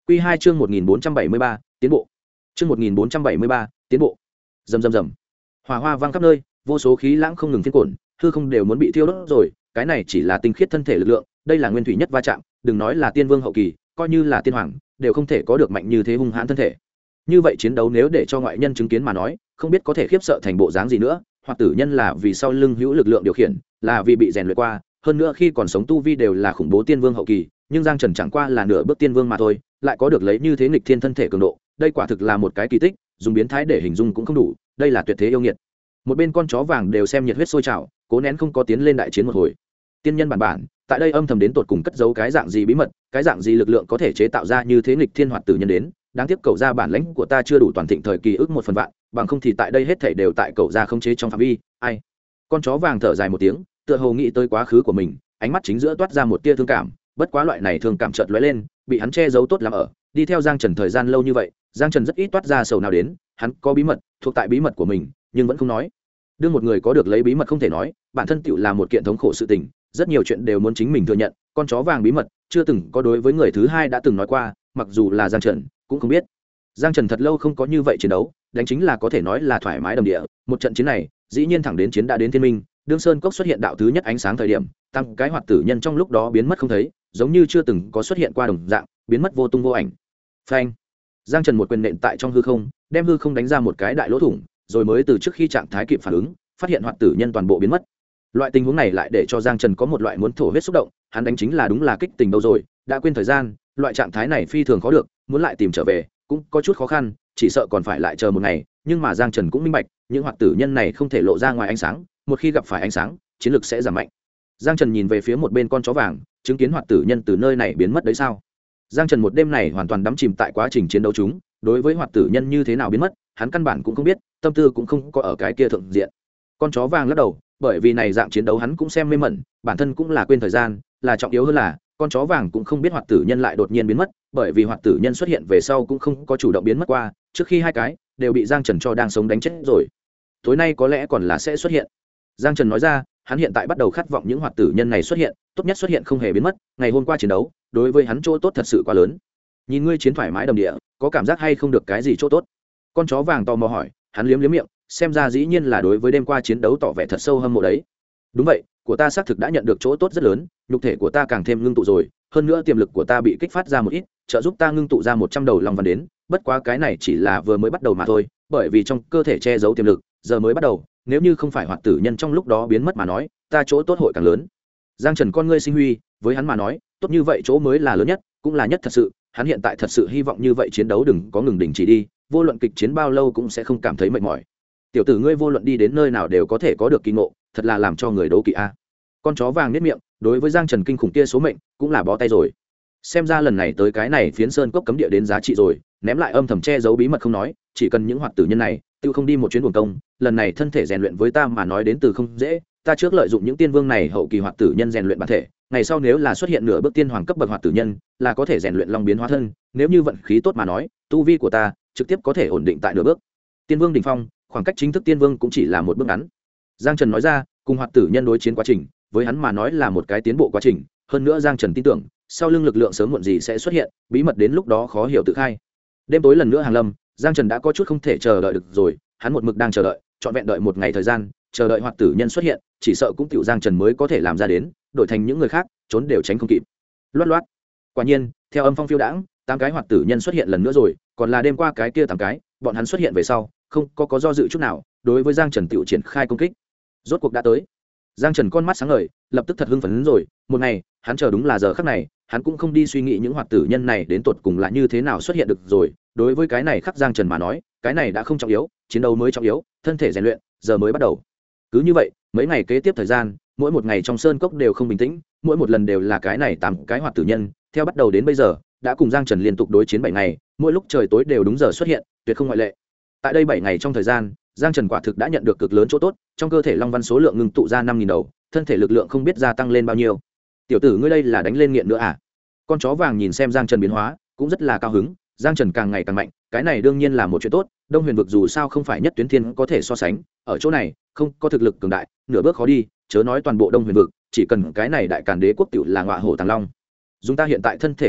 Quy 2 chương 1473, tiến bộ. Chương 1473, tiến bộ. Rầm rầm rầm. Hỏa hoa vang khắp nơi, vô số khí lãng không ngừng phiên cuộn, hư không đều muốn bị thiêu đốt rồi, cái này chỉ là tinh khiết thân thể lực lượng, đây là nguyên thủy nhất va chạm, đừng nói là tiên vương hậu kỳ, coi như là tiên hoàng, đều không thể có được mạnh như thế hung hãn thân thể. Như vậy chiến đấu nếu để cho ngoại nhân chứng kiến mà nói, không biết có thể khiếp sợ thành bộ dáng gì nữa, hoặc tử nhân là vì sau lưng hữu lực lượng điều khiển, là vì bị rèn luyện qua, hơn nữa khi còn sống tu vi đều là khủng bố tiên vương hậu kỳ, nhưng Giang Trần chẳng qua là nửa bước tiên vương mà thôi, lại có được lấy như thế nghịch thiên thân thể cường độ, đây quả thực là một cái kỳ tích, dùng biến thái để hình dung cũng không đủ, đây là tuyệt thế yêu nghiệt. Một bên con chó vàng đều xem nhiệt huyết sôi trào, cố nén không có tiến lên đại chiến một hồi. Tiên nhân bản tại đây âm thầm đến tột cùng cất giấu cái dạng gì bí mật, cái dạng gì lực lượng có thể chế tạo ra như thế nghịch thiên hoạt tử nhân đến, đáng tiếc cậu ra bản lãnh của ta chưa đủ toàn thịnh thời kỳ ức một phần vạn, bằng không thì tại đây hết thảy đều tại cậu ra khống chế trong phạm vi. Ai? Con chó vàng thở dài một tiếng, tựa hồ nghĩ tới quá khứ của mình, ánh mắt chính giữa toát ra một tia thương cảm, bất quá loại này thương cảm chợt lóe lên, bị hắn che giấu tốt lắm ở, đi theo Giang Trần thời gian lâu như vậy, Giang Trần rất ít toát ra sầu nào đến, hắn có bí mật, thuộc tại bí mật của mình, nhưng vẫn không nói. Đương một người có được lấy bí mật không thể nói, bản thân tựu là một kiện thống khổ sự tình, rất nhiều chuyện đều muốn chính mình thừa nhận, con chó vàng bí mật chưa từng có đối với người thứ hai đã từng nói qua, mặc dù là Giang Trần cũng không biết. Giang Trần thật lâu không có như vậy chiến đấu, đánh chính là có thể nói là thoải mái đầm địa, một trận chiến này, dĩ nhiên thẳng đến chiến đã đến thiên minh, đương sơn cốc xuất hiện đạo thứ nhất ánh sáng thời điểm, tăng cái hoạt tử nhân trong lúc đó biến mất không thấy, giống như chưa từng có xuất hiện qua đồng dạng, biến mất vô tung vô ảnh. Phanh! Giang Trần một quyền nện tại trong hư không, đem hư không đánh ra một cái đại lỗ thủng, rồi mới từ trước khi trạng thái kịp phản ứng, phát hiện hoạt tử nhân toàn bộ biến mất. Loại tình huống này lại để cho Giang Trần có một loại muốn thổ huyết xúc động, hắn đánh chính là đúng là kích tình đâu rồi, đã quên thời gian, loại trạng thái này phi thường khó được, muốn lại tìm trở về cũng có chút khó khăn, chỉ sợ còn phải lại chờ một ngày, nhưng mà Giang Trần cũng minh bạch, những hoạt tử nhân này không thể lộ ra ngoài ánh sáng, một khi gặp phải ánh sáng, chiến lực sẽ giảm mạnh. Giang Trần nhìn về phía một bên con chó vàng, chứng kiến hoạt tử nhân từ nơi này biến mất đấy sao? Giang Trần một đêm này hoàn toàn đắm chìm tại quá trình chiến đấu chúng, đối với hoạt tử nhân như thế nào biến mất, hắn căn bản cũng không biết, tâm tư cũng không có ở cái kia thượng diện. Con chó vàng lắc đầu, bởi vì này dạng chiến đấu hắn cũng xem mê mẩn, bản thân cũng là quên thời gian, là trọng yếu hơn là con chó vàng cũng không biết hoạt tử nhân lại đột nhiên biến mất, bởi vì hoạt tử nhân xuất hiện về sau cũng không có chủ động biến mất qua, trước khi hai cái đều bị Giang Trần cho đang sống đánh chết rồi. Tối nay có lẽ còn là sẽ xuất hiện. Giang Trần nói ra, hắn hiện tại bắt đầu khát vọng những hoạt tử nhân này xuất hiện, tốt nhất xuất hiện không hề biến mất, ngày hôm qua chiến đấu, đối với hắn chỗ tốt thật sự quá lớn. Nhìn ngươi chiến thoải mái đầm địa, có cảm giác hay không được cái gì chỗ tốt? Con chó vàng tò mò hỏi, hắn liếm liếm miệng, xem ra dĩ nhiên là đối với đêm qua chiến đấu tỏ vẻ thật sâu hâm mộ đấy. Đúng vậy, của ta xác thực đã nhận được chỗ tốt rất lớn, nhục thể của ta càng thêm ngưng tụ rồi, hơn nữa tiềm lực của ta bị kích phát ra một ít, trợ giúp ta ngưng tụ ra 100 đầu long văn đến, bất quá cái này chỉ là vừa mới bắt đầu mà thôi, bởi vì trong cơ thể che giấu tiềm lực, giờ mới bắt đầu, nếu như không phải hoạt tử nhân trong lúc đó biến mất mà nói, ta chỗ tốt hội càng lớn. Giang Trần con ngươi sinh huy, với hắn mà nói, tốt như vậy chỗ mới là lớn nhất, cũng là nhất thật sự, hắn hiện tại thật sự hy vọng như vậy chiến đấu đừng có ngừng đình chỉ đi, vô luận kịch chiến bao lâu cũng sẽ không cảm thấy mệt mỏi. Tiểu tử ngươi vô luận đi đến nơi nào đều có thể có được kỳ ngộ, thật là làm cho người đố kỵ a. Con chó vàng niết miệng, đối với Giang Trần kinh khủng kia số mệnh cũng là bó tay rồi. Xem ra lần này tới cái này phiến sơn cốc cấm địa đến giá trị rồi, ném lại âm thầm che giấu bí mật không nói, chỉ cần những hoạt tử nhân này tiêu không đi một chuyến buồn công, lần này thân thể rèn luyện với ta mà nói đến từ không dễ, ta trước lợi dụng những tiên vương này hậu kỳ hoạt tử nhân rèn luyện bản thể, ngày sau nếu là xuất hiện nửa bước tiên hoàng cấp bậc hoạt tử nhân, là có thể rèn luyện long biến hóa thân, nếu như vận khí tốt mà nói, tu vi của ta trực tiếp có thể ổn định tại nửa bước tiên vương đỉnh phong, khoảng cách chính thức tiên vương cũng chỉ là một bước ngắn. Giang Trần nói ra, cùng hoạt tử nhân đối chiến quá trình, với hắn mà nói là một cái tiến bộ quá trình, hơn nữa Giang Trần tin tưởng, sau lưng lực lượng sớm muộn gì sẽ xuất hiện, bí mật đến lúc đó khó hiểu tự khai. Đêm tối lần nữa hàng lâm, Giang Trần đã có chút không thể chờ đợi được rồi, hắn một mực đang chờ đợi, trọn vẹn đợi một ngày thời gian, chờ đợi hoạt tử nhân xuất hiện, chỉ sợ cũng tiểu Giang Trần mới có thể làm ra đến, đổi thành những người khác, trốn đều tránh không kịp. Loát loát. Quả nhiên, theo âm phong phiêu đãng, 8 cái hoạt tử nhân xuất hiện lần nữa rồi, còn là đêm qua cái kia 8 cái, bọn hắn xuất hiện về sau, không có do dự chút nào, đối với Giang Trần tiểu triển khai công kích. Rốt cuộc đã tới. Giang Trần con mắt sáng ngời, lập tức thật hưng phấn rồi, một ngày, hắn chờ đúng là giờ khắc này, hắn cũng không đi suy nghĩ những hoạt tử nhân này đến tột cùng là như thế nào xuất hiện được rồi, đối với cái này khắc Giang Trần mà nói, cái này đã không trọng yếu, chiến đấu mới trọng yếu, thân thể rèn luyện, giờ mới bắt đầu. Cứ như vậy, mấy ngày kế tiếp thời gian, mỗi một ngày trong sơn cốc đều không bình tĩnh, mỗi một lần đều là cái này 8 cái hoạt tử nhân, theo bắt đầu đến bây giờ, đã cùng Giang Trần liên tục đối chiến 7 ngày, mỗi lúc trời tối đều đúng giờ xuất hiện, tuyệt không ngoại lệ. Tại đây 7 ngày trong thời gian, Giang Trần quả thực đã nhận được cực lớn chỗ tốt, trong cơ thể long văn số lượng ngưng tụ ra 5000 đầu, thân thể lực lượng không biết gia tăng lên bao nhiêu. Tiểu tử ngươi đây là đánh lên nghiện nữa à? Con chó vàng nhìn xem Giang Trần biến hóa, cũng rất là cao hứng, Giang Trần càng ngày càng mạnh, cái này đương nhiên là một chuyện tốt, Đông Huyền vực dù sao không phải nhất tuyến thiên có thể so sánh, ở chỗ này, không có thực lực cường đại, nửa bước khó đi, chớ nói toàn bộ Đông Huyền vực, chỉ cần cái này đại càn đế quốc tiểu là ngọa hổ tàng long. Dùng ta hiện tại thân thể lực lượng,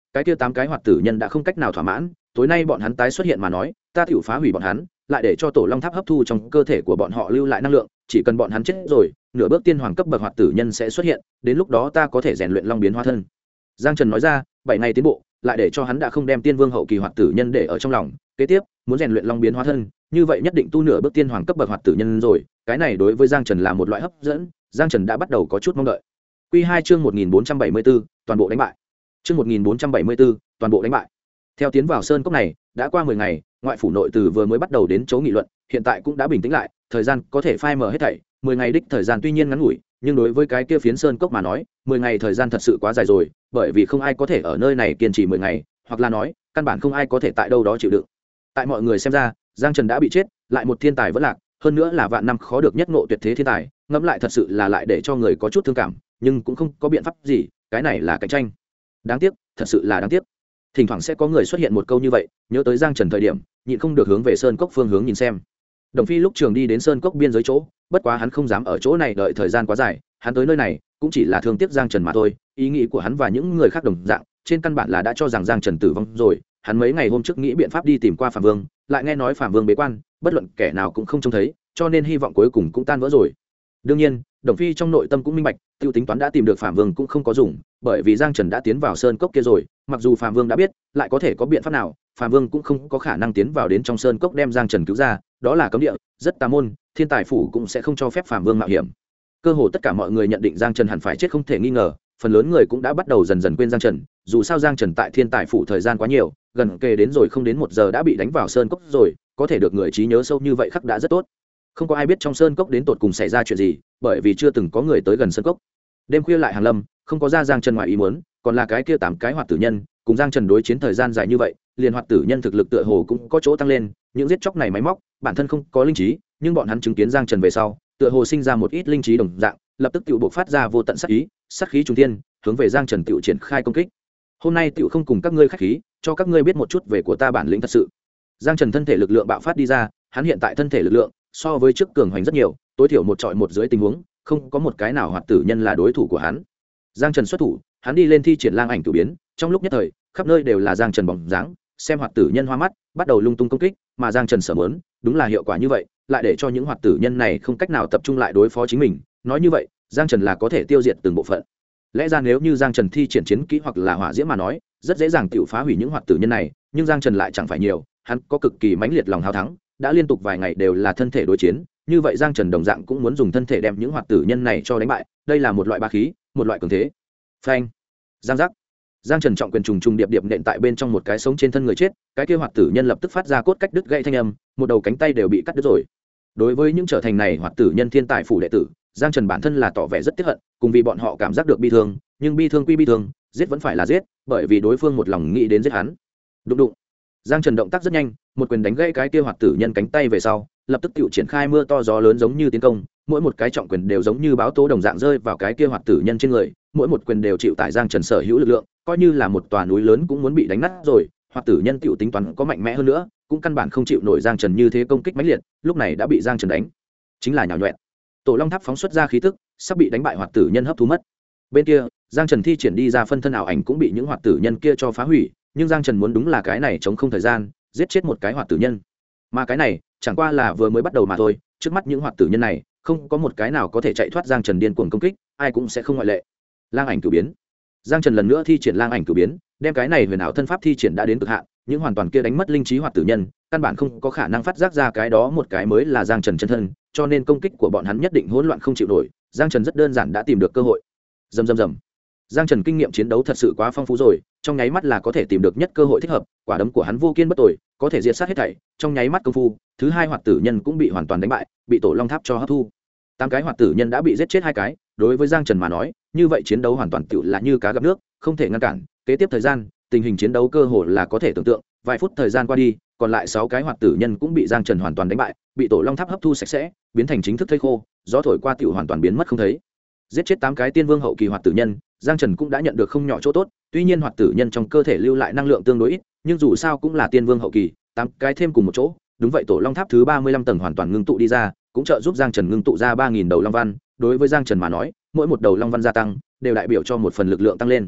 cái kia 8 cái hoạt tử nhân đã không cách nào thỏa mãn, tối nay bọn hắn tái xuất hiện mà nói, ta tiểu phá hủy bọn hắn, lại để cho tổ long tháp hấp thu trong cơ thể của bọn họ lưu lại năng lượng, chỉ cần bọn hắn chết rồi, nửa bước tiên hoàng cấp bậc hoạt tử nhân sẽ xuất hiện, đến lúc đó ta có thể rèn luyện long biến hóa thân. Giang Trần nói ra, 7 ngày tiến bộ, lại để cho hắn đã không đem tiên vương hậu kỳ hoạt tử nhân để ở trong lòng, kế tiếp, muốn rèn luyện long biến hóa thân, như vậy nhất định tu nửa bước tiên hoàng cấp bậc hoạt tử nhân rồi, cái này đối với Giang Trần là một loại hấp dẫn, Giang Trần đã bắt đầu có chút mong đợi. Quy 2 chương 1474, toàn bộ đánh bại. Chương 1474, toàn bộ đánh bại. Theo tiến vào sơn cốc này, đã qua 10 ngày, ngoại phủ nội từ vừa mới bắt đầu đến chỗ nghị luận, hiện tại cũng đã bình tĩnh lại, thời gian có thể phai mờ hết thảy, 10 ngày đích thời gian tuy nhiên ngắn ngủi, nhưng đối với cái kia phiến sơn cốc mà nói, 10 ngày thời gian thật sự quá dài rồi, bởi vì không ai có thể ở nơi này kiên trì 10 ngày, hoặc là nói, căn bản không ai có thể tại đâu đó chịu đựng. Tại mọi người xem ra, Giang Trần đã bị chết, lại một thiên tài vẫn lạc, hơn nữa là vạn năm khó được nhất ngộ tuyệt thế thiên tài, ngẫm lại thật sự là lại để cho người có chút thương cảm, nhưng cũng không có biện pháp gì, cái này là cạnh tranh. Đáng tiếc, thật sự là đáng tiếc. Thỉnh thoảng sẽ có người xuất hiện một câu như vậy, nhớ tới Giang Trần thời điểm, nhịn không được hướng về sơn cốc phương hướng nhìn xem. Đồng Phi lúc trường đi đến sơn cốc biên giới chỗ, bất quá hắn không dám ở chỗ này đợi thời gian quá dài, hắn tới nơi này cũng chỉ là thương tiếc Giang Trần mà thôi, ý nghĩ của hắn và những người khác đồng dạng, trên căn bản là đã cho rằng Giang Trần tử vong rồi, hắn mấy ngày hôm trước nghĩ biện pháp đi tìm qua Phạm Vương, lại nghe nói Phạm Vương bế quan, bất luận kẻ nào cũng không trông thấy, cho nên hy vọng cuối cùng cũng tan vỡ rồi. Đương nhiên, Đồng Phi trong nội tâm cũng minh bạch, tiêu tính toán đã tìm được Phạm Vương cũng không có dùng, bởi vì Giang Trần đã tiến vào sơn cốc kia rồi, mặc dù Phạm Vương đã biết, lại có thể có biện pháp nào, Phạm Vương cũng không có khả năng tiến vào đến trong sơn cốc đem Giang Trần cứu ra, đó là cấm địa, rất tà môn, thiên tài phủ cũng sẽ không cho phép Phạm Vương mạo hiểm. Cơ hồ tất cả mọi người nhận định Giang Trần hẳn phải chết không thể nghi ngờ, phần lớn người cũng đã bắt đầu dần dần quên Giang Trần, dù sao Giang Trần tại thiên tài phủ thời gian quá nhiều, gần kề đến rồi không đến 1 giờ đã bị đánh vào sơn cốc rồi, có thể được người trí nhớ sâu như vậy khắc đã rất tốt. Không có ai biết trong sơn cốc đến tột cùng xảy ra chuyện gì, bởi vì chưa từng có người tới gần sơn cốc. Đêm khuya lại hàng lâm, không có ra Giang Trần ngoài ý muốn, còn là cái kia 8 cái hoạt tử nhân, cùng Giang Trần đối chiến thời gian dài như vậy, liền hoạt tử nhân thực lực tựa hồ cũng có chỗ tăng lên, những giết chóc này máy móc, bản thân không có linh trí, nhưng bọn hắn chứng kiến Giang Trần về sau, tựa hồ sinh ra một ít linh trí đồng dạng, lập tức tự bộc phát ra vô tận sát ý, sát khí trùng thiên, hướng về Giang Trần tự triển khai công kích. Hôm nay tiểu không cùng các ngươi khách khí, cho các ngươi biết một chút về của ta bản lĩnh thật sự. Giang Trần thân thể lực lượng bạo phát đi ra, hắn hiện tại thân thể lực lượng so với trước cường hoành rất nhiều, tối thiểu một trọi một dưới tình huống, không có một cái nào hoạt tử nhân là đối thủ của hắn. Giang Trần xuất thủ, hắn đi lên thi triển lang ảnh cửu biến, trong lúc nhất thời, khắp nơi đều là Giang Trần bóng dáng, xem hoạt tử nhân hoa mắt, bắt đầu lung tung công kích, mà Giang Trần sở muốn, đúng là hiệu quả như vậy, lại để cho những hoạt tử nhân này không cách nào tập trung lại đối phó chính mình, nói như vậy, Giang Trần là có thể tiêu diệt từng bộ phận. Lẽ ra nếu như Giang Trần thi triển chiến kỹ hoặc là hỏa diễm mà nói, rất dễ dàng tiểu phá hủy những hoạt tử nhân này, nhưng Giang Trần lại chẳng phải nhiều, hắn có cực kỳ mãnh liệt lòng hào thắng, đã liên tục vài ngày đều là thân thể đối chiến, như vậy Giang Trần đồng dạng cũng muốn dùng thân thể đem những hoạt tử nhân này cho đánh bại, đây là một loại bá khí, một loại cường thế. Phanh, Giang giác. Giang Trần trọng quyền trùng trùng điệp điệp nện tại bên trong một cái sống trên thân người chết, cái kia hoạt tử nhân lập tức phát ra cốt cách đứt gãy thanh âm, một đầu cánh tay đều bị cắt đứt rồi. Đối với những trở thành này hoạt tử nhân thiên tài phủ đệ tử, Giang Trần bản thân là tỏ vẻ rất tiếc hận, cùng vì bọn họ cảm giác được bi thương, nhưng bi thương quy bi thương, giết vẫn phải là giết, bởi vì đối phương một lòng nghĩ đến giết hắn. Đụng đụng. Giang Trần động tác rất nhanh, một quyền đánh gãy cái kia hoạt tử nhân cánh tay về sau, lập tức tự triển khai mưa to gió lớn giống như tiến công, mỗi một cái trọng quyền đều giống như báo tố đồng dạng rơi vào cái kia hoạt tử nhân trên người, mỗi một quyền đều chịu tại Giang Trần sở hữu lực lượng, coi như là một tòa núi lớn cũng muốn bị đánh nát rồi, hoạt tử nhân tiểu tính toán có mạnh mẽ hơn nữa, cũng căn bản không chịu nổi Giang Trần như thế công kích mãnh liệt, lúc này đã bị Giang Trần đánh, chính là nhào nhoẹn. Tổ Long Tháp phóng xuất ra khí tức, sắp bị đánh bại hoạt tử nhân hấp thu mất. Bên kia, Giang Trần thi triển đi ra phân thân ảo ảnh cũng bị những hoạt tử nhân kia cho phá hủy, nhưng Giang Trần muốn đúng là cái này chống không thời gian, giết chết một cái hoạt tử nhân. Mà cái này, chẳng qua là vừa mới bắt đầu mà thôi, trước mắt những hoạt tử nhân này, không có một cái nào có thể chạy thoát Giang Trần điên cuồng công kích, ai cũng sẽ không ngoại lệ. Lang ảnh cửu biến. Giang Trần lần nữa thi triển lang ảnh cửu biến, đem cái này huyền ảo thân pháp thi triển đã đến cực hạn, những hoàn toàn kia đánh mất linh trí hoạt tử nhân, căn bản không có khả năng phát giác ra cái đó một cái mới là Giang Trần chân thân, cho nên công kích của bọn hắn nhất định hỗn loạn không chịu nổi. Giang Trần rất đơn giản đã tìm được cơ hội. Rầm rầm rầm. Giang Trần kinh nghiệm chiến đấu thật sự quá phong phú rồi, trong nháy mắt là có thể tìm được nhất cơ hội thích hợp, quả đấm của hắn vô kiên bất tồi, có thể diệt sát hết thảy, trong nháy mắt công phu, thứ hai hoạt tử nhân cũng bị hoàn toàn đánh bại, bị Tổ Long Tháp cho hấp thu. 8 cái hoạt tử nhân đã bị giết chết 2 cái, đối với Giang Trần mà nói, như vậy chiến đấu hoàn toàn tựu là như cá gặp nước, không thể ngăn cản, kế tiếp thời gian, tình hình chiến đấu cơ hồ là có thể tưởng tượng, vài phút thời gian qua đi, còn lại 6 cái hoạt tử nhân cũng bị Giang Trần hoàn toàn đánh bại, bị Tổ Long Tháp hấp thu sạch sẽ, biến thành chính thức thây khô, gió thổi qua tựu hoàn toàn biến mất không thấy. Giết chết 8 cái tiên vương hậu kỳ hoạt tử nhân, Giang Trần cũng đã nhận được không nhỏ chỗ tốt, tuy nhiên hoạt tử nhân trong cơ thể lưu lại năng lượng tương đối ít, nhưng dù sao cũng là tiên vương hậu kỳ, 8 cái thêm cùng một chỗ, đúng vậy Tổ Long Tháp thứ 35 tầng hoàn toàn ngưng tụ đi ra, cũng trợ giúp Giang Trần ngưng tụ ra 3000 đầu long văn, đối với Giang Trần mà nói, mỗi một đầu long văn gia tăng, đều đại biểu cho một phần lực lượng tăng lên.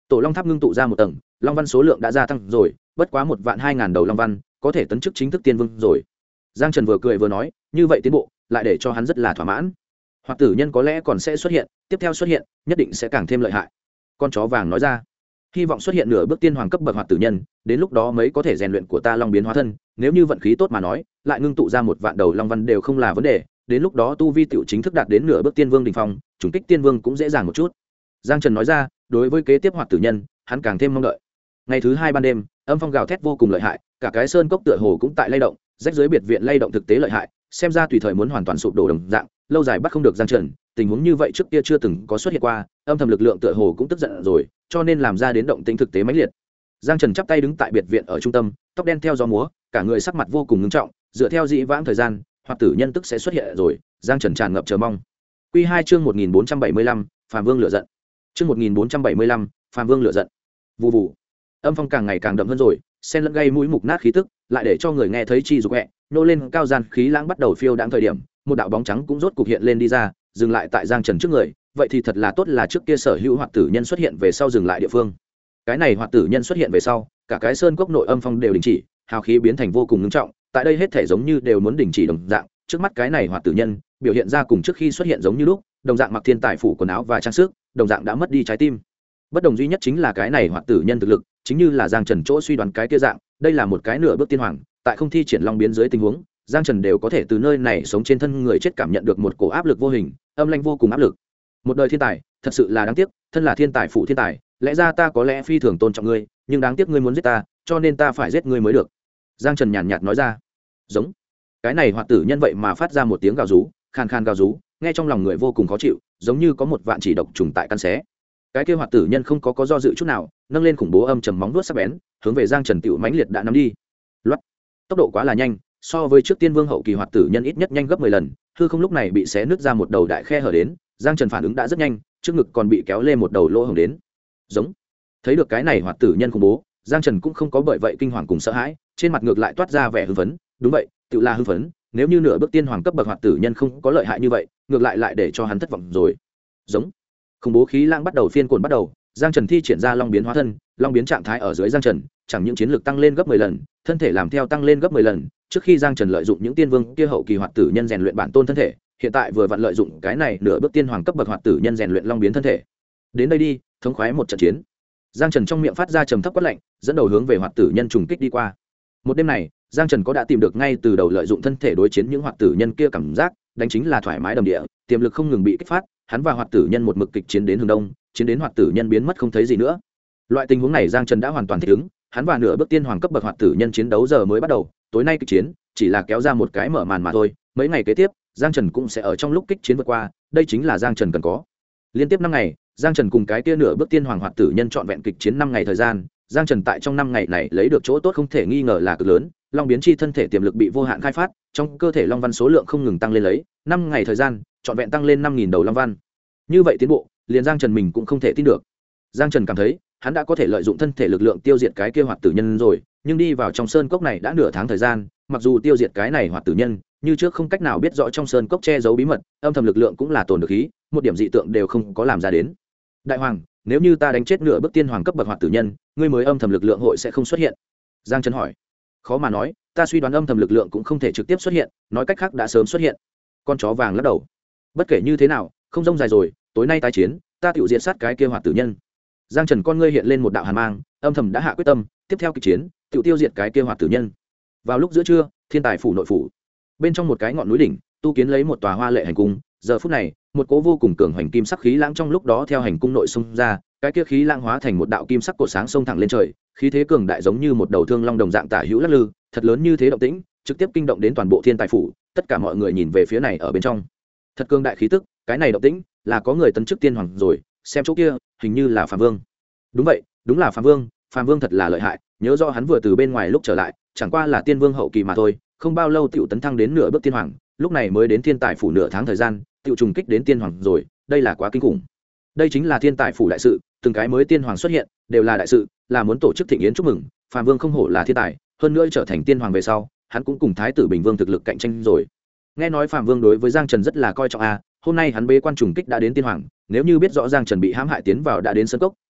Tổ long tháp ngưng tụ ra một tầng, long văn số lượng đã gia tăng rồi, bất quá 1.200.000 đầu long văn có thể tấn chức chính thức tiên vương rồi. Giang Trần vừa cười vừa nói, như vậy tiến bộ lại để cho hắn rất là thỏa mãn. Hoạt tử nhân có lẽ còn sẽ xuất hiện, tiếp theo xuất hiện nhất định sẽ càng thêm lợi hại. Con chó vàng nói ra, hy vọng xuất hiện nửa bước tiên hoàng cấp bậc hoạt tử nhân, đến lúc đó mới có thể rèn luyện của ta long biến hóa thân, nếu như vận khí tốt mà nói, lại ngưng tụ ra 1.000.000 đầu long văn đều không là vấn đề, đến lúc đó tu vi tiểu chính thức đạt đến nửa bước tiên vương đỉnh phong, trùng kích tiên vương cũng dễ dàng một chút. Giang Trần nói ra, đối với kế tiếp hoạt tử nhân, hắn càng thêm mong đợi. Ngày thứ 2 ban đêm, âm phong gào thét vô cùng lợi hại, cả cái sơn cốc tựa hồ cũng tại lay động, rách dưới biệt viện lay động thực tế lợi hại, xem ra tùy thời muốn hoàn toàn sụp đổ đồng dạng, lâu dài bắt không được Giang Trần, tình huống như vậy trước kia chưa từng có xuất hiện qua, âm thầm lực lượng tựa hồ cũng tức giận rồi, cho nên làm ra đến động tĩnh thực tế mãnh liệt. Giang Trần chắp tay đứng tại biệt viện ở trung tâm, tóc đen theo gió múa, cả người sắc mặt vô cùng nghiêm trọng, dựa theo dĩ vãng thời gian, hoạt tử nhân tức sẽ xuất hiện rồi. Giang Trần tràn ngập chờ mong. Quy 2 chương 1475, Phàm Vương lửa giận. Chương 1475, Phàm Vương lửa giận. Vù vù. Âm phong càng ngày càng đậm hơn rồi, xen lẫn gây mũi mục nát khí tức, lại để cho người nghe thấy chi dục hẹ, nô lên cao gian khí lãng bắt đầu phiêu đãng thời điểm, một đạo bóng trắng cũng rốt cục hiện lên đi ra, dừng lại tại Giang Trần trước người, vậy thì thật là tốt, là trước kia sở hữu hoạt tử nhân xuất hiện về sau dừng lại địa phương. Cái này hoạt tử nhân xuất hiện về sau, cả cái sơn cốc nội âm phong đều đình chỉ, hào khí biến thành vô cùng nghiêm trọng, tại đây hết thể giống như đều muốn đình chỉ đồng dạng, trước mắt cái này hoạt tử nhân, biểu hiện ra cùng trước khi xuất hiện giống như lúc, đồng dạng mặc thiên tài phủ quần áo và trang sức, đồng dạng đã mất đi trái tim. Bất đồng duy nhất chính là cái này hoạt tử nhân thực lực, chính như là Giang Trần chỗ suy đoán cái kia dạng, đây là một cái nửa bước tiên hoàng, tại không thi triển long biến dưới tình huống, Giang Trần đều có thể từ nơi này sống trên thân người chết cảm nhận được một cổ áp lực vô hình, âm lãnh vô cùng áp lực. Một đời thiên tài, thật sự là đáng tiếc, thân là thiên tài phụ thiên tài, lẽ ra ta có lẽ phi thường tôn trọng ngươi, nhưng đáng tiếc ngươi muốn giết ta, cho nên ta phải giết ngươi mới được. Giang Trần nhàn nhạt nói ra. Giống. Cái này hoạt tử nhân vậy mà phát ra một tiếng gào rú, khan khan gào rú, nghe trong lòng người vô cùng khó chịu, giống như có một vạn chỉ độc trùng tại căn xé. Cái kia hoạt tử nhân không có do dự chút nào, nâng lên khủng bố âm trầm móng vuốt sắc bén, hướng về Giang Trần tiểu mãnh liệt đã nắm đi. Loát. Tốc độ quá là nhanh, so với trước tiên vương hậu kỳ hoạt tử nhân ít nhất nhanh gấp 10 lần, hư không lúc này bị xé nứt ra một đầu đại khe hở đến, Giang Trần phản ứng đã rất nhanh, trước ngực còn bị kéo lên một đầu lỗ hổng đến. Giống. Thấy được cái này hoạt tử nhân khủng bố, Giang Trần cũng không có bởi vậy kinh hoàng cùng sợ hãi, trên mặt ngược lại toát ra vẻ hưng phấn, đúng vậy, tự là hưng phấn, nếu như nửa bước tiên hoàng cấp bậc hoạt tử nhân không có lợi hại như vậy, ngược lại để cho hắn thất vọng rồi. Giống. Khủng bố khí lãng bắt đầu phiên cuồng bắt đầu, Giang Trần thi triển ra long biến hóa thân, long biến trạng thái ở dưới Giang Trần, chẳng những chiến lược tăng lên gấp 10 lần, thân thể làm theo tăng lên gấp 10 lần, trước khi Giang Trần lợi dụng những tiên vương kia hậu kỳ hoạt tử nhân rèn luyện bản tôn thân thể, hiện tại vừa vặn lợi dụng cái này nửa bước tiên hoàng cấp bậc hoạt tử nhân rèn luyện long biến thân thể. Đến đây đi, thống khoái một trận chiến. Giang Trần trong miệng phát ra trầm thấp quát lạnh, dẫn đầu hướng về hoạt tử nhân trùng kích đi qua. Một đêm này, Giang Trần có đã tìm được ngay từ đầu lợi dụng thân thể đối chiến những hoạt tử nhân kia cảm giác, đánh chính là thoải mái đầm địa, tiềm lực không ngừng bị kích phát, hắn và hoạt tử nhân một mực kịch chiến đến hướng đông, chiến đến hoạt tử nhân biến mất không thấy gì nữa. Loại tình huống này Giang Trần đã hoàn toàn thích ứng, hắn và nửa bước tiên hoàng cấp bậc hoạt tử nhân chiến đấu giờ mới bắt đầu, tối nay kịch chiến chỉ là kéo ra một cái mở màn mà thôi, mấy ngày kế tiếp, Giang Trần cũng sẽ ở trong lúc kích chiến vượt qua, đây chính là Giang Trần cần có. Liên tiếp 5 ngày, Giang Trần cùng cái kia nửa bước tiên hoàng hoạt tử nhân trọn vẹn kịch chiến 5 ngày thời gian, Giang Trần tại trong 5 ngày này lấy được chỗ tốt không thể nghi ngờ là cực lớn, long biến chi thân thể tiềm lực bị vô hạn khai phát, trong cơ thể long văn số lượng không ngừng tăng lên lấy, 5 ngày thời gian, trọn vẹn tăng lên 5000 đầu long văn. Như vậy tiến bộ, liền Giang Trần mình cũng không thể tin được. Giang Trần cảm thấy, hắn đã có thể lợi dụng thân thể lực lượng tiêu diệt cái kia hoạt tử nhân rồi, nhưng đi vào trong sơn cốc này đã nửa tháng thời gian, mặc dù tiêu diệt cái này hoạt tử nhân, như trước không cách nào biết rõ trong sơn cốc che giấu bí mật, âm thầm lực lượng cũng là tồn được khí, một điểm dị tượng đều không có làm ra đến. Đại hoàng, nếu như ta đánh chết nửa bước tiên hoàng cấp bậc hoạt tử nhân, ngươi mới âm thầm lực lượng hội sẽ không xuất hiện? Giang Trần hỏi. Khó mà nói, ta suy đoán âm thầm lực lượng cũng không thể trực tiếp xuất hiện, nói cách khác đã sớm xuất hiện. Con chó vàng lắc đầu. Bất kể như thế nào, không rông dài rồi, tối nay tái chiến, ta tiểu diệt sát cái kia hoạt tử nhân. Giang Trần con ngươi hiện lên một đạo hàn mang, âm thầm đã hạ quyết tâm, tiếp theo kịch chiến, tiểu tiêu diệt cái kia hoạt tử nhân. Vào lúc giữa trưa, thiên tài phủ nội phủ, bên trong một cái ngọn núi đỉnh, tu kiến lấy một tòa hoa lệ hành cung, giờ phút này, một cỗ vô cùng cường hoành kim sắc khí lãng trong lúc đó theo hành cung nội xung ra, cái kia khí lãng hóa thành một đạo kim sắc cột sáng xông thẳng lên trời, khí thế cường đại giống như một đầu thương long đồng dạng tả hữu lắc lư, thật lớn như thế động tĩnh, trực tiếp kinh động đến toàn bộ thiên tài phủ, tất cả mọi người nhìn về phía này ở bên trong. Thật cường đại khí tức, cái này động tĩnh, là có người tấn chức tiên hoàng rồi, xem chỗ kia, hình như là Phạm Vương. Đúng vậy, đúng là Phạm Vương, Phạm Vương thật là lợi hại, nhớ rõ hắn vừa từ bên ngoài lúc trở lại, chẳng qua là tiên vương hậu kỳ mà thôi, không bao lâu tiểu tấn thăng đến nửa bước tiên hoàng, lúc này mới đến thiên tài phủ nửa tháng thời gian, tiểu trùng kích đến tiên hoàng rồi, đây là quá kinh khủng. Đây chính là thiên tài phủ đại sự, từng cái mới tiên hoàng xuất hiện, đều là đại sự, là muốn tổ chức thịnh yến chúc mừng, Phạm Vương không hổ là thiên tài, hơn nữa trở thành tiên hoàng về sau, hắn cũng cùng thái tử Bình Vương thực lực cạnh tranh rồi. Nghe nói Phạm Vương đối với Giang Trần rất là coi trọng a, hôm nay hắn bế quan trùng kích đã đến tiên hoàng, nếu như biết rõ Giang Trần bị hãm hại tiến vào đã đến sân cốc,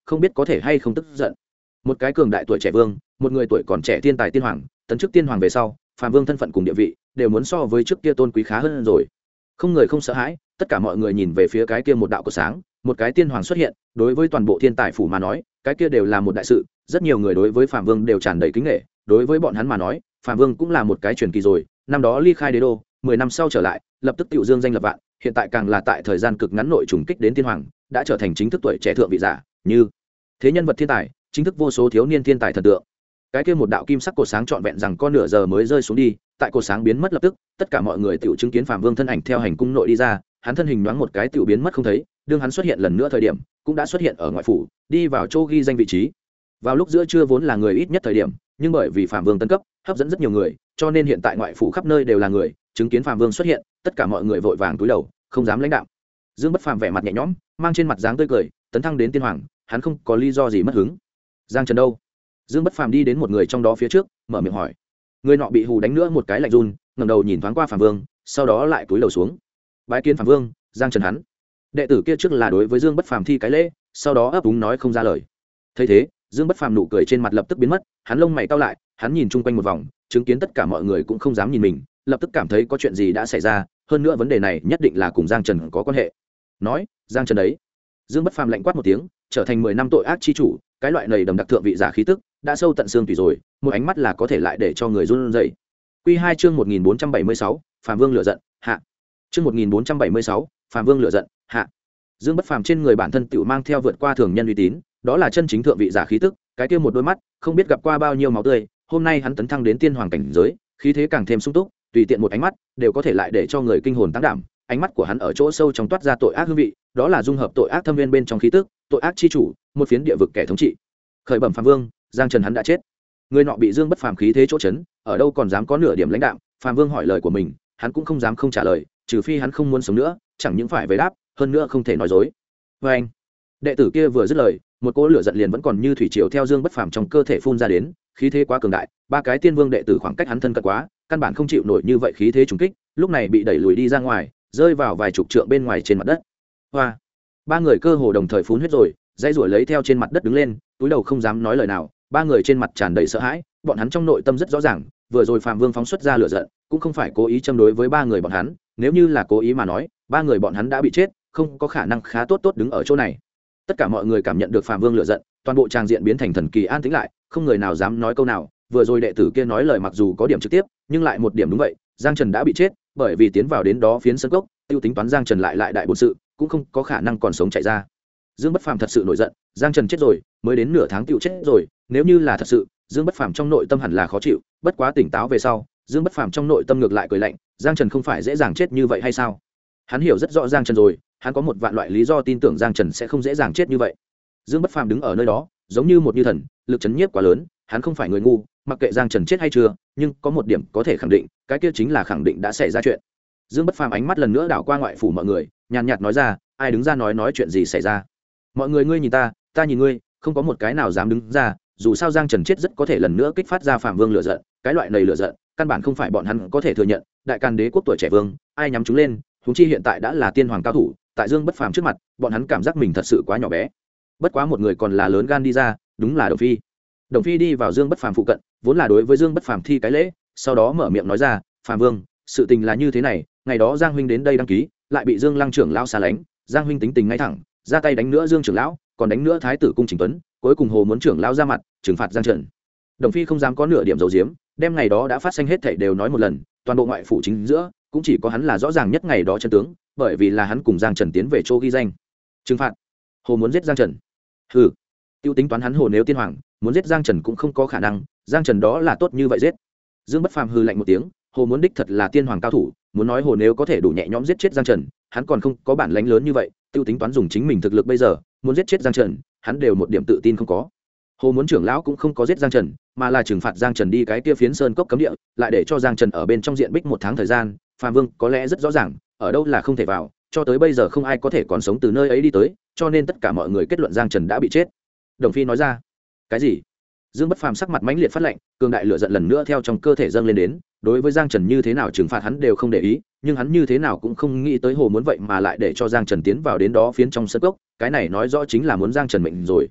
không biết có thể hay không tức giận. Một cái cường đại tuổi trẻ vương, một người tuổi còn trẻ thiên tài tiên hoàng, tấn chức tiên hoàng về sau, phàm vương thân phận cùng địa vị đều muốn so với trước kia tôn quý khá hơn rồi. Không người không sợ hãi, tất cả mọi người nhìn về phía cái kia một đạo của sáng, một cái tiên hoàng xuất hiện, đối với toàn bộ thiên tài phủ mà nói, cái kia đều là một đại sự, rất nhiều người đối với phàm vương đều tràn đầy kính nể, đối với bọn hắn mà nói, phàm vương cũng là một cái truyền kỳ rồi, năm đó ly khai đế đô, 10 năm sau trở lại, lập tức tiểu dương danh lập vạn, hiện tại càng là tại thời gian cực ngắn nội trùng kích đến tiên hoàng, đã trở thành chính thức tuổi trẻ thượng vị giả, như thế nhân vật thiên tài, chính thức vô số thiếu niên thiên tài thần tượng. Cái kia một đạo kim sắc cột sáng trọn vẹn rằng có nửa giờ mới rơi xuống đi, tại cột sáng biến mất lập tức, tất cả mọi người tiểu chứng kiến phàm vương thân ảnh theo hành cung nội đi ra, hắn thân hình nhoáng một cái tiểu biến mất không thấy, đương hắn xuất hiện lần nữa thời điểm, cũng đã xuất hiện ở ngoại phủ, đi vào chỗ ghi danh vị trí. Vào lúc giữa trưa vốn là người ít nhất thời điểm, nhưng bởi vì phàm vương tấn cấp, hấp dẫn rất nhiều người, cho nên hiện tại ngoại phủ khắp nơi đều là người, chứng kiến phàm vương xuất hiện, tất cả mọi người vội vàng cúi đầu, không dám lãnh đạo. Dương Bất Phàm vẻ mặt nhẹ nhõm, mang trên mặt dáng tươi cười, tấn thăng đến tiên hoàng, hắn không có lý do gì mất hứng. Giang Trần đâu? Dương Bất Phàm đi đến một người trong đó phía trước, mở miệng hỏi. Người nọ bị hù đánh nữa một cái lạnh run, ngẩng đầu nhìn thoáng qua Phàm Vương, sau đó lại cúi đầu xuống. Bái kiến Phàm Vương, Giang Trần hắn. Đệ tử kia trước là đối với Dương Bất Phàm thi cái lễ, sau đó ấp úng nói không ra lời. Thấy thế, Dương Bất Phàm nụ cười trên mặt lập tức biến mất, hắn lông mày cau lại, hắn nhìn chung quanh một vòng, chứng kiến tất cả mọi người cũng không dám nhìn mình, lập tức cảm thấy có chuyện gì đã xảy ra, hơn nữa vấn đề này nhất định là cùng Giang Trần có quan hệ. Nói, Giang Trần đấy. Dương Bất Phàm lạnh quát một tiếng, trở thành 10 năm tội ác chi chủ, cái loại này đầm đặc thượng vị giả khí tức, đã sâu tận xương tủy rồi, một ánh mắt là có thể lại để cho người run rẩy. Quy 2 chương 1476, Phàm Vương lửa giận, hạ. Chương 1476, Phàm Vương lửa giận, hạ. Dương Bất Phàm trên người bản thân tiểu mang theo vượt qua thường nhân uy tín, đó là chân chính thượng vị giả khí tức, cái kia một đôi mắt, không biết gặp qua bao nhiêu máu tươi, hôm nay hắn tấn thăng đến tiên hoàng cảnh giới, khí thế càng thêm sung túc, tùy tiện một ánh mắt đều có thể lại để cho người kinh hồn tăng đảm. Ánh mắt của hắn ở chỗ sâu trong toát ra tội ác hương vị, đó là dung hợp tội ác thâm viên bên trong khí tức, tội ác chi chủ, một phiến địa vực kẻ thống trị. Khởi bẩm Phàm Vương, Giang Trần hắn đã chết. Người nọ bị Dương Bất Phàm khí thế chỗ chấn, ở đâu còn dám có nửa điểm lãnh đạm. Phàm Vương hỏi lời của mình, hắn cũng không dám không trả lời, trừ phi hắn không muốn sống nữa, chẳng những phải về đáp, hơn nữa không thể nói dối. Và anh, đệ tử kia vừa dứt lời, một cỗ lửa giận liền vẫn còn như thủy triều theo Dương Bất Phàm trong cơ thể phun ra đến, khí thế quá cường đại, ba cái tiên vương đệ tử khoảng cách hắn thân cận quá, căn bản không chịu nổi như vậy khí thế trùng kích, lúc này bị đẩy lùi đi ra ngoài, rơi vào vài chục trượng bên ngoài trên mặt đất. Hoa, ba người cơ hồ đồng thời phun huyết rồi, dây ruổi lấy theo trên mặt đất đứng lên, túi đầu không dám nói lời nào, ba người trên mặt tràn đầy sợ hãi, bọn hắn trong nội tâm rất rõ ràng, vừa rồi Phạm Vương phóng xuất ra lửa giận, cũng không phải cố ý châm đối với ba người bọn hắn, nếu như là cố ý mà nói, ba người bọn hắn đã bị chết, không có khả năng khá tốt tốt đứng ở chỗ này. Tất cả mọi người cảm nhận được Phạm Vương lửa giận, toàn bộ tràng diện biến thành thần kỳ an tĩnh lại, không người nào dám nói câu nào. Vừa rồi đệ tử kia nói lời mặc dù có điểm trực tiếp, nhưng lại một điểm đúng vậy, Giang Trần đã bị chết, bởi vì tiến vào đến đó phiến sân cốc, tiêu tính toán Giang Trần lại đại bổn sự, cũng không có khả năng còn sống chạy ra. Dương Bất Phàm thật sự nổi giận, Giang Trần chết rồi, mới đến nửa tháng tiêu chết rồi, nếu như là thật sự, Dương Bất Phàm trong nội tâm hẳn là khó chịu, bất quá tỉnh táo về sau, Dương Bất Phàm trong nội tâm ngược lại cười lạnh, Giang Trần không phải dễ dàng chết như vậy hay sao? Hắn hiểu rất rõ Giang Trần rồi, hắn có một vạn loại lý do tin tưởng Giang Trần sẽ không dễ dàng chết như vậy. Dương Bất Phàm đứng ở nơi đó, giống như một như thần, lực chấn nhiếp quá lớn, hắn không phải người ngu, mặc kệ Giang Trần chết hay chưa, nhưng có một điểm có thể khẳng định, cái kia chính là khẳng định đã xảy ra chuyện. Dương Bất Phàm ánh mắt lần nữa đảo qua ngoại phủ mọi người, nhàn nhạt nói ra, ai đứng ra nói chuyện gì xảy ra? Mọi người ngươi nhìn ta, ta nhìn ngươi, không có một cái nào dám đứng ra, dù sao Giang Trần chết rất có thể lần nữa kích phát ra Phạm Vương lửa giận, cái loại này lửa giận, căn bản không phải bọn hắn có thể thừa nhận, đại can đế quốc tuổi trẻ vương, ai nhắm chúng lên, huống chi hiện tại đã là tiên hoàng cao thủ, tại Dương Bất Phàm trước mặt, bọn hắn cảm giác mình thật sự quá nhỏ bé. Bất quá một người còn là lớn gan đi ra, đúng là Đồng Phi. Đồng Phi đi vào Dương Bất Phàm phụ cận, vốn là đối với Dương Bất Phàm thi cái lễ, sau đó mở miệng nói ra, Phàm Vương, sự tình là như thế này, ngày đó Giang huynh đến đây đăng ký, lại bị Dương Lăng trưởng lão xa lánh, Giang huynh tính tình ngay thẳng, ra tay đánh nữa Dương trưởng lão, còn đánh nữa Thái tử cung Trình Tuấn, cuối cùng Hồ muốn trưởng lão ra mặt, trừng phạt Giang Trần. Đồng Phi không dám có nửa điểm dầu diếm, đem ngày đó đã phát sinh hết thảy đều nói một lần, toàn bộ ngoại phủ chính giữa, cũng chỉ có hắn là rõ ràng nhất ngày đó chân tướng, bởi vì là hắn cùng Giang Trần tiến về chỗ ghi danh. Trừng phạt, Hồ muốn giết Giang Trần. Hừ, tiêu tính toán hắn Hồ nếu tiên hoàng, muốn giết Giang Trần cũng không có khả năng, Giang Trần đó là tốt như vậy giết. Dương Bất Phàm hừ lạnh một tiếng, Hồ muốn đích thật là tiên hoàng cao thủ, muốn nói Hồ nếu có thể đủ nhẹ nhõm giết chết Giang Trần, hắn còn không có bản lãnh lớn như vậy, tiêu tính toán dùng chính mình thực lực bây giờ, muốn giết chết Giang Trần, hắn đều một điểm tự tin không có. Hồ muốn trưởng lão cũng không có giết Giang Trần, mà là trừng phạt Giang Trần đi cái kia phiến sơn cốc cấm địa, lại để cho Giang Trần ở bên trong diện bích một tháng thời gian. Phạm Vương có lẽ rất rõ ràng, ở đâu là không thể vào, cho tới bây giờ không ai có thể còn sống từ nơi ấy đi tới, cho nên tất cả mọi người kết luận Giang Trần đã bị chết. Đồng Phi nói ra, cái gì? Dương Bất Phàm sắc mặt mãnh liệt phát lạnh, cường đại lửa giận lần nữa theo trong cơ thể dâng lên đến, đối với Giang Trần như thế nào trừng phạt hắn đều không để ý, nhưng hắn như thế nào cũng không nghĩ tới Hồ muốn vậy mà lại để cho Giang Trần tiến vào đến đó phiến trong sơn cốc, cái này nói rõ chính là muốn Giang Trần mệnh rồi.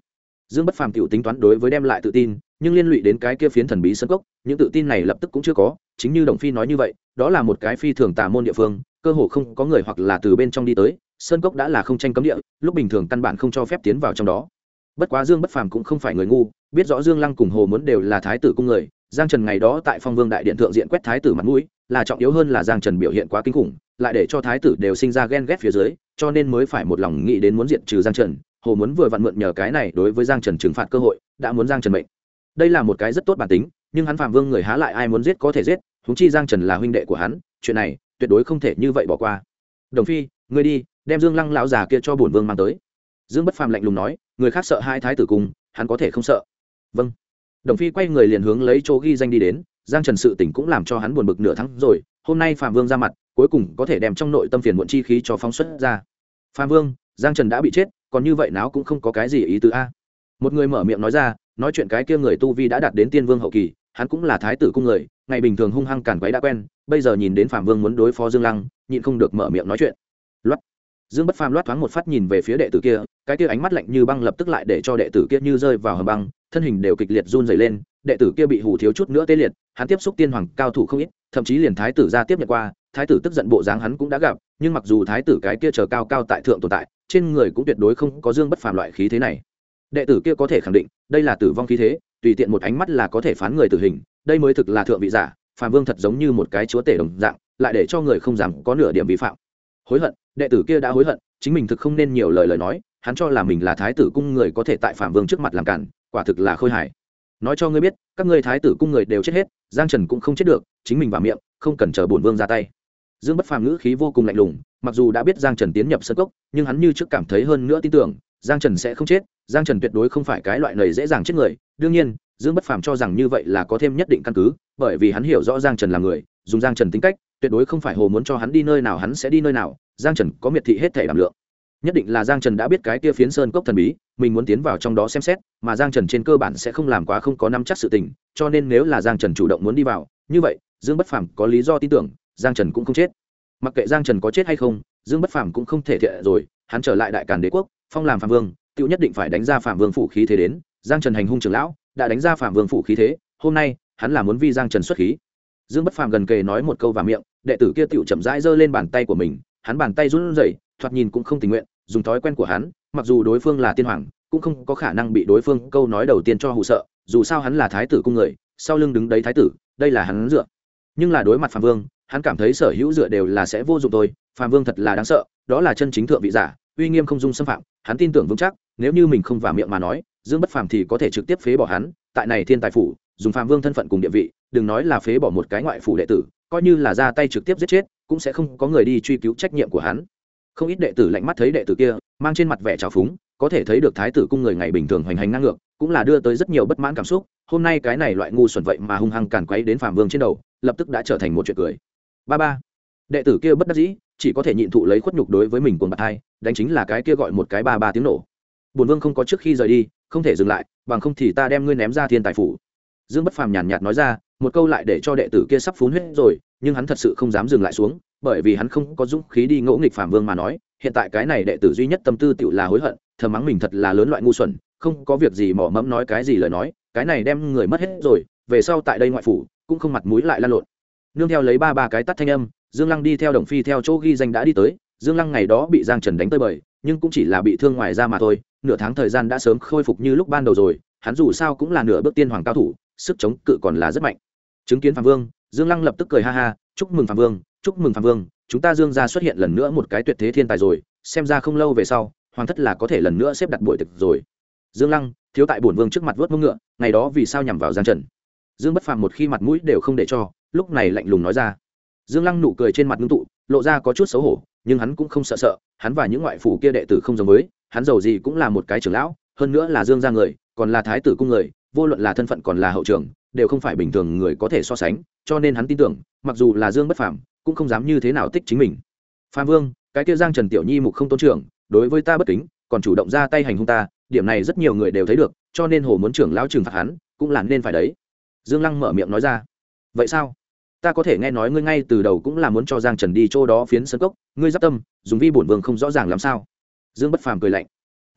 Dương Bất Phàm tiểu tính toán đối với đem lại tự tin, nhưng liên lụy đến cái kia phiến thần bí sơn cốc, những tự tin này lập tức cũng chưa có, chính như Đồng Phi nói như vậy, đó là một cái phi thường tà môn địa phương, cơ hồ không có người hoặc là từ bên trong đi tới, sơn cốc đã là không tranh cấm địa, lúc bình thường căn bản không cho phép tiến vào trong đó. Bất quá Dương Bất Phàm cũng không phải người ngu, biết rõ Dương Lăng cùng Hồ Muốn đều là thái tử cung người, Giang Trần ngày đó tại Phong Vương đại điện thượng diện quét thái tử mặt mũi, là trọng yếu hơn là Giang Trần biểu hiện quá kinh khủng, lại để cho thái tử đều sinh ra ghen ghét phía dưới, cho nên mới phải một lòng nghĩ đến muốn diệt trừ Giang Trần. Hồ Muốn vừa vặn mượn nhờ cái này đối với Giang Trần trừng phạt cơ hội, đã muốn Giang Trần mệnh. Đây là một cái rất tốt bản tính, nhưng hắn Phạm Vương người há lại ai muốn giết có thể giết, huống chi Giang Trần là huynh đệ của hắn, chuyện này tuyệt đối không thể như vậy bỏ qua. Đồng Phi, ngươi đi, đem Dương Lăng lão già kia cho bổn vương mang tới. Dương Bất Phàm lạnh lùng nói, người khác sợ hai thái tử cùng, hắn có thể không sợ. Vâng. Đồng Phi quay người liền hướng lấy chỗ ghi danh đi đến, Giang Trần sự tình cũng làm cho hắn buồn bực nửa tháng rồi, hôm nay Phạm Vương ra mặt, cuối cùng có thể đem trong nội tâm phiền muộn chi khí cho phóng xuất ra. Phạm Vương, Giang Trần đã bị chết, còn như vậy náo cũng không có cái gì ý tứ a. Một người mở miệng nói ra, nói chuyện cái kia người tu vi đã đạt đến tiên vương hậu kỳ, hắn cũng là thái tử cung người, ngày bình thường hung hăng càn quấy đã quen, bây giờ nhìn đến Phạm Vương muốn đối phó Dương Lăng, nhịn không được mở miệng nói chuyện. Loát. Dương Bất Phàm loát thoáng một phát nhìn về phía đệ tử kia, cái kia ánh mắt lạnh như băng lập tức lại để cho đệ tử kia như rơi vào hầm băng, thân hình đều kịch liệt run rẩy lên, đệ tử kia bị hù thiếu chút nữa tê liệt, hắn tiếp xúc tiên hoàng cao thủ không ít, thậm chí liền thái tử ra tiếp nhận qua, thái tử tức giận bộ dáng hắn cũng đã gặp, nhưng mặc dù thái tử cái kia chờ cao cao tại thượng tồn tại, trên người cũng tuyệt đối không có Dương Bất Phàm loại khí thế này. Đệ tử kia có thể khẳng định, đây là tử vong khí thế, tùy tiện một ánh mắt là có thể phán người tử hình, đây mới thực là thượng vị giả, Phàm Vương thật giống như một cái chúa tể đồng dạng, lại để cho người không dám có nửa điểm vi phạm. Hối hận, đệ tử kia đã hối hận, chính mình thực không nên nhiều lời nói, hắn cho là mình là thái tử cung người có thể tại Phàm Vương trước mặt làm cản, quả thực là khôi hài. Nói cho ngươi biết, các ngươi thái tử cung người đều chết hết, Giang Trần cũng không chết được, chính mình vào miệng, không cần chờ bổn vương ra tay. Dương Bất Phàm ngữ khí vô cùng lạnh lùng, mặc dù đã biết Giang Trần tiến nhập sơn cốc, nhưng hắn như trước cảm thấy hơn nữa tin tưởng, Giang Trần sẽ không chết, Giang Trần tuyệt đối không phải cái loại này dễ dàng chết người. Đương nhiên, Dương Bất Phàm cho rằng như vậy là có thêm nhất định căn cứ, bởi vì hắn hiểu rõ Giang Trần là người, dùng Giang Trần tính cách, tuyệt đối không phải Hồ Muốn cho hắn đi nơi nào hắn sẽ đi nơi nào, Giang Trần có miệt thị hết thể đảm lượng. Nhất định là Giang Trần đã biết cái kia phiến sơn cốc thần bí, mình muốn tiến vào trong đó xem xét, mà Giang Trần trên cơ bản sẽ không làm quá không có nắm chắc sự tình, cho nên nếu là Giang Trần chủ động muốn đi vào, như vậy, Dương Bất Phàm có lý do tin tưởng, Giang Trần cũng không chết. Mặc kệ Giang Trần có chết hay không, Dương Bất Phàm cũng không thể thiện rồi, hắn trở lại Đại Càn Đế quốc, phong làm Phạm Vương, tiêu nhất định phải đánh ra Phạm Vương phủ khí thế đến, Giang Trần hành hung trưởng lão, đã đánh ra Phạm Vương phủ khí thế, hôm nay, hắn là muốn vi Giang Trần xuất khí. Dương Bất Phàm gần kề nói một câu vào miệng, đệ tử kia tiểu chậm rãi giơ lên bàn tay của mình, hắn bàn tay run rẩy, thoạt nhìn cũng không tình nguyện, dùng thói quen của hắn, mặc dù đối phương là tiên hoàng, cũng không có khả năng bị đối phương câu nói đầu tiên cho hù sợ, dù sao hắn là thái tử cung người, sau lưng đứng đấy thái tử, đây là hắn dựa. Nhưng là đối mặt Phạm Vương, hắn cảm thấy sở hữu dựa đều là sẽ vô dụng thôi, Phạm Vương thật là đáng sợ, đó là chân chính thượng vị giả, uy nghiêm không dung xâm phạm, hắn tin tưởng vững chắc, nếu như mình không vào miệng mà nói, Dương Bất Phàm thì có thể trực tiếp phế bỏ hắn, tại này thiên tài phủ, dùng Phạm Vương thân phận cùng địa vị, đừng nói là phế bỏ một cái ngoại phủ đệ tử, coi như là ra tay trực tiếp giết chết, cũng sẽ không có người đi truy cứu trách nhiệm của hắn. Không ít đệ tử lạnh mắt thấy đệ tử kia, mang trên mặt vẻ trào phúng, có thể thấy được thái tử cung người ngày bình thường hoành hành ngang ngược, cũng là đưa tới rất nhiều bất mãn cảm xúc, hôm nay cái này loại ngu xuẩn vậy mà hung hăng càn quấy đến Phạm Vương trên đầu, lập tức đã trở thành một chuyện cười. Ba đệ tử kia bất đắc dĩ, chỉ có thể nhịn thụ lấy khuất nhục đối với mình cuồng bạt hai, đánh chính là cái kia gọi một cái ba tiếng nổ. Bổn Vương không có trước khi rời đi, không thể dừng lại, bằng không thì ta đem ngươi ném ra thiên tài phủ. Dương Bất Phàm nhàn nhạt nói ra, một câu lại để cho đệ tử kia sắp phun huyết rồi, nhưng hắn thật sự không dám dừng lại xuống, bởi vì hắn không có dũng khí đi ngỗ nghịch Phạm Vương mà nói, hiện tại cái này đệ tử duy nhất tâm tư tựu là hối hận, thầm mắng mình thật là lớn loại ngu xuẩn, không có việc gì mỏ mẫm nói cái gì lời nói, cái này đem người mất hết rồi, về sau tại đây ngoại phủ cũng không mặt mũi lại lan lộn. Nương theo lấy ba cái tắt thanh âm, Dương Lăng đi theo Đồng Phi theo chỗ ghi danh đã đi tới, Dương Lăng ngày đó bị Giang Trần đánh tơi bời, nhưng cũng chỉ là bị thương ngoài da mà thôi, nửa tháng thời gian đã sớm khôi phục như lúc ban đầu rồi, hắn dù sao cũng là nửa bước tiên hoàng cao thủ, sức chống cự còn là rất mạnh. Chứng kiến Phạm Vương, Dương Lăng lập tức cười ha ha, chúc mừng Phạm Vương, chúc mừng Phạm Vương, chúng ta Dương gia xuất hiện lần nữa một cái tuyệt thế thiên tài rồi, xem ra không lâu về sau, hoàng thất là có thể lần nữa xếp đặt buổi tiệc rồi. Dương Lăng, thiếu tại bổn vương trước mặt vớt mông ngựa, ngày đó vì sao nhằm vào Giang Trần? Dương Bất Phàm một khi mặt mũi đều không để cho, lúc này lạnh lùng nói ra. Dương Lăng nụ cười trên mặt ngưng tụ, lộ ra có chút xấu hổ, nhưng hắn cũng không sợ, hắn và những ngoại phủ kia đệ tử không giống với, hắn giàu gì cũng là một cái trưởng lão, hơn nữa là Dương gia người, còn là thái tử cung người, vô luận là thân phận còn là hậu trường, đều không phải bình thường người có thể so sánh, cho nên hắn tin tưởng, mặc dù là Dương Bất Phàm, cũng không dám như thế nào tích chính mình. Phạm Vương, cái kia Giang Trần tiểu nhi mục không tôn trưởng, đối với ta bất kính, còn chủ động ra tay hành hung ta, điểm này rất nhiều người đều thấy được, cho nên Hồ muốn trưởng lão trừng phạt hắn, cũng là nên phải đấy. Dương Lăng mở miệng nói ra. Vậy sao? Ta có thể nghe nói ngươi ngay từ đầu cũng là muốn cho Giang Trần đi chỗ đó phiến sơn cốc, ngươi giáp tâm, dùng vi bổn vương không rõ ràng làm sao? Dương Bất Phàm cười lạnh. Nghe vậy,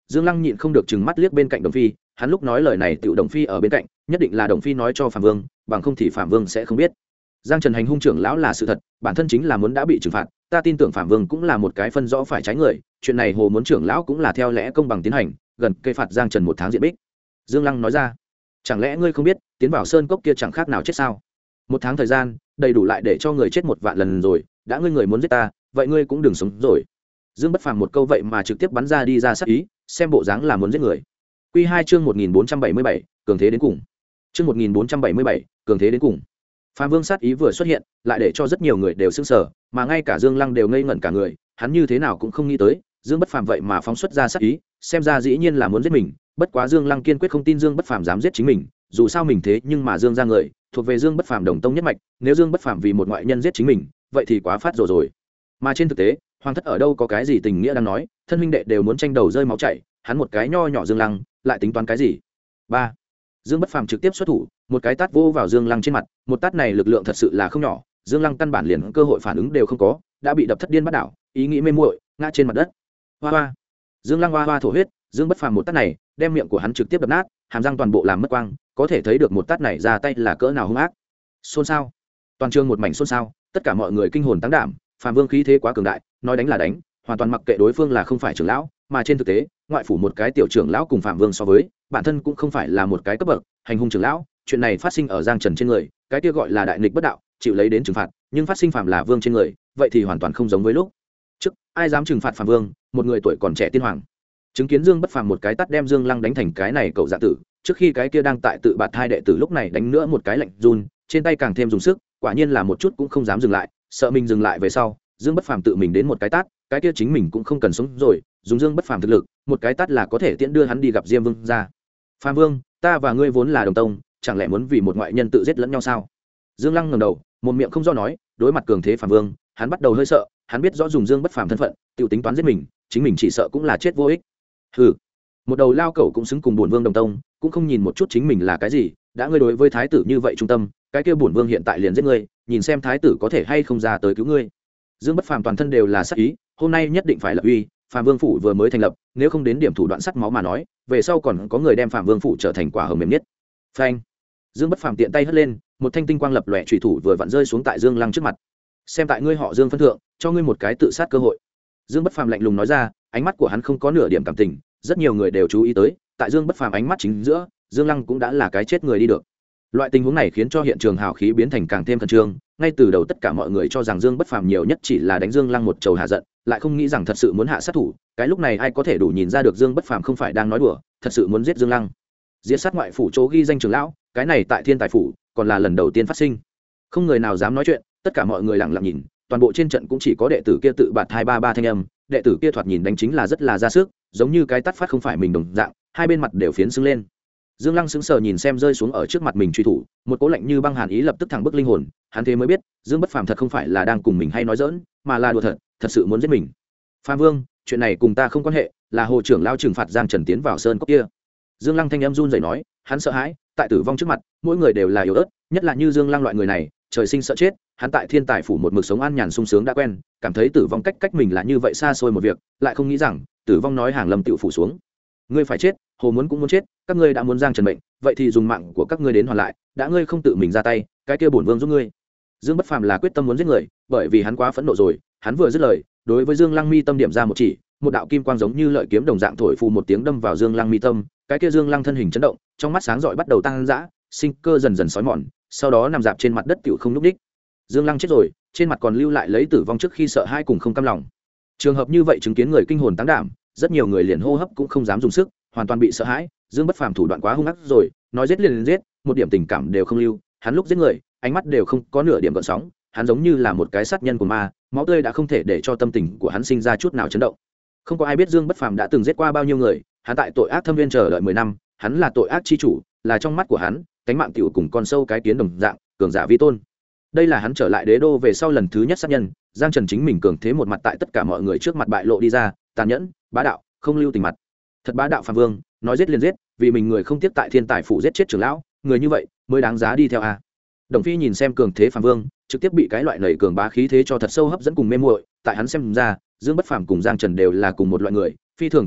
Dương Lăng nhịn không được chừng mắt liếc bên cạnh Đồng Phi, hắn lúc nói lời này tiểu Đồng Phi ở bên cạnh, nhất định là Đồng Phi nói cho Phạm Vương, bằng không thì Phạm Vương sẽ không biết. Giang Trần hành hung trưởng lão là sự thật, bản thân chính là muốn đã bị trừng phạt, ta tin tưởng Phạm Vương cũng là một cái phân rõ phải trái người, chuyện này hồ muốn trưởng lão cũng là theo lẽ công bằng tiến hành, gần kê phạt Giang Trần 1 tháng diện bích. Dương Lăng nói ra, chẳng lẽ ngươi không biết, tiến vào sơn cốc kia chẳng khác nào chết sao? 1 tháng thời gian, đầy đủ lại để cho người chết 1 vạn lần rồi, đã ngươi người muốn giết ta, vậy ngươi cũng đừng sống rồi. Dương Bất Phàm một câu vậy mà trực tiếp bắn ra đi ra sát ý, xem bộ dáng là muốn giết người. Quy 2 chương 1477, cường thế đến cùng. Chương 1477, cường thế đến cùng. Phạm Vương sát ý vừa xuất hiện, lại để cho rất nhiều người đều sửng sở, mà ngay cả Dương Lăng đều ngây ngẩn cả người, hắn như thế nào cũng không nghĩ tới, Dương Bất Phàm vậy mà phóng xuất ra sát ý, xem ra dĩ nhiên là muốn giết mình, bất quá Dương Lăng kiên quyết không tin Dương Bất Phàm dám giết chính mình, dù sao mình thế nhưng mà Dương ra người, thuộc về Dương Bất Phàm đồng tông nhất mạch, nếu Dương Bất Phàm vì một ngoại nhân giết chính mình, vậy thì quá phát rồi. Mà trên thực tế, hoàng thất ở đâu có cái gì tình nghĩa đang nói, thân huynh đệ đều muốn tranh đầu rơi máu chảy, hắn một cái nho nhỏ Dương Lăng, lại tính toán cái gì? 3. Dương Bất Phàm trực tiếp xuất thủ, một cái tát vô vào Dương Lăng trên mặt, một tát này lực lượng thật sự là không nhỏ, Dương Lăng căn bản liền cơ hội phản ứng đều không có, đã bị đập thất điên bắt đảo, ý nghĩ mê muội, ngã trên mặt đất. Hoa hoa. Dương Lăng hoa hoa thổ huyết, Dương Bất Phàm một tát này, đem miệng của hắn trực tiếp đập nát, hàm răng toàn bộ làm mất quang, có thể thấy được một tát này ra tay là cỡ nào hung ác. Xôn xao. Toàn trường một mảnh xôn xao, tất cả mọi người kinh hồn tăng đảm, Phạm Vương khí thế quá cường đại, nói đánh là đánh, hoàn toàn mặc kệ đối phương là không phải trưởng lão, mà trên thực tế, ngoại phủ một cái tiểu trưởng lão cùng Phạm Vương so với, bản thân cũng không phải là một cái cấp bậc, hành hung trưởng lão, chuyện này phát sinh ở Giang Trần trên người, cái kia gọi là đại nghịch bất đạo, chịu lấy đến trừng phạt, nhưng phát sinh Phạm là Vương trên người, vậy thì hoàn toàn không giống với lúc trước, ai dám trừng phạt Phạm Vương, một người tuổi còn trẻ tiên hoàng. Chứng kiến Dương Bất Phàm một cái tát đem Dương Lăng đánh thành cái này cậu dạ tử, trước khi cái kia đang tại tự bạt hai đệ tử lúc này đánh nữa một cái lạnh run, trên tay càng thêm dùng sức, quả nhiên là một chút cũng không dám dừng lại, sợ mình dừng lại về sau, Dương Bất Phàm tự mình đến một cái tát, cái kia chính mình cũng không cần sống rồi, dùng Dương Bất Phàm thực lực, một cái tát là có thể tiễn đưa hắn đi gặp Diêm Vương ra. Phàm Vương, ta và ngươi vốn là đồng tông, chẳng lẽ muốn vì một ngoại nhân tự giết lẫn nhau sao? Dương Lăng ngẩng đầu, một miệng không do nói, đối mặt cường thế Phàm Vương, hắn bắt đầu hơi sợ, hắn biết rõ dùng Dương Bất Phàm thân phận, tiểu tính toán giết mình, chính mình chỉ sợ cũng là chết vô ích. Hừ, một đầu lao cẩu cũng xứng cùng bổn vương đồng tông, cũng không nhìn một chút chính mình là cái gì, đã ngươi đối với thái tử như vậy trung tâm, cái kia bổn vương hiện tại liền giết ngươi, nhìn xem thái tử có thể hay không ra tới cứu ngươi. Dương Bất Phàm toàn thân đều là sát ý, hôm nay nhất định phải lập uy, Phạm Vương phủ vừa mới thành lập, nếu không đến điểm thủ đoạn sắt máu mà nói, về sau còn có người đem Phạm Vương phủ trở thành quả hầm mềm nhất. Phanh! Dương Bất Phàm tiện tay hất lên, một thanh tinh quang lập lòe chủy thủ vừa vặn rơi xuống tại Dương Lăng trước mặt. Xem tại ngươi họ Dương phân thượng, cho ngươi một cái tự sát cơ hội. Dương Bất Phàm lạnh lùng nói ra, ánh mắt của hắn không có nửa điểm cảm tình, rất nhiều người đều chú ý tới, tại Dương Bất Phàm ánh mắt chính giữa, Dương Lăng cũng đã là cái chết người đi được. Loại tình huống này khiến cho hiện trường hào khí biến thành càng thêm khẩn trương, ngay từ đầu tất cả mọi người cho rằng Dương Bất Phàm nhiều nhất chỉ là đánh Dương Lăng một trầu hạ giận, lại không nghĩ rằng thật sự muốn hạ sát thủ, cái lúc này ai có thể đủ nhìn ra được Dương Bất Phàm không phải đang nói đùa, thật sự muốn giết Dương Lăng. Diệt sát ngoại phủ chỗ ghi danh trưởng lão, cái này tại Thiên Tài phủ còn là lần đầu tiên phát sinh. Không người nào dám nói chuyện, tất cả mọi người lặng lặng nhìn, toàn bộ trên trận cũng chỉ có đệ tử kia tự bạt 233 thanh âm, đệ tử kia thoạt nhìn đánh chính là rất là ra sức, giống như cái tát phát không phải mình đồng dạng, hai bên mặt đều phiến sưng lên. Dương Lăng sững sờ nhìn xem rơi xuống ở trước mặt mình truy thủ, một cỗ lạnh như băng hàn ý lập tức thẳng bức linh hồn, hắn thế mới biết, Dương Bất Phàm thật không phải là đang cùng mình hay nói giỡn, mà là đùa thật, thật sự muốn giết mình. Phàm Vương, chuyện này cùng ta không quan hệ, là Hồ trưởng lao trừng phạt Giang Trần tiến vào sơn cốc kia. Dương Lăng thanh âm run rẩy nói, hắn sợ hãi, tại tử vong trước mặt, mỗi người đều là yếu ớt, nhất là như Dương Lăng loại người này, trời sinh sợ chết, hắn tại Thiên Tài phủ một mực sống an nhàn sung sướng đã quen, cảm thấy tử vong cách mình là như vậy xa xôi một việc, lại không nghĩ rằng, tử vong nói hàng lâm tiểu phủ xuống. Ngươi phải chết, Hồ muốn cũng muốn chết, các ngươi đã muốn Giang Trần mệnh, vậy thì dùng mạng của các ngươi đến hoàn lại, đã ngươi không tự mình ra tay, cái kia bổn vương giúp ngươi. Dương Bất Phàm là quyết tâm muốn giết người, bởi vì hắn quá phẫn nộ rồi, hắn vừa dứt lời, đối với Dương Lăng mi tâm điểm ra một chỉ, một đạo kim quang giống như lợi kiếm đồng dạng thổi phù một tiếng đâm vào Dương Lăng mi tâm, cái kia Dương Lăng thân hình chấn động, trong mắt sáng rọi bắt đầu tăng dã, sinh cơ dần dần sói mòn, sau đó nằm dạp trên mặt đất tiểu không lúc đích. Dương Lăng chết rồi, trên mặt còn lưu lại lấy tử vong trước khi sợ hãi cùng không cam lòng. Trường hợp như vậy chứng kiến người kinh hồn táng đảm, rất nhiều người liền hô hấp cũng không dám dùng sức, hoàn toàn bị sợ hãi. Dương Bất Phàm thủ đoạn quá hung ác rồi, nói giết liền giết, một điểm tình cảm đều không lưu, hắn lúc giết người, ánh mắt đều không có nửa điểm gợn sóng, hắn giống như là một cái sát nhân của ma, máu tươi đã không thể để cho tâm tình của hắn sinh ra chút nào chấn động. Không có ai biết Dương Bất Phàm đã từng giết qua bao nhiêu người, hắn tại tội ác thâm viên chờ đợi 10 năm, hắn là tội ác chi chủ, là trong mắt của hắn, cánh mạng tiểu cùng con sâu cái kiến đồng dạng, cường giả vi tôn. Đây là hắn trở lại đế đô về sau lần thứ nhất sát nhân, Giang Trần chính mình cường thế một mặt tại tất cả mọi người trước mặt bại lộ đi ra, tàn nhẫn, bá đạo, không lưu tình mặt. Thật bá đạo Phạm Vương, nói giết liền giết, vì mình người không tiếc tại Thiên Tài phủ giết chết trưởng lão, người như vậy mới đáng giá đi theo a. Đồng Phi nhìn xem cường thế Phạm Vương, trực tiếp bị cái loại lầy cường bá khí thế cho thật sâu hấp dẫn cùng mê muội, tại hắn xem ra, Dương Bất Phàm cùng Giang Trần đều là cùng một loại người, phi thường cường thế,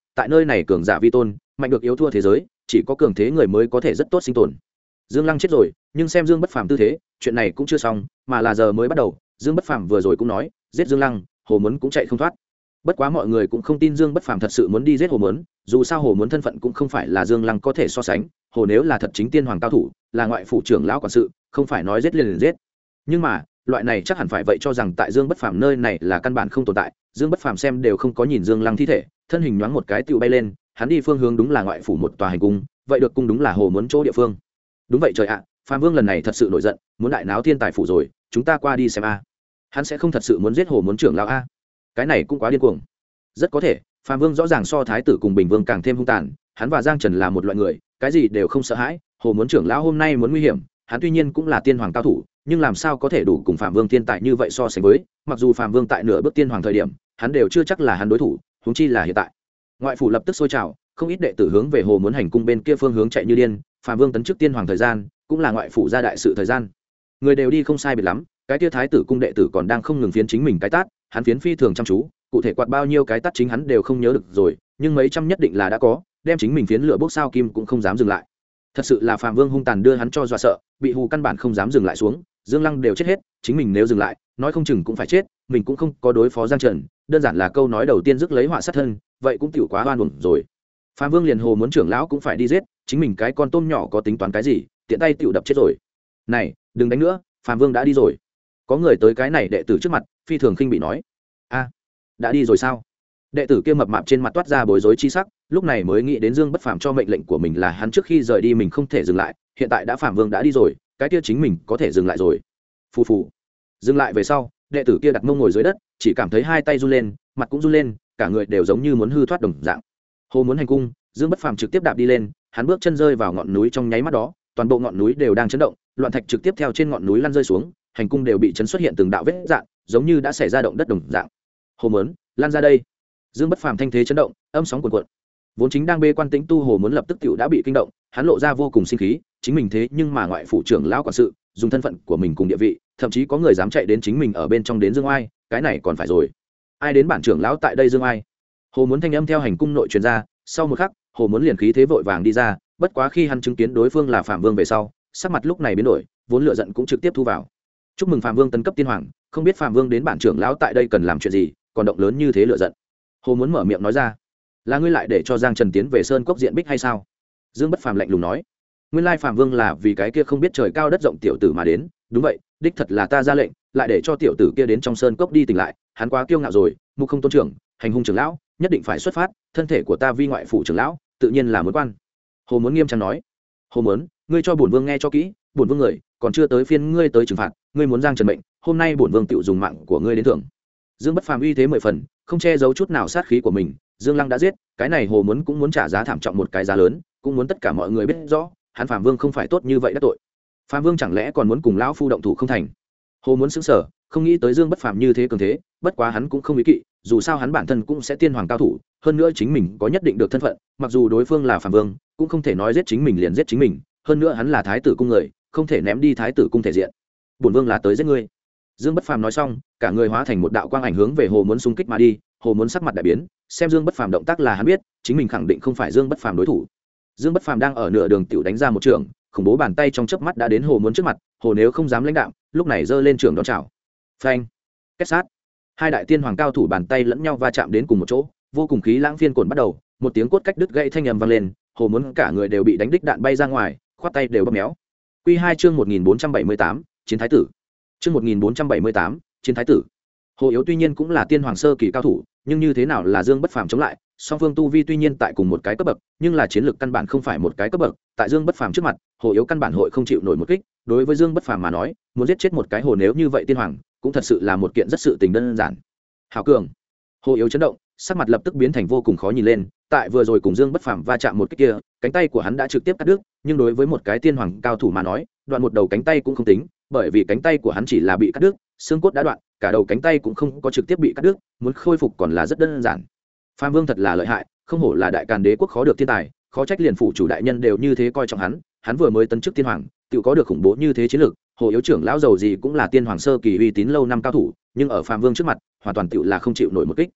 tại nơi này cường giả vi tôn, mạnh được yếu thua thế giới, chỉ có cường thế người mới có thể rất tốt sinh tồn. Dương Lăng chết rồi, nhưng xem Dương Bất Phàm tư thế, chuyện này cũng chưa xong, mà là giờ mới bắt đầu. Dương Bất Phàm vừa rồi cũng nói, giết Dương Lăng, Hồ Muốn cũng chạy không thoát. Bất quá mọi người cũng không tin Dương Bất Phàm thật sự muốn đi giết Hồ Muốn, dù sao Hồ Muốn thân phận cũng không phải là Dương Lăng có thể so sánh, Hồ nếu là thật chính tiên hoàng cao thủ, là ngoại phủ trưởng lão quản sự, không phải nói giết liền giết. Nhưng mà, loại này chắc hẳn phải vậy cho rằng tại Dương Bất Phàm nơi này là căn bản không tồn tại, Dương Bất Phàm xem đều không có nhìn Dương Lăng thi thể, thân hình nhoáng một cái tựu bay lên, hắn đi phương hướng đúng là ngoại phủ một tòa hành cung, vậy được cung đúng là Hồ Muốn chỗ địa phương. Đúng vậy trời ạ, Phạm Vương lần này thật sự nổi giận, muốn đại náo thiên tài phủ rồi, chúng ta qua đi xem a. Hắn sẽ không thật sự muốn giết Hồ Muốn trưởng lão a? Cái này cũng quá điên cuồng. Rất có thể, Phạm Vương rõ ràng so thái tử cùng Bình Vương càng thêm hung tàn, hắn và Giang Trần là một loại người, cái gì đều không sợ hãi, Hồ Muốn trưởng lão hôm nay muốn nguy hiểm, hắn tuy nhiên cũng là tiên hoàng cao thủ, nhưng làm sao có thể đủ cùng Phạm Vương thiên tài như vậy so sánh với, mặc dù Phạm Vương tại nửa bước tiên hoàng thời điểm, hắn đều chưa chắc là hắn đối thủ, huống chi là hiện tại. Ngoại phủ lập tức sôi trào, không ít đệ tử hướng về Hồ Muốn hành cung bên kia phương hướng chạy như điên, Phạm Vương tấn chức tiên hoàng thời gian, cũng là ngoại phủ gia đại sự thời gian. Người đều đi không sai biệt lắm, cái kia thái tử cung đệ tử còn đang không ngừng phiến chính mình cái tát, hắn phiến phi thường chăm chú, cụ thể quạt bao nhiêu cái tát chính hắn đều không nhớ được rồi, nhưng mấy trăm nhất định là đã có, đem chính mình phiến lửa bốc sao kim cũng không dám dừng lại. Thật sự là Phạm Vương hung tàn đưa hắn cho dọa sợ, bị hù căn bản không dám dừng lại xuống, Dương Lăng đều chết hết, chính mình nếu dừng lại, nói không chừng cũng phải chết, mình cũng không có đối phó Giang Trần, đơn giản là câu nói đầu tiên rước lấy họa sát thân, vậy cũng tiểu quá oan uổng rồi. Phạm Vương liền Hồ Muốn trưởng lão cũng phải đi giết, chính mình cái con tôm nhỏ có tính toán cái gì, tiện tay tiểu đập chết rồi. Này, đừng đánh nữa, Phạm Vương đã đi rồi. Có người tới cái này đệ tử trước mặt, phi thường khinh bị nói: "A, đã đi rồi sao?" Đệ tử kia mập mạp trên mặt toát ra bối rối chi sắc, lúc này mới nghĩ đến Dương Bất Phàm cho mệnh lệnh của mình là hắn trước khi rời đi mình không thể dừng lại, hiện tại đã Phạm Vương đã đi rồi, cái kia chính mình có thể dừng lại rồi. Phù phù. Dừng lại về sau, đệ tử kia đặt mông ngồi dưới đất, chỉ cảm thấy hai tay run lên, mặt cũng run lên, cả người đều giống như muốn hư thoát đồng dạng. Hồ Muốn hành cung, Dương Bất Phàm trực tiếp đạp đi lên, hắn bước chân rơi vào ngọn núi trong nháy mắt đó, toàn bộ ngọn núi đều đang chấn động, loạn thạch trực tiếp theo trên ngọn núi lăn rơi xuống, hành cung đều bị chấn xuất hiện từng đạo vết rạn, giống như đã xảy ra động đất đồng dạng. Hồ Muốn, lan ra đây. Dương Bất Phàm thanh thế chấn động, âm sóng cuồn cuộn. Vốn chính đang bê quan tĩnh tu Hồ Muốn lập tức tiểu đã bị kinh động, hắn lộ ra vô cùng sinh khí, chính mình thế nhưng mà ngoại phủ trưởng lão quản sự, dùng thân phận của mình cùng địa vị, thậm chí có người dám chạy đến chính mình ở bên trong đến dương oai, cái này còn phải rồi. Ai đến bản trưởng lão tại đây dương oai? Hồ Muốn thanh âm theo hành cung nội truyền ra, sau một khắc, Hồ Muốn liền khí thế vội vàng đi ra, bất quá khi hắn chứng kiến đối phương là Phạm Vương về sau, sắc mặt lúc này biến đổi, vốn lửa giận cũng trực tiếp thu vào. Chúc mừng Phạm Vương tấn cấp tiên hoàng, không biết Phạm Vương đến bản trưởng lão tại đây cần làm chuyện gì, còn động lớn như thế lửa giận. Hồ Muốn mở miệng nói ra: "Là ngươi lại để cho Giang Trần tiến về sơn cốc diện bích hay sao?" Dương Bất Phàm lạnh lùng nói: "Nguyên lai Phạm Vương là vì cái kia không biết trời cao đất rộng tiểu tử mà đến, đúng vậy, đích thật là ta ra lệnh, lại để cho tiểu tử kia đến trong sơn cốc đi tỉnh lại, hắn quá kiêu ngạo rồi, mục không tôn trưởng, hành hung trưởng lão, nhất định phải xuất phát, thân thể của ta vi ngoại phụ trưởng lão, tự nhiên là muốn quan." Hồ Muốn nghiêm trang nói: "Hồ Muốn, ngươi cho bổn vương nghe cho kỹ, bổn vương người, còn chưa tới phiên ngươi tới trừng phạt, ngươi muốn Giang Trần mệnh, hôm nay bổn vương tiểu dùng mạng của ngươi đến thưởng." Dương Bất Phàm uy thế mười phần, không che giấu chút nào sát khí của mình, Dương Lăng đã giết, cái này Hồ Muốn cũng muốn trả giá thảm trọng một cái giá lớn, cũng muốn tất cả mọi người biết rõ, hắn Phạm Vương không phải tốt như vậy đắc tội. Phạm Vương chẳng lẽ còn muốn cùng lão phu động thủ không thành? Hồ Muốn sững sờ, không nghĩ tới Dương Bất Phàm như thế cường thế, bất quá hắn cũng không ý kỵ, dù sao hắn bản thân cũng sẽ tiên hoàng cao thủ, hơn nữa chính mình có nhất định được thân phận, mặc dù đối phương là Phạm Vương, cũng không thể nói giết chính mình liền giết chính mình, hơn nữa hắn là thái tử cung người, không thể ném đi thái tử cung thể diện. Bổn vương là tới giết ngươi. Dương Bất Phàm nói xong, cả người hóa thành một đạo quang ảnh hướng về Hồ Muốn xung kích mà đi, Hồ Muốn sắc mặt đại biến, xem Dương Bất Phàm động tác là hắn biết, chính mình khẳng định không phải Dương Bất Phàm đối thủ. Dương Bất Phàm đang ở nửa đường tiểu đánh ra một trường, khủng bố bàn tay trong chớp mắt đã đến Hồ Muốn trước mặt, Hồ nếu không dám lãnh đạm, lúc này giơ lên trường đón chào. Phanh! Kết sát! Hai đại tiên hoàng cao thủ bàn tay lẫn nhau va chạm đến cùng một chỗ, vô cùng khí lãng phiên cuộn bắt đầu, một tiếng cốt cách đứt gãy thanh âm vang lên, Hồ Muốn cả người đều bị đánh đích đạn bay ra ngoài, khoát tay đều bóp méo. Quy 2 chương 1478, chiến thái tử. Chương 1478, chiến thái tử. Hồ Yếu tuy nhiên cũng là tiên hoàng sơ kỳ cao thủ, nhưng như thế nào là Dương Bất Phàm chống lại, song phương tu vi tuy nhiên tại cùng một cái cấp bậc, nhưng là chiến lược căn bản không phải một cái cấp bậc, tại Dương Bất Phàm trước mặt, Hồ Yếu căn bản hội không chịu nổi một kích, đối với Dương Bất Phàm mà nói, muốn giết chết một cái hồ nếu như vậy tiên hoàng, cũng thật sự là một kiện rất sự tình đơn giản. Hảo cường. Hồ Yếu chấn động, sắc mặt lập tức biến thành vô cùng khó nhìn lên, tại vừa rồi cùng Dương Bất Phàm va chạm một kích kia, cánh tay của hắn đã trực tiếp cắt đứt, nhưng đối với một cái tiên hoàng cao thủ mà nói, đoạn một đầu cánh tay cũng không tính, bởi vì cánh tay của hắn chỉ là bị cắt đứt, xương cốt đã đoạn, cả đầu cánh tay cũng không có trực tiếp bị cắt đứt, muốn khôi phục còn là rất đơn giản. Phạm Vương thật là lợi hại, không hổ là đại càn đế quốc khó được thiên tài, khó trách liền phủ chủ đại nhân đều như thế coi trọng hắn vừa mới tấn chức tiên hoàng, tự có được khủng bố như thế chiến lược, Hồ Yếu trưởng lão giàu gì cũng là tiên hoàng sơ kỳ uy tín lâu năm cao thủ, nhưng ở Phạm Vương trước mặt, hoàn toàn tự là không chịu nổi một kích.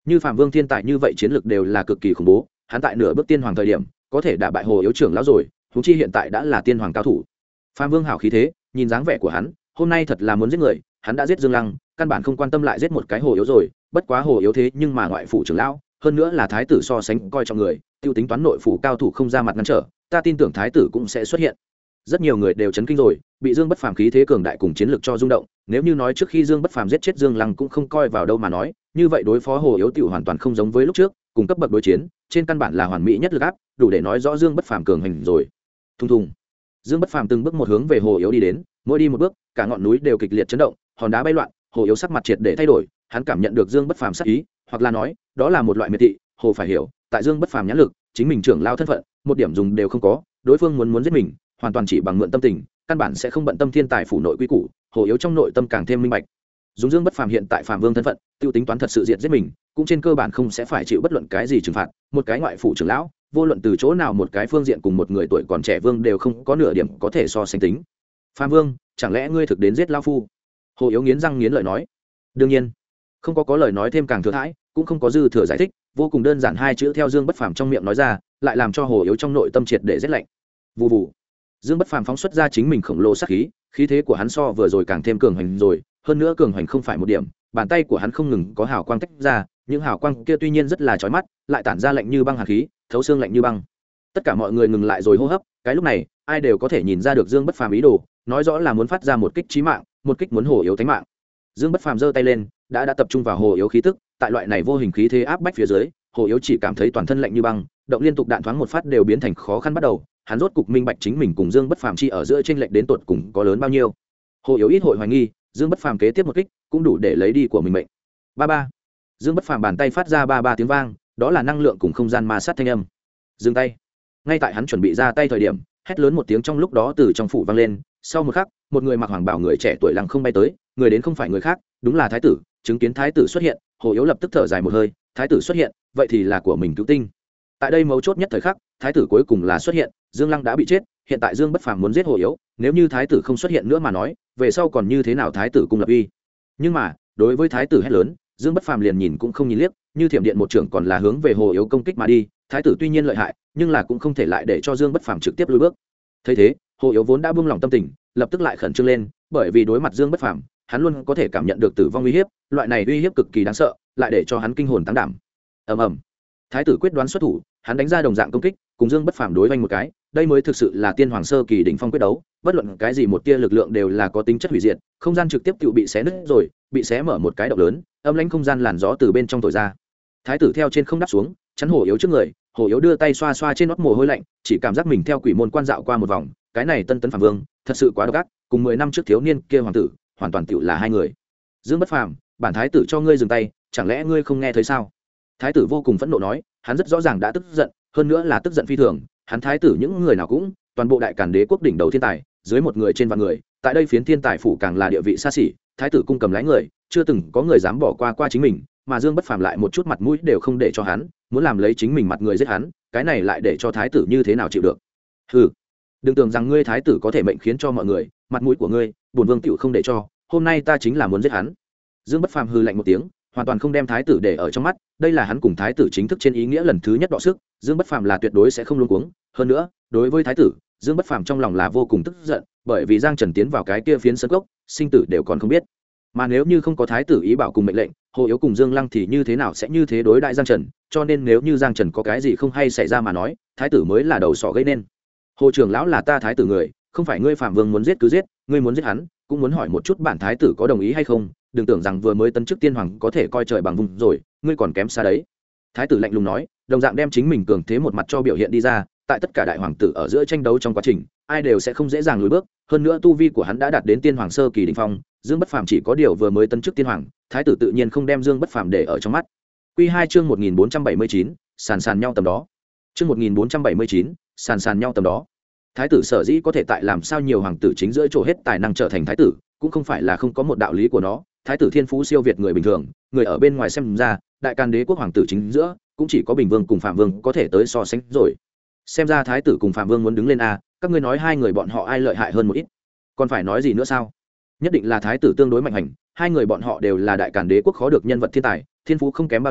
như phạm vương thiên tài như vậy chiến lược đều là cực kỳ khủng bố, hắn tại nửa bước tiên hoàng thời điểm có thể đả bại hồ yếu trưởng lão rồi, huống chi hiện tại đã là tiên hoàng cao thủ. Phạm vương hảo khí thế, nhìn dáng vẻ của hắn hôm nay thật là muốn giết người. Hắn đã giết Dương Lăng, căn bản không quan tâm lại giết một cái hồ yếu rồi. Bất quá hồ yếu thế nhưng mà ngoại phủ trưởng lão, hơn nữa là thái tử so sánh coi trọng người, tiêu tính toán nội phủ cao thủ không ra mặt ngăn trở, ta tin tưởng thái tử cũng sẽ xuất hiện. Rất nhiều người đều chấn kinh rồi, bị Dương Bất Phàm khí thế cường đại cùng chiến lược cho rung động. Nếu như nói trước khi Dương Bất Phàm giết chết Dương Lăng cũng không coi vào đâu mà nói, như vậy đối phó hồ yếu tiểu hoàn toàn không giống với lúc trước, cùng cấp bậc đối chiến, trên căn bản là hoàn mỹ nhất lực áp, đủ để nói rõ Dương Bất Phàm cường hành rồi. Thùng thùng. Dương Bất Phàm từng bước một hướng về hồ yếu đi đến, mỗi đi một bước, cả ngọn núi đều kịch liệt chấn động, hòn đá bay loạn, hồ yếu sắc mặt triệt để thay đổi, hắn cảm nhận được Dương Bất Phàm sát ý, hoặc là nói, đó là một loại miệt thị, hồ phải hiểu, tại Dương Bất Phàm nhãn lực, chính mình trưởng lao thân phận, một điểm dùng đều không có, đối phương muốn giết mình, hoàn toàn chỉ bằng mượn tâm tình, căn bản sẽ không bận tâm thiên tài phủ nội quy củ, hồ yếu trong nội tâm càng thêm minh bạch. Dùng Dương Bất Phàm hiện tại Phàm Vương thân phận, tiêu tính toán thật sự diệt giết mình, cũng trên cơ bản không sẽ phải chịu bất luận cái gì trừng phạt, một cái ngoại phủ trưởng lão, vô luận từ chỗ nào một cái phương diện cùng một người tuổi còn trẻ vương đều không có nửa điểm có thể so sánh tính. Phàm Vương, chẳng lẽ ngươi thực đến giết lão phu? Hồ yếu nghiến răng nghiến lợi nói. Đương nhiên, không có lời nói thêm càng thừa thãi, cũng không có dư thừa giải thích, vô cùng đơn giản hai chữ theo Dương Bất Phàm trong miệng nói ra, lại làm cho hồ yếu trong nội tâm triệt để rét lạnh. Vù vù. Dương Bất Phàm phóng xuất ra chính mình khổng lồ sát khí, khí thế của hắn so vừa rồi càng thêm cường hành rồi, hơn nữa cường hành không phải một điểm, bàn tay của hắn không ngừng có hào quang tách ra, những hào quang kia tuy nhiên rất là chói mắt, lại tản ra lạnh như băng hàn khí, thấu xương lạnh như băng. Tất cả mọi người ngừng lại rồi hô hấp, cái lúc này, ai đều có thể nhìn ra được Dương Bất Phàm ý đồ, nói rõ là muốn phát ra một kích chí mạng, một kích muốn hồ yếu tính mạng. Dương Bất Phàm giơ tay lên, đã tập trung vào hồ yếu khí tức, tại loại này vô hình khí thế áp bách phía dưới, hồ yếu chỉ cảm thấy toàn thân lạnh như băng, động liên tục đạn thoáng một phát đều biến thành khó khăn bắt đầu. Hắn rốt cục minh bạch chính mình cùng Dương Bất Phàm chi ở giữa chênh lệch đến tột cùng có lớn bao nhiêu. Hồ yếu ít hội hoài nghi, Dương Bất Phàm kế tiếp một kích, cũng đủ để lấy đi của mình mệnh. Ba ba. Dương Bất Phàm bàn tay phát ra ba ba tiếng vang, đó là năng lượng cùng không gian ma sát thanh âm. Dừng tay. Ngay tại hắn chuẩn bị ra tay thời điểm, hét lớn một tiếng trong lúc đó từ trong phủ vang lên, sau một khắc, một người mặc hoàng bào người trẻ tuổi lặng không bay tới, người đến không phải người khác, đúng là thái tử. Chứng kiến thái tử xuất hiện, hồ yếu lập tức thở dài một hơi, thái tử xuất hiện, vậy thì là của mình cứu tinh. Tại đây mấu chốt nhất thời khắc, thái tử cuối cùng là xuất hiện, Dương Lăng đã bị chết, hiện tại Dương Bất Phàm muốn giết hồ yếu, nếu như thái tử không xuất hiện nữa mà nói, về sau còn như thế nào thái tử cung lập uy. Nhưng mà, đối với thái tử hét lớn, Dương Bất Phàm liền nhìn cũng không nhìn liếc, như thiểm điện một trưởng còn là hướng về hồ yếu công kích mà đi. Thái tử tuy nhiên lợi hại, nhưng là cũng không thể lại để cho Dương Bất Phàm trực tiếp lùi bước. Thấy thế, hồ yếu vốn đã buông lòng tâm tình, lập tức lại khẩn trương lên, bởi vì đối mặt Dương Bất Phàm, hắn luôn có thể cảm nhận được tử vong uy hiếp, loại này uy hiếp cực kỳ đáng sợ, lại để cho hắn kinh hồn tăng đảm. Ầm ầm. Thái tử quyết đoán xuất thủ, hắn đánh ra đồng dạng công kích, cùng Dương Bất Phàm đối vanh một cái, đây mới thực sự là tiên hoàng sơ kỳ đỉnh phong quyết đấu, bất luận cái gì một tia lực lượng đều là có tính chất hủy diệt, không gian trực tiếp tự bị xé nứt rồi, bị xé mở một cái động lớn, âm lãnh không gian làn gió từ bên trong thổi ra. Thái tử theo trên không đáp xuống, chắn hồ yếu trước người, hồ yếu đưa tay xoa xoa trên nót mồ hôi lạnh, chỉ cảm giác mình theo quỷ môn quan dạo qua một vòng, cái này tân tấn Phàm Vương, thật sự quá độc ác, cùng 10 năm trước thiếu niên kia hoàng tử, hoàn toàn tựu là hai người. Dương Bất Phàm, bản thái tử cho ngươi dừng tay, chẳng lẽ ngươi không nghe thấy sao? Thái tử vô cùng phẫn nộ nói, hắn rất rõ ràng đã tức giận, hơn nữa là tức giận phi thường, hắn thái tử những người nào cũng, toàn bộ đại càn đế quốc đỉnh đầu thiên tài, dưới một người trên vạn người, tại đây phiến thiên tài phủ càng là địa vị xa xỉ, thái tử cung cầm lái người, chưa từng có người dám bỏ qua chính mình, mà Dương Bất Phàm lại một chút mặt mũi đều không để cho hắn, muốn làm lấy chính mình mặt người giết hắn, cái này lại để cho thái tử như thế nào chịu được? Hừ, đừng tưởng rằng ngươi thái tử có thể mệnh khiến cho mọi người, mặt mũi của ngươi, bổn vương tiểu không để cho, hôm nay ta chính là muốn giết hắn. Dương Bất Phàm hừ lạnh một tiếng, hoàn toàn không đem thái tử để ở trong mắt, đây là hắn cùng thái tử chính thức trên ý nghĩa lần thứ nhất đọ sức, Dương Bất Phàm là tuyệt đối sẽ không luống cuống, hơn nữa, đối với thái tử, Dương Bất Phàm trong lòng là vô cùng tức giận, bởi vì Giang Trần tiến vào cái kia phiến sân cốc, sinh tử đều còn không biết. Mà nếu như không có thái tử ý bảo cùng mệnh lệnh, Hồ Yếu cùng Dương Lăng thì như thế nào sẽ như thế đối đại Giang Trần, cho nên nếu như Giang Trần có cái gì không hay xảy ra mà nói, thái tử mới là đầu sỏ gây nên. Hồ trưởng lão là ta thái tử người, không phải ngươi Phạm Vương muốn giết cứ giết, ngươi muốn giết hắn, cũng muốn hỏi một chút bản thái tử có đồng ý hay không, đừng tưởng rằng vừa mới tấn chức tiên hoàng có thể coi trời bằng vùng rồi, ngươi còn kém xa đấy. Thái tử lạnh lùng nói, đồng dạng đem chính mình cường thế một mặt cho biểu hiện đi ra, tại tất cả đại hoàng tử ở giữa tranh đấu trong quá trình, ai đều sẽ không dễ dàng lùi bước, hơn nữa tu vi của hắn đã đạt đến tiên hoàng sơ kỳ đỉnh phong, Dương Bất Phàm chỉ có điều vừa mới tấn chức tiên hoàng, thái tử tự nhiên không đem Dương Bất Phàm để ở trong mắt. Quy 2 chương 1479, sàn sàn nhau tầm đó. Chương 1479, sàn sàn nhau tầm đó. Thái tử sở dĩ có thể tại làm sao nhiều hoàng tử chính giữa chỗ hết tài năng trở thành thái tử, cũng không phải là không có một đạo lý của nó. Thái tử thiên phú siêu việt người bình thường, người ở bên ngoài xem ra, đại càn đế quốc hoàng tử chính giữa cũng chỉ có Bình Vương cùng Phạm Vương có thể tới so sánh rồi. Xem ra thái tử cùng Phạm Vương muốn đứng lên a, các ngươi nói hai người bọn họ ai lợi hại hơn một ít? Còn phải nói gì nữa sao? Nhất định là thái tử tương đối mạnh hành, hai người bọn họ đều là đại càn đế quốc khó được nhân vật thiên tài, thiên phú không kém bao nhiêu,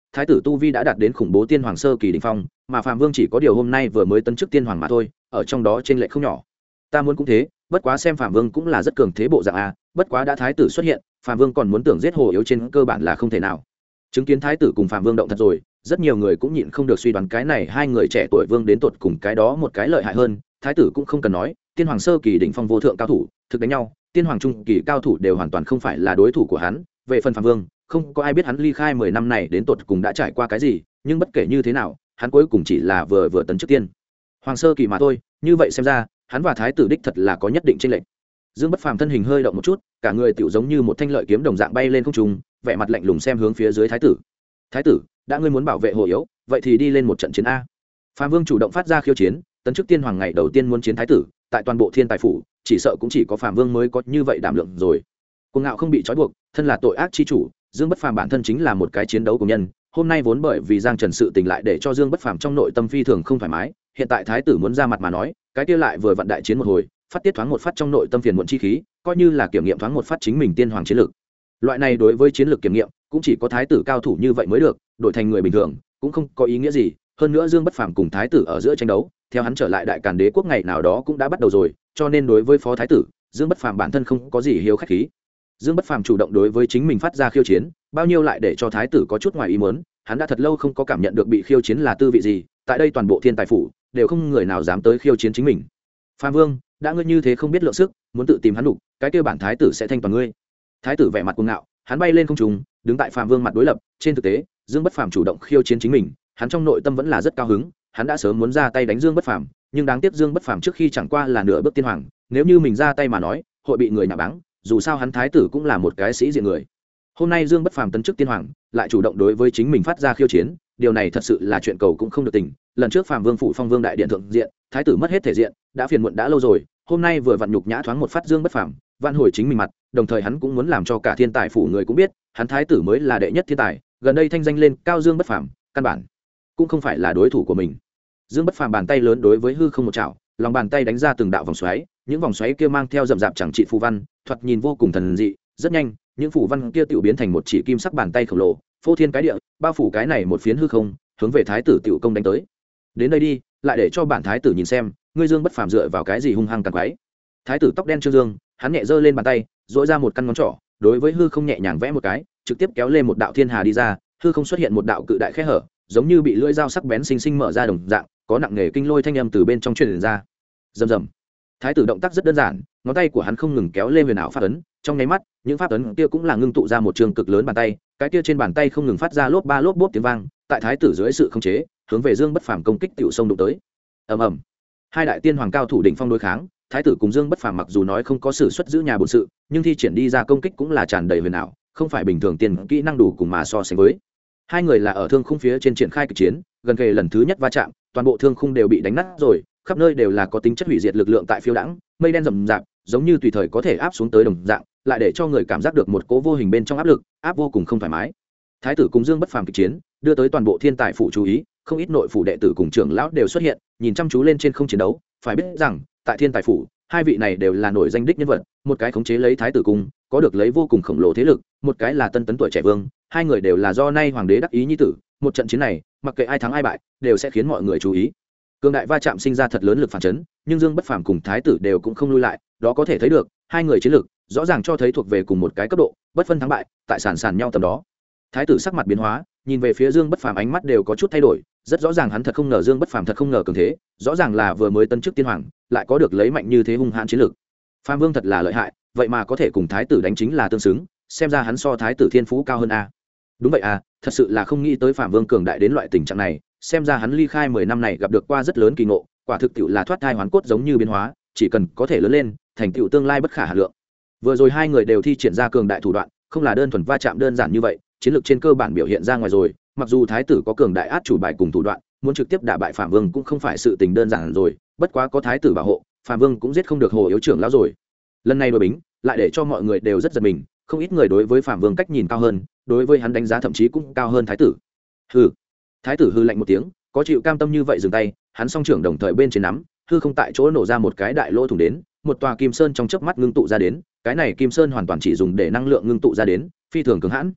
thái tử tu vi đã đạt đến khủng bố tiên hoàng sơ kỳ đỉnh phong, mà Phạm Vương chỉ có điều hôm nay vừa mới tấn chức tiên hoàng mà thôi, ở trong đó trên lệch không nhỏ. Ta muốn cũng thế, bất quá xem Phạm Vương cũng là rất cường thế bộ dạng a, bất quá đã thái tử xuất hiện, Phạm Vương còn muốn tưởng giết Hồ Yếu trên cơ bản là không thể nào. Chứng kiến thái tử cùng Phạm Vương động thật rồi, rất nhiều người cũng nhịn không được suy đoán cái này hai người trẻ tuổi vương đến tột cùng cái đó một cái lợi hại hơn. Thái tử cũng không cần nói, tiên hoàng sơ kỳ đỉnh phong vô thượng cao thủ, thực đánh nhau, tiên hoàng trung kỳ cao thủ đều hoàn toàn không phải là đối thủ của hắn. Về phần Phạm Vương, không có ai biết hắn ly khai 10 năm này đến tột cùng đã trải qua cái gì, nhưng bất kể như thế nào, hắn cuối cùng chỉ là vừa tấn chức tiên hoàng sơ kỳ mà thôi. Như vậy xem ra, hắn và thái tử đích thật là có nhất định chênh lệch. Dương Bất Phàm thân hình hơi động một chút, cả người tựu giống như một thanh lợi kiếm đồng dạng bay lên không trung, vẻ mặt lạnh lùng xem hướng phía dưới thái tử. Thái tử, đã ngươi muốn bảo vệ Hồ Yếu, vậy thì đi lên một trận chiến a. Phạm Vương chủ động phát ra khiêu chiến, tấn chức tiên hoàng ngày đầu tiên muốn chiến thái tử, tại toàn bộ Thiên Tài phủ, chỉ sợ cũng chỉ có Phạm Vương mới có như vậy đảm lượng rồi. Cuồng ngạo không bị trói buộc, thân là tội ác chi chủ, Dương Bất Phàm bản thân chính là một cái chiến đấu của nhân. Hôm nay vốn bởi vì Giang Trần sự tình lại để cho Dương Bất Phàm trong nội tâm phi thường không thoải mái, hiện tại thái tử muốn ra mặt mà nói, cái kia lại vừa vận đại chiến một hồi, phát tiết thoáng một phát trong nội tâm phiền muộn chi khí, coi như là kiểm nghiệm thoáng một phát chính mình tiên hoàng chiến lược. Loại này đối với chiến lược kiểm nghiệm, cũng chỉ có thái tử cao thủ như vậy mới được, đổi thành người bình thường cũng không có ý nghĩa gì. Hơn nữa Dương Bất Phàm cùng thái tử ở giữa tranh đấu, theo hắn trở lại Đại Càn Đế quốc ngày nào đó cũng đã bắt đầu rồi, cho nên đối với phó thái tử, Dương Bất Phàm bản thân không có gì hiếu khách khí. Dương Bất Phàm chủ động đối với chính mình phát ra khiêu chiến, bao nhiêu lại để cho thái tử có chút ngoài ý muốn, hắn đã thật lâu không có cảm nhận được bị khiêu chiến là tư vị gì, tại đây toàn bộ Thiên Tài phủ đều không người nào dám tới khiêu chiến chính mình. Phạm Vương, đã ngươi như thế không biết lượng sức, muốn tự tìm hắn đủ, cái kia bản thái tử sẽ thanh toàn ngươi. Thái tử vẻ mặt cuồng ngạo, hắn bay lên không trung, đứng tại Phạm Vương mặt đối lập. Trên thực tế, Dương Bất Phàm chủ động khiêu chiến chính mình, hắn trong nội tâm vẫn là rất cao hứng, hắn đã sớm muốn ra tay đánh Dương Bất Phàm, nhưng đáng tiếc Dương Bất Phàm trước khi chẳng qua là nửa bước tiên hoàng, nếu như mình ra tay mà nói, hội bị người nhạ báng, dù sao hắn thái tử cũng là một cái sĩ diện người. Hôm nay Dương Bất Phàm tấn chức tiên hoàng, lại chủ động đối với chính mình phát ra khiêu chiến, điều này thật sự là chuyện cầu cũng không được tình. Lần trước Phạm Vương phủ Phong Vương đại điện thượng diện, thái tử mất hết thể diện, đã phiền muộn đã lâu rồi, hôm nay vừa vặn nhục nhã thoáng một phát Dương Bất Phàm, vạn hồi chính mình mặt, đồng thời hắn cũng muốn làm cho cả Thiên Tài phủ người cũng biết, hắn thái tử mới là đệ nhất thiên tài, gần đây thanh danh lên cao Dương Bất Phàm, căn bản cũng không phải là đối thủ của mình. Dương Bất Phàm bàn tay lớn đối với hư không một chảo, lòng bàn tay đánh ra từng đạo vòng xoáy, những vòng xoáy kia mang theo rậm rạp chẳng trị phù văn, thoạt nhìn vô cùng thần dị. Rất nhanh, những phù văn kia tiểu biến thành một chỉ kim sắc bàn tay khổng lồ, phô thiên cái địa, bao phủ cái này một phiến hư không, hướng về thái tử tiểu công đánh tới. Đến đây đi, lại để cho bản thái tử nhìn xem, ngươi Dương Bất Phàm dựa vào cái gì hung hăng càng quái. Thái tử tóc đen Trương Dương, hắn nhẹ giơ lên bàn tay, duỗi ra một căn ngón trỏ, đối với hư không nhẹ nhàng vẽ một cái, trực tiếp kéo lên một đạo thiên hà đi ra, hư không xuất hiện một đạo cự đại khe hở, giống như bị lưỡi dao sắc bén xinh xinh mở ra đồng dạng, có nặng nghề kinh lôi thanh âm từ bên trong truyền ra. Rầm rầm. Thái tử động tác rất đơn giản, ngón tay của hắn không ngừng kéo lên huyền ảo pháp ấn, trong nháy mắt, những pháp ấn kia cũng là ngưng tụ ra một trường cực lớn bàn tay, cái kia trên bàn tay không ngừng phát ra lốp ba lốp bốp tiếng vang, tại thái tử dưới sự khống chế, hướng về Dương Bất Phàm công kích tiểu sông đụng tới. Ầm ầm. Hai đại tiên hoàng cao thủ đỉnh phong đối kháng, thái tử cùng Dương Bất Phàm mặc dù nói không có sử xuất giữ nhà bổn sự, nhưng thi triển đi ra công kích cũng là tràn đầy huyền ảo, không phải bình thường tiền kỹ năng đủ cùng mà so sánh với. Hai người là ở thương khung phía trên triển khai kịch chiến, gần kề lần thứ nhất va chạm, toàn bộ thương khung đều bị đánh nát rồi, khắp nơi đều là có tính chất hủy diệt lực lượng tại phiêu đãng, mây đen rậm rạp, giống như tùy thời có thể áp xuống tới đồng dạng, lại để cho người cảm giác được một cỗ vô hình bên trong áp lực, áp vô cùng không thoải mái. Thái tử cùng Dương Bất Phàm kịch chiến, đưa tới toàn bộ Thiên Tài phủ chú ý, không ít nội phủ đệ tử cùng trưởng lão đều xuất hiện, nhìn chăm chú lên trên không chiến đấu, phải biết rằng, tại Thiên Tài phủ, hai vị này đều là nổi danh đích nhân vật, một cái khống chế lấy Thái tử cung, có được lấy vô cùng khổng lồ thế lực, một cái là tân tấn tuổi trẻ vương, hai người đều là do nay hoàng đế đắc ý nhi tử, một trận chiến này, mặc kệ ai thắng ai bại, đều sẽ khiến mọi người chú ý. Cường đại va chạm sinh ra thật lớn lực phản chấn, nhưng Dương Bất Phàm cùng thái tử đều cũng không lui lại, đó có thể thấy được, hai người chiến lực rõ ràng cho thấy thuộc về cùng một cái cấp độ, bất phân thắng bại, tại sàn nhau tầm đó. Thái tử sắc mặt biến hóa, nhìn về phía Dương Bất Phàm ánh mắt đều có chút thay đổi, rất rõ ràng hắn thật không ngờ Dương Bất Phàm thật không ngờ cường thế, rõ ràng là vừa mới tấn chức tiên hoàng, lại có được lấy mạnh như thế hung hãn chiến lực. Phàm Vương thật là lợi hại, vậy mà có thể cùng thái tử đánh chính là tương xứng, xem ra hắn so thái tử thiên phú cao hơn a. Đúng vậy à, thật sự là không nghĩ tới Phạm Vương cường đại đến loại tình trạng này, xem ra hắn ly khai 10 năm này gặp được qua rất lớn kỳ ngộ, quả thực tiệu là thoát thai hoán cốt giống như biến hóa, chỉ cần có thể lớn lên, thành tựu tương lai bất khả hà lượng. Vừa rồi hai người đều thi triển ra cường đại thủ đoạn, không là đơn thuần va chạm đơn giản như vậy, chiến lược trên cơ bản biểu hiện ra ngoài rồi, mặc dù thái tử có cường đại át chủ bài cùng thủ đoạn, muốn trực tiếp đả bại Phạm Vương cũng không phải sự tình đơn giản rồi, bất quá có thái tử bảo hộ, Phạm Vương cũng giết không được Hồ Yếu trưởng lão rồi. Lần này đội bính, lại để cho mọi người đều rất giật mình, không ít người đối với Phạm Vương cách nhìn cao hơn, đối với hắn đánh giá thậm chí cũng cao hơn thái tử. Hừ. Thái tử hừ lạnh một tiếng, có chịu cam tâm như vậy dừng tay, hắn song trưởng đồng thời bên trên nắm, hư không tại chỗ nổ ra một cái đại lỗ thủng đến, một tòa kim sơn trong chớp mắt ngưng tụ ra đến, cái này kim sơn hoàn toàn chỉ dùng để năng lượng ngưng tụ ra đến, phi thường cứng hãn.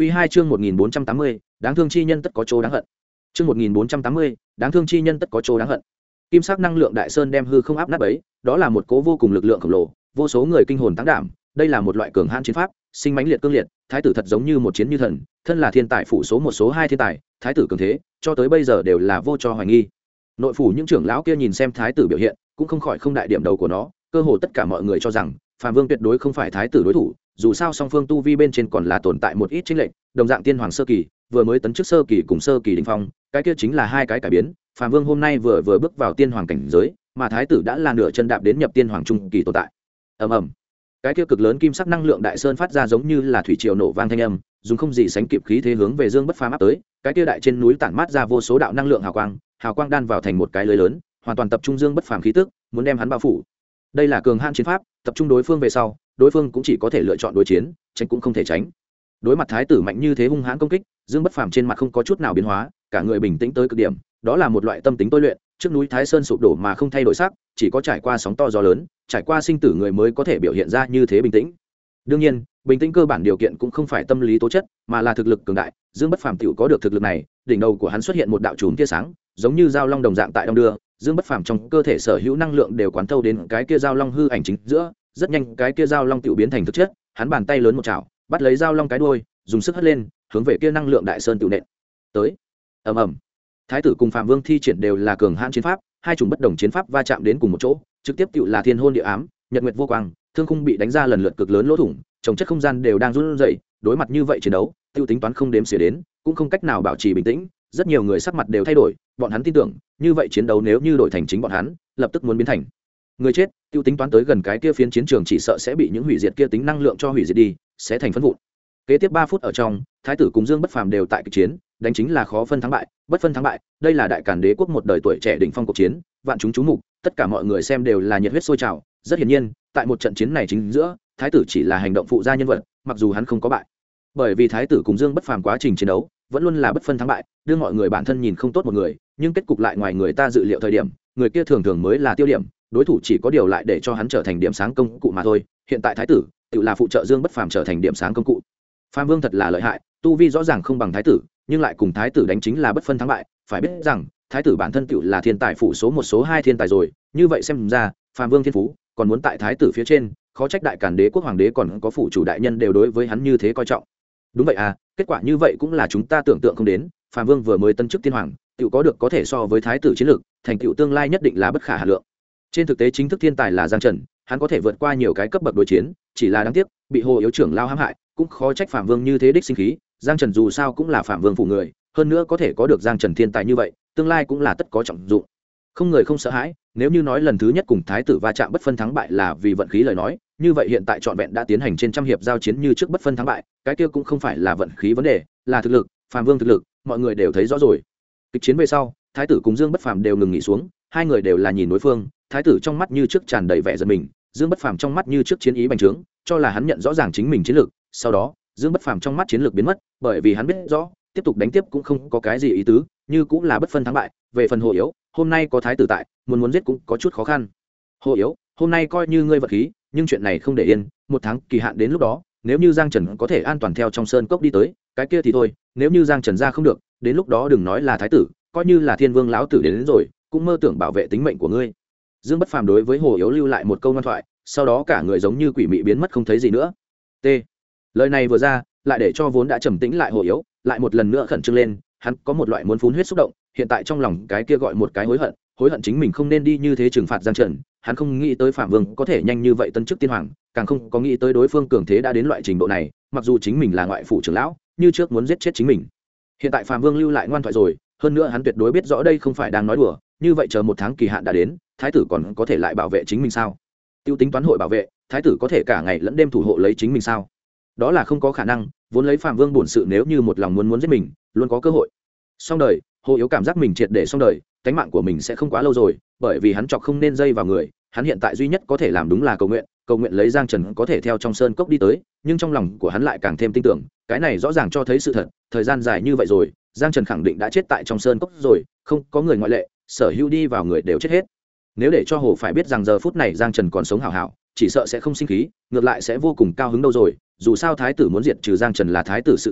Quy 2 chương 1480, đáng thương chi nhân tất có chỗ đáng hận. Chương 1480, đáng thương chi nhân tất có chỗ đáng hận. Kim sắc năng lượng đại sơn đem hư không áp nát bấy, đó là một cố vô cùng lực lượng khổng lồ, vô số người kinh hồn tăng đảm, đây là một loại cường hãn chiến pháp, sinh mãnh liệt cương liệt, thái tử thật giống như một chiến như thần, thân là thiên tài phủ số một số hai thiên tài, thái tử cường thế, cho tới bây giờ đều là vô cho hoài nghi. Nội phủ những trưởng lão kia nhìn xem thái tử biểu hiện, cũng không khỏi không đại điểm đầu của nó, cơ hồ tất cả mọi người cho rằng Phạm Vương tuyệt đối không phải thái tử đối thủ, dù sao song phương tu vi bên trên còn là tồn tại một ít chênh lệch, đồng dạng tiên hoàng sơ kỳ, vừa mới tấn chức sơ kỳ cùng sơ kỳ đỉnh phong, cái kia chính là hai cái cải biến, Phạm Vương hôm nay vừa bước vào tiên hoàng cảnh giới, mà thái tử đã là nửa chân đạp đến nhập tiên hoàng trung kỳ tồn tại. Ầm ầm. Cái kia cực lớn kim sắc năng lượng đại sơn phát ra giống như là thủy triều nổ vang thanh âm, dùng không gì sánh kịp khí thế hướng về Dương Bất Phàm áp tới, cái kia đại trên núi tản mát ra vô số đạo năng lượng hào quang đan vào thành một cái lưới lớn, hoàn toàn tập trung Dương Bất Phàm khí tức, muốn đem hắn bao phủ. Đây là cường hãn chiến pháp, tập trung đối phương về sau, đối phương cũng chỉ có thể lựa chọn đối chiến, tránh cũng không thể tránh. Đối mặt thái tử mạnh như thế hung hãn công kích, Dương Bất Phàm trên mặt không có chút nào biến hóa, cả người bình tĩnh tới cực điểm, đó là một loại tâm tính tôi luyện, trước núi Thái Sơn sụp đổ mà không thay đổi sắc, chỉ có trải qua sóng to gió lớn, trải qua sinh tử người mới có thể biểu hiện ra như thế bình tĩnh. Đương nhiên, bình tĩnh cơ bản điều kiện cũng không phải tâm lý tố chất, mà là thực lực cường đại, Dương Bất Phàm tiểu có được thực lực này, đỉnh đầu của hắn xuất hiện một đạo chùm tia sáng, giống như dao long đồng dạng tại đông đưa, Dương Bất Phàm trong cơ thể sở hữu năng lượng đều quán thâu đến cái kia dao long hư ảnh chính giữa, rất nhanh cái kia dao long tiểu biến thành thực chất, hắn bàn tay lớn một chảo, bắt lấy dao long cái đuôi, dùng sức hất lên, hướng về kia năng lượng đại sơn tiểu nện. Tới. Ầm ầm. Thái tử cùng Phạm Vương thi triển đều là cường hãn chiến pháp, hai chủng bất đồng chiến pháp va chạm đến cùng một chỗ, trực tiếp tiểu là thiên hôn địa ám, nhật nguyệt vô quang, thương khung bị đánh ra lần lượt cực lớn lỗ thủng, trồng chất không gian đều đang run rẩy, đối mặt như vậy chiến đấu, tiêu tính toán không đếm xỉa đến, cũng không cách nào bảo trì bình tĩnh, rất nhiều người sắc mặt đều thay đổi, bọn hắn tin tưởng, như vậy chiến đấu nếu như đổi thành chính bọn hắn, lập tức muốn biến thành người chết, tiêu tính toán tới gần cái kia phiến chiến trường chỉ sợ sẽ bị những hủy diệt kia tính năng lượng cho hủy diệt đi, sẽ thành phấn vụn. Kế tiếp 3 phút ở trong, thái tử cùng Dương Bất Phàm đều tại kịch chiến, đánh chính là khó phân thắng bại, bất phân thắng bại, đây là đại càn đế quốc một đời tuổi trẻ đỉnh phong cuộc chiến, vạn chúng chú mục, tất cả mọi người xem đều là nhiệt huyết sôi trào, rất hiển nhiên, tại một trận chiến này chính giữa, thái tử chỉ là hành động phụ gia nhân vật, mặc dù hắn không có bại. Bởi vì thái tử cùng Dương Bất Phàm quá trình chiến đấu, vẫn luôn là bất phân thắng bại, đưa mọi người bản thân nhìn không tốt một người, nhưng kết cục lại ngoài người ta dự liệu thời điểm, người kia thường thường mới là tiêu điểm, đối thủ chỉ có điều lại để cho hắn trở thành điểm sáng công cụ mà thôi, hiện tại thái tử, tự là phụ trợ Dương Bất Phàm trở thành điểm sáng công cụ. Phạm Vương thật là lợi hại, tu vi rõ ràng không bằng thái tử, nhưng lại cùng thái tử đánh chính là bất phân thắng bại, phải biết rằng thái tử bản thân tựu là thiên tài phụ số một số hai thiên tài rồi, như vậy xem ra Phạm Vương thiên phú còn muốn tại thái tử phía trên, khó trách đại càn đế quốc hoàng đế còn có phụ chủ đại nhân đều đối với hắn như thế coi trọng. Đúng vậy à, kết quả như vậy cũng là chúng ta tưởng tượng không đến, Phạm Vương vừa mới tân chức tiên hoàng, tựu có được có thể so với thái tử chiến lược, thành tựu tương lai nhất định là bất khả hà lượng. Trên thực tế chính thức thiên tài là Giang Trần, hắn có thể vượt qua nhiều cái cấp bậc đối chiến, chỉ là đáng tiếc bị Hồ Yếu trưởng lao hãm hại, cũng khó trách Phạm Vương như thế đích sinh khí. Giang Trần dù sao cũng là Phạm Vương phủ người, hơn nữa có thể có được Giang Trần thiên tài như vậy, tương lai cũng là tất có trọng dụng. Không người không sợ hãi, nếu như nói lần thứ nhất cùng thái tử va chạm bất phân thắng bại là vì vận khí lời nói, như vậy hiện tại trọn vẹn đã tiến hành trên trăm hiệp giao chiến như trước bất phân thắng bại, cái kia cũng không phải là vận khí vấn đề, là thực lực, Phạm Vương thực lực, mọi người đều thấy rõ rồi. Kịch chiến về sau, thái tử cùng Dương Bất Phàm đều ngừng nghỉ xuống, hai người đều là nhìn đối phương, thái tử trong mắt như trước tràn đầy vẻ giận mình, Dương Bất Phàm trong mắt như trước chiến ý bành trướng, cho là hắn nhận rõ ràng chính mình chiến lược, sau đó, Dương Bất Phàm trong mắt chiến lược biến mất, bởi vì hắn biết rõ, tiếp tục đánh tiếp cũng không có cái gì ý tứ, như cũng là bất phân thắng bại. Về phần Hồ Yếu, hôm nay có thái tử tại, muốn giết cũng có chút khó khăn. Hồ Yếu, hôm nay coi như ngươi vật khí, nhưng chuyện này không để yên, 1 tháng kỳ hạn đến lúc đó, nếu như Giang Trần có thể an toàn theo trong sơn cốc đi tới, cái kia thì thôi, nếu như Giang Trần ra không được, đến lúc đó đừng nói là thái tử, coi như là Thiên Vương lão tử đến rồi, cũng mơ tưởng bảo vệ tính mệnh của ngươi. Dương Bất Phàm đối với Hồ Yếu lưu lại một câu ngoan thoại, sau đó cả người giống như quỷ mị biến mất không thấy gì nữa. T. Lời này vừa ra, lại để cho vốn đã trầm tĩnh lại Hồ Yếu, lại một lần nữa khẩn trương lên, hắn có một loại muốn phun huyết xúc động, hiện tại trong lòng cái kia gọi một cái hối hận chính mình không nên đi như thế trừng phạt Giang Trần, hắn không nghĩ tới Phạm Vương có thể nhanh như vậy tân chức tiên hoàng, càng không có nghĩ tới đối phương cường thế đã đến loại trình độ này, mặc dù chính mình là ngoại phủ trưởng lão, như trước muốn giết chết chính mình. Hiện tại Phạm Vương lưu lại ngoan thoại rồi, hơn nữa hắn tuyệt đối biết rõ đây không phải đang nói đùa, như vậy chờ 1 tháng kỳ hạn đã đến, thái tử còn có thể lại bảo vệ chính mình sao? Tiêu tính toán hội bảo vệ, thái tử có thể cả ngày lẫn đêm thủ hộ lấy chính mình sao? Đó là không có khả năng, vốn lấy Phạm Vương bổn sự nếu như một lòng muốn giết mình, luôn có cơ hội. Xong đời, Hồ Yếu cảm giác mình triệt để xong đời, cánh mạng của mình sẽ không quá lâu rồi, bởi vì hắn chọc không nên dây vào người, hắn hiện tại duy nhất có thể làm đúng là cầu nguyện lấy Giang Trần có thể theo trong sơn cốc đi tới, nhưng trong lòng của hắn lại càng thêm tin tưởng, cái này rõ ràng cho thấy sự thật, thời gian dài như vậy rồi, Giang Trần khẳng định đã chết tại trong sơn cốc rồi, không có người ngoại lệ, sở hữu đi vào người đều chết hết. Nếu để cho Hồ phải biết rằng giờ phút này Giang Trần còn sống hảo hảo, chỉ sợ sẽ không sinh khí, ngược lại sẽ vô cùng cao hứng đâu rồi, dù sao thái tử muốn diệt trừ Giang Trần là thái tử sự tình,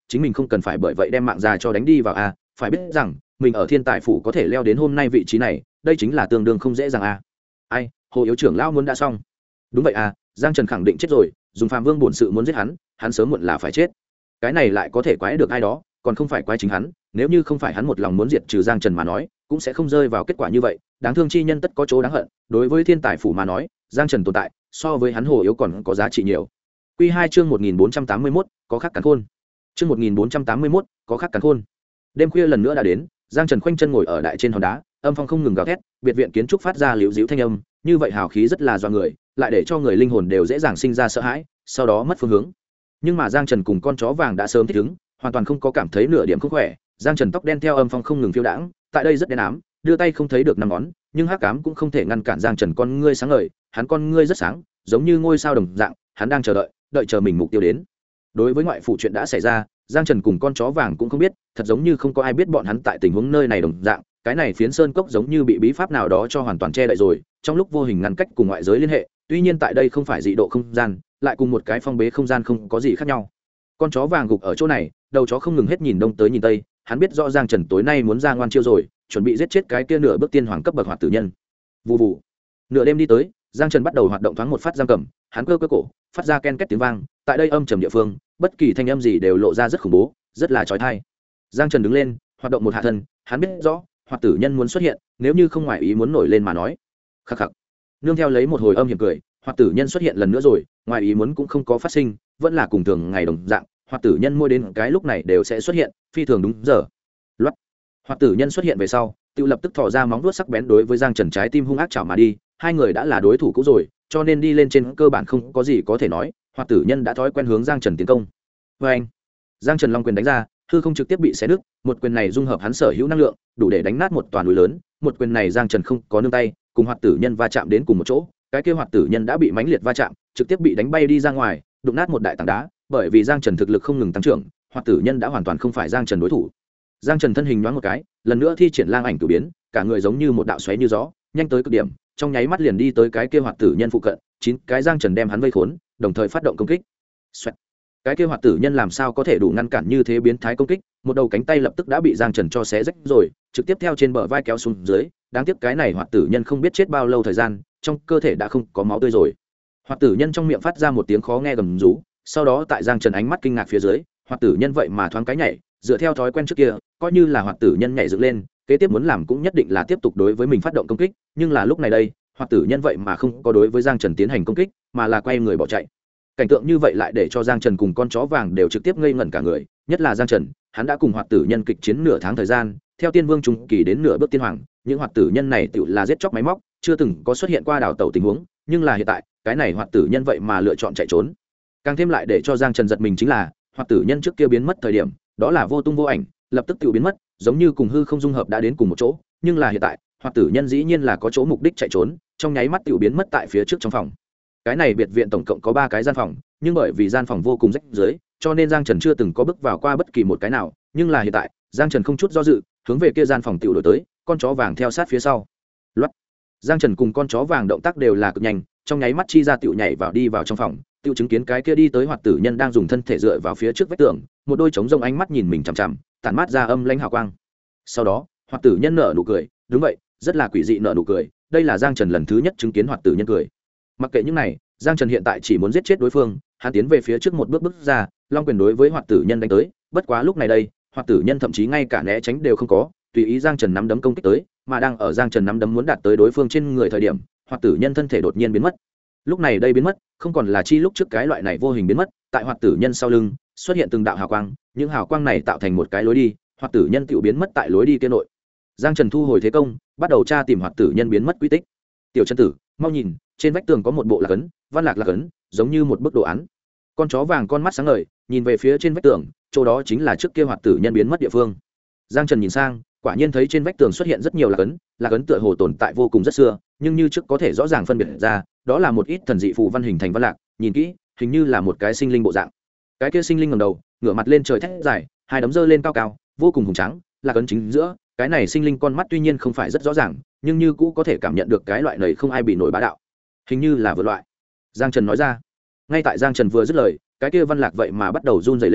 chính mình không cần phải bởi vậy đem mạng già cho đánh đi vào a. Phải biết rằng mình ở thiên tài phủ có thể leo đến hôm nay vị trí này, đây chính là tương đương không dễ dàng a. Ai, Hồ yếu trưởng lão muốn đã xong. Đúng vậy à, Giang Trần khẳng định chết rồi, dùng Phạm Vương bổn sự muốn giết hắn sớm muộn là phải chết. Cái này lại có thể quái được ai đó, còn không phải quái chính hắn, nếu như không phải hắn một lòng muốn diệt trừ Giang Trần mà nói, cũng sẽ không rơi vào kết quả như vậy, đáng thương chi nhân tất có chỗ đáng hận, đối với thiên tài phủ mà nói, Giang Trần tồn tại, so với hắn Hồ yếu còn có giá trị nhiều. Quy 2 chương 1481, có khắc cắn khôn. Chương 1481, có khắc cắn khôn. Đêm khuya lần nữa đã đến, Giang Trần khoanh chân ngồi ở đại trên hòn đá, âm phong không ngừng gào thét, biệt viện kiến trúc phát ra liễu díu thanh âm, như vậy hào khí rất là doa người, lại để cho người linh hồn đều dễ dàng sinh ra sợ hãi, sau đó mất phương hướng. Nhưng mà Giang Trần cùng con chó vàng đã sớm thích ứng, hoàn toàn không có cảm thấy nửa điểm không khỏe. Giang Trần tóc đen theo âm phong không ngừng phiêu đãng, tại đây rất đen ám, đưa tay không thấy được năm ngón, nhưng hắc ám cũng không thể ngăn cản Giang Trần con ngươi sáng ngời, hắn con ngươi rất sáng, giống như ngôi sao đồng dạng, hắn đang chờ đợi chờ mình mục tiêu đến. Đối với ngoại phủ chuyện đã xảy ra, Giang Trần cùng con chó vàng cũng không biết, thật giống như không có ai biết bọn hắn tại tình huống nơi này đồng dạng, cái này phiến sơn cốc giống như bị bí pháp nào đó cho hoàn toàn che đậy rồi, trong lúc vô hình ngăn cách cùng ngoại giới liên hệ, tuy nhiên tại đây không phải dị độ không gian, lại cùng một cái phong bế không gian không có gì khác nhau. Con chó vàng gục ở chỗ này, đầu chó không ngừng hết nhìn đông tới nhìn tây, hắn biết rõ Giang Trần tối nay muốn ra ngoan chiêu rồi, chuẩn bị giết chết cái kia nửa bước tiên hoàng cấp bậc hoạt tử nhân. Vù vù. Nửa đêm đi tới, Giang Trần bắt đầu hoạt động thoáng một phát giam cầm, hắn cơ cổ, phát ra ken két tiếng vang, tại đây âm trầm địa phương, bất kỳ thanh âm gì đều lộ ra rất khủng bố, rất là chói tai. Giang Trần đứng lên, hoạt động một hạ thân, hắn biết rõ, hoạt tử nhân muốn xuất hiện, nếu như không ngoài ý muốn nổi lên mà nói. Khắc khắc. Nương theo lấy một hồi âm hiểm cười, hoạt tử nhân xuất hiện lần nữa rồi, ngoài ý muốn cũng không có phát sinh, vẫn là cùng thường ngày đồng dạng, hoạt tử nhân mỗi đến cái lúc này đều sẽ xuất hiện, phi thường đúng giờ. Loát. Hoạt tử nhân xuất hiện về sau, tự lập tức thò ra móng vuốt sắc bén đối với Giang Trần trái tim hung ác chảo mà đi, hai người đã là đối thủ cũ rồi, cho nên đi lên trên cơ bản không có gì có thể nói, hoạt tử nhân đã thói quen hướng Giang Trần tiến công. Và anh, Giang Trần long quyền đánh ra, hư không trực tiếp bị xé nứt, một quyền này dung hợp hắn sở hữu năng lượng, đủ để đánh nát một toàn núi lớn, một quyền này Giang Trần không có nương tay, cùng hoạt tử nhân va chạm đến cùng một chỗ, cái kia hoạt tử nhân đã bị mãnh liệt va chạm, trực tiếp bị đánh bay đi ra ngoài, đụng nát một đại tảng đá, bởi vì Giang Trần thực lực không ngừng tăng trưởng, hoạt tử nhân đã hoàn toàn không phải Giang Trần đối thủ. Giang Trần thân hình nhoáng một cái, lần nữa thi triển lang ảnh cửu biến, cả người giống như một đạo xoáy như gió, nhanh tới cực điểm, trong nháy mắt liền đi tới cái kia hoạt tử nhân phụ cận, 9 cái Giang Trần đem hắn vây khốn, đồng thời phát động công kích. Xoẹt. Cái kia hoạt tử nhân làm sao có thể đủ ngăn cản như thế biến thái công kích, một đầu cánh tay lập tức đã bị Giang Trần cho xé rách rồi, trực tiếp theo trên bờ vai kéo xuống dưới, đáng tiếc cái này hoạt tử nhân không biết chết bao lâu thời gian, trong cơ thể đã không có máu tươi rồi. Hoạt tử nhân trong miệng phát ra một tiếng khó nghe gầm rú, sau đó tại Giang Trần ánh mắt kinh ngạc phía dưới, hoạt tử nhân vậy mà thoáng cái nhảy, dựa theo thói quen trước kia, coi như là hoạt tử nhân nhảy dựng lên, kế tiếp muốn làm cũng nhất định là tiếp tục đối với mình phát động công kích, nhưng là lúc này đây, hoạt tử nhân vậy mà không có đối với Giang Trần tiến hành công kích, mà là quay người bỏ chạy. Cảnh tượng như vậy lại để cho Giang Trần cùng con chó vàng đều trực tiếp ngây ngẩn cả người, nhất là Giang Trần, hắn đã cùng hoạt tử nhân kịch chiến nửa tháng thời gian, theo tiên vương trung kỳ đến nửa bước tiên hoàng, những hoạt tử nhân này tựu là giết chóc máy móc, chưa từng có xuất hiện qua đảo tẩu tình huống, nhưng là hiện tại, cái này hoạt tử nhân vậy mà lựa chọn chạy trốn. Càng thêm lại để cho Giang Trần giật mình chính là, hoạt tử nhân trước kia biến mất thời điểm, đó là vô tung vô ảnh, lập tức tự biến mất, giống như cùng hư không dung hợp đã đến cùng một chỗ, nhưng là hiện tại, hoạt tử nhân dĩ nhiên là có chỗ mục đích chạy trốn, trong nháy mắt tự biến mất tại phía trước trong phòng. Cái này biệt viện tổng cộng có 3 cái gian phòng, nhưng bởi vì gian phòng vô cùng rách rưới, cho nên Giang Trần chưa từng có bước vào qua bất kỳ một cái nào, nhưng là hiện tại, Giang Trần không chút do dự, hướng về kia gian phòng tiểu đổi tới, con chó vàng theo sát phía sau. Loát. Giang Trần cùng con chó vàng động tác đều là cực nhanh, trong nháy mắt chi ra tiểu nhảy vào đi vào trong phòng, tiểu chứng kiến cái kia đi tới hoạt tử nhân đang dùng thân thể dựa vào phía trước vách tường, một đôi trống rông ánh mắt nhìn mình chằm chằm, tản mát ra âm lãnh hào quang. Sau đó, hoạt tử nhân nở nụ cười, đúng vậy, rất là quỷ dị nở nụ cười, đây là Giang Trần lần thứ nhất chứng kiến hoạt tử nhân cười. Mặc kệ những này, Giang Trần hiện tại chỉ muốn giết chết đối phương, hắn tiến về phía trước một bước ra, long quyền đối với hoạt tử nhân đánh tới, bất quá lúc này đây, hoạt tử nhân thậm chí ngay cả né tránh đều không có, tùy ý Giang Trần nắm đấm công kích tới, mà đang ở Giang Trần nắm đấm muốn đạt tới đối phương trên người thời điểm, hoạt tử nhân thân thể đột nhiên biến mất. Lúc này đây biến mất, không còn là chi lúc trước cái loại này vô hình biến mất, tại hoạt tử nhân sau lưng xuất hiện từng đạo hào quang, những hào quang này tạo thành một cái lối đi, hoạt tử nhân tự biến mất tại lối đi kia nội. Giang Trần thu hồi thế công, bắt đầu tra tìm hoạt tử nhân biến mất quy tích. Tiểu chân tử, mau nhìn, trên vách tường có một bộ lạc ấn, văn lạc ấn, giống như một bức đồ án. Con chó vàng con mắt sáng ngời, nhìn về phía trên vách tường, chỗ đó chính là trước kia hoạt tử nhân biến mất địa phương. Giang Trần nhìn sang, quả nhiên thấy trên vách tường xuất hiện rất nhiều lạc ấn tựa hồ tồn tại vô cùng rất xưa, nhưng như trước có thể rõ ràng phân biệt ra, đó là một ít thần dị phù văn hình thành văn lạc, nhìn kỹ, hình như là một cái sinh linh bộ dạng. Cái kia sinh linh ngẩng đầu, ngửa mặt lên trời thét dài, hai đấm giơ lên cao cao, vô cùng hùng tráng, lạc ấn chính giữa, cái này sinh linh con mắt tuy nhiên không phải rất rõ ràng, nhưng như cũ có thể cảm nhận được cái loại này không ai bị nổi bá đạo, hình như là vượt loại. Giang Trần nói ra. Ngay tại Giang Trần vừa dứt lời, cái kia văn lạc vậy mà bắt đầu run rẩy lên,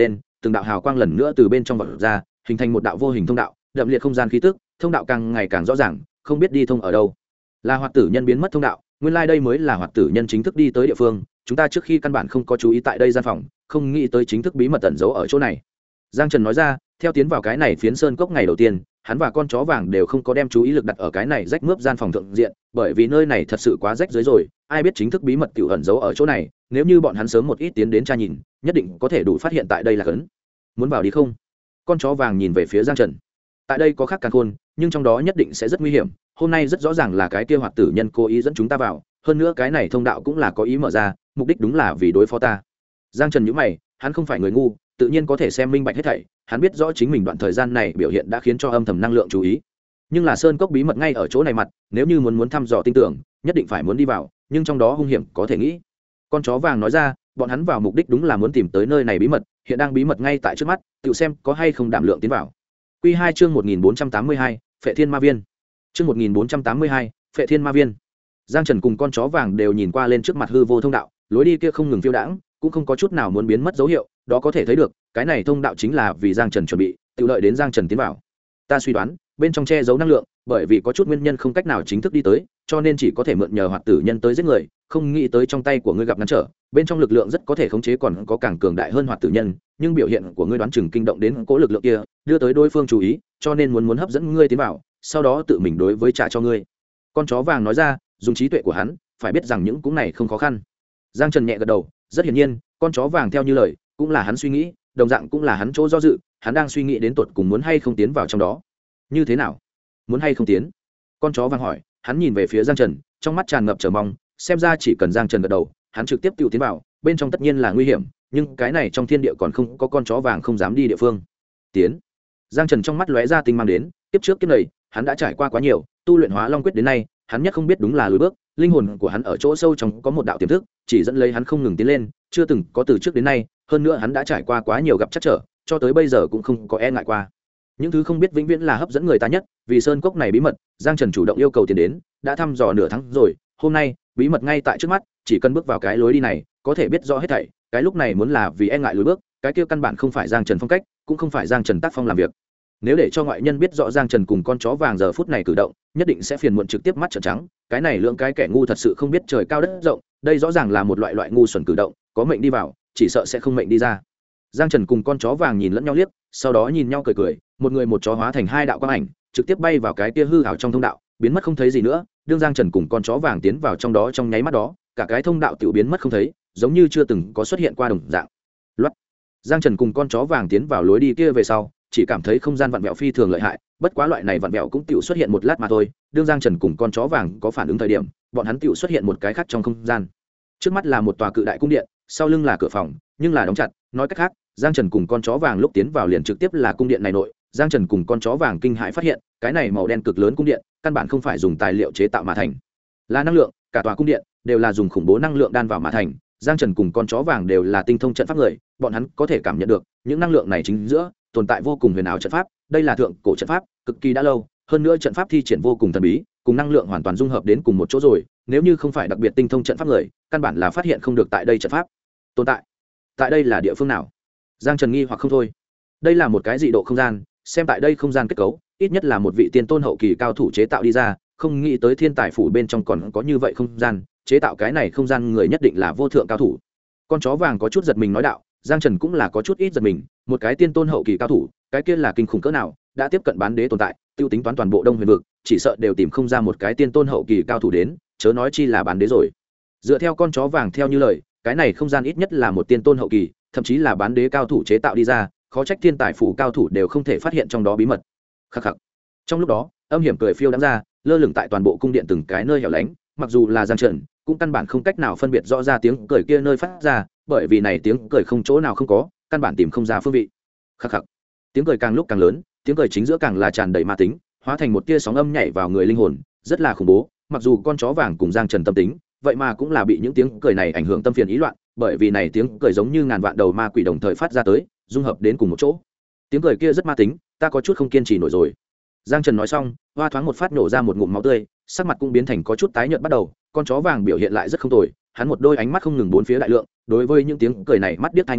từng đạo hào quang lần nữa từ bên trong vọt ra, hình thành một đạo vô hình thông đạo, đậm liệt không gian khí tức, thông đạo càng ngày càng rõ ràng, không biết đi thông ở đâu. Là hoạt tử nhân biến mất thông đạo, nguyên lai đây mới là hoạt tử nhân chính thức đi tới địa phương, chúng ta trước khi căn bản không có chú ý tại đây gian phòng, không nghĩ tới chính thức bí mật tẩn giấu ở chỗ này. Giang Trần nói ra, theo tiến vào cái này phiến sơn cốc ngày đầu tiên, hắn và con chó vàng đều không có đem chú ý lực đặt ở cái này rách mướp gian phòng thượng diện, bởi vì nơi này thật sự quá rách rưới rồi, ai biết chính thức bí mật tiểu ẩn giấu ở chỗ này, nếu như bọn hắn sớm một ít tiến đến tra nhìn, nhất định có thể đủ phát hiện tại đây là cấn. Muốn vào đi không? Con chó vàng nhìn về phía Giang Trần. Tại đây có khác càn khôn, nhưng trong đó nhất định sẽ rất nguy hiểm, hôm nay rất rõ ràng là cái kia hoạt tử nhân cố ý dẫn chúng ta vào, hơn nữa cái này thông đạo cũng là có ý mở ra, mục đích đúng là vì đối phó ta. Giang Trần nhíu mày, hắn không phải người ngu, tự nhiên có thể xem minh bạch hết thảy, hắn biết rõ chính mình đoạn thời gian này biểu hiện đã khiến cho âm thầm năng lượng chú ý. Nhưng là sơn cốc bí mật ngay ở chỗ này mặt, nếu như muốn thăm dò tin tưởng, nhất định phải muốn đi vào, nhưng trong đó hung hiểm có thể nghĩ. Con chó vàng nói ra, bọn hắn vào mục đích đúng là muốn tìm tới nơi này bí mật, hiện đang bí mật ngay tại trước mắt, tự xem có hay không đảm lượng tiến vào. Quy 2 chương 1482, Phệ Thiên Ma Viên. Chương 1482, Phệ Thiên Ma Viên. Giang Trần cùng con chó vàng đều nhìn qua lên trước mặt hư vô thông đạo, lối đi kia không ngừng phiêu đãng, cũng không có chút nào muốn biến mất dấu hiệu, đó có thể thấy được, cái này thông đạo chính là vì Giang Trần chuẩn bị, tự lợi đến Giang Trần tiến vào. Ta suy đoán, bên trong che giấu năng lượng, bởi vì có chút nguyên nhân không cách nào chính thức đi tới, cho nên chỉ có thể mượn nhờ hoạt tử nhân tới giết người, không nghĩ tới trong tay của ngươi gặp ngăn trở, bên trong lực lượng rất có thể khống chế còn có càng cường đại hơn hoạt tử nhân, nhưng biểu hiện của ngươi đoán chừng kinh động đến cố lực lượng kia, đưa tới đối phương chú ý, cho nên muốn hấp dẫn ngươi tiến vào, sau đó tự mình đối với trả cho ngươi. Con chó vàng nói ra, dùng trí tuệ của hắn, phải biết rằng những cũng này không khó khăn. Giang Trần nhẹ gật đầu, rất hiển nhiên, con chó vàng theo như lời, cũng là hắn suy nghĩ, đồng dạng cũng là hắn chỗ do dự, hắn đang suy nghĩ đến tột cùng muốn hay không tiến vào trong đó. Như thế nào? Muốn hay không tiến? Con chó vàng hỏi, hắn nhìn về phía Giang Trần, trong mắt tràn ngập chờ mong, xem ra chỉ cần Giang Trần gật đầu, hắn trực tiếp tự tiến vào, bên trong tất nhiên là nguy hiểm, nhưng cái này trong thiên địa còn không có con chó vàng không dám đi địa phương. Tiến. Giang Trần trong mắt lóe ra tinh mang đến, tiếp trước kiếp này, hắn đã trải qua quá nhiều, tu luyện Hóa Long quyết đến nay, hắn nhất không biết đúng là lùi bước, linh hồn của hắn ở chỗ sâu trong có một đạo tiềm thức, chỉ dẫn lấy hắn không ngừng tiến lên, chưa từng có từ trước đến nay, hơn nữa hắn đã trải qua quá nhiều gặp trắc trở, cho tới bây giờ cũng không có e ngại qua. Những thứ không biết vĩnh viễn là hấp dẫn người ta nhất, vì sơn cốc này bí mật, Giang Trần chủ động yêu cầu tiến đến, đã thăm dò nửa tháng rồi, hôm nay, bí mật ngay tại trước mắt, chỉ cần bước vào cái lối đi này, có thể biết rõ hết thảy, cái lúc này muốn là vì e ngại lùi bước, cái kia căn bản không phải Giang Trần phong cách, cũng không phải Giang Trần tác phong làm việc. Nếu để cho ngoại nhân biết rõ Giang Trần cùng con chó vàng giờ phút này cử động, nhất định sẽ phiền muộn trực tiếp mắt trợn trắng, cái này lượng cái kẻ ngu thật sự không biết trời cao đất rộng, đây rõ ràng là một loại ngu xuẩn cử động, có mệnh đi vào, chỉ sợ sẽ không mệnh đi ra. Giang Trần cùng con chó vàng nhìn lẫn nhau liếc, sau đó nhìn nhau cười cười, một người một chó hóa thành hai đạo quang ảnh, trực tiếp bay vào cái kia hư ảo trong thông đạo, biến mất không thấy gì nữa. Đương Giang Trần cùng con chó vàng tiến vào trong đó trong nháy mắt đó, cả cái thông đạo tiểu biến mất không thấy, giống như chưa từng có xuất hiện qua đồng dạng. Loát. Giang Trần cùng con chó vàng tiến vào lối đi kia về sau, chỉ cảm thấy không gian vặn vẹo phi thường lợi hại, bất quá loại này vặn vẹo cũng tiểu xuất hiện một lát mà thôi. Đương Giang Trần cùng con chó vàng có phản ứng thời điểm, bọn hắn tiểu xuất hiện một cái khác trong không gian. Trước mắt là một tòa cự đại cung điện, sau lưng là cửa phòng, nhưng là đóng chặt, nói cách khác, Giang Trần cùng con chó vàng lúc tiến vào liền trực tiếp là cung điện này nội. Giang Trần cùng con chó vàng kinh hãi phát hiện, cái này màu đen cực lớn cung điện, căn bản không phải dùng tài liệu chế tạo mà thành, là năng lượng, cả tòa cung điện đều là dùng khủng bố năng lượng đan vào mà thành. Giang Trần cùng con chó vàng đều là tinh thông trận pháp người, bọn hắn có thể cảm nhận được, những năng lượng này chính giữa tồn tại vô cùng huyền ảo trận pháp, đây là thượng cổ trận pháp, cực kỳ đã lâu, hơn nữa trận pháp thi triển vô cùng thần bí, cùng năng lượng hoàn toàn dung hợp đến cùng một chỗ rồi, nếu như không phải đặc biệt tinh thông trận pháp người, căn bản là phát hiện không được tại đây trận pháp tồn tại. Tại đây là địa phương nào? Giang Trần nghi hoặc không thôi. Đây là một cái dị độ không gian, xem tại đây không gian kết cấu, ít nhất là một vị tiên tôn hậu kỳ cao thủ chế tạo đi ra, không nghĩ tới thiên tài phủ bên trong còn có như vậy không gian, chế tạo cái này không gian người nhất định là vô thượng cao thủ. Con chó vàng có chút giật mình nói đạo, Giang Trần cũng là có chút ít giật mình, một cái tiên tôn hậu kỳ cao thủ, cái kia là kinh khủng cỡ nào, đã tiếp cận bán đế tồn tại, tiêu tính toán toàn bộ Đông Huyền vực, chỉ sợ đều tìm không ra một cái tiên tôn hậu kỳ cao thủ đến, chớ nói chi là bán đế rồi. Dựa theo con chó vàng theo như lời, cái này không gian ít nhất là một tiên tôn hậu kỳ, thậm chí là bán đế cao thủ chế tạo đi ra, khó trách thiên tài phủ cao thủ đều không thể phát hiện trong đó bí mật. Khắc khắc. Trong lúc đó, âm hiểm cười phiêu đãng ra, lơ lửng tại toàn bộ cung điện từng cái nơi hẻo lánh, mặc dù là Giang Trần, cũng căn bản không cách nào phân biệt rõ ra tiếng cười kia nơi phát ra, bởi vì này tiếng cười không chỗ nào không có, căn bản tìm không ra phương vị. Khắc khắc. Tiếng cười càng lúc càng lớn, tiếng cười chính giữa càng là tràn đầy ma tính, hóa thành một tia sóng âm nhảy vào người linh hồn, rất là khủng bố. Mặc dù con chó vàng cùng Giang Trần tâm tính, vậy mà cũng là bị những tiếng cười này ảnh hưởng tâm phiền ý loạn, bởi vì này tiếng cười giống như ngàn vạn đầu ma quỷ đồng thời phát ra tới, dung hợp đến cùng một chỗ. Tiếng cười kia rất ma tính, ta có chút không kiên trì nổi rồi. Giang Trần nói xong, hoa thoáng một phát nổ ra một ngụm máu tươi, sắc mặt cũng biến thành có chút tái nhợt bắt đầu. Con chó vàng biểu hiện lại rất không tồi, hắn một đôi ánh mắt không ngừng bốn phía đại lượng, đối với những tiếng cười này mắt điếc tai ngơ,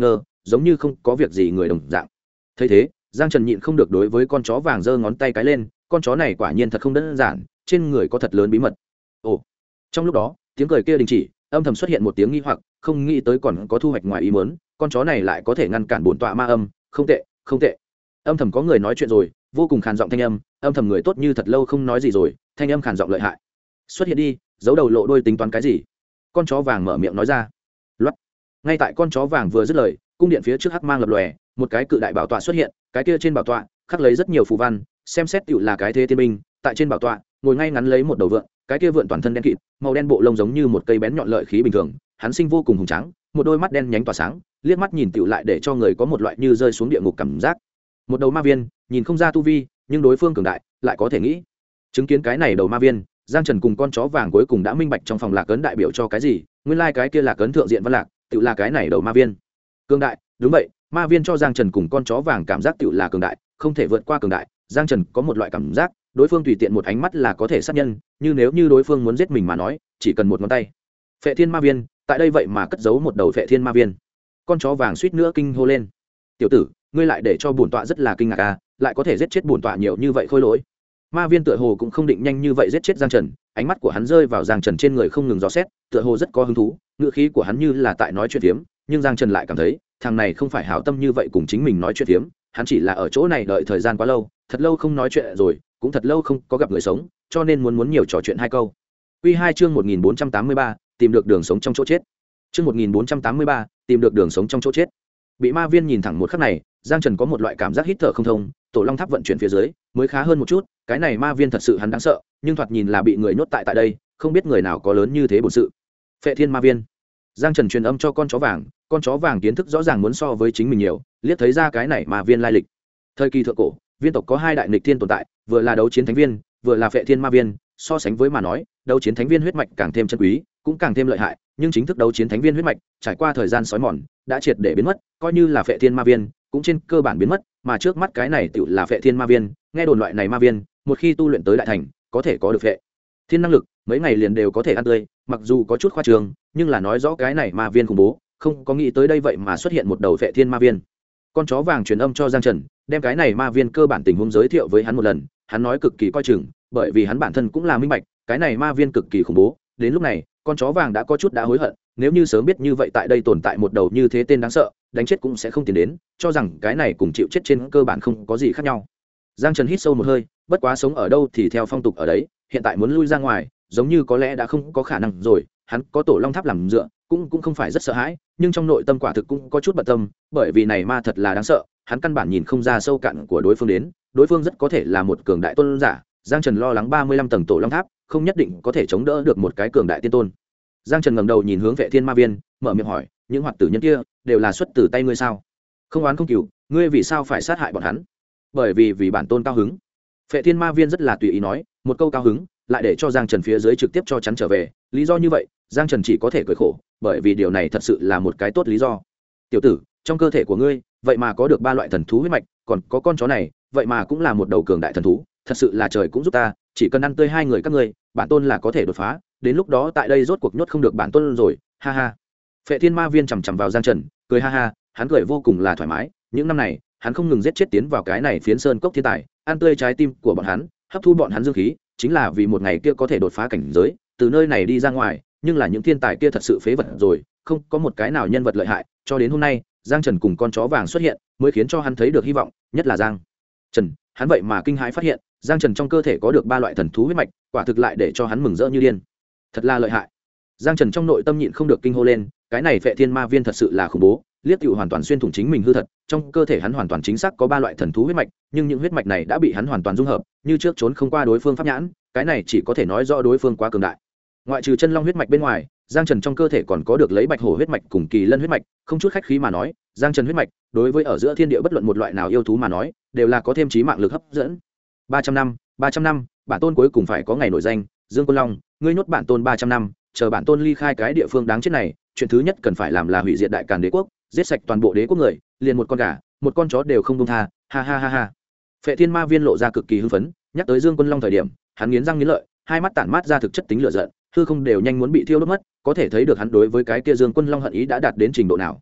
giống như không có việc gì người đồng dạng. Thấy thế, Giang Trần nhịn không được đối với con chó vàng giơ ngón tay cái lên, con chó này quả nhiên thật không đơn giản, trên người có thật lớn bí mật. Ồ. Trong lúc đó, tiếng cười kia đình chỉ, âm thầm xuất hiện một tiếng nghi hoặc, không nghĩ tới còn có thu hoạch ngoài ý muốn, con chó này lại có thể ngăn cản bổn tọa ma âm, không tệ, không tệ. Âm thầm có người nói chuyện rồi, vô cùng khàn giọng thanh âm, âm thầm người tốt như thật lâu không nói gì rồi, thanh âm khàn giọng lợi hại. Xuất hiện đi, giấu đầu lộ đuôi tính toán cái gì? Con chó vàng mở miệng nói ra. Loát. Ngay tại con chó vàng vừa dứt lời, cung điện phía trước hắc mang lập lòe, một cái cự đại bảo tọa xuất hiện, cái kia trên bảo tọa khắc lấy rất nhiều phù văn, xem xét tựu là cái thế thiên binh, tại trên bảo tọa ngồi ngay ngắn lấy một đầu vượn, cái kia vượn toàn thân đen kịt, màu đen bộ lông giống như một cây bén nhọn lợi khí bình thường, hắn sinh vô cùng hùng tráng, một đôi mắt đen nhánh tỏa sáng, liếc mắt nhìn tựu lại để cho người có một loại như rơi xuống địa ngục cảm giác. Một đầu ma viên, nhìn không ra tu vi, nhưng đối phương cường đại, lại có thể nghĩ. Chứng kiến cái này đầu ma viên, Giang Trần cùng con chó vàng cuối cùng đã minh bạch trong phòng lạc ấn đại biểu cho cái gì, nguyên lai cái kia lạc ấn thượng diện văn lạc, tựu là cái này đầu ma viên. Cường đại, đúng vậy, ma viên cho Giang Trần cùng con chó vàng cảm giác tựu là cường đại, không thể vượt qua cường đại. Giang Trần có một loại cảm giác, đối phương tùy tiện một ánh mắt là có thể sát nhân, như nếu như đối phương muốn giết mình mà nói, chỉ cần một ngón tay. Phệ Thiên Ma Viên, tại đây vậy mà cất giấu một đầu Phệ Thiên Ma Viên. Con chó vàng suýt nữa kinh hô lên. Tiểu tử, ngươi lại để cho bổn tọa rất là kinh ngạc à, lại có thể giết chết bổn tọa nhiều như vậy khôi lỗi. Ma viên tựa hồ cũng không định nhanh như vậy giết chết Giang Trần, ánh mắt của hắn rơi vào Giang Trần trên người không ngừng dò xét, tựa hồ rất có hứng thú, ngựa khí của hắn như là tại nói chuyện phiếm, nhưng Giang Trần lại cảm thấy, thằng này không phải hảo tâm như vậy cùng chính mình nói chuyện phiếm, hắn chỉ là ở chỗ này đợi thời gian quá lâu, thật lâu không nói chuyện rồi, cũng thật lâu không có gặp người sống, cho nên muốn nhiều trò chuyện hai câu. Quy 2 chương 1483, tìm được đường sống trong chỗ chết. Chương 1483, tìm được đường sống trong chỗ chết. Bị ma viên nhìn thẳng một khắc này, Giang Trần có một loại cảm giác hít thở không thông, tổ long tháp vận chuyển phía dưới mới khá hơn một chút, cái này ma viên thật sự hắn đáng sợ, nhưng thoạt nhìn là bị người nhốt tại đây, không biết người nào có lớn như thế bổn sự. Phệ Thiên Ma Viên. Giang Trần truyền âm cho con chó vàng kiến thức rõ ràng muốn so với chính mình nhiều, liếc thấy ra cái này ma viên lai lịch. Thời kỳ thượng cổ, viên tộc có hai đại nghịch thiên tồn tại, vừa là đấu chiến thánh viên, vừa là Phệ Thiên Ma Viên, so sánh với mà nói, đấu chiến thánh viên huyết mạch càng thêm chân quý, cũng càng thêm lợi hại, nhưng chính thức đấu chiến thánh viên huyết mạch, trải qua thời gian sói mòn, đã triệt để biến mất, coi như là Phệ Thiên Ma Viên, cũng trên cơ bản biến mất, mà trước mắt cái này tựu là Phệ Thiên Ma Viên, nghe đồn loại này ma viên, một khi tu luyện tới đại thành, có thể có được phệ thiên năng lực, mấy ngày liền đều có thể ăn tươi, mặc dù có chút khoa trương, nhưng là nói rõ cái này ma viên khủng bố, không có nghĩ tới đây vậy mà xuất hiện một đầu Phệ Thiên Ma Viên. Con chó vàng truyền âm cho Giang Trần, đem cái này ma viên cơ bản tình huống giới thiệu với hắn một lần, hắn nói cực kỳ coi chừng, bởi vì hắn bản thân cũng là minh bạch, cái này ma viên cực kỳ khủng bố. Đến lúc này, con chó vàng đã có chút đã hối hận, nếu như sớm biết như vậy tại đây tồn tại một đầu như thế tên đáng sợ, đánh chết cũng sẽ không tiến đến, cho rằng cái này cùng chịu chết trên cơ bản không có gì khác nhau. Giang Trần hít sâu một hơi, bất quá sống ở đâu thì theo phong tục ở đấy, hiện tại muốn lui ra ngoài, giống như có lẽ đã không có khả năng rồi, hắn có tổ long tháp làm dựa, cũng không phải rất sợ hãi, nhưng trong nội tâm quả thực cũng có chút bận tâm, bởi vì này ma thật là đáng sợ, hắn căn bản nhìn không ra sâu cạn của đối phương đến, đối phương rất có thể là một cường đại tôn giả. Giang Trần lo lắng 35 tầng tổ long tháp không nhất định có thể chống đỡ được một cái cường đại tiên tôn. Giang Trần ngẩng đầu nhìn hướng Phệ Thiên Ma Viên, mở miệng hỏi, những hoạt tử nhân kia đều là xuất từ tay ngươi sao? Không oán không cừu, ngươi vì sao phải sát hại bọn hắn? Bởi vì bản tôn cao hứng. Phệ Thiên Ma Viên rất là tùy ý nói, một câu cao hứng lại để cho Giang Trần phía dưới trực tiếp cho chắn trở về, lý do như vậy Giang Trần chỉ có thể cười khổ, bởi vì điều này thật sự là một cái tốt lý do. Tiểu tử, trong cơ thể của ngươi vậy mà có được 3 loại thần thú huyết mạch, còn có con chó này vậy mà cũng là một đầu cường đại thần thú, thật sự là trời cũng giúp ta, chỉ cần ăn tươi hai người các ngươi, bản tôn là có thể đột phá, đến lúc đó tại đây rốt cuộc nhốt không được bản tôn rồi, ha ha. Phệ Thiên Ma Viên chằm chằm vào Giang Trần, cười ha ha, hắn cười vô cùng là thoải mái, những năm này hắn không ngừng giết chết tiến vào cái này phiến sơn cốc thiên tài, ăn tươi trái tim của bọn hắn, hấp thu bọn hắn dương khí, chính là vì một ngày kia có thể đột phá cảnh giới, từ nơi này đi ra ngoài. Nhưng là những thiên tài kia thật sự phế vật rồi, không có một cái nào nhân vật lợi hại, cho đến hôm nay Giang Trần cùng con chó vàng xuất hiện, mới khiến cho hắn thấy được hy vọng, nhất là Giang Trần, hắn vậy mà kinh hãi phát hiện, Giang Trần trong cơ thể có được 3 loại thần thú huyết mạch, quả thực lại để cho hắn mừng rỡ như điên. Thật là lợi hại. Giang Trần trong nội tâm nhịn không được kinh hô lên, cái này Phệ Thiên Ma Viên thật sự là khủng bố, liếc tựu hoàn toàn xuyên thủng chính mình hư thật, trong cơ thể hắn hoàn toàn chính xác có 3 loại thần thú huyết mạch, nhưng những huyết mạch này đã bị hắn hoàn toàn dung hợp, như trước trốn không qua đối phương pháp nhãn, cái này chỉ có thể nói rõ đối phương quá cường đại. Ngoại trừ chân long huyết mạch bên ngoài, Giang Trần trong cơ thể còn có được lấy bạch hổ huyết mạch cùng kỳ lân huyết mạch, không chút khách khí mà nói, Giang Trần huyết mạch đối với ở giữa thiên địa bất luận một loại nào yêu thú mà nói, đều là có thêm chí mạng lực hấp dẫn. 300 năm, bản tôn cuối cùng phải có ngày nổi danh, Dương Quân Long, ngươi nhốt bản tôn 300 năm, chờ bản tôn ly khai cái địa phương đáng chết này, chuyện thứ nhất cần phải làm là hủy diệt Đại Càn Đế quốc, giết sạch toàn bộ đế quốc người, liền một con gà, một con chó đều không buông tha, ha ha ha ha. Phệ Thiên Ma Viên lộ ra cực kỳ hưng phấn, nhắc tới Dương Quân Long thời điểm, hắn nghiến răng nghiến lợi, hai mắt tản mát ra thực chất tính lửa giận, hư không đều nhanh muốn bị thiêu đốt mất, có thể thấy được hắn đối với cái kia Dương Quân Long hận ý đã đạt đến trình độ nào.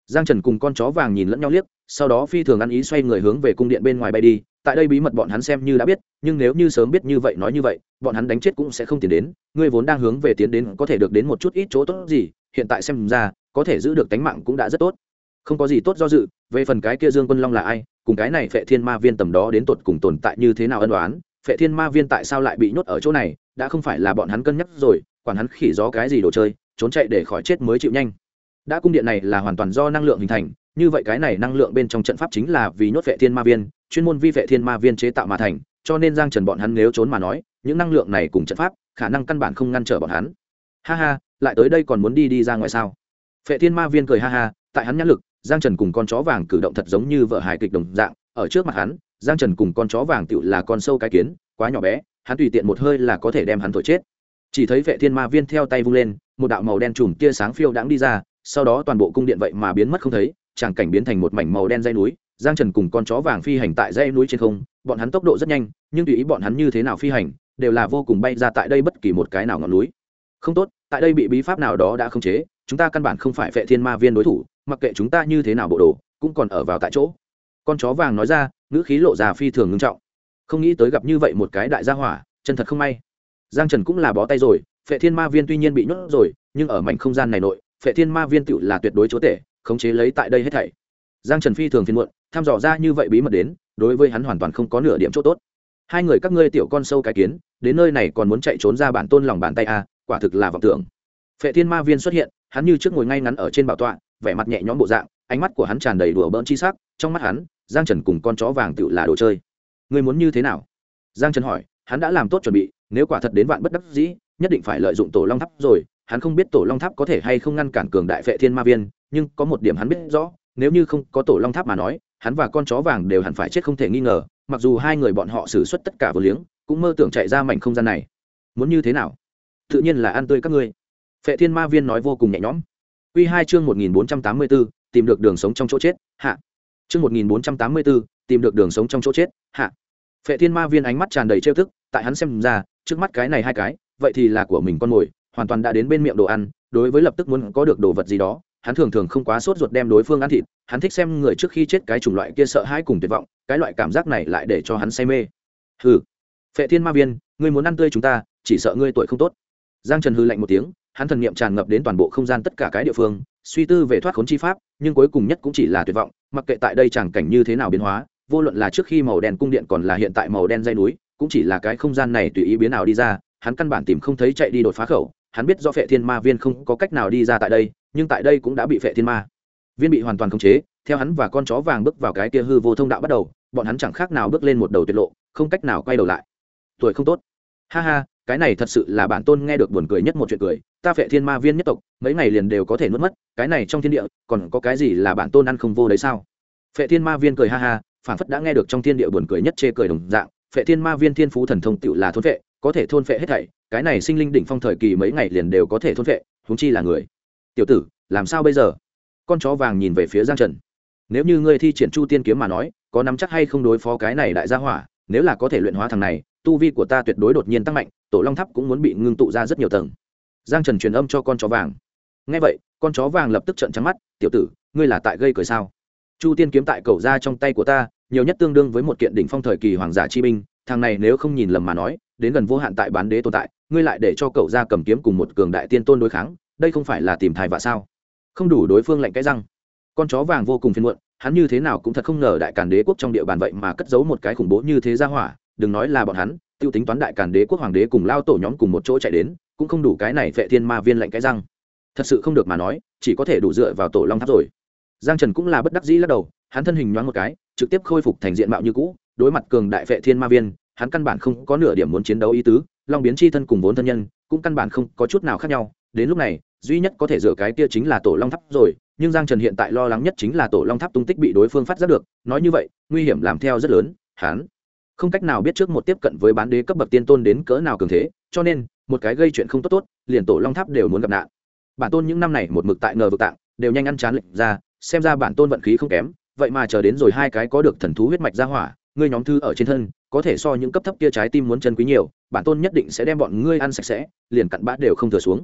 Giang Trần cùng con chó vàng nhìn lẫn nhau liếc, sau đó phi thường ăn ý xoay người hướng về cung điện bên ngoài bay đi. Tại đây bí mật bọn hắn xem như đã biết, nhưng nếu như sớm biết như vậy nói như vậy, bọn hắn đánh chết cũng sẽ không tiến đến. Ngươi vốn đang hướng về tiến đến có thể được đến một chút ít chỗ tốt gì, hiện tại xem ra có thể giữ được tính mạng cũng đã rất tốt. Không có gì tốt do dự, về phần cái kia Dương Quân Long là ai, cùng cái này Phệ Thiên Ma Viên tầm đó đến tột cùng tồn tại như thế nào ân oán, Phệ Thiên Ma Viên tại sao lại bị nhốt ở chỗ này, đã không phải là bọn hắn cân nhắc rồi, quản hắn khỉ gió cái gì đồ chơi, trốn chạy để khỏi chết mới chịu nhanh. Đã cung điện này là hoàn toàn do năng lượng hình thành, như vậy cái này năng lượng bên trong trận pháp chính là vì nhốt Phệ Thiên Ma Viên, chuyên môn vi Phệ Thiên Ma Viên chế tạo mà thành, cho nên Giang Trần bọn hắn nếu trốn mà nói, những năng lượng này cùng trận pháp, khả năng căn bản không ngăn trở bọn hắn. Ha ha, lại tới đây còn muốn đi ra ngoài sao? Phệ Thiên Ma Viên cười ha ha, tại hắn nhãn lực, Giang Trần cùng con chó vàng cử động thật giống như vợ hài kịch đồng dạng, ở trước mặt hắn, Giang Trần cùng con chó vàng tựu là con sâu cái kiến, quá nhỏ bé, hắn tùy tiện một hơi là có thể đem hắn thổi chết. Chỉ thấy Phệ Thiên Ma Viên theo tay vung lên, một đạo màu đen chùm tia sáng phiêu đãng đi ra, sau đó toàn bộ cung điện vậy mà biến mất không thấy, tràng cảnh biến thành một mảnh màu đen dãy núi. Giang Trần cùng con chó vàng phi hành tại dãy núi trên không, bọn hắn tốc độ rất nhanh, nhưng tùy ý bọn hắn như thế nào phi hành, đều là vô cùng bay ra tại đây bất kỳ một cái nào ngọn núi. Không tốt, tại đây bị bí pháp nào đó đã khống chế, chúng ta căn bản không phải Phệ Thiên Ma Viên đối thủ, mặc kệ chúng ta như thế nào bộ đồ, cũng còn ở vào tại chỗ. Con chó vàng nói ra, ngữ khí lộ ra phi thường nghiêm trọng. Không nghĩ tới gặp như vậy một cái đại gia hỏa, chân thật không may. Giang Trần cũng là bó tay rồi, Phệ Thiên Ma Viên tuy nhiên bị nhốt rồi, nhưng ở mảnh không gian này nội, Phệ Thiên Ma Viên tựu là tuyệt đối chúa tể, khống chế lấy tại đây hết thảy. Giang Trần phi thường phiền muộn, thăm dò ra như vậy bí mật đến, đối với hắn hoàn toàn không có nửa điểm chỗ tốt. Hai người các ngươi tiểu con sâu cái kiến, đến nơi này còn muốn chạy trốn ra bản tôn lòng bàn tay a, quả thực là vọng tưởng. Phệ Thiên Ma Viên xuất hiện, hắn như trước ngồi ngay ngắn ở trên bảo tọa, vẻ mặt nhẹ nhõm bộ dạng, ánh mắt của hắn tràn đầy đùa bỡn chi sắc, trong mắt hắn, Giang Trần cùng con chó vàng tựu là đồ chơi. Ngươi muốn như thế nào? Giang Trần hỏi, hắn đã làm tốt chuẩn bị, nếu quả thật đến vạn bất đắc dĩ, nhất định phải lợi dụng Tổ Long Tháp rồi. Hắn không biết Tổ Long Tháp có thể hay không ngăn cản cường đại Phệ Thiên Ma Viên, nhưng có một điểm hắn biết rõ, nếu như không có Tổ Long Tháp mà nói, hắn và con chó vàng đều hẳn phải chết không thể nghi ngờ. Mặc dù hai người bọn họ sử xuất tất cả vô liếng, cũng mơ tưởng chạy ra mảnh không gian này. Muốn như thế nào? Tự nhiên là ăn tươi các ngươi. Phệ Thiên Ma Viên nói vô cùng nhẹ nhõm. Quy 2 chương 1484, tìm được đường sống trong chỗ chết, hạ. Chương 1484, tìm được đường sống trong chỗ chết, hạ. Phệ Thiên Ma Viên ánh mắt tràn đầy trêu tức, tại hắn xem ra, trước mắt cái này hai cái, vậy thì là của mình con mồi, hoàn toàn đã đến bên miệng đồ ăn, đối với lập tức muốn có được đồ vật gì đó, hắn thường thường không quá sốt ruột đem đối phương ăn thịt, hắn thích xem người trước khi chết cái chủng loại kia sợ hãi cùng tuyệt vọng, cái loại cảm giác này lại để cho hắn say mê. Hừ. Phệ Thiên Ma Viên, ngươi muốn ăn tươi chúng ta, chỉ sợ ngươi tuổi không tốt. Giang Trần hừ lạnh một tiếng, hắn thần niệm tràn ngập đến toàn bộ không gian tất cả cái địa phương, suy tư về thoát khốn chi pháp, nhưng cuối cùng nhất cũng chỉ là tuyệt vọng, mặc kệ tại đây chẳng cảnh như thế nào biến hóa, vô luận là trước khi màu đen cung điện còn là hiện tại màu đen dãy núi, cũng chỉ là cái không gian này tùy ý biến nào đi ra, hắn căn bản tìm không thấy chạy đi đột phá khẩu, hắn biết do Phệ Thiên Ma Viên không có cách nào đi ra tại đây, nhưng tại đây cũng đã bị Phệ Thiên Ma Viên bị hoàn toàn khống chế, theo hắn và con chó vàng bước vào cái kia hư vô thông đạo bắt đầu, bọn hắn chẳng khác nào bước lên một đầu tuyệt lộ, không cách nào quay đầu lại. Tuổi không tốt. Ha ha, cái này thật sự là bản tôn nghe được buồn cười nhất một chuyện cười, ta Phệ Thiên Ma Viên nhất tộc, mấy ngày liền đều có thể nuốt mất, cái này trong thiên địa, còn có cái gì là bản tôn ăn không vô đấy sao? Phệ Thiên Ma Viên cười ha ha, phảng phất đã nghe được trong thiên địa buồn cười nhất chê cười đồng dạng, Phệ Thiên Ma Viên thiên phú thần thông tựu là thôn phệ, có thể thôn phệ hết thảy, cái này sinh linh đỉnh phong thời kỳ mấy ngày liền đều có thể thôn phệ, huống chi là người. Tiểu tử, làm sao bây giờ? Con chó vàng nhìn về phía Giang Trần. Nếu như ngươi thi triển Chu Tiên kiếm mà nói, có nắm chắc hay không đối phó cái này đại gia hỏa, nếu là có thể luyện hóa thằng này, tu vi của ta tuyệt đối đột nhiên tăng mạnh, Tổ Long Tháp cũng muốn bị ngưng tụ ra rất nhiều tầng. Giang Trần truyền âm cho con chó vàng. Nghe vậy, con chó vàng lập tức trợn trắng mắt, tiểu tử, ngươi là tại gây cười sao? Chu Tiên kiếm tại cầu ra trong tay của ta, nhiều nhất tương đương với một kiện đỉnh phong thời kỳ hoàng giả chi binh, thằng này nếu không nhìn lầm mà nói, đến gần vô hạn tại bán đế tồn tại, ngươi lại để cho cậu ra cầm kiếm cùng một cường đại tiên tôn đối kháng, đây không phải là tìm thai vạ sao? Không đủ đối phương lạnh cái răng. Con chó vàng vô cùng phiền muộn, hắn như thế nào cũng thật không ngờ đại càn đế quốc trong địa bàn vậy mà cất giấu một cái khủng bố như thế gia hỏa, đừng nói là bọn hắn, tiêu tính toán đại càn đế quốc hoàng đế cùng lao tổ nhóm cùng một chỗ chạy đến, cũng không đủ cái này Phệ Thiên Ma Viên lạnh cái răng. Thật sự không được mà nói, chỉ có thể đủ dựa vào Tổ Long Tháp rồi. Giang Trần cũng là bất đắc dĩ lắc đầu, hắn thân hình nhoáng một cái, trực tiếp khôi phục thành diện mạo như cũ, đối mặt cường đại Phệ Thiên Ma Viên, hắn căn bản không có nửa điểm muốn chiến đấu ý tứ, long biến chi thân cùng vốn thân nhân, cũng căn bản không có chút nào khác nhau. Đến lúc này, duy nhất có thể dựa cái kia chính là Tổ Long Tháp rồi, nhưng Giang Trần hiện tại lo lắng nhất chính là Tổ Long Tháp tung tích bị đối phương phát giác được, nói như vậy, nguy hiểm làm theo rất lớn, hắn không cách nào biết trước một tiếp cận với bán đế cấp bậc tiên tôn đến cỡ nào cường thế, cho nên, một cái gây chuyện không tốt tốt, liền Tổ Long Tháp đều muốn gặp nạn. Bản tôn những năm này một mực tại ngờ vực tạng, đều nhanh ăn chán lệnh ra, xem ra bản tôn vận khí không kém, vậy mà chờ đến rồi hai cái có được thần thú huyết mạch ra hỏa, ngươi nhóm thư ở trên thân, có thể so những cấp thấp kia trái tim muốn chân quý nhiều, bản tôn nhất định sẽ đem bọn ngươi ăn sạch sẽ, liền cặn bã đều không thừa xuống.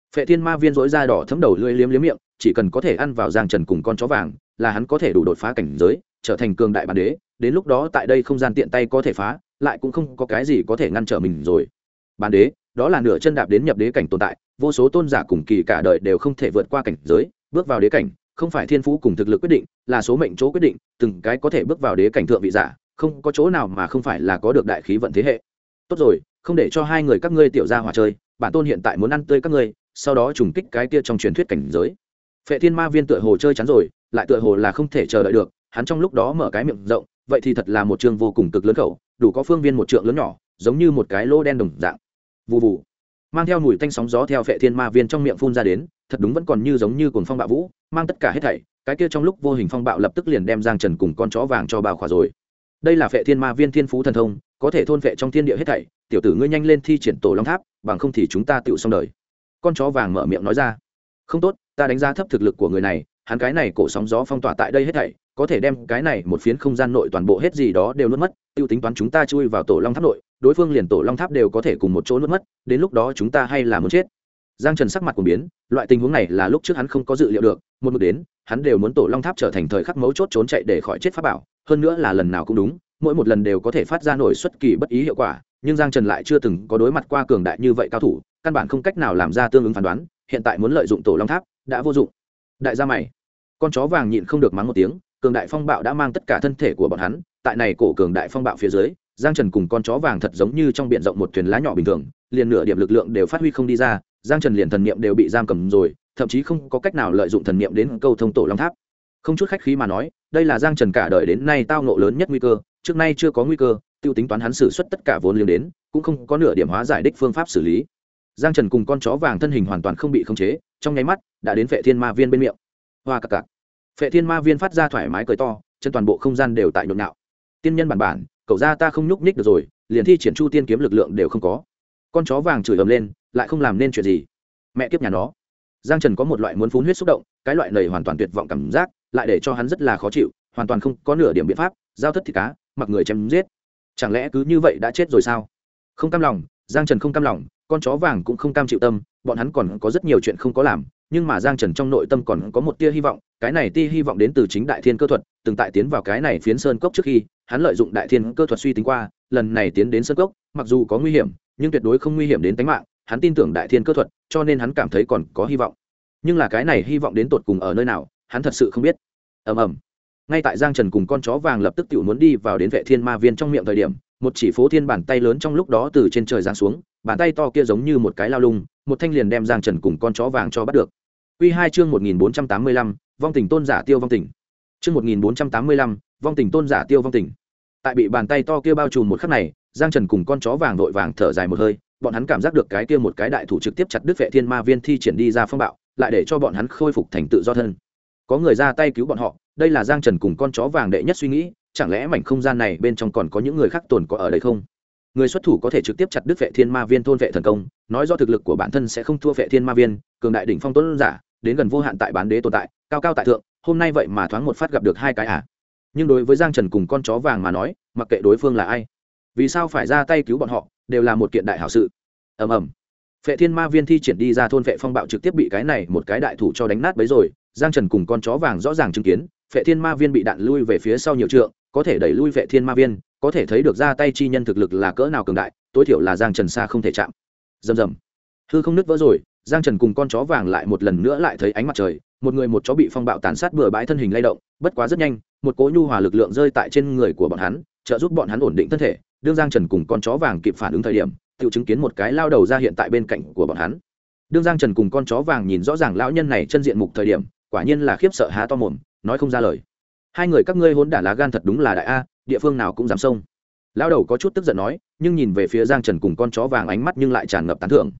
Phệ Thiên Ma Viên dỗi ra đỏ thấm đầu lưỡi liếm liếm miệng, chỉ cần có thể ăn vào Giang Trần cùng con chó vàng, là hắn có thể đủ đột phá cảnh giới, trở thành cường đại bản đế, đến lúc đó tại đây không gian tiện tay có thể phá, lại cũng không có cái gì có thể ngăn trở mình rồi. Bản đế, đó là nửa chân đạp đến nhập đế cảnh tồn tại, vô số tôn giả cùng kỳ cả đời đều không thể vượt qua cảnh giới, bước vào đế cảnh, không phải thiên phú cùng thực lực quyết định, là số mệnh chỗ quyết định, từng cái có thể bước vào đế cảnh thượng vị giả, không có chỗ nào mà không phải là có được đại khí vận thế hệ. Tốt rồi, không để cho hai người các ngươi tiểu gia hỏa chơi, bản tôn hiện tại muốn ăn tươi các ngươi, sau đó trùng kích cái kia trong truyền thuyết cảnh giới. Phệ Thiên Ma Viên tựa hồ chơi chán rồi, lại tựa hồ là không thể chờ đợi được, hắn trong lúc đó mở cái miệng rộng, vậy thì thật là một trường vô cùng cực lớn khẩu, đủ có phương viên một trượng lớn nhỏ, giống như một cái lô đen đồng dạng. Vù vù, mang theo mùi tanh sóng gió theo Phệ Thiên Ma Viên trong miệng phun ra đến, thật đúng vẫn còn như giống như cuồng phong bạo vũ, mang tất cả hết thảy, cái kia trong lúc vô hình phong bạo lập tức liền đem Giang Trần cùng con chó vàng cho bao khỏa rồi. Đây là Phệ Thiên Ma Viên thiên phú thần thông, có thể thôn phệ trong thiên địa hết thảy, tiểu tử ngươi nhanh lên thi triển Tổ Long Tháp, bằng không thì chúng ta tựu xong đời. Con chó vàng mở miệng nói ra. Không tốt, ta đánh giá thấp thực lực của người này, hắn cái này cổ sóng gió phong tỏa tại đây hết thảy, có thể đem cái này một phiến không gian nội toàn bộ hết gì đó đều nuốt mất, tiêu tính toán chúng ta chui vào Tổ Long Tháp nội, đối phương liền Tổ Long Tháp đều có thể cùng một chỗ nuốt mất, đến lúc đó chúng ta hay là muốn chết. Giang Trần sắc mặt cuồng biến, loại tình huống này là lúc trước hắn không có dự liệu được, một mực đến, hắn đều muốn Tổ Long Tháp trở thành thời khắc mấu chốt trốn chạy để khỏi chết pháp bảo, hơn nữa là lần nào cũng đúng, mỗi một lần đều có thể phát ra nổi xuất kỳ bất ý hiệu quả, nhưng Giang Trần lại chưa từng có đối mặt qua cường đại như vậy cao thủ, căn bản không cách nào làm ra tương ứng phán đoán, hiện tại muốn lợi dụng Tổ Long Tháp đã vô dụng. Đại gia mày, con chó vàng nhịn không được mắng một tiếng, cường đại phong bạo đã mang tất cả thân thể của bọn hắn, tại này cổ cường đại phong bạo phía dưới, Giang Trần cùng con chó vàng thật giống như trong biển rộng một thuyền lá nhỏ bình thường, liền nửa điểm lực lượng đều phát huy không đi ra, Giang Trần liền thần niệm đều bị giam cầm rồi, thậm chí không có cách nào lợi dụng thần niệm đến câu thông Tổ Long Tháp. Không chút khách khí mà nói, đây là Giang Trần cả đời đến nay tao ngộ lớn nhất nguy cơ, trước nay chưa có nguy cơ, tiêu tính toán hắn sử xuất tất cả vốn liếng đến, cũng không có nửa điểm hóa giải đích phương pháp xử lý. Giang Trần cùng con chó vàng thân hình hoàn toàn không bị khống chế, trong nháy mắt đã đến Phệ Thiên Ma Viên bên miệng. Hoa cặc cặc. Phệ Thiên Ma Viên phát ra thoải mái cười to, chân toàn bộ không gian đều tại nhộn nhạo. Tiên nhân bản bản, cậu ra ta không nhúc nhích được rồi, liền thi triển Chu Tiên kiếm lực lượng đều không có. Con chó vàng chửi ầm lên, lại không làm nên chuyện gì. Mẹ kiếp nhà nó. Giang Trần có một loại muốn phun huyết xúc động, cái loại này hoàn toàn tuyệt vọng cảm giác, lại để cho hắn rất là khó chịu, hoàn toàn không có nửa điểm biện pháp, giao thất thịt cá, mặc người chém giết. Chẳng lẽ cứ như vậy đã chết rồi sao? Không cam lòng, Giang Trần không cam lòng, con chó vàng cũng không cam chịu tâm, bọn hắn còn có rất nhiều chuyện không có làm, nhưng mà Giang Trần trong nội tâm còn có một tia hy vọng, cái này tia hy vọng đến từ chính Đại Thiên Cơ thuật, từng tại tiến vào cái này phiến sơn cốc trước khi, hắn lợi dụng Đại Thiên Cơ thuật suy tính qua, lần này tiến đến sơn cốc, mặc dù có nguy hiểm, nhưng tuyệt đối không nguy hiểm đến tính mạng, hắn tin tưởng Đại Thiên Cơ thuật, cho nên hắn cảm thấy còn có hy vọng. Nhưng là cái này hy vọng đến tột cùng ở nơi nào, hắn thật sự không biết. Ầm ầm. Ngay tại Giang Trần cùng con chó vàng lập tức tiểu muốn đi vào đến Vệ Thiên Ma Viên trong miệng thời điểm, một chỉ phố thiên bàn tay lớn trong lúc đó từ trên trời giáng xuống, bàn tay to kia giống như một cái lao lung, một thanh liền đem Giang Trần cùng con chó vàng cho bắt được. Quy 2 chương 1485, vong tình tôn giả tiêu vong tình. Chương 1485, vong tình tôn giả tiêu vong tình. Tại bị bàn tay to kia bao trùm một khắc này, Giang Trần cùng con chó vàng vội vàng thở dài một hơi, bọn hắn cảm giác được cái kia một cái đại thủ trực tiếp chặt đứt Vệ Thiên Ma Viên thi triển đi ra phong bạo, lại để cho bọn hắn khôi phục thành tự do thân. Có người ra tay cứu bọn họ, đây là Giang Trần cùng con chó vàng đệ nhất suy nghĩ, chẳng lẽ mảnh không gian này bên trong còn có những người khác tồn có ở đây không? Người xuất thủ có thể trực tiếp chặt đứt Vệ Thiên Ma Viên thôn vệ thần công, nói do thực lực của bản thân sẽ không thua Vệ Thiên Ma Viên, cường đại đỉnh phong tôn giả, đến gần vô hạn tại bán đế tồn tại, cao cao tại thượng, hôm nay vậy mà thoáng một phát gặp được hai cái à? Nhưng đối với Giang Trần cùng con chó vàng mà nói, mặc kệ đối phương là ai, vì sao phải ra tay cứu bọn họ, đều là một kiện đại hảo sự. Ầm ầm. Phệ Thiên Ma Viên thi triển đi ra thôn vệ phong bạo trực tiếp bị cái này một cái đại thủ cho đánh nát bấy rồi, Giang Trần cùng con chó vàng rõ ràng chứng kiến, Phệ Thiên Ma Viên bị đạn lui về phía sau nhiều trượng, có thể đẩy lui Phệ Thiên Ma Viên, có thể thấy được ra tay chi nhân thực lực là cỡ nào cường đại, tối thiểu là Giang Trần xa không thể chạm. Rầm rầm. Hư không nứt vỡ rồi, Giang Trần cùng con chó vàng lại một lần nữa lại thấy ánh mặt trời, một người một chó bị phong bạo tàn sát bừa bãi thân hình lay động, bất quá rất nhanh, một cỗ nhu hòa lực lượng rơi tại trên người của bọn hắn, trợ giúp bọn hắn ổn định thân thể. Đương Giang Trần cùng con chó vàng kịp phản ứng thời điểm, tự chứng kiến một cái lao đầu ra hiện tại bên cạnh của bọn hắn. Đương Giang Trần cùng con chó vàng nhìn rõ ràng lão nhân này chân diện mục thời điểm, quả nhiên là khiếp sợ há to mồm, nói không ra lời. Hai người các ngươi hỗn đản lá gan thật đúng là đại a, địa phương nào cũng dám xông. Lão đầu có chút tức giận nói, nhưng nhìn về phía Giang Trần cùng con chó vàng ánh mắt nhưng lại tràn ngập tán thưởng.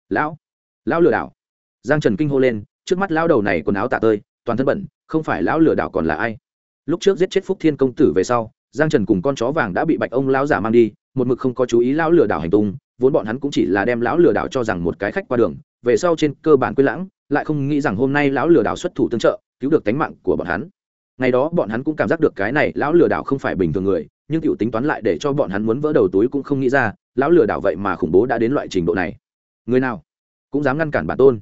Lão lừa đảo. Giang Trần kinh hô lên, trước mắt lão đầu này quần áo tả tơi, toàn thân bẩn, không phải lão lừa đảo còn là ai? Lúc trước giết chết Phúc Thiên công tử về sau, Giang Trần cùng con chó vàng đã bị Bạch ông lão giả mang đi, một mực không có chú ý lão lừa đảo hành tung, vốn bọn hắn cũng chỉ là đem lão lừa đảo cho rằng một cái khách qua đường, về sau trên cơ bản quên lãng, lại không nghĩ rằng hôm nay lão lừa đảo xuất thủ tương trợ, cứu được tính mạng của bọn hắn. Ngày đó bọn hắn cũng cảm giác được cái này lão lừa đảo không phải bình thường người, nhưng tiểu tính toán lại để cho bọn hắn muốn vỡ đầu túi cũng không nghĩ ra, lão lừa đảo vậy mà khủng bố đã đến loại trình độ này. Người nào cũng dám ngăn cản bản tôn.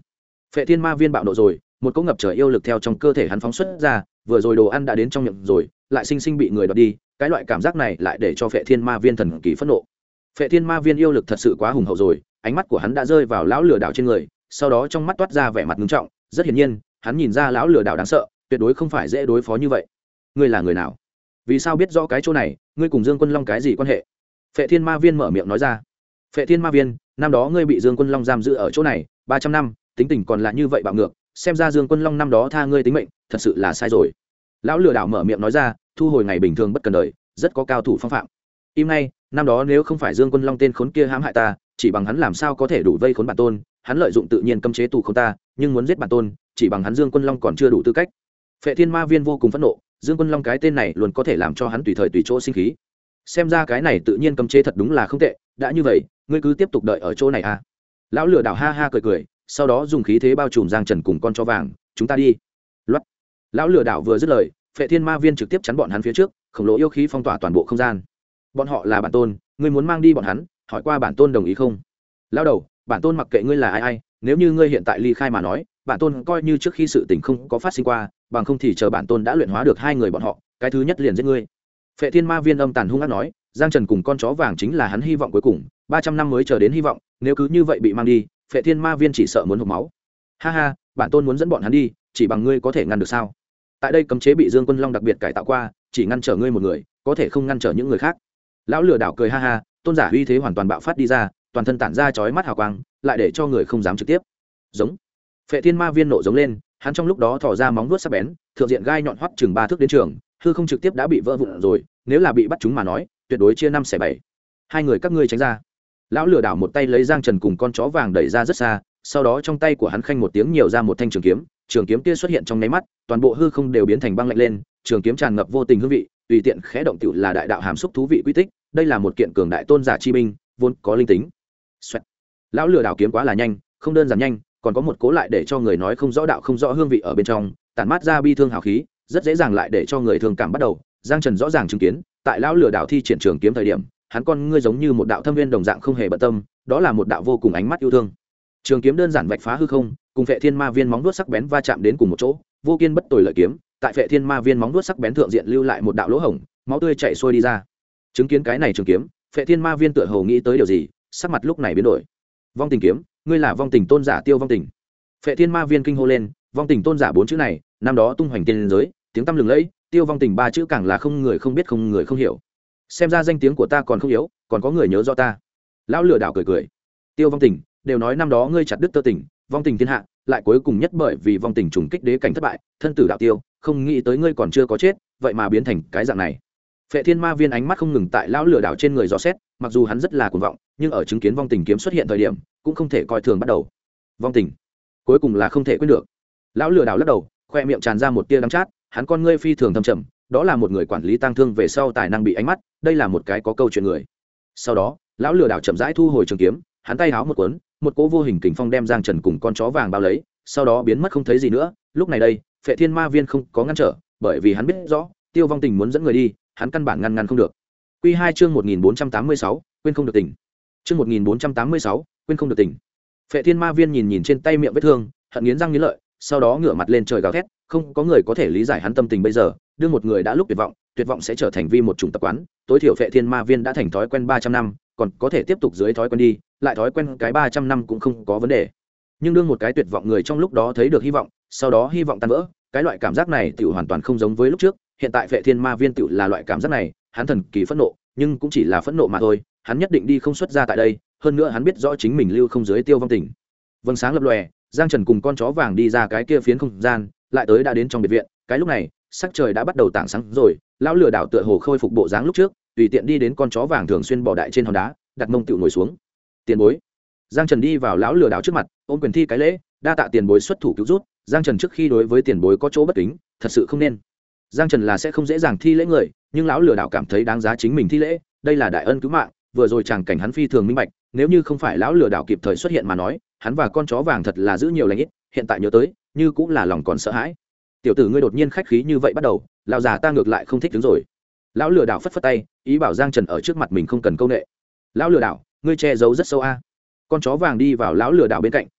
Phệ Thiên Ma Viên bạo nộ rồi, một cỗ ngập trời yêu lực theo trong cơ thể hắn phóng xuất ra, vừa rồi đồ ăn đã đến trong miệng rồi, lại sinh sinh bị người đoạt đi, cái loại cảm giác này lại để cho Phệ Thiên Ma Viên thần kỳ phẫn nộ. Phệ Thiên Ma Viên yêu lực thật sự quá hùng hậu rồi, ánh mắt của hắn đã rơi vào lão lừa đảo trên người, sau đó trong mắt toát ra vẻ mặt nghiêm trọng, rất hiển nhiên, hắn nhìn ra lão lừa đảo đáng sợ, tuyệt đối không phải dễ đối phó như vậy. Ngươi là người nào? Vì sao biết rõ cái chỗ này? Ngươi cùng Dương Quân Long cái gì quan hệ? Phệ Thiên Ma Viên mở miệng nói ra. Phệ Thiên Ma Viên, năm đó ngươi bị Dương Quân Long giam giữ ở chỗ này 300 năm, tính tình còn là như vậy bạo ngược, xem ra Dương Quân Long năm đó tha ngươi tính mệnh, thật sự là sai rồi. Lão lừa đảo mở miệng nói ra, thu hồi ngày bình thường bất cần đời, rất có cao thủ phong phạm. Im ngay, năm đó nếu không phải Dương Quân Long tên khốn kia hãm hại ta, chỉ bằng hắn làm sao có thể đủ vây khốn bản tôn, hắn lợi dụng tự nhiên cấm chế tù không ta, nhưng muốn giết bản tôn, chỉ bằng hắn Dương Quân Long còn chưa đủ tư cách. Phệ Thiên Ma Viên vô cùng phẫn nộ, Dương Quân Long cái tên này luôn có thể làm cho hắn tùy thời tùy chỗ sinh khí. Xem ra cái này tự nhiên cấm chế thật đúng là không tệ, đã như vậy, ngươi cứ tiếp tục đợi ở chỗ này à? Lão lừa đảo ha ha cười cười, sau đó dùng khí thế bao trùm Giang Trần cùng con chó vàng, chúng ta đi. Loát. Lão lừa đảo vừa dứt lời, Phệ Thiên Ma Viên trực tiếp chắn bọn hắn phía trước, khổng lồ yêu khí phong tỏa toàn bộ không gian. Bọn họ là bản tôn, ngươi muốn mang đi bọn hắn, hỏi qua bản tôn đồng ý không? Lão đầu, bản tôn mặc kệ ngươi là ai, nếu như ngươi hiện tại ly khai mà nói, bản tôn coi như trước khi sự tình không có phát sinh qua, bằng không thì chờ bản tôn đã luyện hóa được hai người bọn họ, cái thứ nhất liền giết ngươi. Phệ Thiên Ma Viên âm tàn hung ác nói, Giang Trần cùng con chó vàng chính là hắn hy vọng cuối cùng, 300 năm mới chờ đến hy vọng, nếu cứ như vậy bị mang đi, Phệ Thiên Ma Viên chỉ sợ muốn hộc máu. Ha ha, bản tôn muốn dẫn bọn hắn đi, chỉ bằng ngươi có thể ngăn được sao? Tại đây cấm chế bị Dương Quân Long đặc biệt cải tạo qua, chỉ ngăn trở ngươi một người, có thể không ngăn trở những người khác. Lão lừa đảo cười ha ha, tôn giả uy thế hoàn toàn bạo phát đi ra, toàn thân tản ra chói mắt hào quang, lại để cho người không dám trực tiếp. Giống. Phệ Thiên Ma Viên nộ giống lên, hắn trong lúc đó thò ra móng vuốt sắc bén, thượng diện gai nhọn hoắt chừng 3 thước đến trường, hư không trực tiếp đã bị vỡ vụn rồi, nếu là bị bắt chúng mà nói, tuyệt đối chia 5/7. Hai người các ngươi tránh ra. Lão lừa đảo một tay lấy Giang Trần cùng con chó vàng đẩy ra rất xa, sau đó trong tay của hắn khanh một tiếng nhiều ra một thanh trường kiếm, trường kiếm kia xuất hiện trong nháy mắt, toàn bộ hư không đều biến thành băng lạnh lên, trường kiếm tràn ngập vô tình hương vị, tùy tiện khẽ động tựu là đại đạo hàm xúc thú vị quy tích, đây là một kiện cường đại tôn giả chi binh, vốn có linh tính. Xoẹt. Lão lừa đảo kiếm quá là nhanh, không đơn giản nhanh, còn có một cố lại để cho người nói không rõ đạo không rõ hương vị ở bên trong, tản mát ra bi thương hào khí, rất dễ dàng lại để cho người thương cảm bắt đầu. Giang Trần rõ ràng chứng kiến, tại lão lừa đảo thi triển trường kiếm thời điểm, hắn con ngươi giống như một đạo thâm viên đồng dạng không hề bận tâm, đó là một đạo vô cùng ánh mắt yêu thương. Trường kiếm đơn giản vạch phá hư không, cùng Phệ Thiên Ma Viên móng vuốt sắc bén va chạm đến cùng một chỗ, vô kiên bất tồi lợi kiếm, tại Phệ Thiên Ma Viên móng vuốt sắc bén thượng diện lưu lại một đạo lỗ hổng, máu tươi chảy xuôi đi ra. Chứng kiến cái này trường kiếm, Phệ Thiên Ma Viên tựa hồ nghĩ tới điều gì, sắc mặt lúc này biến đổi. Vong Tình kiếm, ngươi là Vong Tình tôn giả Tiêu Vong Tình. Phệ Thiên Ma Viên kinh hô lên, Vong Tình tôn giả 4 chữ này, năm đó tung hoành tiên giới, tiếng tăm lừng lẫy, Tiêu Vong Tình 3 chữ càng là không người không biết không người không hiểu. Xem ra danh tiếng của ta còn không yếu, còn có người nhớ rõ ta. Lão lừa đảo cười cười. Tiêu Vong Tình, đều nói năm đó ngươi chặt đứt tơ tình, vong tình thiên hạ, lại cuối cùng nhất bởi vì vong tình trùng kích đế cảnh thất bại, thân tử đạo tiêu, không nghĩ tới ngươi còn chưa có chết, vậy mà biến thành cái dạng này. Phệ Thiên Ma Viên ánh mắt không ngừng tại lão lừa đảo trên người dò xét, mặc dù hắn rất là cuồng vọng, nhưng ở chứng kiến vong tình kiếm xuất hiện thời điểm, cũng không thể coi thường bắt đầu. Vong tình, cuối cùng là không thể quên được. Lão lừa đảo lắc đầu, khoe miệng tràn ra một tia đắng chát, hắn con ngươi phi thường thâm trầm, đó là một người quản lý tang thương về sau tài năng bị ánh mắt, đây là một cái có câu chuyện người. Sau đó, lão lừa đảo chậm rãi thu hồi trường kiếm, hắn tay háo một cuốn, một cỗ vô hình kình phong đem Giang Trần cùng con chó vàng bao lấy, sau đó biến mất không thấy gì nữa. Lúc này đây, Phệ Thiên Ma Viên không có ngăn trở, bởi vì hắn biết rõ, Tiêu Vong Tình muốn dẫn người đi, hắn căn bản ngăn không được. Quy 2 chương 1486, quên không được tỉnh. Chương 1486, quên không được tỉnh. Phệ Thiên Ma Viên nhìn trên tay miệng vết thương, hận nghiến răng nghiến lợi, sau đó ngửa mặt lên trời gào thét, không có người có thể lý giải hắn tâm tình bây giờ, đương một người đã lúc tuyệt vọng sẽ trở thành vi một chủng tập quán, tối thiểu Phệ Thiên Ma Viên đã thành thói quen 300 năm, còn có thể tiếp tục dưới thói quen đi, lại thói quen cái 300 năm cũng không có vấn đề. Nhưng đương một cái tuyệt vọng người trong lúc đó thấy được hy vọng, sau đó hy vọng tan vỡ, cái loại cảm giác này tiểu hoàn toàn không giống với lúc trước, hiện tại Phệ Thiên Ma Viên tiểu là loại cảm giác này, hắn thần kỳ phẫn nộ, nhưng cũng chỉ là phẫn nộ mà thôi, hắn nhất định đi không xuất ra tại đây, hơn nữa hắn biết rõ chính mình lưu không dưới Tiêu Vong Tình. Vầng sáng lập lòe, Giang Trần cùng con chó vàng đi ra cái kia phiến không gian, lại tới đã đến trong biệt viện, cái lúc này, sắc trời đã bắt đầu tảng sáng rồi, lão lừa đảo tựa hồ khôi phục bộ dáng lúc trước, tùy tiện đi đến con chó vàng thường xuyên bỏ đại trên hòn đá, đặt mông tiểu ngồi xuống. Tiền bối. Giang Trần đi vào lão lừa đảo trước mặt, ôm quyền thi cái lễ, đa tạ tiền bối xuất thủ cứu rút. Giang Trần trước khi đối với tiền bối có chỗ bất kính, thật sự không nên. Giang Trần là sẽ không dễ dàng thi lễ người, nhưng lão lừa đảo cảm thấy đáng giá chính mình thi lễ, đây là đại ân cứu mạng, vừa rồi chàng cảnh hắn phi thường minh bạch, nếu như không phải lão lừa đảo kịp thời xuất hiện mà nói, hắn và con chó vàng thật là giữ nhiều lành ít, hiện tại nhớ tới, như cũng là lòng còn sợ hãi. Tiểu tử ngươi đột nhiên khách khí như vậy bắt đầu, lão già ta ngược lại không thích đứng rồi. Lão lừa đảo phất phất tay, ý bảo Giang Trần ở trước mặt mình không cần câu nệ. Lão lừa đảo, ngươi che giấu rất sâu a. Con chó vàng đi vào lão lừa đảo bên cạnh,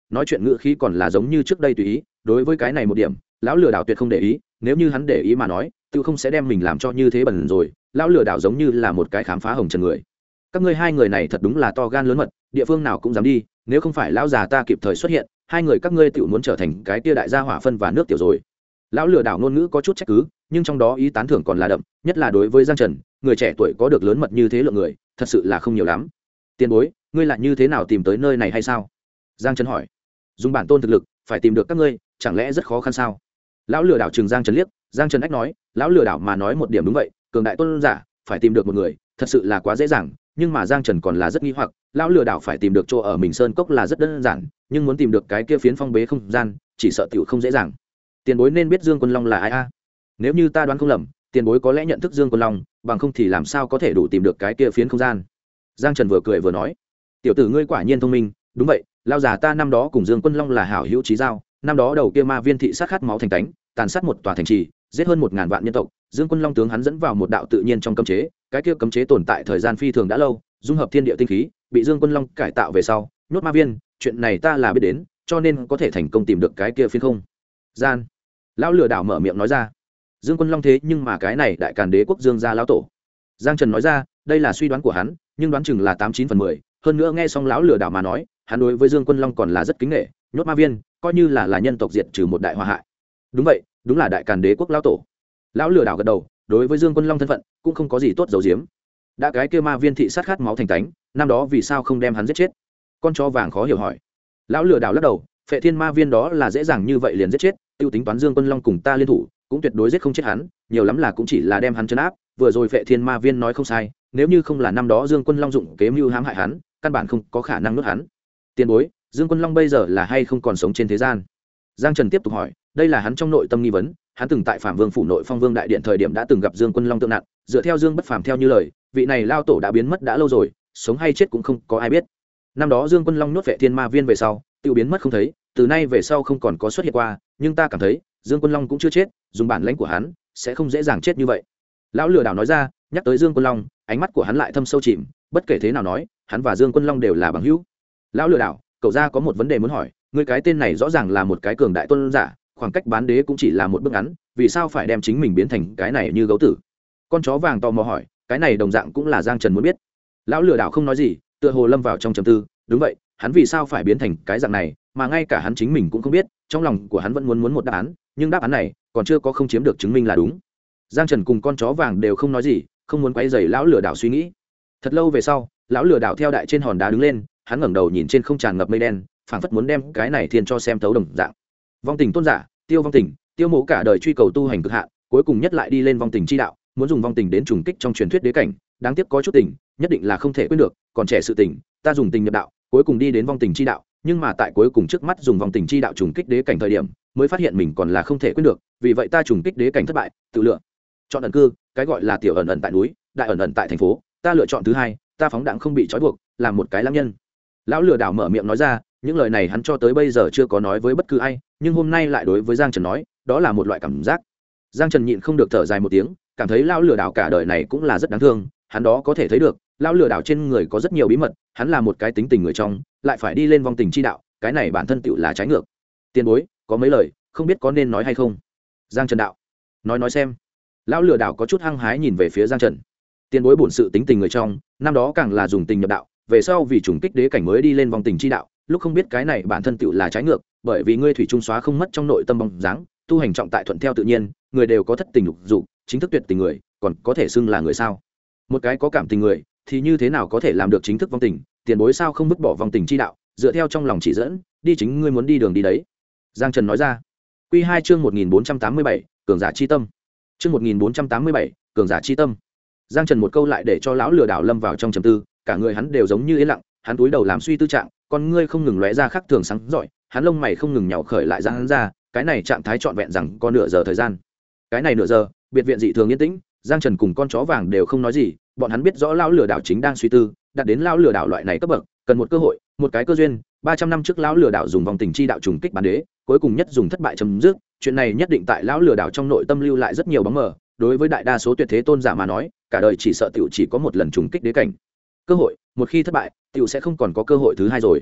nói chuyện ngữ khí còn là giống như trước đây tùy ý. Đối với cái này một điểm lão lừa đảo tuyệt không để ý, nếu như hắn để ý mà nói tự không sẽ đem mình làm cho như thế bẩn rồi. Lão lừa đảo giống như là một cái khám phá hồng trần người. Các ngươi hai người này thật đúng là to gan lớn mật, địa phương nào cũng dám đi, nếu không phải lão già ta kịp thời xuất hiện, hai người các ngươi tự muốn trở thành cái tia đại gia hỏa phân và nước tiểu rồi. Lão lừa đảo ngôn ngữ có chút trách cứ, nhưng trong đó ý tán thưởng còn là đậm, nhất là đối với Giang Trần, người trẻ tuổi có được lớn mật như thế lượng người thật sự là không nhiều lắm. Tiền bối, ngươi là như thế nào tìm tới nơi này hay sao? Giang Trần hỏi. Dùng bản tôn thực lực phải tìm được các ngươi, chẳng lẽ rất khó khăn sao? Lão lừa đảo chừng Giang Trần liếc. Giang Trần ách nói, lão lừa đảo mà nói một điểm đúng vậy, cường đại tôn giả phải tìm được một người thật sự là quá dễ dàng, nhưng mà Giang Trần còn là rất nghi hoặc, lão lừa đảo phải tìm được chỗ ở mình sơn cốc là rất đơn giản, nhưng muốn tìm được cái kia phiến phong bế không gian chỉ sợ tiểu không dễ dàng. Tiền bối nên biết Dương Quân Long là ai a? Nếu như ta đoán không lầm, tiền bối có lẽ nhận thức Dương Quân Long, bằng không thì làm sao có thể đủ tìm được cái kia phiến không gian. Giang Trần vừa cười vừa nói, tiểu tử ngươi quả nhiên thông minh. Đúng vậy, lão già ta năm đó cùng Dương Quân Long là hảo hữu chí giao, năm đó đầu kia ma viên thị sát khát máu thành tánh, tàn sát một tòa thành trì, giết hơn 1000 vạn nhân tộc. Dương Quân Long tướng hắn dẫn vào một đạo tự nhiên trong cấm chế, cái kia cấm chế tồn tại thời gian phi thường đã lâu, dung hợp thiên địa tinh khí, bị Dương Quân Long cải tạo về sau nhốt ma viên. Chuyện này ta là biết đến, cho nên có thể thành công tìm được cái kia phiến không gian. Lão lừa đảo mở miệng nói ra. Dương Quân Long thế nhưng mà cái này đại càn đế quốc Dương gia lão tổ. Giang Trần nói ra, đây là suy đoán của hắn, nhưng đoán chừng là 89/10. Hơn nữa nghe xong lão lừa đảo mà nói, hắn đối với Dương Quân Long còn là rất kính nể, nhốt ma viên coi như là nhân tộc diệt trừ một đại họa hại. Đúng vậy, đúng là đại càn đế quốc lão tổ. Lão lừa đảo gật đầu, đối với Dương Quân Long thân phận cũng không có gì tốt giấu giếm. Đã cái kia ma viên thị sát khát máu thành tánh, năm đó vì sao không đem hắn giết chết? Con chó vàng khó hiểu hỏi. Lão lừa đảo lắc đầu, Phệ Thiên Ma Viên đó là dễ dàng như vậy liền giết chết, tiêu tính toán Dương Quân Long cùng ta liên thủ, cũng tuyệt đối giết không chết hắn, nhiều lắm là cũng chỉ là đem hắn trấn áp. Vừa rồi Phệ Thiên Ma Viên nói không sai, nếu như không là năm đó Dương Quân Long dụng kế mưu hãm hại hắn, căn bản không có khả năng nuốt hắn. Tiền bối, Dương Quân Long bây giờ là hay không còn sống trên thế gian? Giang Trần tiếp tục hỏi, đây là hắn trong nội tâm nghi vấn. Hắn từng tại Phạm Vương phủ nội Phong Vương đại điện thời điểm đã từng gặp Dương Quân Long tượng nạn, dựa theo Dương Bất Phàm theo như lời, vị này lao tổ đã biến mất đã lâu rồi, sống hay chết cũng không có ai biết. Năm đó Dương Quân Long nuốt Phệ Thiên Ma Viên về sau, tiêu biến mất không thấy, từ nay về sau không còn có xuất hiện qua, nhưng ta cảm thấy Dương Quân Long cũng chưa chết, dùng bản lãnh của hắn sẽ không dễ dàng chết như vậy. Lão lừa đảo nói ra, nhắc tới Dương Quân Long, ánh mắt của hắn lại thâm sâu chìm, bất kể thế nào nói, hắn và Dương Quân Long đều là bằng hữu. Lão lừa đảo, cậu ra có một vấn đề muốn hỏi, ngươi cái tên này rõ ràng là một cái cường đại tôn giả, khoảng cách bán đế cũng chỉ là một bước ngắn, vì sao phải đem chính mình biến thành cái này như gấu tử? Con chó vàng tò mò hỏi, cái này đồng dạng cũng là Giang Trần muốn biết. Lão lừa đảo không nói gì, tựa hồ lâm vào trong trầm tư. Đúng vậy, hắn vì sao phải biến thành cái dạng này, mà ngay cả hắn chính mình cũng không biết, trong lòng của hắn vẫn muốn một đáp án, nhưng đáp án này còn chưa có không chiếm được chứng minh là đúng. Giang Trần cùng con chó vàng đều không nói gì, không muốn quấy rầy lão lừa đảo suy nghĩ. Thật lâu về sau, lão lừa đảo theo đại trên hòn đá đứng lên, hắn ngẩng đầu nhìn trên không tràn ngập mây đen, phảng phất muốn đem cái này thiên cho xem thấu đồng dạng. Vong tình tôn giả, tiêu vong tình, tiêu mộ cả đời truy cầu tu hành cực hạn, cuối cùng nhất lại đi lên vong tình chi đạo, muốn dùng vong tình đến trùng kích trong truyền thuyết đế cảnh, đáng tiếc có chút tình, nhất định là không thể quên được, còn trẻ sự tình, ta dùng tình nhập đạo, cuối cùng đi đến vong tình chi đạo, nhưng mà tại cuối cùng trước mắt dùng vong tình chi đạo trùng kích đế cảnh thời điểm, mới phát hiện mình còn là không thể quên được, vì vậy ta trùng kích đế cảnh thất bại, tự lựa chọn ẩn cư, cái gọi là tiểu ẩn ẩn tại núi, đại ẩn ẩn tại thành phố, ta lựa chọn thứ hai, ta phóng đãng không bị trói buộc, làm một cái lãng nhân. Lão lừa đảo mở miệng nói ra, những lời này hắn cho tới bây giờ chưa có nói với bất cứ ai, nhưng hôm nay lại đối với Giang Trần nói, đó là một loại cảm giác. Giang Trần nhịn không được thở dài một tiếng, cảm thấy lão lừa đảo cả đời này cũng là rất đáng thương, hắn đó có thể thấy được, lão lừa đảo trên người có rất nhiều bí mật, hắn là một cái tính tình người trong, lại phải đi lên vong tình chi đạo, cái này bản thân tựu là trái ngược. Tiền bối, có mấy lời, không biết có nên nói hay không? Giang Trần đạo, nói xem. Lão lừa đảo có chút hăng hái nhìn về phía Giang Trần. Tiền bối bổn sự tính tình người trong, năm đó càng là dùng tình nhập đạo, về sau vì trùng kích đế cảnh mới đi lên vong tình chi đạo, lúc không biết cái này bản thân tựu là trái ngược, bởi vì ngươi thủy trung xóa không mất trong nội tâm bóng dáng, tu hành trọng tại thuận theo tự nhiên, người đều có thất tình lục dục, chính thức tuyệt tình người, còn có thể xưng là người sao? Một cái có cảm tình người, thì như thế nào có thể làm được chính thức vong tình? Tiền bối sao không vứt bỏ vong tình chi đạo, dựa theo trong lòng chỉ dẫn, đi chính ngươi muốn đi đường đi đấy. Giang Trần nói ra. Quy 2 chương 1487, cường giả chi tâm. Chương 1487, cường giả chi tâm. Giang Trần một câu lại để cho lão lừa đảo lâm vào trong trầm tư, cả người hắn đều giống như yên lặng, hắn túi đầu làm suy tư trạng, con ngươi không ngừng lóe ra khác thường sáng giỏi, hắn lông mày không ngừng nhào khởi lại ra hắn ra, cái này trạng thái trọn vẹn rằng có nửa giờ thời gian. Cái này nửa giờ, biệt viện dị thường yên tĩnh, Giang Trần cùng con chó vàng đều không nói gì, bọn hắn biết rõ lão lừa đảo chính đang suy tư, đạt đến lão lừa đảo loại này cấp bậc, cần một cơ hội, một cái cơ duyên. 300 năm trước lão lừa đảo dùng vòng tình chi đạo trùng kích bán đế, cuối cùng nhất dùng thất bại chấm dứt, chuyện này nhất định tại lão lừa đảo trong nội tâm lưu lại rất nhiều bóng mờ, đối với đại đa số tuyệt thế tôn giả mà nói, cả đời chỉ sợ tiểu chỉ có một lần trùng kích đế cảnh. Cơ hội, một khi thất bại, tiểu sẽ không còn có cơ hội thứ hai rồi.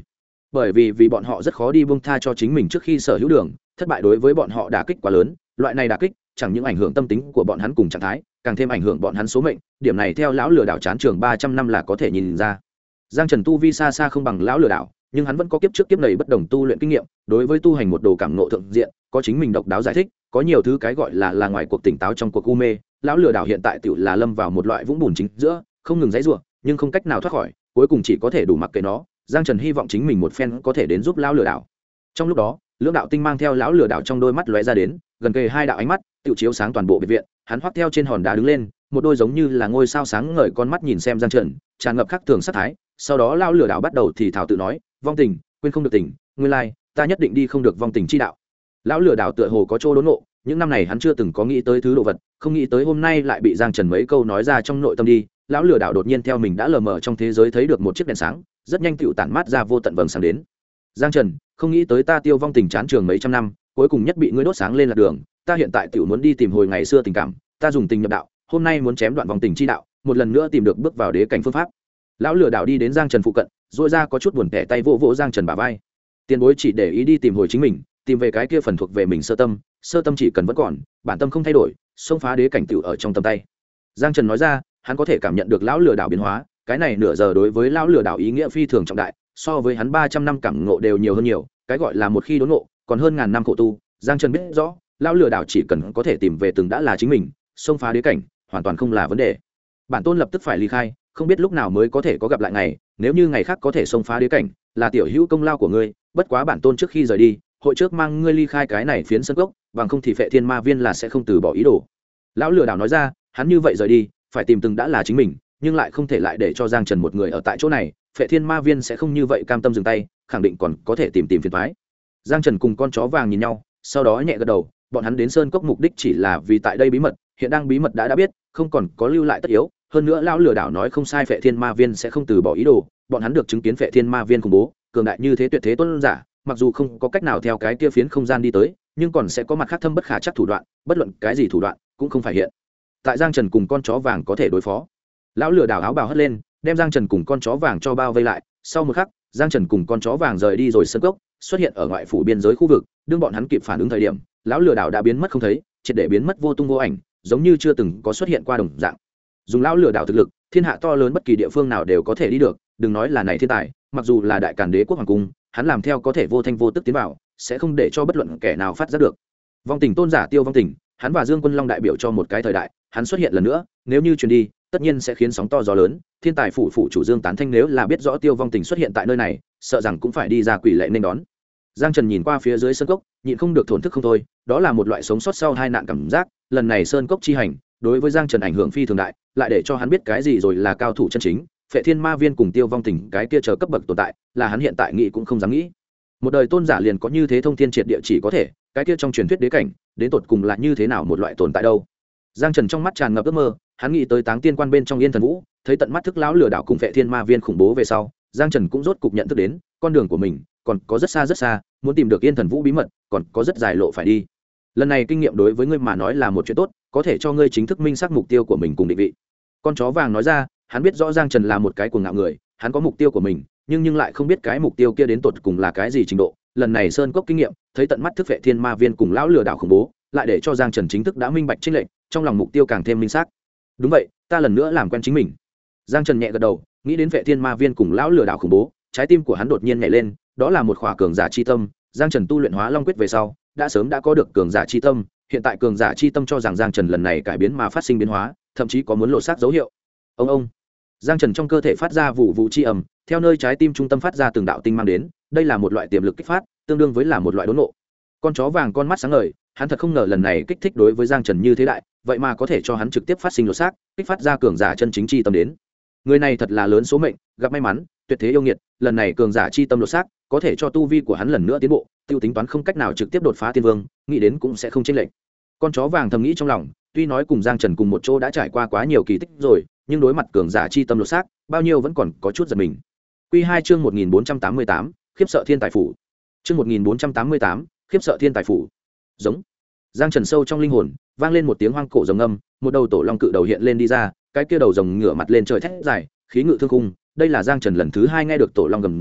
bởi vì bọn họ rất khó đi buông tha cho chính mình trước khi sở hữu đường, thất bại đối với bọn họ đả kích quá lớn, loại này đả kích chẳng những ảnh hưởng tâm tính của bọn hắn cùng trạng thái, càng thêm ảnh hưởng bọn hắn số mệnh, điểm này theo lão lừa đảo chán trường 300 năm là có thể nhìn ra. Giang Trần tu vi xa xa không bằng lão lừa đảo, nhưng hắn vẫn có kiếp trước kiếp này bất đồng tu luyện kinh nghiệm, đối với tu hành một đồ cảm ngộ thượng diện, có chính mình độc đáo giải thích, có nhiều thứ cái gọi là ngoài cuộc tỉnh táo trong cuộc u mê, lão lừa đảo hiện tại tựu là lâm vào một loại vũng bùn chính giữa, không ngừng giãy giụa, nhưng không cách nào thoát khỏi, cuối cùng chỉ có thể đủ mặc kệ nó. Giang Trần hy vọng chính mình một phen có thể đến giúp lão lừa đảo. Trong lúc đó, lưỡng đạo tinh mang theo lão lừa đảo trong đôi mắt lóe ra đến, gần kề hai đạo ánh mắt, tựu chiếu sáng toàn bộ biệt viện. Hắn hoắc theo trên hòn đá đứng lên, một đôi giống như là ngôi sao sáng ngời con mắt nhìn xem Giang Trần, tràn ngập khắc thường sát thái. Sau đó lão lừa đảo bắt đầu thì thào tự nói, vong tình, quên không được tình, nguyên lai, ta nhất định đi không được vong tình chi đạo. Lão lừa đảo tựa hồ có chỗ đốn ngộ, những năm này hắn chưa từng có nghĩ tới thứ đồ vật, không nghĩ tới hôm nay lại bị Giang Trần mấy câu nói ra trong nội tâm đi. Lão lừa đảo đột nhiên theo mình đã lờ mờ trong thế giới thấy được một chiếc đèn sáng, rất nhanh tựu tản mát ra vô tận vầng sáng đến. Giang Trần, không nghĩ tới ta tiêu vong tình chán trường mấy trăm năm, cuối cùng nhất bị ngươi đốt sáng lên lạc đường, ta hiện tại tựu muốn đi tìm hồi ngày xưa tình cảm, ta dùng tình nhập đạo, hôm nay muốn chém đoạn vong tình chi đạo, một lần nữa tìm được bước vào đế cảnh phương pháp. Lão lừa đảo đi đến Giang Trần phụ cận, duỗi ra có chút buồn tẻ tay vỗ vỗ Giang Trần bả vai. Tiền bối chỉ để ý đi tìm hồi chính mình, tìm về cái kia phần thuộc về mình sơ tâm chỉ cần vẫn còn, bản tâm không thay đổi, xông phá đế cảnh tựu ở trong tầm tay. Giang Trần nói ra, hắn có thể cảm nhận được lão lừa đảo biến hóa, cái này nửa giờ đối với lão lừa đảo ý nghĩa phi thường trọng đại, so với hắn 300 năm cảm ngộ đều nhiều hơn nhiều, cái gọi là một khi đốn ngộ, còn hơn ngàn năm khổ tu. Giang Trần biết rõ, lão lừa đảo chỉ cần có thể tìm về từng đã là chính mình, xông phá đế cảnh, hoàn toàn không là vấn đề. Bản tôn lập tức phải ly khai, không biết lúc nào mới có thể có gặp lại ngày, nếu như ngày khác có thể xông phá đế cảnh, là tiểu hữu công lao của ngươi, bất quá bản tôn trước khi rời đi, hội trước mang ngươi ly khai cái này phiến sân cốc, bằng không thì Phệ Thiên Ma Viên là sẽ không từ bỏ ý đồ. Lão lừa đảo nói ra, hắn như vậy rời đi, phải tìm từng đã là chính mình, nhưng lại không thể lại để cho Giang Trần một người ở tại chỗ này, Phệ Thiên Ma Viên sẽ không như vậy cam tâm dừng tay, khẳng định còn có thể tìm phiền toái. Giang Trần cùng con chó vàng nhìn nhau, sau đó nhẹ gật đầu, bọn hắn đến sơn cốc mục đích chỉ là vì tại đây bí mật, hiện đang bí mật đã biết, không còn có lưu lại tất yếu, hơn nữa lão lừa đảo nói không sai, Phệ Thiên Ma Viên sẽ không từ bỏ ý đồ, bọn hắn được chứng kiến Phệ Thiên Ma Viên khủng bố, cường đại như thế tuyệt thế tôn giả, mặc dù không có cách nào theo cái kia phiến không gian đi tới, nhưng còn sẽ có mặt khác thâm bất khả chắc thủ đoạn, bất luận cái gì thủ đoạn cũng không phải hiện tại Giang Trần cùng con chó vàng có thể đối phó. Lão lừa đảo áo bào hất lên, đem Giang Trần cùng con chó vàng cho bao vây lại. Sau một khắc, Giang Trần cùng con chó vàng rời đi rồi sân cốc, xuất hiện ở ngoại phủ biên giới khu vực. Đương bọn hắn kịp phản ứng thời điểm, lão lừa đảo đã biến mất không thấy, triệt để biến mất vô tung vô ảnh, giống như chưa từng có xuất hiện qua đồng dạng. Dùng lão lừa đảo thực lực, thiên hạ to lớn bất kỳ địa phương nào đều có thể đi được, đừng nói là này thiên tài, mặc dù là đại càn đế quốc hoàng cung, hắn làm theo có thể vô thanh vô tức tiến vào, sẽ không để cho bất luận kẻ nào phát giác được. Vong tình tôn giả Tiêu Vong Tình, hắn và Dương Quân Long đại biểu cho một cái thời đại, hắn xuất hiện lần nữa, nếu như truyền đi, tất nhiên sẽ khiến sóng to gió lớn. Thiên tài phủ chủ Dương Tán Thanh nếu là biết rõ Tiêu Vong Tình xuất hiện tại nơi này, sợ rằng cũng phải đi ra quỷ lệ nên đón. Giang Trần nhìn qua phía dưới sơn cốc, nhịn không được thổn thức không thôi, đó là một loại sống sót sau hai nạn cảm giác. Lần này sơn cốc chi hành, đối với Giang Trần ảnh hưởng phi thường đại, lại để cho hắn biết cái gì rồi là cao thủ chân chính. Phệ Thiên Ma Viên cùng Tiêu Vong Tình cái kia chờ cấp bậc tồn tại, là hắn hiện tại nghĩ cũng không dám nghĩ. Một đời tôn giả liền có như thế thông thiên triệt địa, chỉ có thể cái kia trong truyền thuyết đế cảnh, đến tột cùng là như thế nào một loại tồn tại đâu. Giang Trần trong mắt tràn ngập ước mơ, hắn nghĩ tới Táng Tiên Quan bên trong Yên Thần Vũ, thấy tận mắt thức lão lừa đảo cùng Phệ Thiên Ma Viên khủng bố về sau, Giang Trần cũng rốt cục nhận thức đến, con đường của mình còn có rất xa, muốn tìm được Yên Thần Vũ bí mật, còn có rất dài lộ phải đi. Lần này kinh nghiệm đối với ngươi mà nói là một chuyện tốt, có thể cho ngươi chính thức minh xác mục tiêu của mình cùng định vị. Con chó vàng nói ra, hắn biết rõ Giang Trần là một cái cuồng ngạo người, hắn có mục tiêu của mình, nhưng lại không biết cái mục tiêu kia đến tột cùng là cái gì trình độ. Lần này sơn cốc kinh nghiệm, thấy tận mắt thức Phệ Thiên Ma Viên cùng lão lừa đảo khủng bố, lại để cho Giang Trần chính thức đã minh bạch chênh lệch, trong lòng mục tiêu càng thêm minh xác. Đúng vậy, ta lần nữa làm quen chính mình. Giang Trần nhẹ gật đầu, nghĩ đến Phệ Thiên Ma Viên cùng lão lừa đảo khủng bố, trái tim của hắn đột nhiên nhảy lên, đó là một khỏa cường giả chi tâm. Giang Trần tu luyện Hóa Long quyết về sau, đã sớm đã có được cường giả chi tâm, hiện tại cường giả chi tâm cho rằng Giang Trần lần này cải biến mà phát sinh biến hóa, thậm chí có muốn lộ xác dấu hiệu. Ông Giang Trần trong cơ thể phát ra vụ vụ chi ầm, theo nơi trái tim trung tâm phát ra từng đạo tinh mang đến, đây là một loại tiềm lực kích phát, tương đương với là một loại đốn nộ. Con chó vàng con mắt sáng ngời, hắn thật không ngờ lần này kích thích đối với Giang Trần như thế đại, vậy mà có thể cho hắn trực tiếp phát sinh lột xác, kích phát ra cường giả chân chính chi tâm đến. Người này thật là lớn số mệnh, gặp may mắn, tuyệt thế yêu nghiệt, lần này cường giả chi tâm lột xác, có thể cho tu vi của hắn lần nữa tiến bộ, tiêu tính toán không cách nào trực tiếp đột phá tiên vương, nghĩ đến cũng sẽ không chênh lệch. Con chó vàng thầm nghĩ trong lòng, tuy nói cùng Giang Trần cùng một chỗ đã trải qua quá nhiều kỳ tích rồi, nhưng đối mặt cường giả chi tâm lột xác, bao nhiêu vẫn còn có chút giật mình. Quy 2 chương 1488, khiếp sợ thiên tài phủ. Chương 1488, khiếp sợ thiên tài phủ. Giống. Giang Trần sâu trong linh hồn, vang lên một tiếng hoang cổ rồng âm, một đầu tổ long cự đầu hiện lên đi ra, cái kia đầu rồng ngửa mặt lên trời thét dài, khí ngự thương khung, đây là Giang Trần lần thứ 2 nghe được tổ long gầm rú,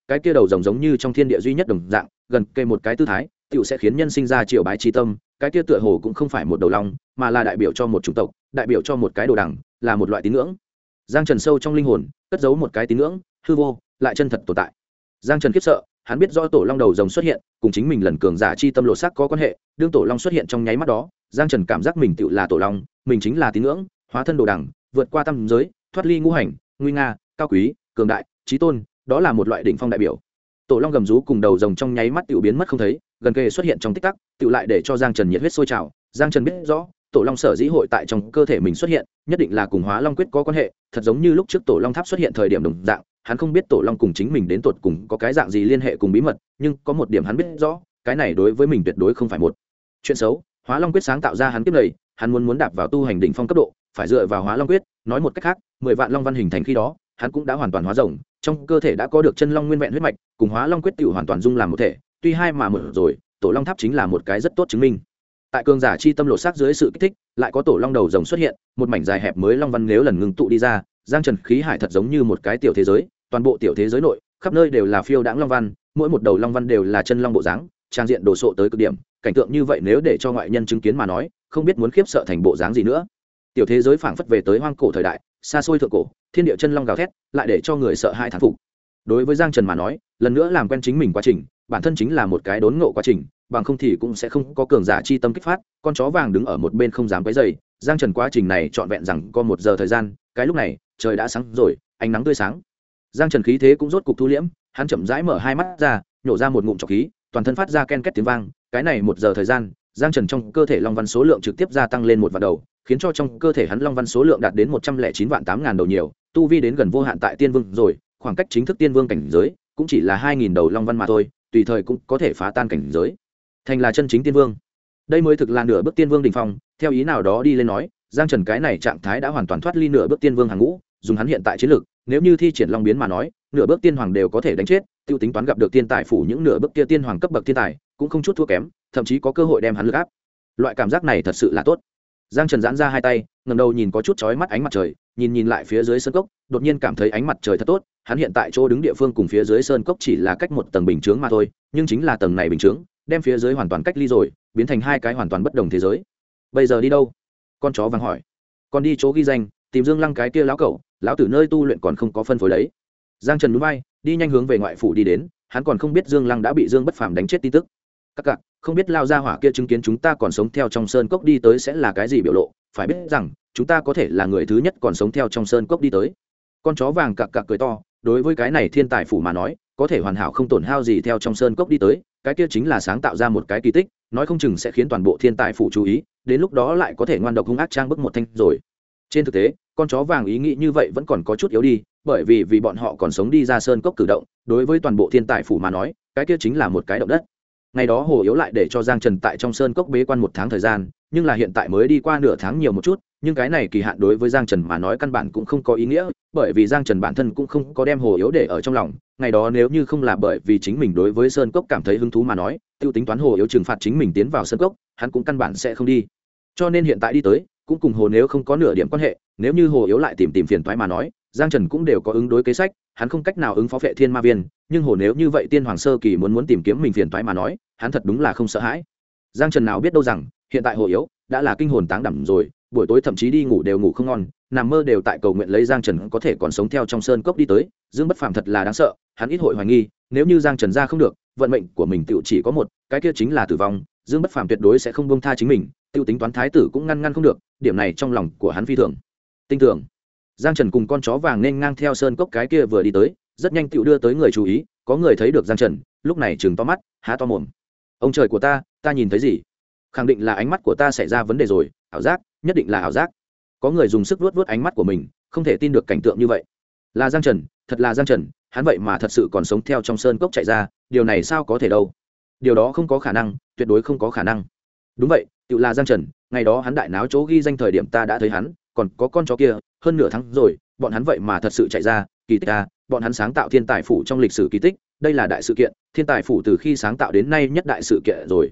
cái kia đầu rồng giống như trong thiên địa duy nhất đồng dạng, gần kề một cái tư thái tựu sẽ khiến nhân sinh ra triều bái tri tâm. Cái kia tựa hồ cũng không phải một đầu long, mà là đại biểu cho một chủng tộc, đại biểu cho một cái đồ đẳng, là một loại tín ngưỡng. Giang Trần sâu trong linh hồn cất giấu một cái tín ngưỡng hư vô lại chân thật tồn tại. Giang Trần khiếp sợ, hắn biết rõ tổ long đầu rồng xuất hiện cùng chính mình lần cường giả chi tâm lộ sắc có quan hệ. Đương tổ long xuất hiện trong nháy mắt đó, Giang Trần cảm giác mình tựu là tổ long, mình chính là tín ngưỡng, hóa thân đồ đẳng, vượt qua tam giới, thoát ly ngũ hành, nguy nga, cao quý, cường đại, chí tôn, đó là một loại đỉnh phong đại biểu. Tổ long gầm rú cùng đầu rồng trong nháy mắt tựu biến mất không thấy, gần kề xuất hiện trong tích tắc, tựu lại để cho Giang Trần nhiệt huyết sôi trào. Giang Trần biết rõ, tổ long sở dĩ hội tại trong cơ thể mình xuất hiện, nhất định là cùng Hóa Long quyết có quan hệ, thật giống như lúc trước tổ long tháp xuất hiện thời điểm đồng dạng, hắn không biết tổ long cùng chính mình đến tột cùng có cái dạng gì liên hệ cùng bí mật, nhưng có một điểm hắn biết rõ, cái này đối với mình tuyệt đối không phải một chuyện xấu. Hóa Long quyết sáng tạo ra hắn kiếp này, hắn muốn đạp vào tu hành đỉnh phong cấp độ, phải dựa vào Hóa Long quyết, nói một cách khác, 10 vạn long văn hình thành khi đó, hắn cũng đã hoàn toàn hóa rồng, trong cơ thể đã có được chân long nguyên vẹn huyết mạch, cùng Hóa Long quyết tiểu hoàn toàn dung làm một thể, tuy hai mà một rồi, tổ long tháp chính là một cái rất tốt chứng minh. Tại cường giả chi tâm lộ sắc dưới sự kích thích, lại có tổ long đầu rồng xuất hiện, một mảnh dài hẹp mới long văn nếu lần ngưng tụ đi ra, Giang Trần khí hải thật giống như một cái tiểu thế giới, toàn bộ tiểu thế giới nội, khắp nơi đều là phiêu đãng long văn, mỗi một đầu long văn đều là chân long bộ dáng, trang diện đồ sộ tới cực điểm, cảnh tượng như vậy nếu để cho ngoại nhân chứng kiến mà nói, không biết muốn khiếp sợ thành bộ dáng gì nữa. Tiểu thế giới phảng phất về tới hoang cổ thời đại, xa xôi thượng cổ, thiên địa chân long gào thét, lại để cho người sợ hãi thán phục. Đối với Giang Trần mà nói, lần nữa làm quen chính mình quá trình, bản thân chính là một cái đốn ngộ quá trình, bằng không thì cũng sẽ không có cường giả chi tâm kích phát. Con chó vàng đứng ở một bên không dám quấy rầy. Giang Trần quá trình này trọn vẹn rằng có 1 giờ thời gian, cái lúc này trời đã sáng rồi, ánh nắng tươi sáng. Giang Trần khí thế cũng rốt cục thu liễm, hắn chậm rãi mở hai mắt ra, nhổ ra một ngụm trọc khí, toàn thân phát ra ken két tiếng vang. Cái này 1 giờ thời gian, Giang Trần trong cơ thể long văn số lượng trực tiếp gia tăng lên 1 vạn đầu, khiến cho trong cơ thể hắn long văn số lượng đạt đến 109 vạn 8 ngàn đầu nhiều, tu vi đến gần vô hạn tại tiên vương rồi, khoảng cách chính thức tiên vương cảnh giới cũng chỉ là 2000 đầu long văn mà thôi, tùy thời cũng có thể phá tan cảnh giới, thành là chân chính tiên vương. Đây mới thực là nửa bước tiên vương đỉnh phong, theo ý nào đó đi lên nói, Giang Trần cái này trạng thái đã hoàn toàn thoát ly nửa bước tiên vương hàng ngũ, dùng hắn hiện tại chiến lực, nếu như thi triển long biến mà nói, nửa bước tiên hoàng đều có thể đánh chết, tiêu tính toán gặp được tiên tài phủ những nửa bước kia tiên hoàng cấp bậc thiên tài, cũng không chút thua kém, thậm chí có cơ hội đem hắn lực áp. Loại cảm giác này thật sự là tốt. Giang Trần giãn ra hai tay, ngẩng đầu nhìn có chút chói mắt ánh mặt trời, nhìn lại phía dưới sơn cốc, đột nhiên cảm thấy ánh mặt trời thật tốt. Hắn hiện tại chỗ đứng địa phương cùng phía dưới sơn cốc chỉ là cách một tầng bình chướng mà thôi, nhưng chính là tầng này bình chướng, đem phía dưới hoàn toàn cách ly rồi, biến thành hai cái hoàn toàn bất đồng thế giới. Bây giờ đi đâu? Con chó vàng hỏi. Còn đi chỗ ghi danh, tìm Dương Lăng cái kia lão cẩu, lão tử nơi tu luyện còn không có phân phối đấy. Giang Trần nhún vai, đi nhanh hướng về ngoại phủ đi đến, hắn còn không biết Dương Lăng đã bị Dương Bất Phàm đánh chết tin tức. Các cặc, không biết lao ra hỏa kia chứng kiến chúng ta còn sống theo trong sơn cốc đi tới sẽ là cái gì biểu lộ, phải biết rằng chúng ta có thể là người thứ nhất còn sống theo trong sơn cốc đi tới. Con chó vàng cặc cặc cười to, đối với cái này thiên tài phủ mà nói, có thể hoàn hảo không tổn hao gì theo trong sơn cốc đi tới, cái kia chính là sáng tạo ra một cái kỳ tích, nói không chừng sẽ khiến toàn bộ thiên tài phủ chú ý, đến lúc đó lại có thể ngoan độc hung ác trang bức một thanh rồi. Trên thực tế, con chó vàng ý nghĩ như vậy vẫn còn có chút yếu đi, bởi vì bọn họ còn sống đi ra sơn cốc cử động, đối với toàn bộ thiên tài phủ mà nói, cái kia chính là một cái động đất. Ngày đó Hồ Yếu lại để cho Giang Trần tại trong sơn cốc bế quan 1 tháng thời gian, nhưng là hiện tại mới đi qua nửa tháng nhiều một chút, nhưng cái này kỳ hạn đối với Giang Trần mà nói căn bản cũng không có ý nghĩa, bởi vì Giang Trần bản thân cũng không có đem Hồ Yếu để ở trong lòng. Ngày đó nếu như không là bởi vì chính mình đối với sơn cốc cảm thấy hứng thú mà nói, tiêu tính toán Hồ Yếu trừng phạt chính mình tiến vào sơn cốc, hắn cũng căn bản sẽ không đi. Cho nên hiện tại đi tới, cũng cùng Hồ Nếu không có nửa điểm quan hệ, nếu như Hồ Yếu lại tìm phiền toái mà nói, Giang Trần cũng đều có ứng đối kế sách, hắn không cách nào ứng phó Phệ Thiên Ma Viên, nhưng Hồ Nếu như vậy tiên hoàng sơ kỳ muốn tìm kiếm mình phiền toái mà nói, hắn thật đúng là không sợ hãi. Giang Trần nào biết đâu rằng, hiện tại Hồ Yếu đã là kinh hồn táng đảm rồi, buổi tối thậm chí đi ngủ đều ngủ không ngon, nằm mơ đều tại cầu nguyện lấy Giang Trần có thể còn sống theo trong sơn cốc đi tới. Dương Bất Phàm thật là đáng sợ, hắn ít hội hoài nghi, nếu như Giang Trần ra không được, vận mệnh của mình tựu chỉ có một, cái kia chính là tử vong. Dương Bất Phàm tuyệt đối sẽ không buông tha chính mình, tiêu tính toán thái tử cũng ngăn không được, điểm này trong lòng của hắn phi thường tin tưởng. Giang Trần cùng con chó vàng nên ngang theo sơn cốc cái kia vừa đi tới, rất nhanh tựu đưa tới người chú ý, có người thấy được Giang Trần, lúc này trừng to mắt, há to mồm. Ông trời của ta nhìn thấy gì? Khẳng định là ánh mắt của ta xảy ra vấn đề rồi, ảo giác, nhất định là ảo giác. Có người dùng sức vuốt ánh mắt của mình, không thể tin được cảnh tượng như vậy. Là Giang Trần, thật là Giang Trần, hắn vậy mà thật sự còn sống theo trong sơn cốc chạy ra, điều này sao có thể đâu? Điều đó không có khả năng, tuyệt đối không có khả năng. Đúng vậy, tự là Giang Trần, ngày đó hắn đại náo chỗ ghi danh thời điểm ta đã thấy hắn, còn có con chó kia, hơn nửa tháng rồi, bọn hắn vậy mà thật sự chạy ra, kỳ tích à, bọn hắn sáng tạo thiên tài phủ trong lịch sử kỳ tích, đây là đại sự kiện, thiên tài phủ từ khi sáng tạo đến nay nhất đại sự kiện rồi.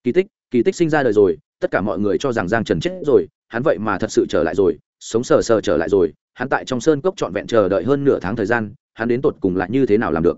Kỳ tích sinh ra đời rồi, tất cả mọi người cho rằng Giang Trần chết rồi, hắn vậy mà thật sự trở lại rồi, sống sờ sờ trở lại rồi, hắn tại trong sơn cốc trọn vẹn chờ đợi hơn nửa tháng thời gian, hắn đến tột cùng là như thế nào làm được?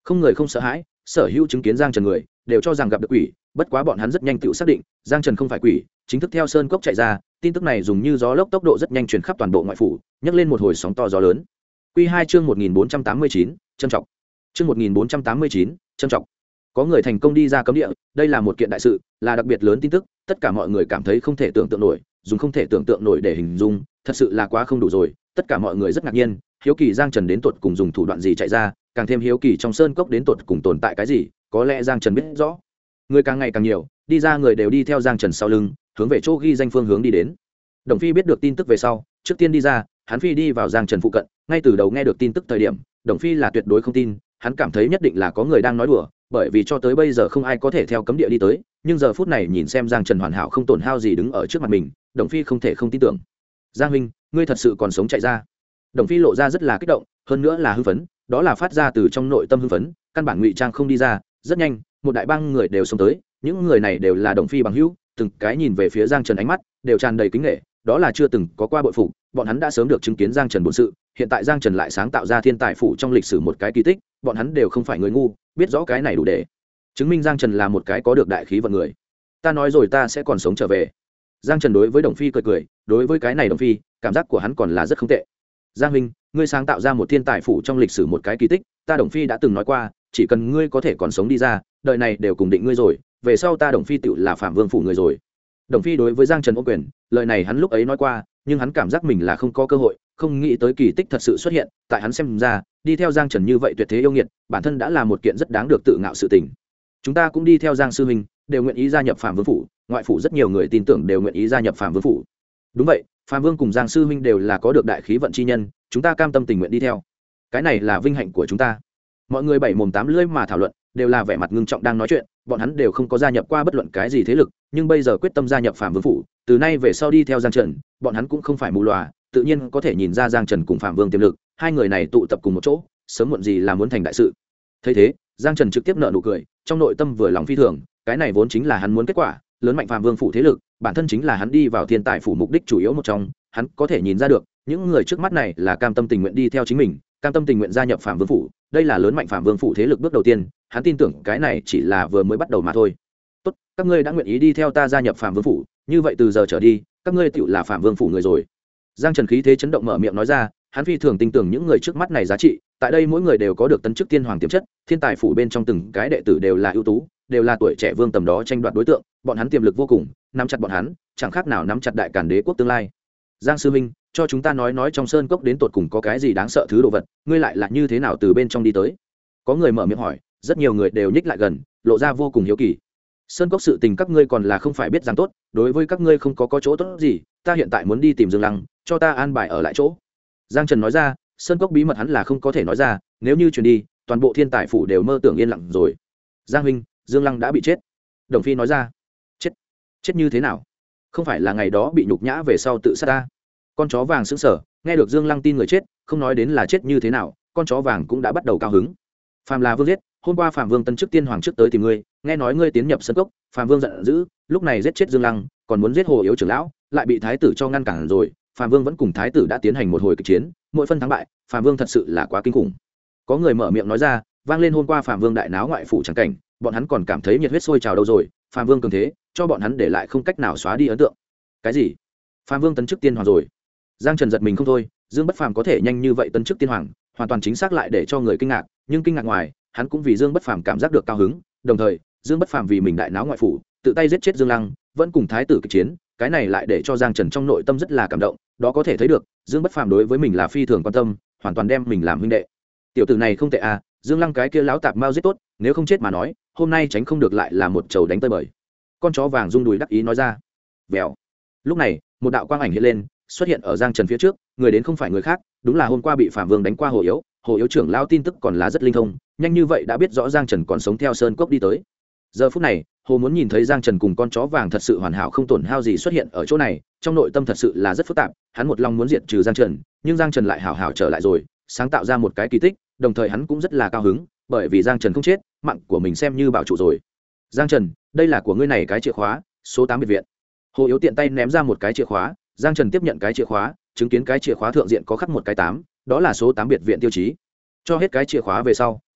Không người không sợ hãi, sở hữu chứng kiến Giang Trần người đều cho rằng gặp được quỷ, bất quá bọn hắn rất nhanh tự xác định Giang Trần không phải quỷ, chính thức theo sơn cốc chạy ra. Tin tức này dùng như gió lốc tốc độ rất nhanh truyền khắp toàn bộ ngoại phủ, nhấc lên một hồi sóng to gió lớn. Quy 2 chương 1489, trân trọng. Chương 1489, trân trọng. Có người thành công đi ra cấm địa, đây là một kiện đại sự, là đặc biệt lớn tin tức, tất cả mọi người cảm thấy không thể tưởng tượng nổi, dùng không thể tưởng tượng nổi để hình dung, thật sự là quá không đủ rồi, tất cả mọi người rất ngạc nhiên, hiếu kỳ Giang Trần đến tột cùng dùng thủ đoạn gì chạy ra, càng thêm hiếu kỳ trong sơn cốc đến tột cùng tồn tại cái gì, có lẽ Giang Trần biết rõ. Người càng ngày càng nhiều, đi ra người đều đi theo Giang Trần sau lưng, hướng về chỗ ghi danh phương hướng đi đến. Đồng Phi biết được tin tức về sau, trước tiên đi ra, hắn phi đi vào Giang Trần phụ cận, ngay từ đầu nghe được tin tức thời điểm, Đồng Phi là tuyệt đối không tin, hắn cảm thấy nhất định là có người đang nói đùa, bởi vì cho tới bây giờ không ai có thể theo cấm địa đi tới, nhưng giờ phút này nhìn xem Giang Trần hoàn hảo không tổn hao gì đứng ở trước mặt mình, Đồng Phi không thể không tin tưởng. Giang huynh, ngươi thật sự còn sống chạy ra? Đồng Phi lộ ra rất là kích động, hơn nữa là hưng phấn, đó là phát ra từ trong nội tâm hưng phấn, căn bản ngụy trang không đi ra. Rất nhanh, một đại bang người đều xông tới, những người này đều là Đồng Phi bằng hữu, từng cái nhìn về phía Giang Trần ánh mắt đều tràn đầy kính nể, đó là chưa từng có qua bội phục, bọn hắn đã sớm được chứng kiến Giang Trần bổn sự, hiện tại Giang Trần lại sáng tạo ra thiên tài phủ trong lịch sử một cái kỳ tích, bọn hắn đều không phải người ngu, biết rõ cái này đủ để chứng minh Giang Trần là một cái có được đại khí vận người. Ta nói rồi, ta sẽ còn sống trở về. Giang Trần đối với Đồng Phi cười cười, đối với cái này Đồng Phi, cảm giác của hắn còn là rất không tệ. Giang huynh, ngươi sáng tạo ra một thiên tài phủ trong lịch sử một cái kỳ tích, ta Đồng Phi đã từng nói qua, chỉ cần ngươi có thể còn sống đi ra, đời này đều cùng định ngươi rồi, về sau ta Đồng Phi tựu là Phạm Vương phủ người rồi. Đồng Phi đối với Giang Trần ô quyền, lời này hắn lúc ấy nói qua, nhưng hắn cảm giác mình là không có cơ hội, không nghĩ tới kỳ tích thật sự xuất hiện, tại hắn xem ra, đi theo Giang Trần như vậy tuyệt thế yêu nghiệt, bản thân đã là một kiện rất đáng được tự ngạo sự tình. Chúng ta cũng đi theo Giang sư huynh, đều nguyện ý gia nhập Phạm Vương phủ, ngoại phủ rất nhiều người tin tưởng đều nguyện ý gia nhập Phạm Vương phủ. Đúng vậy, Phạm Vương cùng Giang sư huynh đều là có được đại khí vận chi nhân, chúng ta cam tâm tình nguyện đi theo. Cái này là vinh hạnh của chúng ta. Mọi người bảy mồm tám lưỡi mà thảo luận, đều là vẻ mặt ngưng trọng đang nói chuyện, bọn hắn đều không có gia nhập qua bất luận cái gì thế lực, nhưng bây giờ quyết tâm gia nhập Phạm Vương phủ, từ nay về sau đi theo Giang Trần, bọn hắn cũng không phải mù lòa, tự nhiên có thể nhìn ra Giang Trần cùng Phạm Vương tiềm lực, hai người này tụ tập cùng một chỗ, sớm muộn gì là muốn thành đại sự. Thấy thế, Giang Trần trực tiếp nở nụ cười, trong nội tâm vừa lòng phi thường, cái này vốn chính là hắn muốn kết quả, lớn mạnh Phạm Vương phủ thế lực, bản thân chính là hắn đi vào thiên tài phủ mục đích chủ yếu một trong, hắn có thể nhìn ra được, những người trước mắt này là cam tâm tình nguyện đi theo chính mình, cam tâm tình nguyện gia nhập Phạm Vương phủ, đây là lớn mạnh Phạm Vương phủ thế lực bước đầu tiên, hắn tin tưởng cái này chỉ là vừa mới bắt đầu mà thôi. Tốt, các ngươi đã nguyện ý đi theo ta gia nhập Phạm Vương phủ, như vậy từ giờ trở đi, các ngươi tựu là Phạm Vương phủ người rồi. Giang Trần khí thế chấn động mở miệng nói ra, hắn phi thường tin tưởng những người trước mắt này giá trị, tại đây mỗi người đều có được tấn chức tiên hoàng tiềm chất, thiên tài phủ bên trong từng cái đệ tử đều là ưu tú, đều là tuổi trẻ vương tầm đó tranh đoạt đối tượng, bọn hắn tiềm lực vô cùng, nắm chặt bọn hắn, chẳng khác nào nắm chặt đại càn đế quốc tương lai. Giang sư minh, cho chúng ta nói trong sơn cốc đến tột cùng có cái gì đáng sợ thứ đồ vật, ngươi lại là như thế nào từ bên trong đi tới? Có người mở miệng hỏi, rất nhiều người đều nhích lại gần, lộ ra vô cùng hiếu kỳ. Sơn cốc sự tình các ngươi còn là không phải biết rằng tốt, đối với các ngươi không có chỗ tốt gì, ta hiện tại muốn đi tìm Dương Lăng, cho ta an bài ở lại chỗ. Giang Trần nói ra, sơn cốc bí mật hắn là không có thể nói ra, nếu như truyền đi, toàn bộ thiên tài phủ đều mơ tưởng yên lặng rồi. Giang huynh, Dương Lăng đã bị chết. Đồng Phi nói ra. Chết như thế nào? Không phải là ngày đó bị nhục nhã về sau tự sát ta? Con chó vàng sững sờ, nghe được Dương Lăng tin người chết, không nói đến là chết như thế nào, con chó vàng cũng đã bắt đầu cao hứng. Phạm là Vương giết, hôm qua Phạm Vương tân chức tiên hoàng trước tới tìm ngươi, nghe nói ngươi tiến nhập sân cốc, Phạm Vương giận dữ, lúc này giết chết Dương Lăng, còn muốn giết Hồ Yếu trưởng lão, lại bị thái tử cho ngăn cản rồi. Phạm Vương vẫn cùng thái tử đã tiến hành một hồi kịch chiến, mỗi phân thắng bại, Phạm Vương thật sự là quá kinh khủng. Có người mở miệng nói ra, vang lên hôm qua Phạm Vương đại náo ngoại phủ chẳng cảnh, bọn hắn còn cảm thấy nhiệt huyết sôi trào đâu rồi, Phạm Vương cường thế, cho bọn hắn để lại không cách nào xóa đi ấn tượng. Cái gì? Phạm Vương tấn chức tiên hoàng rồi? Giang Trần giật mình không thôi, Dương Bất Phàm có thể nhanh như vậy tấn chức tiên hoàng, hoàn toàn chính xác lại để cho người kinh ngạc, nhưng kinh ngạc ngoài, hắn cũng vì Dương Bất Phàm cảm giác được cao hứng, đồng thời, Dương Bất Phàm vì mình đại náo ngoại phủ, tự tay giết chết Dương Lăng, vẫn cùng thái tử kịch chiến, cái này lại để cho Giang Trần trong nội tâm rất là cảm động, đó có thể thấy được, Dương Bất Phàm đối với mình là phi thường quan tâm, hoàn toàn đem mình làm huynh đệ. Tiểu tử này không tệ à, Dương Lăng cái kia lão tạp mau giết tốt, nếu không chết mà nói, hôm nay tránh không được lại là một trầu đánh tơi bời. Con chó vàng rung đùi đắc ý nói ra. Vèo. Lúc này, một đạo quang ảnh hiện lên, xuất hiện ở Giang Trần phía trước, người đến không phải người khác, đúng là hôm qua bị Phạm Vương đánh qua Hồ Yếu trưởng lão tin tức còn là rất linh thông, nhanh như vậy đã biết rõ Giang Trần còn sống theo sơn cốc đi tới. Giờ phút này, Hồ muốn nhìn thấy Giang Trần cùng con chó vàng thật sự hoàn hảo không tổn hao gì xuất hiện ở chỗ này, trong nội tâm thật sự là rất phức tạp, hắn một lòng muốn diệt trừ Giang Trần, nhưng Giang Trần lại hảo hảo trở lại rồi, sáng tạo ra một cái kỳ tích, đồng thời hắn cũng rất là cao hứng, bởi vì Giang Trần không chết, mạng của mình xem như bảo trụ rồi. Giang Trần, đây là của ngươi này cái chìa khóa, số 8 biệt viện. Hồ Yếu tiện tay ném ra một cái chìa khóa, Giang Trần tiếp nhận cái chìa khóa, chứng kiến cái chìa khóa thượng diện có khắc một cái 8, đó là số 8 biệt viện tiêu chí. Cho hết cái chìa khóa về sau,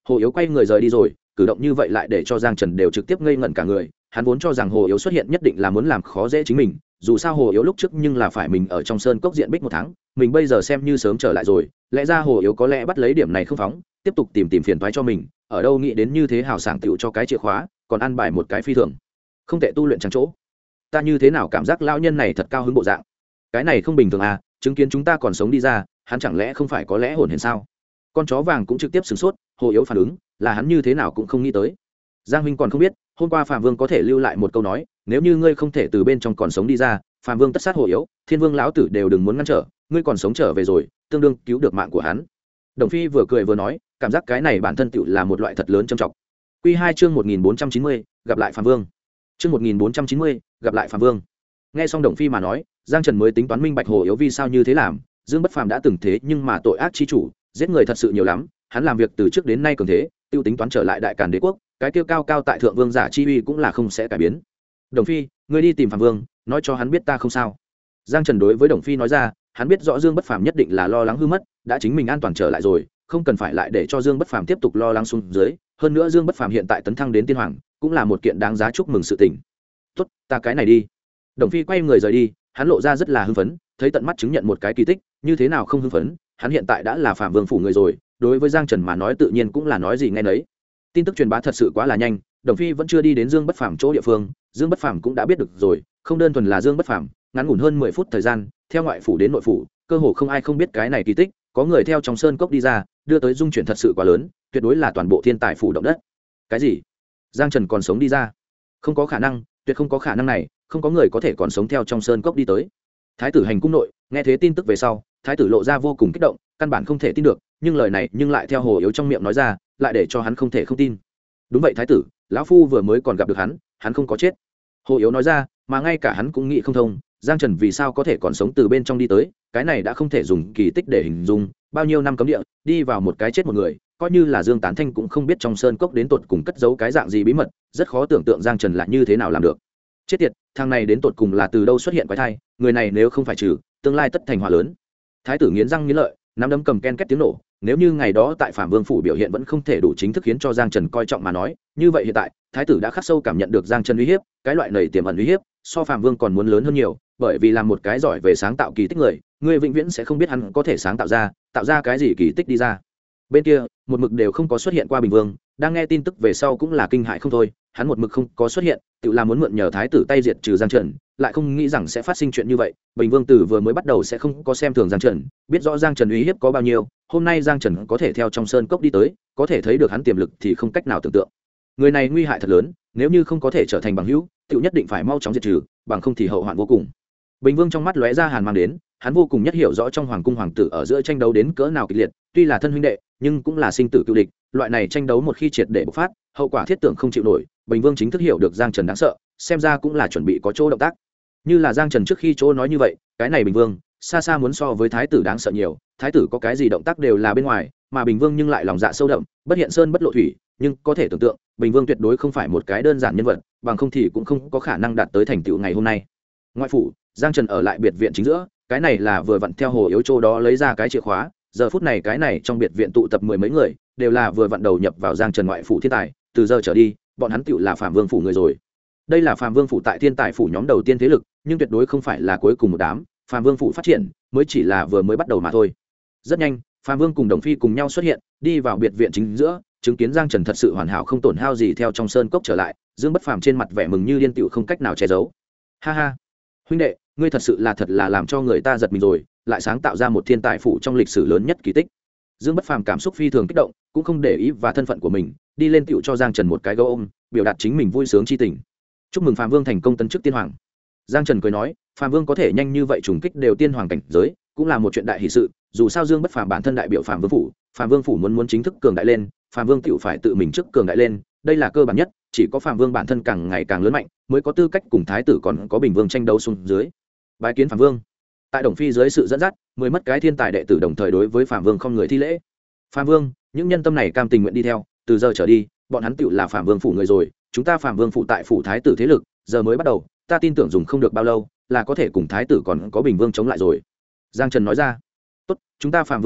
Hồ Yếu quay người rời đi rồi, cử động như vậy lại để cho Giang Trần đều trực tiếp ngây ngẩn cả người. Hắn vốn cho rằng Hồ Yếu xuất hiện nhất định là muốn làm khó dễ chính mình, dù sao Hồ Yếu lúc trước nhưng là phải mình ở trong sơn cốc diện bích 1 tháng, mình bây giờ xem như sớm trở lại rồi, lẽ ra Hồ Yếu có lẽ bắt lấy điểm này không phóng, tiếp tục tìm phiền toái cho mình, ở đâu nghĩ đến như thế hào sảng tựu cho cái chìa khóa, còn ăn bài một cái phi thường không tệ tu luyện chẳng chỗ. Ta như thế nào cảm giác lão nhân này thật cao hứng bộ dạng, cái này không bình thường à, chứng kiến chúng ta còn sống đi ra, hắn chẳng lẽ không phải có lẽ hồn hển sao? Con chó vàng cũng trực tiếp sửng sốt, Hồ Yếu phản ứng là hắn như thế nào cũng không nghĩ tới. Giang huynh còn không biết, hôm qua Phạm Vương có thể lưu lại một câu nói, nếu như ngươi không thể từ bên trong còn sống đi ra, Phạm Vương tất sát Hồ Yếu, Thiên Vương lão tử đều đừng muốn ngăn trở, ngươi còn sống trở về rồi, tương đương cứu được mạng của hắn. Đồng Phi vừa cười vừa nói, cảm giác cái này bản thân tựu là một loại thật lớn trầm trọng. Quy 2 chương 1490, gặp lại Phạm Vương. Chương 1490, gặp lại Phạm Vương. Nghe xong Đồng Phi mà nói, Giang Trần mới tính toán minh bạch Hồ Yếu vì sao như thế làm, Dương Bất Phàm đã từng thế nhưng mà tội ác chi chủ, giết người thật sự nhiều lắm, hắn làm việc từ trước đến nay cường thế, tiêu tính toán trở lại Đại Càn Đế quốc, cái tiêu cao cao tại thượng vương giả chi uy cũng là không sẽ cải biến. Đồng Phi, ngươi đi tìm Phạm Vương, nói cho hắn biết ta không sao. Giang Trần đối với Đồng Phi nói ra, hắn biết rõ Dương Bất Phàm nhất định là lo lắng hư mất, đã chính mình an toàn trở lại rồi, không cần phải lại để cho Dương Bất Phàm tiếp tục lo lắng xuống dưới, hơn nữa Dương Bất Phàm hiện tại tấn thăng đến tiên hoàng, cũng là một kiện đáng giá chúc mừng sự tình. Tốt, ta cái này đi. Đồng Phi quay người rời đi, hắn lộ ra rất là hưng phấn, thấy tận mắt chứng nhận một cái kỳ tích, như thế nào không hưng phấn, hắn hiện tại đã là Phạm Vương phủ người rồi, đối với Giang Trần mà nói tự nhiên cũng là nói gì nghe nấy. Tin tức truyền bá thật sự quá là nhanh, Đồng Phi vẫn chưa đi đến Dương Bất Phàm chỗ địa phương, Dương Bất Phàm cũng đã biết được rồi, không đơn thuần là Dương Bất Phàm, ngắn ngủn hơn 10 phút thời gian, theo ngoại phủ đến nội phủ, cơ hồ không ai không biết cái này kỳ tích, có người theo trong sơn cốc đi ra, đưa tới dung chuyển thật sự quá lớn, tuyệt đối là toàn bộ thiên tài phủ động đất. Cái gì? Giang Trần còn sống đi ra? Không có khả năng, tuyệt không có khả năng này, không có người có thể còn sống theo trong sơn cốc đi tới. Thái tử hành cung nội, nghe thế tin tức về sau, thái tử lộ ra vô cùng kích động, căn bản không thể tin được, nhưng lời này nhưng lại theo Hồ Yếu trong miệng nói ra, lại để cho hắn không thể không tin. Đúng vậy thái tử, lão phu vừa mới còn gặp được hắn không có chết. Hồ Yếu nói ra, mà ngay cả hắn cũng nghĩ không thông, Giang Trần vì sao có thể còn sống từ bên trong đi tới, cái này đã không thể dùng kỳ tích để hình dung, bao nhiêu năm cấm địa, đi vào một cái chết một người, coi như là Dương Tán Thanh cũng không biết trong sơn cốc đến tột cùng cất giấu cái dạng gì bí mật, rất khó tưởng tượng Giang Trần là như thế nào làm được. Chết tiệt, thằng này đến tột cùng là từ đâu xuất hiện quái thai, người này nếu không phải trừ, tương lai tất thành họa lớn. Thái tử nghiến răng nghiến lợi, nắm đấm cầm ken két tiếng nổ, nếu như ngày đó tại Phạm Vương phủ biểu hiện vẫn không thể đủ chính thức khiến cho Giang Trần coi trọng mà nói, như vậy hiện tại, thái tử đã khắc sâu cảm nhận được Giang Trần uy hiếp, cái loại này tiềm ẩn uy hiếp, so Phạm Vương còn muốn lớn hơn nhiều, bởi vì làm một cái giỏi về sáng tạo kỳ tích người vĩnh viễn sẽ không biết hắn có thể sáng tạo ra cái gì kỳ tích đi ra. Bên kia, một mực đều không có xuất hiện qua Bình Vương, đang nghe tin tức về sau cũng là kinh hãi không thôi, hắn một mực không có xuất hiện, tự là muốn mượn nhờ thái tử tay diệt trừ Giang Trần, lại không nghĩ rằng sẽ phát sinh chuyện như vậy. Bình Vương tử vừa mới bắt đầu sẽ không có xem thường Giang Trần, biết rõ Giang Trần uy hiếp có bao nhiêu, hôm nay Giang Trần có thể theo trong sơn cốc đi tới, có thể thấy được hắn tiềm lực thì không cách nào tưởng tượng. Người này nguy hại thật lớn, nếu như không có thể trở thành bằng hữu, tự nhất định phải mau chóng diệt trừ, bằng không thì hậu hoạn vô cùng. Bình Vương trong mắt lóe ra hàn mang đến, hắn vô cùng nhất hiểu rõ trong hoàng cung hoàng tử ở giữa tranh đấu đến cỡ nào kịch liệt, tuy là thân huynh đệ, nhưng cũng là sinh tử cựu địch, loại này tranh đấu một khi triệt để bộc phát, hậu quả thiết tưởng không chịu nổi. Bình Vương chính thức hiểu được Giang Trần đáng sợ, xem ra cũng là chuẩn bị có chỗ động tác. Như là Giang Trần trước khi chỗ nói như vậy, cái này Bình Vương xa xa muốn so với thái tử đáng sợ nhiều, thái tử có cái gì động tác đều là bên ngoài, mà Bình Vương nhưng lại lòng dạ sâu đậm, bất hiện sơn bất lộ thủy, nhưng có thể tưởng tượng, Bình Vương tuyệt đối không phải một cái đơn giản nhân vật, bằng không thì cũng không có khả năng đạt tới thành tựu ngày hôm nay. Ngoại phủ, Giang Trần ở lại biệt viện chính giữa, cái này là vừa vặn theo Hồ Yếu Châu đó lấy ra cái chìa khóa, giờ phút này cái này trong biệt viện tụ tập 10 mấy người, đều là vừa vặn đầu nhập vào Giang Trần ngoại phủ thiên tài, từ giờ trở đi, bọn hắn tựu là Phạm Vương phủ người rồi. Đây là Phạm Vương phủ tại thiên tài phủ nhóm đầu tiên thế lực, nhưng tuyệt đối không phải là cuối cùng một đám, Phạm Vương phủ phát triển mới chỉ là vừa mới bắt đầu mà thôi. Rất nhanh, Phạm Vương cùng Đồng Phi cùng nhau xuất hiện, đi vào biệt viện chính giữa, chứng kiến Giang Trần thật sự hoàn hảo không tổn hao gì theo trong sơn cốc trở lại, Dương Bất Phàm trên mặt vẻ mừng như điên tựu không cách nào che giấu. Ha ha, huynh đệ, ngươi thật sự là làm cho người ta giật mình rồi, lại sáng tạo ra một thiên tài phủ trong lịch sử lớn nhất kỳ tích. Dương Bất Phàm cảm xúc phi thường kích động, cũng không để ý và thân phận của mình, đi lên tựu cho Giang Trần một cái gấu ôm, biểu đạt chính mình vui sướng chi tình. Chúc mừng Phạm Vương thành công tấn chức tiên hoàng. Giang Trần cười nói, Phạm Vương có thể nhanh như vậy trùng kích đều tiên hoàng cảnh giới, cũng là một chuyện đại hỷ sự, dù sao Dương Bất Phàm bản thân đại biểu Phạm Vương phủ, Phạm Vương phủ muốn chính thức cường đại lên, Phạm Vương tựu phải tự mình trước cường đại lên, đây là cơ bản nhất, chỉ có Phạm Vương bản thân càng ngày càng lớn mạnh, mới có tư cách cùng thái tử còn có Bình Vương tranh đấu xuống dưới. Bái kiến Phạm Vương. Tại Đồng Phi dưới sự dẫn dắt, 10 mất cái thiên tài đệ tử đồng thời đối với Phạm Vương không người thi lễ. Phạm Vương, những nhân tâm này cam tình nguyện đi theo, từ giờ trở đi, bọn hắn tựu là Phạm Vương phủ người rồi, chúng ta Phạm Vương phủ tại phủ thái tử thế lực, giờ mới bắt đầu, ta tin tưởng dùng không được bao lâu, là có thể cùng thái tử còn có Bình Vương chống lại rồi. Giang Trần nói ra. Tốt, chúng ta Phạm Vương phủ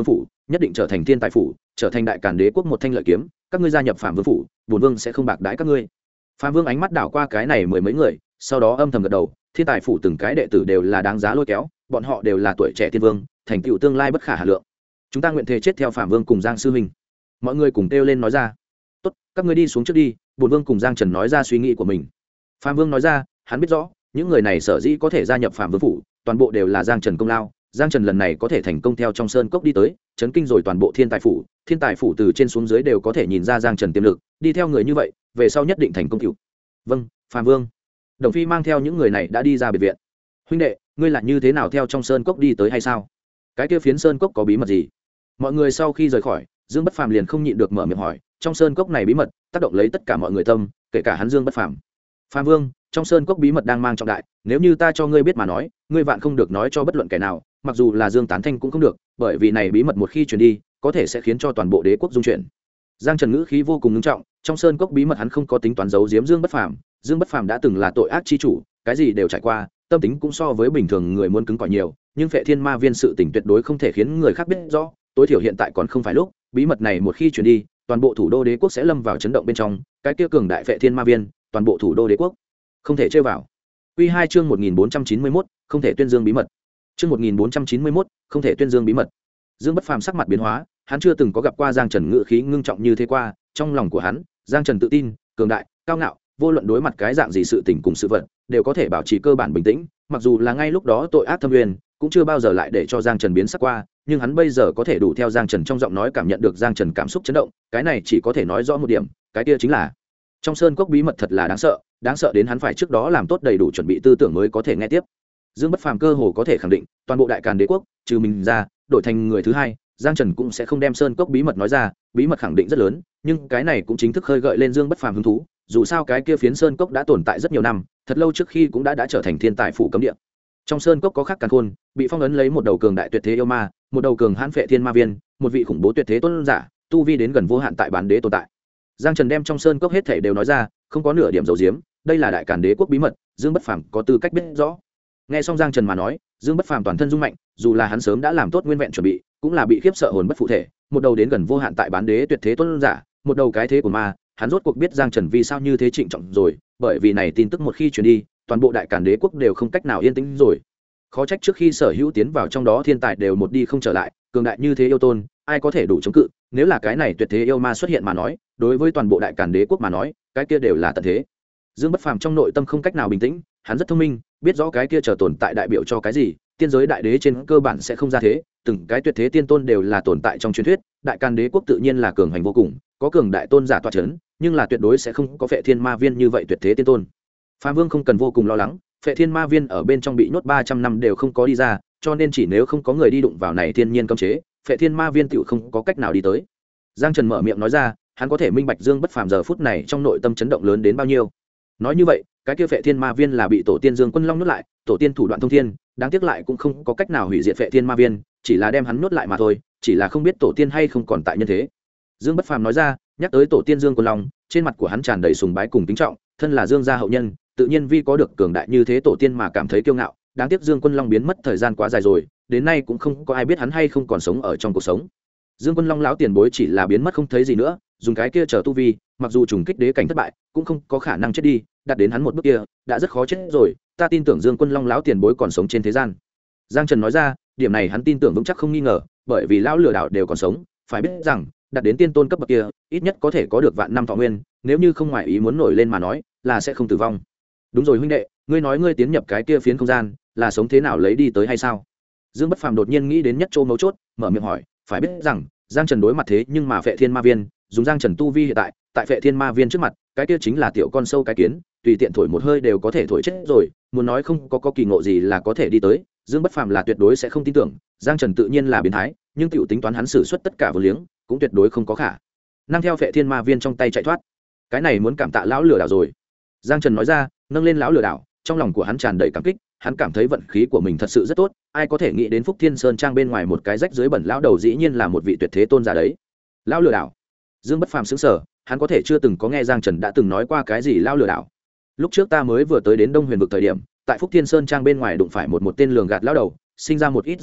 nhất định trở thành thiên tài phủ, trở thành đại càn đế quốc một thanh lợi kiếm, các ngươi gia nhập Phạm Vương phủ, bổn vương sẽ không bạc đãi các ngươi. Phạm Vương ánh mắt đảo qua cái này mười mấy người, sau đó âm thầm gật đầu, thiên tài phủ từng cái đệ tử đều là đáng giá lôi kéo, bọn họ đều là tuổi trẻ tiên vương, thành tựu tương lai bất khả hà lượng. Chúng ta nguyện thề chết theo Phạm Vương cùng Giang sư huynh. Mọi người cùng kêu lên nói ra. Tốt, các ngươi đi xuống trước đi, bổn vương cùng Giang Trần nói ra suy nghĩ của mình. Phạm Vương nói ra, hắn biết rõ, những người này sở dĩ có thể gia nhập Phạm Vương phủ, toàn bộ đều là Giang Trần công lao. Giang Trần lần này có thể thành công theo trong sơn cốc đi tới, chấn kinh rồi toàn bộ thiên tài phủ từ trên xuống dưới đều có thể nhìn ra Giang Trần tiềm lực, đi theo người như vậy, về sau nhất định thành công cựu. Vâng, Phạm Vương. Đồng Phi mang theo những người này đã đi ra biệt viện. Huynh đệ, ngươi là như thế nào theo trong sơn cốc đi tới hay sao? Cái kia phiến sơn cốc có bí mật gì? Mọi người sau khi rời khỏi, Dương Bất Phàm liền không nhịn được mở miệng hỏi, trong sơn cốc này bí mật, tác động lấy tất cả mọi người tâm, kể cả hắn Dương Bất Phàm. Phạm Vương, trong sơn cốc bí mật đang mang trọng đại, nếu như ta cho ngươi biết mà nói, ngươi vạn không được nói cho bất luận kẻ nào, mặc dù là Dương Tán Thanh cũng không được, bởi vì này bí mật một khi truyền đi, có thể sẽ khiến cho toàn bộ đế quốc dung chuyển. Giang Trần ngữ khí vô cùng nghiêm trọng, trong sơn cốc bí mật hắn không có tính toán giấu giếm Dương Bất Phàm, Dương Bất Phàm đã từng là tội ác chi chủ, cái gì đều trải qua, tâm tính cũng so với bình thường người muốn cứng cỏi nhiều, nhưng Phệ Thiên Ma Viên sự tình tuyệt đối không thể khiến người khác biết rõ, tối thiểu hiện tại còn không phải lúc, bí mật này một khi truyền đi, toàn bộ thủ đô đế quốc sẽ lâm vào chấn động bên trong, cái kia cường đại Phệ Thiên Ma Viên, toàn bộ thủ đô đế quốc không thể chơi vào. Quy 2 chương 1491, không thể tuyên dương bí mật. Chương 1491, không thể tuyên dương bí mật. Dương Bất Phàm sắc mặt biến hóa, hắn chưa từng có gặp qua Giang Trần ngữ khí ngưng trọng như thế qua, trong lòng của hắn, Giang Trần tự tin, cường đại, cao ngạo, vô luận đối mặt cái dạng gì sự tình cùng sự vật, đều có thể bảo trì cơ bản bình tĩnh, mặc dù là ngay lúc đó tội ác thâm uyên, cũng chưa bao giờ lại để cho Giang Trần biến sắc qua, nhưng hắn bây giờ có thể đủ theo Giang Trần trong giọng nói cảm nhận được Giang Trần cảm xúc chấn động, cái này chỉ có thể nói rõ một điểm, cái kia chính là trong sơn cốc bí mật thật là đáng sợ đến hắn phải trước đó làm tốt đầy đủ chuẩn bị tư tưởng mới có thể nghe tiếp. Dương Bất Phàm cơ hồ có thể khẳng định, toàn bộ đại càn đế quốc, trừ mình ra, đổi thành người thứ hai, Giang Trần cũng sẽ không đem sơn cốc bí mật nói ra, bí mật khẳng định rất lớn, nhưng cái này cũng chính thức khơi gợi lên Dương Bất Phàm hứng thú, dù sao cái kia phiến sơn cốc đã tồn tại rất nhiều năm, thật lâu trước khi cũng đã trở thành thiên tài phủ cấm địa. Trong sơn cốc có khắc càn khôn, bị phong ấn lấy một đầu cường đại tuyệt thế yêu ma, một đầu cường hãn Phệ Thiên Ma Viên, một vị khủng bố tuyệt thế tôn giả, tu vi đến gần vô hạn tại bán đế tồn tại. Giang Trần đem trong sơn cốc hết thảy đều nói ra, không có nửa điểm giấu giếm, đây là đại càn đế quốc bí mật, Dương Bất Phàm có tư cách biết rõ. Nghe xong Giang Trần mà nói, Dương Bất Phàm toàn thân rung mạnh, dù là hắn sớm đã làm tốt nguyên vẹn chuẩn bị, cũng là bị khiếp sợ hồn bất phụ thể, một đầu đến gần vô hạn tại bán đế tuyệt thế tôn giả, một đầu cái thế của ma, hắn rốt cuộc biết Giang Trần vì sao như thế trịnh trọng rồi, bởi vì này tin tức một khi truyền đi, toàn bộ đại càn đế quốc đều không cách nào yên tĩnh rồi. Khó trách trước khi sở hữu tiến vào trong đó thiên tài đều một đi không trở lại, cường đại như thế yêu tôn, ai có thể đủ chống cự, nếu là cái này tuyệt thế yêu ma xuất hiện mà nói, đối với toàn bộ đại càn đế quốc mà nói, cái kia đều là tận thế. Dương Bất Phàm trong nội tâm không cách nào bình tĩnh, hắn rất thông minh, biết rõ cái kia chờ tồn tại đại biểu cho cái gì, tiên giới đại đế trên cơ bản sẽ không ra thế, từng cái tuyệt thế tiên tôn đều là tồn tại trong truyền thuyết, đại càn đế quốc tự nhiên là cường hành vô cùng, có cường đại tôn giả tọa chấn, nhưng là tuyệt đối sẽ không có Phệ Thiên Ma Viên như vậy tuyệt thế tiên tôn. Phạm Vương không cần vô cùng lo lắng, Phệ Thiên Ma Viên ở bên trong bị nhốt 300 năm đều không có đi ra, cho nên chỉ nếu không có người đi đụng vào này thiên nhiên cấm chế, Phệ Thiên Ma Viên tựu không có cách nào đi tới. Giang Trần mở miệng nói ra, hắn có thể minh bạch Dương Bất Phàm giờ phút này trong nội tâm chấn động lớn đến bao nhiêu. Nói như vậy, cái kia Phệ Thiên Ma Viên là bị tổ tiên Dương Quân Long nuốt lại, tổ tiên thủ đoạn thông thiên, đáng tiếc lại cũng không có cách nào hủy diệt Phệ Thiên Ma Viên, chỉ là đem hắn nuốt lại mà thôi, chỉ là không biết tổ tiên hay không còn tại nhân thế. Dương Bất Phàm nói ra, nhắc tới tổ tiên Dương Quân Long, trên mặt của hắn tràn đầy sùng bái cùng kính trọng, thân là Dương gia hậu nhân, tự nhiên vì có được cường đại như thế tổ tiên mà cảm thấy kiêu ngạo, đáng tiếc Dương Quân Long biến mất thời gian quá dài rồi, đến nay cũng không có ai biết hắn hay không còn sống ở trong cuộc sống. Dương Quân Long lão tiền bối chỉ là biến mất không thấy gì nữa, dùng cái kia chờ tu vi, mặc dù trùng kích đế cảnh thất bại, cũng không có khả năng chết đi, đạt đến hắn một bước kia, đã rất khó chết rồi, ta tin tưởng Dương Quân Long lão tiền bối còn sống trên thế gian. Giang Trần nói ra, điểm này hắn tin tưởng vững chắc không nghi ngờ, bởi vì lão lừa đảo đều còn sống, phải biết rằng, đạt đến tiên tôn cấp bậc kia, ít nhất có thể có được vạn năm thọ nguyên, nếu như không ngoại ý muốn nổi lên mà nói, là sẽ không tử vong. Đúng rồi huynh đệ, ngươi nói ngươi tiến nhập cái kia phiến không gian, là sống thế nào lấy đi tới hay sao? Dương Bất Phàm đột nhiên nghĩ đến nhất chỗ mấu chốt, mở miệng hỏi, phải biết rằng, Giang Trần đối mặt thế nhưng mà Phệ Thiên Ma Viên, dùng Giang Trần tu vi hiện tại, tại Phệ Thiên Ma Viên trước mặt, cái kia chính là tiểu con sâu cái kiến, tùy tiện thổi một hơi đều có thể thổi chết rồi, muốn nói không có kỳ ngộ gì là có thể đi tới, Dương Bất Phàm là tuyệt đối sẽ không tin tưởng, Giang Trần tự nhiên là biến thái, nhưng tiểu tính toán hắn sử xuất tất cả vô liếng, cũng tuyệt đối không có khả năng theo Phệ Thiên Ma Viên trong tay chạy thoát. Cái này muốn cảm tạ lão lừa đảo rồi. Giang Trần nói ra, nâng lên lão lừa đảo, trong lòng của hắn tràn đầy cảm kích, hắn cảm thấy vận khí của mình thật sự rất tốt, ai có thể nghĩ đến Phúc Thiên Sơn trang bên ngoài một cái rách dưới bẩn lão đầu dĩ nhiên là một vị tuyệt thế tôn giả đấy. Lão lừa đảo. Dương Bất Phàm sững sờ, hắn có thể chưa từng có nghe Giang Trần đã từng nói qua cái gì lão lừa đảo. Lúc trước ta mới vừa tới đến Đông Huyền vực thời điểm, tại Phúc Thiên Sơn trang bên ngoài đụng phải một tên lường gạt lão đầu, sinh ra một ít giao tình,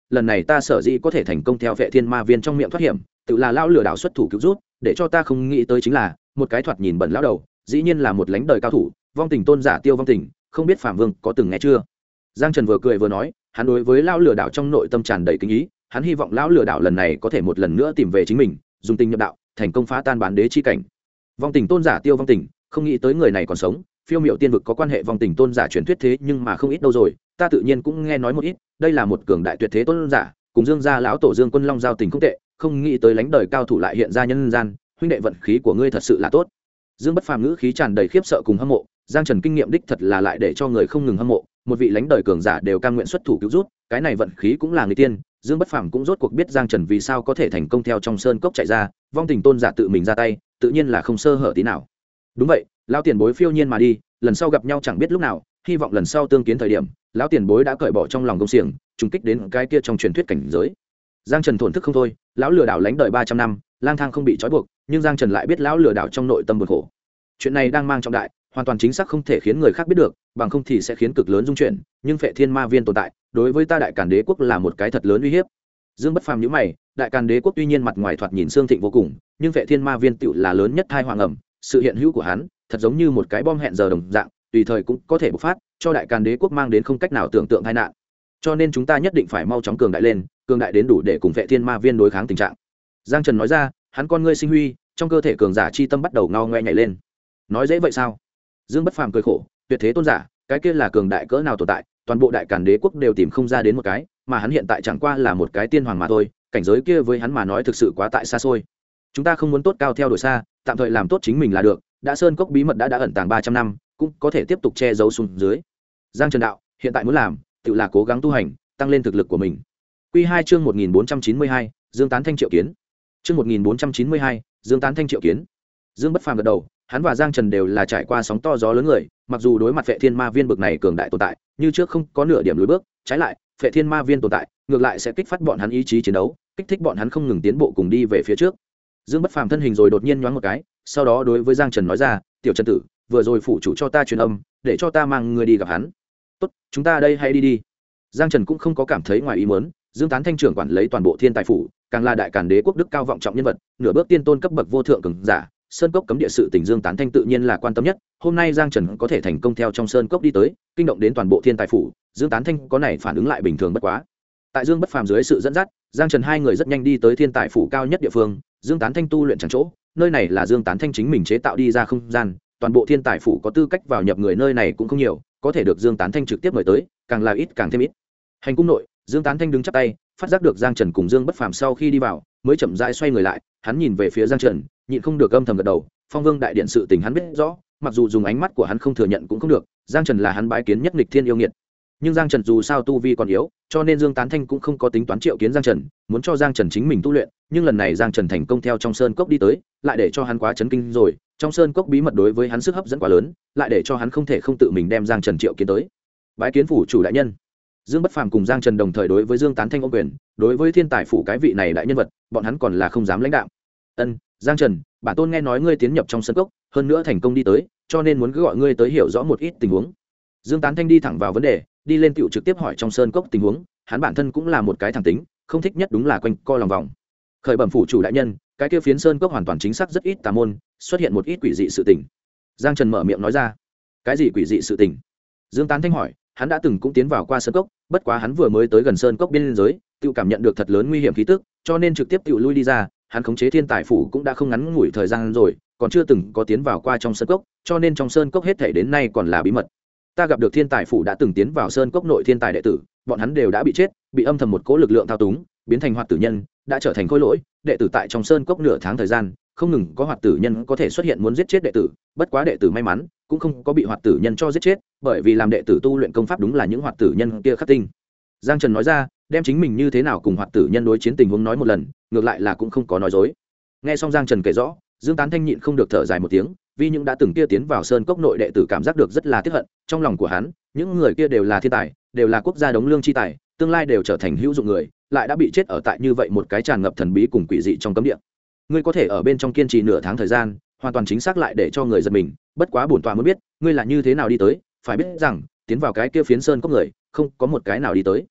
lần này ta sở dĩ có thể thành công theo Vệ Thiên Ma Viên trong miệng thoát hiểm, tự là lão lừa đảo xuất thủ cứu rút, để cho ta không nghĩ tới chính là một cái thoạt nhìn bẩn lão đầu, dĩ nhiên là một lãnh đời cao thủ, vong tình tôn giả Tiêu Vong Tình, không biết Phạm Vương có từng nghe chưa? Giang Trần vừa cười vừa nói, hắn đối với lão lừa đảo trong nội tâm tràn đầy kính ý, hắn hy vọng lão lừa đảo lần này có thể một lần nữa tìm về chính mình, dùng tình nhập đạo, thành công phá tan bán đế chi cảnh. Vong tình tôn giả Tiêu Vong Tình, không nghĩ tới người này còn sống, phiêu miệu tiên vực có quan hệ vong tình tôn giả truyền thuyết thế nhưng mà không ít đâu rồi, ta tự nhiên cũng nghe nói một ít, đây là một cường đại tuyệt thế tôn giả, cùng Dương gia lão tổ Dương Quân Long giao tình không tệ, không nghĩ tới lãnh đời cao thủ lại hiện ra nhân gian, huynh đệ vận khí của ngươi thật sự là tốt. Dương Bất Phàm ngữ khí tràn đầy khiếp sợ cùng hâm mộ, Giang Trần kinh nghiệm đích thật là lại để cho người không ngừng hâm mộ, một vị lãnh đời cường giả đều cam nguyện xuất thủ cứu rút, cái này vận khí cũng là người tiên. Dương Bất Phàm cũng rốt cuộc biết Giang Trần vì sao có thể thành công theo trong sơn cốc chạy ra, vong tình tôn giả tự mình ra tay, tự nhiên là không sơ hở tí nào. Đúng vậy, lão tiền bối phiêu nhiên mà đi, lần sau gặp nhau chẳng biết lúc nào, hy vọng lần sau tương kiến thời điểm, lão tiền bối đã cởi bỏ trong lòng công xiềng, trùng kích đến cái kia trong truyền thuyết cảnh giới. Giang Trần thổn thức không thôi, lão lừa đảo lãnh đời 300 năm, lang thang không bị trói buộc, nhưng Giang Trần lại biết lão lừa đảo trong nội tâm buồn khổ. Chuyện này đang mang trọng đại, hoàn toàn chính xác không thể khiến người khác biết được, bằng không thì sẽ khiến cực lớn dung chuyển, nhưng Phệ Thiên Ma Viên tồn tại, đối với ta Đại Càn Đế quốc là một cái thật lớn uy hiếp. Dương Bất Phàm nhíu mày, Đại Càn Đế quốc tuy nhiên mặt ngoài thoạt nhìn xương thịnh vô cùng, nhưng Phệ Thiên Ma Viên tựu là lớn nhất tai họa ngầm, sự hiện hữu của hắn, thật giống như một cái bom hẹn giờ đồng dạng, tùy thời cũng có thể bộc phát, cho Đại Càn Đế quốc mang đến không cách nào tưởng tượng tai nạn. Cho nên chúng ta nhất định phải mau chóng cường đại lên, cường đại đến đủ để cùng Phệ Thiên Ma Viên đối kháng tình trạng. Giang Trần nói ra, hắn con ngươi sinh huy, trong cơ thể cường giả chi tâm bắt đầu ngao ngoe nhảy lên. Nói dễ vậy sao? Dương Bất Phàm cười khổ, tuyệt thế tôn giả, cái kia là cường đại cỡ nào tồn tại, toàn bộ Đại Càn Đế quốc đều tìm không ra đến một cái, mà hắn hiện tại chẳng qua là một cái tiên hoàng mà thôi, cảnh giới kia với hắn mà nói thực sự quá tại xa xôi. Chúng ta không muốn tốt cao theo đuổi xa, tạm thời làm tốt chính mình là được, đã sơn cốc bí mật đã ẩn tàng 300 năm, cũng có thể tiếp tục che giấu xuống dưới. Giang Trần đạo, hiện tại muốn làm, tự là cố gắng tu hành, tăng lên thực lực của mình. Quy 2 chương 1492, Dương Tán Thanh triệu kiến. Chương 1492, Dương Tán Thanh triệu kiến. Dương Bất Phàm gật đầu, hắn và Giang Trần đều là trải qua sóng to gió lớn người, mặc dù đối mặt Phệ Thiên Ma Viên bực này cường đại tồn tại, như trước không có nửa điểm lùi bước, trái lại, Phệ Thiên Ma Viên tồn tại, ngược lại sẽ kích phát bọn hắn ý chí chiến đấu, kích thích bọn hắn không ngừng tiến bộ cùng đi về phía trước. Dương Bất Phàm thân hình rồi đột nhiên nhoáng một cái, sau đó đối với Giang Trần nói ra, "Tiểu Trần tử, vừa rồi phủ chủ cho ta truyền âm, để cho ta mang người đi gặp hắn." "Tốt, chúng ta đây hãy đi đi." Giang Trần cũng không có cảm thấy ngoài ý muốn, Dương Tán Thanh trưởng quản lấy toàn bộ Thiên Tài phủ, càng là Đại Càn Đế quốc đức cao vọng trọng nhân vật, nửa bước tiên tôn cấp bậc vô thượng cường giả, sơn cốc cấm địa sự tình Dương Tán Thanh tự nhiên là quan tâm nhất. Hôm nay Giang Trần có thể thành công theo trong sơn cốc đi tới, kinh động đến toàn bộ Thiên Tài phủ, Dương Tán Thanh có này phản ứng lại bình thường bất quá. Tại Dương Bất Phàm dưới sự dẫn dắt, Giang Trần hai người rất nhanh đi tới Thiên Tài phủ cao nhất địa phương, Dương Tán Thanh tu luyện chẳng chỗ, nơi này là Dương Tán Thanh chính mình chế tạo đi ra không gian, toàn bộ Thiên Tài phủ có tư cách vào nhập người nơi này cũng không nhiều, có thể được Dương Tán Thanh trực tiếp mời tới, càng là ít càng thêm ít. Hành cung nội, Dương Tán Thanh đứng chắp tay, phát giác được Giang Trần cùng Dương Bất Phàm sau khi đi vào, mới chậm rãi xoay người lại, hắn nhìn về phía Giang Trần, nhịn không được âm thầm gật đầu, Phong Vương đại điện sự tình hắn biết rõ, mặc dù dùng ánh mắt của hắn không thừa nhận cũng không được, Giang Trần là hắn bái kiến nhất nghịch thiên yêu nghiệt. Nhưng Giang Trần dù sao tu vi còn yếu, cho nên Dương Tán Thanh cũng không có tính toán triệu kiến Giang Trần, muốn cho Giang Trần chính mình tu luyện, nhưng lần này Giang Trần thành công theo trong sơn cốc đi tới, lại để cho hắn quá chấn kinh rồi, trong sơn cốc bí mật đối với hắn sức hấp dẫn quá lớn, lại để cho hắn không thể không tự mình đem Giang Trần triệu kiến tới. Bái kiến phủ chủ đại nhân. Dương Bất Phàm cùng Giang Trần đồng thời đối với Dương Tán Thanh ôm quyền, đối với Thiên Tài phủ cái vị này đại nhân vật, bọn hắn còn là không dám lãnh đạo. Ân, Giang Trần, bản tôn nghe nói ngươi tiến nhập trong sân cốc, hơn nữa thành công đi tới, cho nên muốn cứ gọi ngươi tới hiểu rõ một ít tình huống. Dương Tán Thanh đi thẳng vào vấn đề, đi lên tiểu trực tiếp hỏi trong sơn cốc tình huống, hắn bản thân cũng là một cái thẳng tính, không thích nhất đúng là quanh co lòng vòng. Khởi bẩm phủ chủ đại nhân, cái kia phiến sơn cốc hoàn toàn chính xác rất ít tà môn, xuất hiện một ít quỷ dị sự tình. Giang Trần mở miệng nói ra. Cái gì quỷ dị sự tình? Dương Tán Thanh hỏi, hắn đã từng cũng tiến vào qua sơn cốc, bất quá hắn vừa mới tới gần sơn cốc biên giới, tự cảm nhận được thật lớn nguy hiểm khí tức, cho nên trực tiếp tự lui đi ra. Hắn khống chế Thiên Tài phủ cũng đã không ngắn ngủi thời gian rồi, còn chưa từng có tiến vào qua trong sơn cốc, cho nên trong sơn cốc hết thảy đến nay còn là bí mật. Ta gặp được Thiên Tài phủ đã từng tiến vào sơn cốc nội thiên tài đệ tử, bọn hắn đều đã bị chết, bị âm thầm một cỗ lực lượng thao túng, biến thành hoạt tử nhân, đã trở thành khối lỗi. Đệ tử tại trong sơn cốc nửa tháng thời gian, không ngừng có hoạt tử nhân có thể xuất hiện muốn giết chết đệ tử, bất quá đệ tử may mắn cũng không có bị hoạt tử nhân cho giết chết, bởi vì làm đệ tử tu luyện công pháp đúng là những hoạt tử nhân kia khắc tinh. Giang Trần nói ra, đem chính mình như thế nào cùng hoạt tử nhân đối chiến tình huống nói một lần, ngược lại là cũng không có nói dối. Nghe xong Giang Trần kể rõ, Dương Tán Thanh nhịn không được thở dài một tiếng, vì những đã từng kia tiến vào sơn cốc nội đệ tử cảm giác được rất là tiếc hận, trong lòng của hắn, những người kia đều là thiên tài, đều là quốc gia đống lương chi tài, tương lai đều trở thành hữu dụng người, lại đã bị chết ở tại như vậy một cái tràn ngập thần bí cùng quỷ dị trong cấm địa. Ngươi có thể ở bên trong kiên trì nửa tháng thời gian, hoàn toàn chính xác lại để cho người giật mình, bất quá bổn tọa muốn biết, ngươi là như thế nào đi tới, phải biết rằng, tiến vào cái kia phiến sơn cốc người, không có một cái nào đi tới.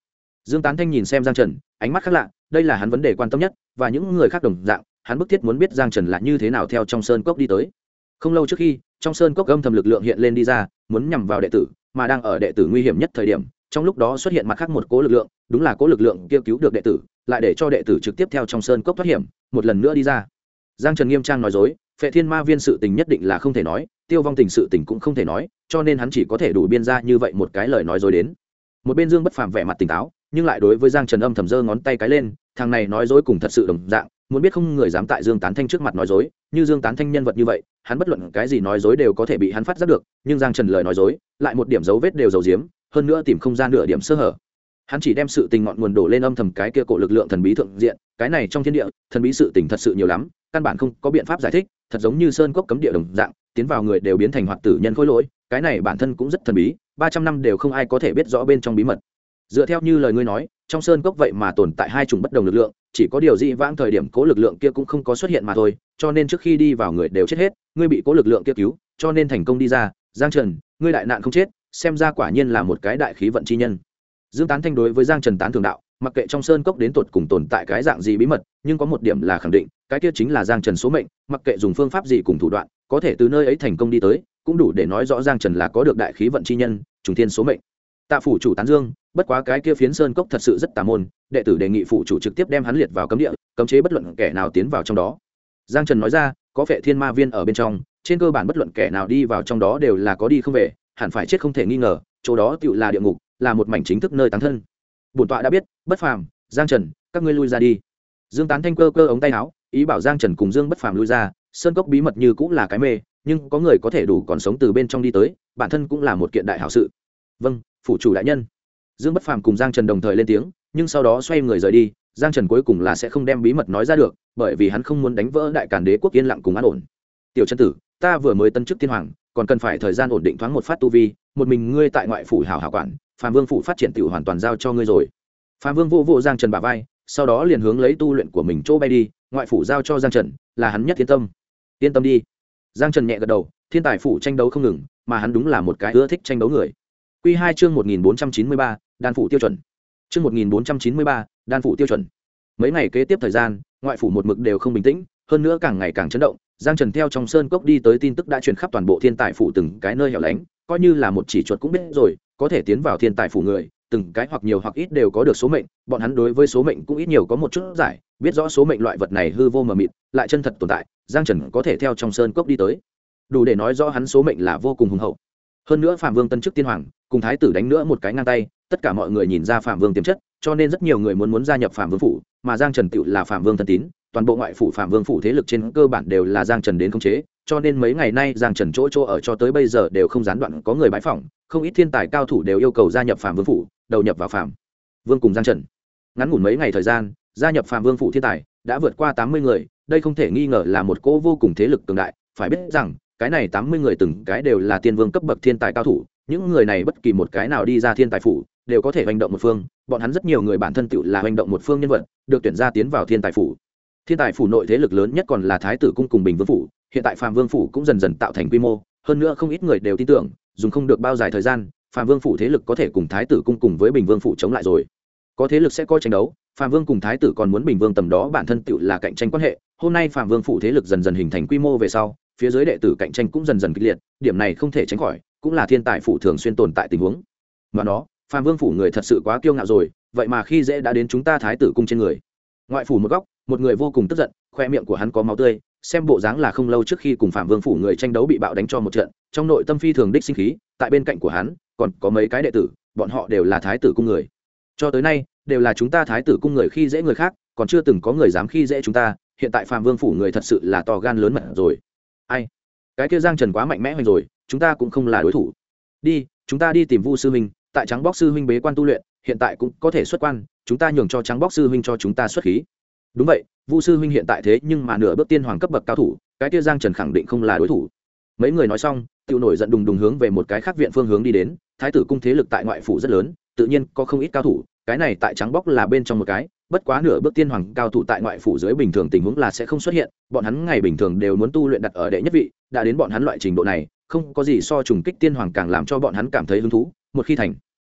Dương Tán Thanh nhìn xem Giang Trần, ánh mắt khác lạ, đây là hắn vấn đề quan tâm nhất, và những người khác đồng dạng, hắn bức thiết muốn biết Giang Trần là như thế nào theo trong sơn cốc đi tới. Không lâu trước khi, trong sơn cốc âm thầm lực lượng hiện lên đi ra, muốn nhằm vào đệ tử, mà đang ở đệ tử nguy hiểm nhất thời điểm, trong lúc đó xuất hiện mặt khác một cố lực lượng, đúng là cố lực lượng kia cứu được đệ tử, lại để cho đệ tử trực tiếp theo trong sơn cốc thoát hiểm, một lần nữa đi ra. Giang Trần nghiêm trang nói dối, Phệ Thiên Ma Viên sự tình nhất định là không thể nói, Tiêu Vong Tình sự tình cũng không thể nói, cho nên hắn chỉ có thể đủ biên ra như vậy một cái lời nói dối đến. Một bên Dương Bất Phàm vẻ mặt tỉnh táo, nhưng lại đối với Giang Trần âm thầm giơ ngón tay cái lên, thằng này nói dối cùng thật sự đồng dạng, muốn biết không người dám tại Dương Tán Thanh trước mặt nói dối, như Dương Tán Thanh nhân vật như vậy, hắn bất luận cái gì nói dối đều có thể bị hắn phát giác được, nhưng Giang Trần lời nói dối, lại một điểm dấu vết đều giấu giếm, hơn nữa tìm không ra nửa điểm sơ hở. Hắn chỉ đem sự tình ngọn nguồn đổ lên âm thầm cái kia cổ lực lượng thần bí thượng diện, cái này trong thiên địa, thần bí sự tình thật sự nhiều lắm, căn bản không có biện pháp giải thích, thật giống như sơn cốc cấm địa đồng dạng, tiến vào người đều biến thành hoạt tử nhân khối lỗi, cái này bản thân cũng rất thần bí, 300 năm đều không ai có thể biết rõ bên trong bí mật. Dựa theo như lời ngươi nói, trong sơn cốc vậy mà tồn tại hai chủng bất đồng lực lượng, chỉ có điều dị vãng thời điểm cố lực lượng kia cũng không có xuất hiện mà thôi, cho nên trước khi đi vào người đều chết hết, ngươi bị cố lực lượng kia cứu, cho nên thành công đi ra. Giang Trần, ngươi đại nạn không chết, xem ra quả nhiên là một cái đại khí vận chi nhân. Dương Tán Thanh đối với Giang Trần tán thưởng đạo, mặc kệ trong sơn cốc đến tột cùng tồn tại cái dạng gì bí mật, nhưng có một điểm là khẳng định, cái kia chính là Giang Trần số mệnh, mặc kệ dùng phương pháp gì cùng thủ đoạn, có thể từ nơi ấy thành công đi tới, cũng đủ để nói rõ Giang Trần là có được đại khí vận chi nhân, trùng thiên số mệnh. Tạ phủ chủ tán dương, bất quá cái kia phiến sơn cốc thật sự rất tà môn, đệ tử đề nghị phủ chủ trực tiếp đem hắn liệt vào cấm địa, cấm chế bất luận kẻ nào tiến vào trong đó. Giang Trần nói ra, có Phệ Thiên Ma Viên ở bên trong, trên cơ bản bất luận kẻ nào đi vào trong đó đều là có đi không về, hẳn phải chết không thể nghi ngờ, chỗ đó tựu là địa ngục, là một mảnh chính thức nơi táng thân. Bổn tọa đã biết, Bất Phàm, Giang Trần, các ngươi lui ra đi. Dương Tán Thanh cơ cơ ống tay áo, ý bảo Giang Trần cùng Dương Bất Phàm lui ra, sơn cốc bí mật như cũng là cái mê, nhưng có người có thể đủ còn sống từ bên trong đi tới, bản thân cũng là một kiện đại hảo sự. Vâng, phủ chủ đại nhân. Dương Bất Phàm cùng Giang Trần đồng thời lên tiếng, nhưng sau đó xoay người rời đi. Giang Trần cuối cùng là sẽ không đem bí mật nói ra được, bởi vì hắn không muốn đánh vỡ đại càn đế quốc yên lặng cùng an ổn. Tiểu chân tử, ta vừa mới tân chức tiên hoàng, còn cần phải thời gian ổn định thoáng một phát tu vi, một mình ngươi tại ngoại phủ hảo hảo quản, Phạm Vương phủ phát triển tiểu hoàn toàn giao cho ngươi rồi. Phạm Vương vô Giang Trần bả vai, sau đó liền hướng lấy tu luyện của mình chỗ bay đi, ngoại phủ giao cho Giang Trần, là hắn nhất yên tâm. Yên tâm đi. Giang Trần nhẹ gật đầu, thiên tài phủ tranh đấu không ngừng, mà hắn đúng là một cái ưa thích tranh đấu người. Quy 2 chương 1493, đan phủ tiêu chuẩn. Chương 1493, đan phủ tiêu chuẩn. Mấy ngày kế tiếp thời gian, ngoại phủ một mực đều không bình tĩnh, hơn nữa càng ngày càng chấn động. Giang Trần theo trong sơn cốc đi tới tin tức đã truyền khắp toàn bộ thiên tài phủ từng cái nơi hẻo lánh, coi như là một chỉ chuột cũng biết rồi, có thể tiến vào thiên tài phủ người, từng cái hoặc nhiều hoặc ít đều có được số mệnh, bọn hắn đối với số mệnh cũng ít nhiều có một chút giải, biết rõ số mệnh loại vật này hư vô mờ mịt, lại chân thật tồn tại. Giang Trần có thể theo trong sơn cốc đi tới, đủ để nói rõ hắn số mệnh là vô cùng hùng hậu. Hơn nữa Phạm Vương tân chức tiên hoàng, cùng thái tử đánh nữa một cái ngang tay, tất cả mọi người nhìn ra Phạm Vương tiềm chất, cho nên rất nhiều người muốn gia nhập Phạm Vương phủ, mà Giang Trần tựu là Phạm Vương thân tín, toàn bộ ngoại phủ Phạm Vương phủ thế lực trên cơ bản đều là Giang Trần đến khống chế, cho nên mấy ngày nay Giang Trần chỗ ở cho tới bây giờ đều không gián đoạn có người bái phỏng, không ít thiên tài cao thủ đều yêu cầu gia nhập Phạm Vương phủ, đầu nhập vào Phạm Vương cùng Giang Trần. Ngắn ngủn mấy ngày thời gian, gia nhập Phạm Vương phủ thiên tài đã vượt qua 80 người, đây không thể nghi ngờ là một cỗ vô cùng thế lực cường đại, phải biết rằng cái này 80 người từng cái đều là tiên vương cấp bậc thiên tài cao thủ, những người này bất kỳ một cái nào đi ra thiên tài phủ đều có thể hành động một phương, bọn hắn rất nhiều người bản thân tựu là hành động một phương nhân vật, được tuyển ra tiến vào thiên tài phủ. Thiên tài phủ nội thế lực lớn nhất còn là thái tử cung cùng bình vương phủ, hiện tại Phạm Vương phủ cũng dần dần tạo thành quy mô, hơn nữa không ít người đều tin tưởng, dùng không được bao dài thời gian, Phạm Vương phủ thế lực có thể cùng thái tử cung cùng với bình vương phủ chống lại rồi. Có thế lực sẽ có tranh đấu, Phạm Vương cùng thái tử còn muốn bình vương tầm đó bản thân tựu là cạnh tranh quan hệ, hôm nay Phạm Vương phủ thế lực dần dần hình thành quy mô về sau, phía dưới đệ tử cạnh tranh cũng dần dần kịch liệt, điểm này không thể tránh khỏi, cũng là thiên tài phủ thường xuyên tồn tại tình huống. Mà nó, Phạm Vương phủ người thật sự quá kiêu ngạo rồi, vậy mà khi dễ đã đến chúng ta thái tử cung trên người. Ngoại phủ một góc, một người vô cùng tức giận, khoe miệng của hắn có máu tươi, xem bộ dáng là không lâu trước khi cùng Phạm Vương phủ người tranh đấu bị bạo đánh cho một trận, trong nội tâm phi thường đích sinh khí, tại bên cạnh của hắn còn có mấy cái đệ tử, bọn họ đều là thái tử cung người. Cho tới nay, đều là chúng ta thái tử cung người khi dễ người khác, còn chưa từng có người dám khi dễ chúng ta, hiện tại Phạm Vương phủ người thật sự là to gan lớn mật rồi. Ai? Cái kia Giang Trần quá mạnh mẽ hoành rồi, chúng ta cũng không là đối thủ. Đi, chúng ta đi tìm Vu sư huynh, tại Trắng Bóc sư huynh bế quan tu luyện, hiện tại cũng có thể xuất quan, chúng ta nhường cho Trắng Bóc sư huynh cho chúng ta xuất khí. Đúng vậy, Vu sư huynh hiện tại thế nhưng mà nửa bước tiên hoàng cấp bậc cao thủ, cái kia Giang Trần khẳng định không là đối thủ. Mấy người nói xong, tiểu nổi giận đùng đùng hướng về một cái khác viện phương hướng đi đến, thái tử cung thế lực tại ngoại phủ rất lớn, tự nhiên có không ít cao thủ, cái này tại Trắng Bóc là bên trong một cái, bất quá nửa bước tiên hoàng cao thủ tại ngoại phủ dưới bình thường tình huống là sẽ không xuất hiện, bọn hắn ngày bình thường đều muốn tu luyện đặt ở đệ nhất vị, đã đến bọn hắn loại trình độ này, không có gì so trùng kích tiên hoàng càng làm cho bọn hắn cảm thấy hứng thú, một khi thành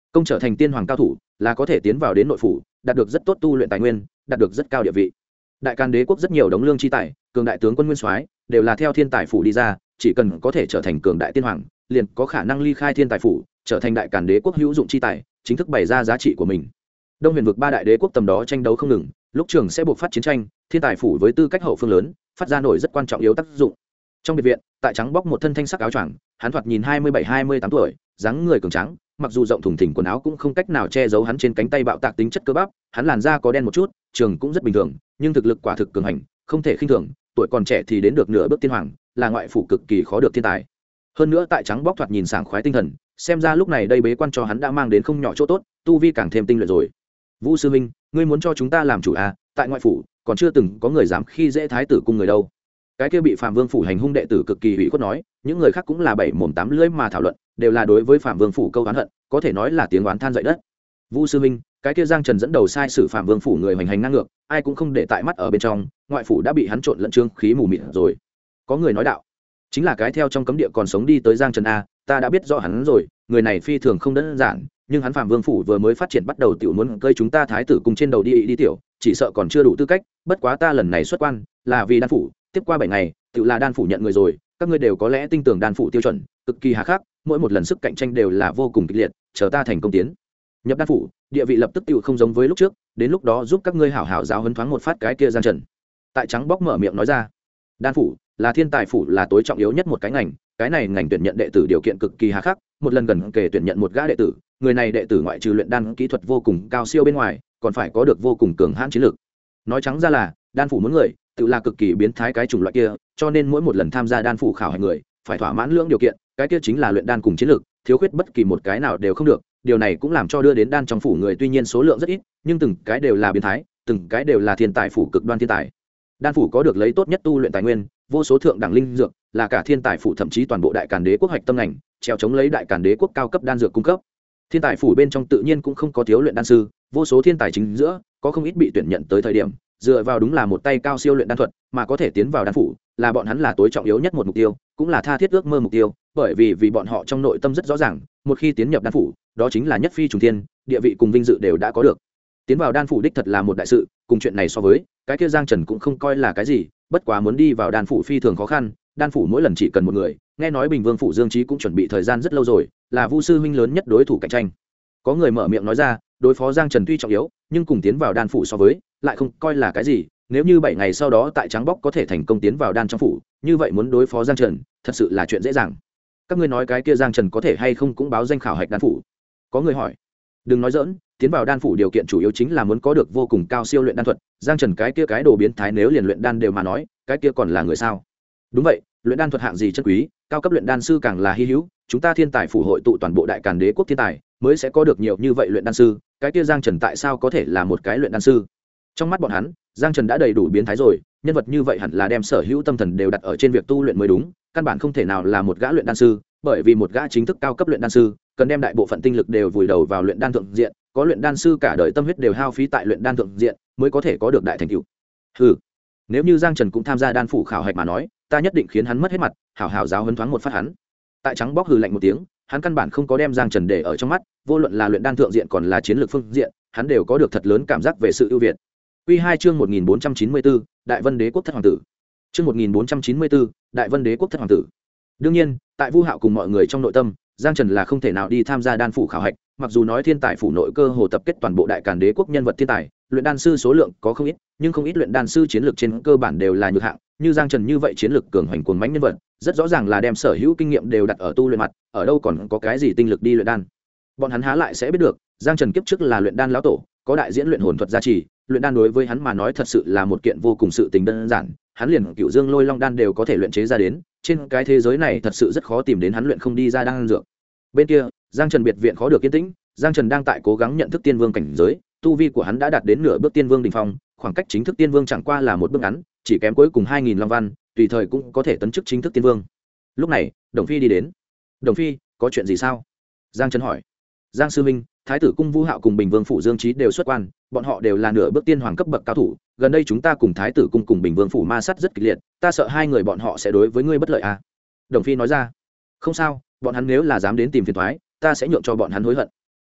công trở thành tiên hoàng cao thủ là có thể tiến vào đến nội phủ, đạt được rất tốt tu luyện tài nguyên, đạt được rất cao địa vị. Đại Càn Đế quốc rất nhiều đống lương chi tài, cường đại tướng quân nguyên soái đều là theo thiên tài phủ đi ra, chỉ cần có thể trở thành cường đại tiên hoàng, liền có khả năng ly khai thiên tài phủ, trở thành Đại Càn Đế quốc hữu dụng chi tài, chính thức bày ra giá trị của mình. Đông Huyền vực ba đại đế quốc tầm đó tranh đấu không ngừng, lúc trường sẽ buộc phát chiến tranh, thiên tài phủ với tư cách hậu phương lớn, phát ra nổi rất quan trọng yếu tác dụng. Trong biệt viện, tại trắng bóc một thân thanh sắc áo choàng, hắn thoạt nhìn 27-28 tuổi, dáng người cường tráng, mặc dù rộng thùng thình quần áo cũng không cách nào che giấu hắn trên cánh tay bạo tạc tính chất cơ bắp, hắn làn da có đen một chút, trường cũng rất bình thường, nhưng thực lực quả thực cường hành, không thể khinh thường, tuổi còn trẻ thì đến được nửa bước tiên hoàng, là ngoại phủ cực kỳ khó được thiên tài. Hơn nữa tại trắng bóc thoạt nhìn sảng khoái tinh thần, xem ra lúc này đây bế quan cho hắn đã mang đến không nhỏ chỗ tốt, tu vi càng thêm tinh luyện rồi. Vũ sư minh, ngươi muốn cho chúng ta làm chủ à? Tại ngoại phủ còn chưa từng có người dám khi dễ thái tử cung người đâu. Cái kia bị Phạm Vương phủ hành hung đệ tử cực kỳ ủy khuất nói, những người khác cũng là bảy mồm tám lưỡi mà thảo luận, đều là đối với Phạm Vương phủ câu oán hận, có thể nói là tiếng oán than dậy đất. Vũ sư minh, cái kia Giang Trần dẫn đầu sai sử Phạm Vương phủ người hoành hành ngang ngược, ai cũng không để tại mắt ở bên trong, ngoại phủ đã bị hắn trộn lẫn trương khí mù mịt rồi. Có người nói đạo, chính là cái theo trong cấm địa còn sống đi tới Giang Trần a, ta đã biết rõ hắn rồi, người này phi thường không đơn giản, nhưng hắn Phạm Vương phủ vừa mới phát triển bắt đầu tiểu muốn cơi chúng ta thái tử cùng trên đầu đi tiểu, chỉ sợ còn chưa đủ tư cách, bất quá ta lần này xuất quan là vì đan phủ, tiếp qua 7 ngày, tiểu là đan phủ nhận người rồi, các ngươi đều có lẽ tin tưởng đan phủ tiêu chuẩn, cực kỳ hà khắc, mỗi một lần sức cạnh tranh đều là vô cùng kịch liệt, chờ ta thành công tiến nhập đan phủ, địa vị lập tức tiểu không giống với lúc trước, đến lúc đó giúp các ngươi hảo hảo giáo huấn thoáng một phát cái kia Giang Trần. Tại trắng bóc mở miệng nói ra, đan phủ là thiên tài phủ, là tối trọng yếu nhất một cái ngành, cái này ngành tuyển nhận đệ tử điều kiện cực kỳ hà khắc, một lần gần kể tuyển nhận một gã đệ tử, người này đệ tử ngoại trừ luyện đan kỹ thuật vô cùng cao siêu bên ngoài, còn phải có được vô cùng cường hãn chiến lược. Nói trắng ra là đan phủ muốn người tự là cực kỳ biến thái cái chủng loại kia, cho nên mỗi một lần tham gia đan phủ khảo hạch người phải thỏa mãn lưỡng điều kiện, cái kia chính là luyện đan cùng chiến lược, thiếu khuyết bất kỳ một cái nào đều không được. Điều này cũng làm cho đưa đến đan trong phủ người tuy nhiên số lượng rất ít, nhưng từng cái đều là biến thái, từng cái đều là thiên tài phủ cực đoan thiên tài. Đan phủ có được lấy tốt nhất tu luyện tài nguyên, vô số thượng đẳng linh dược, là cả thiên tài phủ thậm chí toàn bộ Đại Càn Đế quốc hoạch tâm ngành, treo chống lấy Đại Càn Đế quốc cao cấp đan dược cung cấp. Thiên tài phủ bên trong tự nhiên cũng không có thiếu luyện đan sư, vô số thiên tài chính giữa có không ít bị tuyển nhận tới thời điểm dựa vào đúng là một tay cao siêu luyện đan thuật mà có thể tiến vào đan phủ, là bọn hắn là tối trọng yếu nhất một mục tiêu, cũng là tha thiết ước mơ mục tiêu, bởi vì bọn họ trong nội tâm rất rõ ràng, một khi tiến nhập đan phủ, đó chính là nhất phi trùng thiên, địa vị cùng vinh dự đều đã có được. Tiến vào đan phủ đích thật là một đại sự, cùng chuyện này so với, cái kia Giang Trần cũng không coi là cái gì, bất quá muốn đi vào đan phủ phi thường khó khăn, đan phủ mỗi lần chỉ cần một người, nghe nói Bình Vương phủ Dương Chí cũng chuẩn bị thời gian rất lâu rồi, là Vu sư huynh lớn nhất đối thủ cạnh tranh. Có người mở miệng nói ra, đối phó Giang Trần tuy trọng yếu, nhưng cùng tiến vào đan phủ so với, lại không coi là cái gì, nếu như 7 ngày sau đó tại trắng bóc có thể thành công tiến vào đan trong phủ, như vậy muốn đối phó Giang Trần, thật sự là chuyện dễ dàng. Các ngươi nói cái kia Giang Trần có thể hay không cũng báo danh khảo hạch đan phủ? Có người hỏi. Đừng nói giỡn, tiến vào đan phủ điều kiện chủ yếu chính là muốn có được vô cùng cao siêu luyện đan thuật, Giang Trần cái kia cái đồ biến thái nếu liền luyện đan đều mà nói, cái kia còn là người sao? Đúng vậy, luyện đan thuật hạng gì chân quý, cao cấp luyện đan sư càng là hi hữu, chúng ta thiên tài phủ hội tụ toàn bộ Đại Càn Đế quốc thiên tài, mới sẽ có được nhiều như vậy luyện đan sư, cái kia Giang Trần tại sao có thể là một cái luyện đan sư? Trong mắt bọn hắn, Giang Trần đã đầy đủ biến thái rồi, nhân vật như vậy hẳn là đem sở hữu tâm thần đều đặt ở trên việc tu luyện mới đúng, căn bản không thể nào là một gã luyện đan sư, bởi vì một gã chính thức cao cấp luyện đan sư, cần đem đại bộ phận tinh lực đều vùi đầu vào luyện đan thượng diện, có luyện đan sư cả đời tâm huyết đều hao phí tại luyện đan thượng diện, mới có thể có được đại thành tựu. Hừ, nếu như Giang Trần cũng tham gia đan phủ khảo hạch mà nói, ta nhất định khiến hắn mất hết mặt, hảo hảo giáo huấn thoáng một phát hắn. Tại trắng bóc hừ lạnh một tiếng, hắn căn bản không có đem Giang Trần để ở trong mắt, vô luận là luyện đan thượng diện còn là chiến lược phương diện, hắn đều có được thật lớn cảm giác về sự ưu việt. Quy 2 chương 1494, Đại Vân Đế quốc thất hoàng tử. Chương 1494, Đại Vân Đế quốc thất hoàng tử. Đương nhiên, tại Vu Hạo cùng mọi người trong nội tâm, Giang Trần là không thể nào đi tham gia đan phủ khảo hạch, mặc dù nói thiên tài phủ nội cơ hồ tập kết toàn bộ Đại Càn Đế quốc nhân vật thiên tài, luyện đan sư số lượng có không ít, nhưng không ít luyện đan sư chiến lược trên cơ bản đều là nhược hạng, như Giang Trần như vậy chiến lược cường hoành cuồng mãnh nhân vật, rất rõ ràng là đem sở hữu kinh nghiệm đều đặt ở tu luyện mặt, ở đâu còn có cái gì tinh lực đi luyện đan. Bọn hắn há lại sẽ biết được, Giang Trần kiếp trước là luyện đan lão tổ, có đại diễn luyện hồn thuật gia trì, luyện đan đối với hắn mà nói thật sự là một kiện vô cùng sự tình đơn giản, hắn liền Cửu Dương Lôi Long đan đều có thể luyện chế ra đến, trên cái thế giới này thật sự rất khó tìm đến hắn luyện không đi ra đan dược. Bên kia, Giang Trần biệt viện khó được yên tĩnh, Giang Trần đang tại cố gắng nhận thức tiên vương cảnh giới, tu vi của hắn đã đạt đến nửa bước tiên vương đỉnh phong, khoảng cách chính thức tiên vương chẳng qua là một bước ngắn, chỉ kém cuối cùng 2000 long văn, tùy thời cũng có thể tấn chức chính thức tiên vương. Lúc này, Đồng Phi đi đến. Đồng Phi, có chuyện gì sao? Giang Trần hỏi. Giang sư minh, thái tử cung Vu Hạo cùng Bình Vương phủ Dương Chí đều xuất quan, bọn họ đều là nửa bước tiên hoàng cấp bậc cao thủ, gần đây chúng ta cùng thái tử cung cùng Bình Vương phủ ma sát rất kịch liệt, ta sợ hai người bọn họ sẽ đối với ngươi bất lợi à? Đồng Phi nói ra. Không sao, bọn hắn nếu là dám đến tìm phiền toái, ta sẽ nhượng cho bọn hắn hối hận.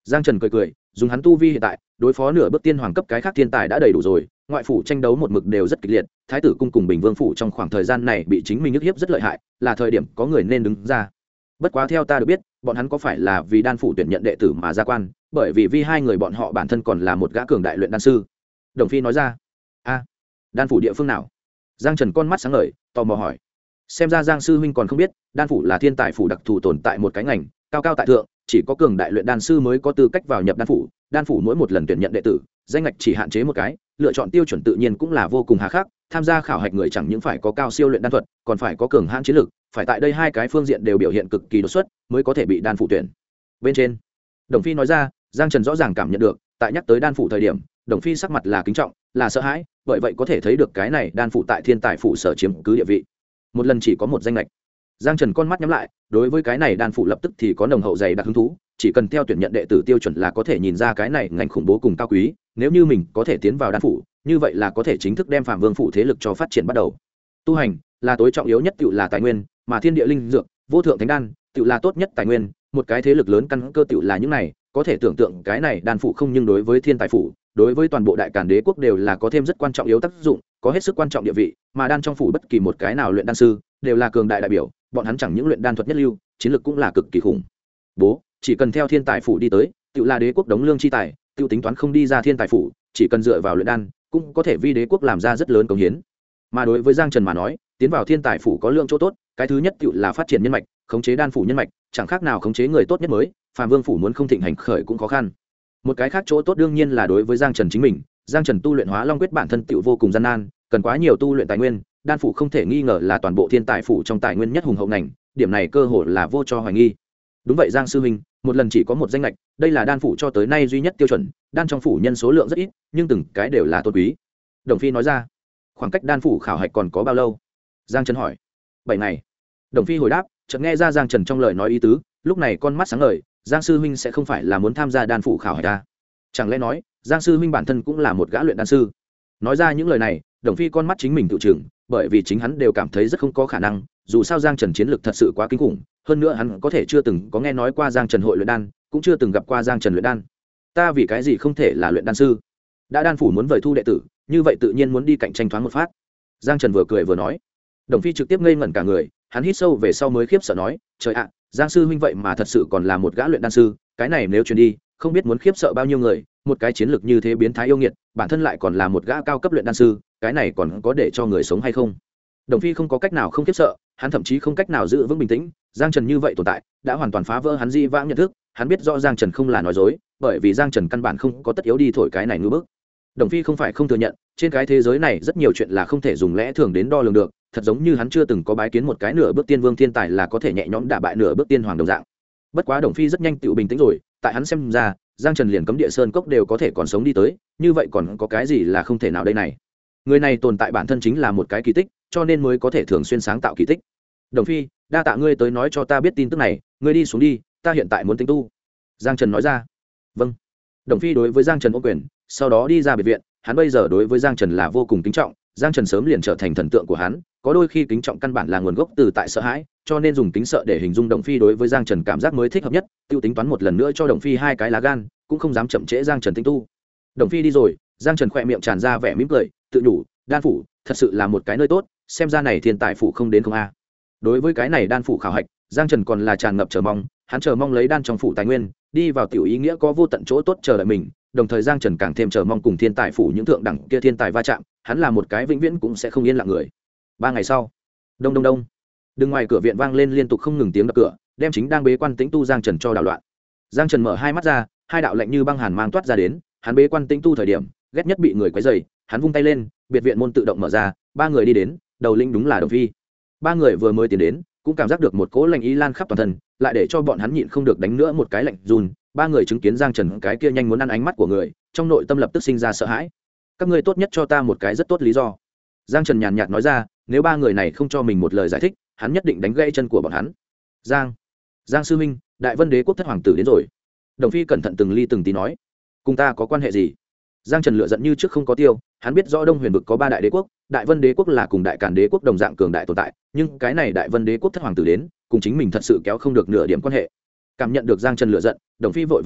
Giang Trần cười cười, dùng hắn tu vi hiện tại đối phó nửa bước tiên hoàng cấp cái khác thiên tài đã đầy đủ rồi. Ngoại phủ tranh đấu một mực đều rất kịch liệt, thái tử cung cùng Bình Vương phủ trong khoảng thời gian này bị chính mình nhức hiếp rất lợi hại, là thời điểm có người nên đứng ra. Bất quá theo ta được biết, bọn hắn có phải là vì đan phủ tuyển nhận đệ tử mà ra quan, bởi vì hai người bọn họ bản thân còn là một gã cường đại luyện đan sư. Đồng Phi nói ra. A, đan phủ địa phương nào? Giang Trần con mắt sáng ngời, tò mò hỏi. Xem ra Giang sư huynh còn không biết, đan phủ là thiên tài phủ đặc thù tồn tại một cái ngành, cao cao tại thượng, chỉ có cường đại luyện đan sư mới có tư cách vào nhập đan phủ. Đan phủ mỗi một lần tuyển nhận đệ tử, danh ngạch chỉ hạn chế một cái, lựa chọn tiêu chuẩn tự nhiên cũng là vô cùng hà khắc. Tham gia khảo hạch người chẳng những phải có cao siêu luyện đan thuật, còn phải có cường hãn chiến lực, phải tại đây hai cái phương diện đều biểu hiện cực kỳ đột xuất, mới có thể bị đan phủ tuyển. Bên trên, Đồng Phi nói ra. Giang Trần rõ ràng cảm nhận được, tại nhắc tới đan phủ thời điểm, Đồng Phi sắc mặt là kính trọng, là sợ hãi, bởi vậy có thể thấy được cái này đan phủ tại thiên tài phủ sở chiếm cứ địa vị. Một lần chỉ có một danh lệch. Giang Trần con mắt nhắm lại, đối với cái này đan phủ lập tức thì có nồng hậu dày đặc hứng thú, chỉ cần theo tuyển nhận đệ tử tiêu chuẩn là có thể nhìn ra cái này ngành khủng bố cùng cao quý, nếu như mình có thể tiến vào đan phủ, như vậy là có thể chính thức đem Phạm Vương phủ thế lực cho phát triển bắt đầu. Tu hành là tối trọng yếu nhất, tựu là tài nguyên, mà thiên địa linh dược, vô thượng thánh đan, tựu là tốt nhất tài nguyên, một cái thế lực lớn căn cơ tựu là những này, có thể tưởng tượng cái này đan phủ không nhưng đối với thiên tài phủ, đối với toàn bộ đại càn đế quốc đều là có thêm rất quan trọng yếu tác dụng, có hết sức quan trọng địa vị, mà đan trong phủ bất kỳ một cái nào luyện đan sư đều là cường đại đại biểu, bọn hắn chẳng những luyện đan thuật nhất lưu, chiến lược cũng là cực kỳ khủng bố, chỉ cần theo thiên tài phủ đi tới, tựu là đế quốc đống lương chi tài, tựu tính toán không đi ra thiên tài phủ, chỉ cần dựa vào luyện đan, cũng có thể vì đế quốc làm ra rất lớn công hiến. Mà đối với Giang Trần mà nói, tiến vào thiên tài phủ có lượng chỗ tốt, cái thứ nhất tựu là phát triển nhân mạch, khống chế đan phủ nhân mạch, chẳng khác nào khống chế người tốt nhất mới, Phạm Vương phủ muốn không thịnh hành khởi cũng khó khăn. Một cái khác chỗ tốt đương nhiên là đối với Giang Trần chính mình, Giang Trần tu luyện Hóa Long quyết bản thân tựu vô cùng gian nan, cần quá nhiều tu luyện tài nguyên, đan phủ không thể nghi ngờ là toàn bộ thiên tài phủ trong tài nguyên nhất hùng hậu ngành, điểm này cơ hội là vô cho hoài nghi. Đúng vậy Giang sư huynh, một lần chỉ có một danh lệch, đây là đan phủ cho tới nay duy nhất tiêu chuẩn, đan trong phủ nhân số lượng rất ít, nhưng từng cái đều là tôn quý. Đồng Phi nói ra. Khoảng cách đan phủ khảo hạch còn có bao lâu? Giang Trần hỏi. 7 ngày. Đồng Phi hồi đáp, chợt nghe ra Giang Trần trong lời nói ý tứ, lúc này con mắt sáng ngời, Giang sư huynh sẽ không phải là muốn tham gia đan phủ khảo hạch à? Chẳng lẽ nói, Giang sư huynh bản thân cũng là một gã luyện đan sư? Nói ra những lời này, Đồng Phi con mắt chính mình tự chừng, bởi vì chính hắn đều cảm thấy rất không có khả năng, dù sao Giang Trần chiến lược thật sự quá kinh khủng, hơn nữa hắn có thể chưa từng có nghe nói qua Giang Trần hội luyện đan, cũng chưa từng gặp qua Giang Trần luyện đan. Ta vì cái gì không thể là luyện đan sư? Đã đan phủ muốn vời thu đệ tử, như vậy tự nhiên muốn đi cạnh tranh thoáng một phát. Giang Trần vừa cười vừa nói. Đồng Phi trực tiếp ngây ngẩn cả người, hắn hít sâu về sau mới khiếp sợ nói, trời ạ, Giang sư huynh vậy mà thật sự còn là một gã luyện đan sư, cái này nếu truyền đi, không biết muốn khiếp sợ bao nhiêu người, một cái chiến lược như thế biến thái yêu nghiệt, bản thân lại còn là một gã cao cấp luyện đan sư, cái này còn có để cho người sống hay không? Đồng Phi không có cách nào không khiếp sợ, hắn thậm chí không cách nào giữ vững bình tĩnh, Giang Trần như vậy tồn tại, đã hoàn toàn phá vỡ hắn di vãng nhận thức, hắn biết rõ Giang Trần không là nói dối, bởi vì Giang Trần căn bản không có tất yếu đi thổi cái này ngư bức. Đồng Phi không phải không thừa nhận, trên cái thế giới này rất nhiều chuyện là không thể dùng lẽ thường đến đo lường được, thật giống như hắn chưa từng có bái kiến một cái nửa bước tiên vương thiên tài là có thể nhẹ nhõm đả bại nửa bước tiên hoàng đồng dạng. Bất quá Đồng Phi rất nhanh tự bình tĩnh rồi, tại hắn xem ra, Giang Trần liền cấm địa sơn cốc đều có thể còn sống đi tới, như vậy còn có cái gì là không thể nào đây này? Người này tồn tại bản thân chính là một cái kỳ tích, cho nên mới có thể thường xuyên sáng tạo kỳ tích. Đồng Phi, đa tạ ngươi tới nói cho ta biết tin tức này, ngươi đi xuống đi, ta hiện tại muốn tính tu. Giang Trần nói ra. Vâng. Đồng Phi đối với Giang Trần ô quyền, sau đó đi ra biệt viện, hắn bây giờ đối với Giang Trần là vô cùng kính trọng, Giang Trần sớm liền trở thành thần tượng của hắn, có đôi khi kính trọng căn bản là nguồn gốc từ tại sợ hãi, cho nên dùng kính sợ để hình dung Đồng Phi đối với Giang Trần cảm giác mới thích hợp nhất, tiêu tính toán một lần nữa cho Đồng Phi hai cái lá gan, cũng không dám chậm trễ Giang Trần tinh tu. Đồng Phi đi rồi, Giang Trần khỏe miệng tràn ra vẻ mỉm cười, tự nhủ, đan phủ thật sự là một cái nơi tốt, xem ra này thiên tài phủ không đến không a. Đối với cái này đan phủ khảo hạch, Giang Trần còn là tràn ngập chờ mong, hắn chờ mong lấy đan trong phủ tài nguyên, đi vào tiểu ý nghĩa có vô tận chỗ tốt chờ đợi mình, đồng thời Giang Trần càng thêm chờ mong cùng thiên tài phủ những thượng đẳng kia thiên tài va chạm, hắn là một cái vĩnh viễn cũng sẽ không yên lặng người. 3 ngày sau, đông đông đông, đứng ngoài cửa viện vang lên liên tục không ngừng tiếng đập cửa, đem chính đang bế quan tĩnh tu Giang Trần cho đảo loạn. Giang Trần mở hai mắt ra, hai đạo lạnh như băng hàn mang toát ra đến, hắn bế quan tĩnh tu thời điểm, ghét nhất bị người quấy rầy, hắn vung tay lên, biệt viện môn tự động mở ra, 3 người đi đến, đầu lĩnh đúng là Đồng Phi. 3 người vừa mới tiến đến, cũng cảm giác được một cỗ lạnh ý lan khắp toàn thân, lại để cho bọn hắn nhịn không được đánh nữa một cái lạnh run. 3 người chứng kiến Giang Trần cái kia nhanh muốn ăn ánh mắt của người, trong nội tâm lập tức sinh ra sợ hãi. Các ngươi tốt nhất cho ta một cái rất tốt lý do. Giang Trần nhàn nhạt nói ra, nếu 3 người này không cho mình một lời giải thích, hắn nhất định đánh gãy chân của bọn hắn. Giang sư huynh, Đại Vân Đế quốc thất hoàng tử đến rồi. Đồng Phi cẩn thận từng ly từng tí nói, cùng ta có quan hệ gì? Giang Trần lựa giận như trước không có tiêu, hắn biết rõ Đông Huyền vực có 3 đại đế quốc, Đại Vân Đế quốc là cùng Đại Càn Đế quốc đồng dạng cường đại tồn tại, nhưng cái này Đại Vân Đế quốc thất hoàng tử đến, cùng chính mình thật sự kéo không được nửa điểm quan hệ. Cảm nhận được Giang Trần lựa giận, Đồng Phi vội vàng nói,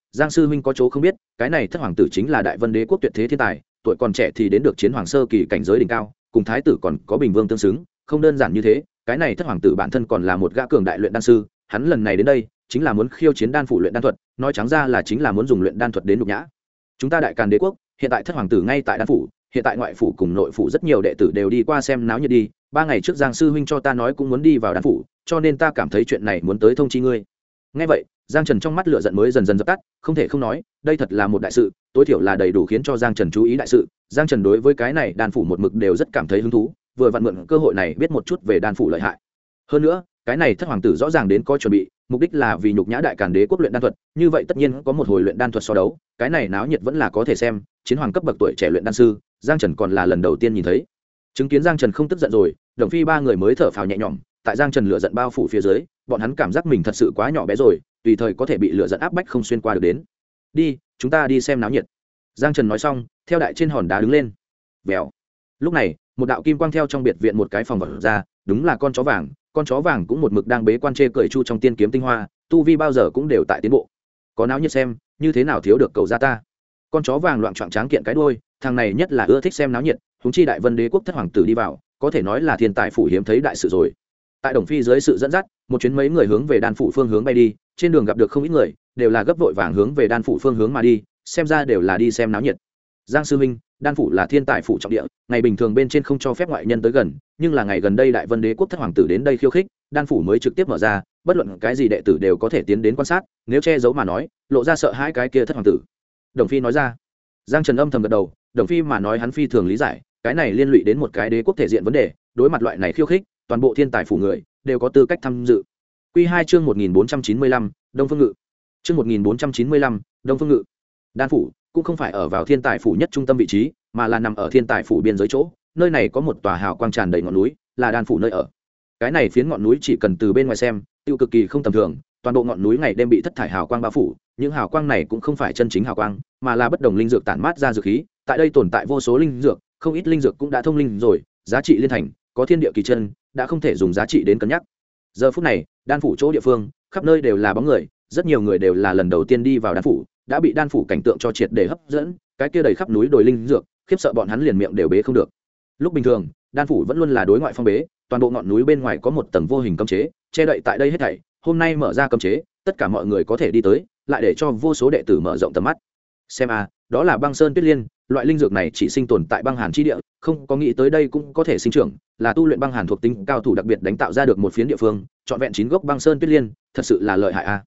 Giang sư huynh có chỗ không biết, cái này thất hoàng tử chính là Đại Vân Đế quốc tuyệt thế thiên tài, tuổi còn trẻ thì đến được chiến hoàng sơ kỳ cảnh giới đỉnh cao, cùng thái tử còn có bình vương tương xứng, không đơn giản như thế, cái này thất hoàng tử bản thân còn là một gã cường đại luyện đan sư, hắn lần này đến đây chính là muốn khiêu chiến đan phủ luyện đan thuật, nói trắng ra là chính là muốn dùng luyện đan thuật đến nhục nhã chúng ta Đại Càn Đế quốc. Hiện tại thất hoàng tử ngay tại đan phủ, hiện tại ngoại phủ cùng nội phủ rất nhiều đệ tử đều đi qua xem náo nhiệt đi, 3 ngày trước Giang sư huynh cho ta nói cũng muốn đi vào đan phủ, cho nên ta cảm thấy chuyện này muốn tới thông chi ngươi. Nghe vậy, Giang Trần trong mắt lửa giận mới dần dần dập tắt, không thể không nói, đây thật là một đại sự, tối thiểu là đầy đủ khiến cho Giang Trần chú ý đại sự. Giang Trần đối với cái này đan phủ một mực đều rất cảm thấy hứng thú, vừa vặn mượn cơ hội này biết một chút về đan phủ lợi hại. Hơn nữa, cái này thất hoàng tử rõ ràng đến có chuẩn bị, mục đích là vì nhục nhã Đại Càn Đế quốc luyện đan thuật, như vậy tất nhiên có một hồi luyện đan thuật so đấu, cái này náo nhiệt vẫn là có thể xem, chiến hoàng cấp bậc tuổi trẻ luyện đan sư, Giang Trần còn là lần đầu tiên nhìn thấy. Chứng kiến Giang Trần không tức giận rồi, Đồng Phi 3 người mới thở phào nhẹ nhõm, tại Giang Trần lửa giận bao phủ phía dưới, bọn hắn cảm giác mình thật sự quá nhỏ bé rồi, tùy thời có thể bị lửa giận áp bách không xuyên qua được đến. Đi, chúng ta đi xem náo nhiệt. Giang Trần nói xong, theo đại trên hòn đá đứng lên. Vèo. Lúc này, một đạo kim quang theo trong biệt viện một cái phòng vật ra, đúng là con chó vàng cũng một mực đang bế quan chê cười chu trong tiên kiếm tinh hoa, tu vi bao giờ cũng đều tại tiến bộ. Có náo nhiệt xem, như thế nào thiếu được cậu gia ta. Con chó vàng loạn choạng tráng kiện cái đuôi, thằng này nhất là ưa thích xem náo nhiệt, huống chi Đại Vân Đế quốc thất hoàng tử đi vào, có thể nói là thiên tài phủ hiếm thấy đại sự rồi. Tại Đồng Phi dưới sự dẫn dắt, một chuyến mấy người hướng về đan phủ phương hướng bay đi, trên đường gặp được không ít người, đều là gấp vội vàng hướng về đan phủ phương hướng mà đi, xem ra đều là đi xem náo nhiệt. Giang sư huynh, đan phủ là thiên tài phủ trọng địa, ngày bình thường bên trên không cho phép ngoại nhân tới gần, nhưng là ngày gần đây Đại Vân Đế quốc thất hoàng tử đến đây khiêu khích, đan phủ mới trực tiếp mở ra, bất luận cái gì đệ tử đều có thể tiến đến quan sát, nếu che giấu mà nói, lộ ra sợ hãi cái kia thất hoàng tử. Đồng Phi nói ra. Giang Trần âm thầm gật đầu, Đồng Phi mà nói hắn phi thường lý giải, cái này liên lụy đến một cái đế quốc thể diện vấn đề, đối mặt loại này khiêu khích, toàn bộ thiên tài phủ người đều có tư cách tham dự. Quy 2 chương 1495, Đông Phương Ngự. Chương 1495, Đông Phương Ngự. Đan phủ cũng không phải ở vào thiên tài phủ nhất trung tâm vị trí, mà là nằm ở thiên tài phủ biên giới chỗ, nơi này có một tòa hào quang tràn đầy ngọn núi, là đan phủ nơi ở. Cái này phiến ngọn núi chỉ cần từ bên ngoài xem, tiêu cực kỳ không tầm thường, toàn bộ ngọn núi ngày đêm bị thất thải hào quang bao phủ, những hào quang này cũng không phải chân chính hào quang, mà là bất đồng linh dược tản mát ra dược khí, tại đây tồn tại vô số linh dược, không ít linh dược cũng đã thông linh rồi, giá trị liên thành, có thiên địa kỳ chân, đã không thể dùng giá trị đến cân nhắc. Giờ phút này, đan phủ chỗ địa phương, khắp nơi đều là bóng người, rất nhiều người đều là lần đầu tiên đi vào đan phủ, đã bị đan phủ cảnh tượng cho triệt để hấp dẫn, cái kia đầy khắp núi đồi linh dược, khiếp sợ bọn hắn liền miệng đều bế không được. Lúc bình thường, đan phủ vẫn luôn là đối ngoại phong bế, toàn bộ ngọn núi bên ngoài có một tầng vô hình cấm chế, che đậy tại đây hết thảy, hôm nay mở ra cấm chế, tất cả mọi người có thể đi tới, lại để cho vô số đệ tử mở rộng tầm mắt. Xem a, đó là băng sơn tuyết liên, loại linh dược này chỉ sinh tồn tại băng hàn chi địa, không có nghĩ tới đây cũng có thể sinh trưởng, là tu luyện băng hàn thuộc tính cao thủ đặc biệt đánh tạo ra được một phiến địa phương, trọn vẹn 9 gốc băng sơn tuyết liên, thật sự là lợi hại a.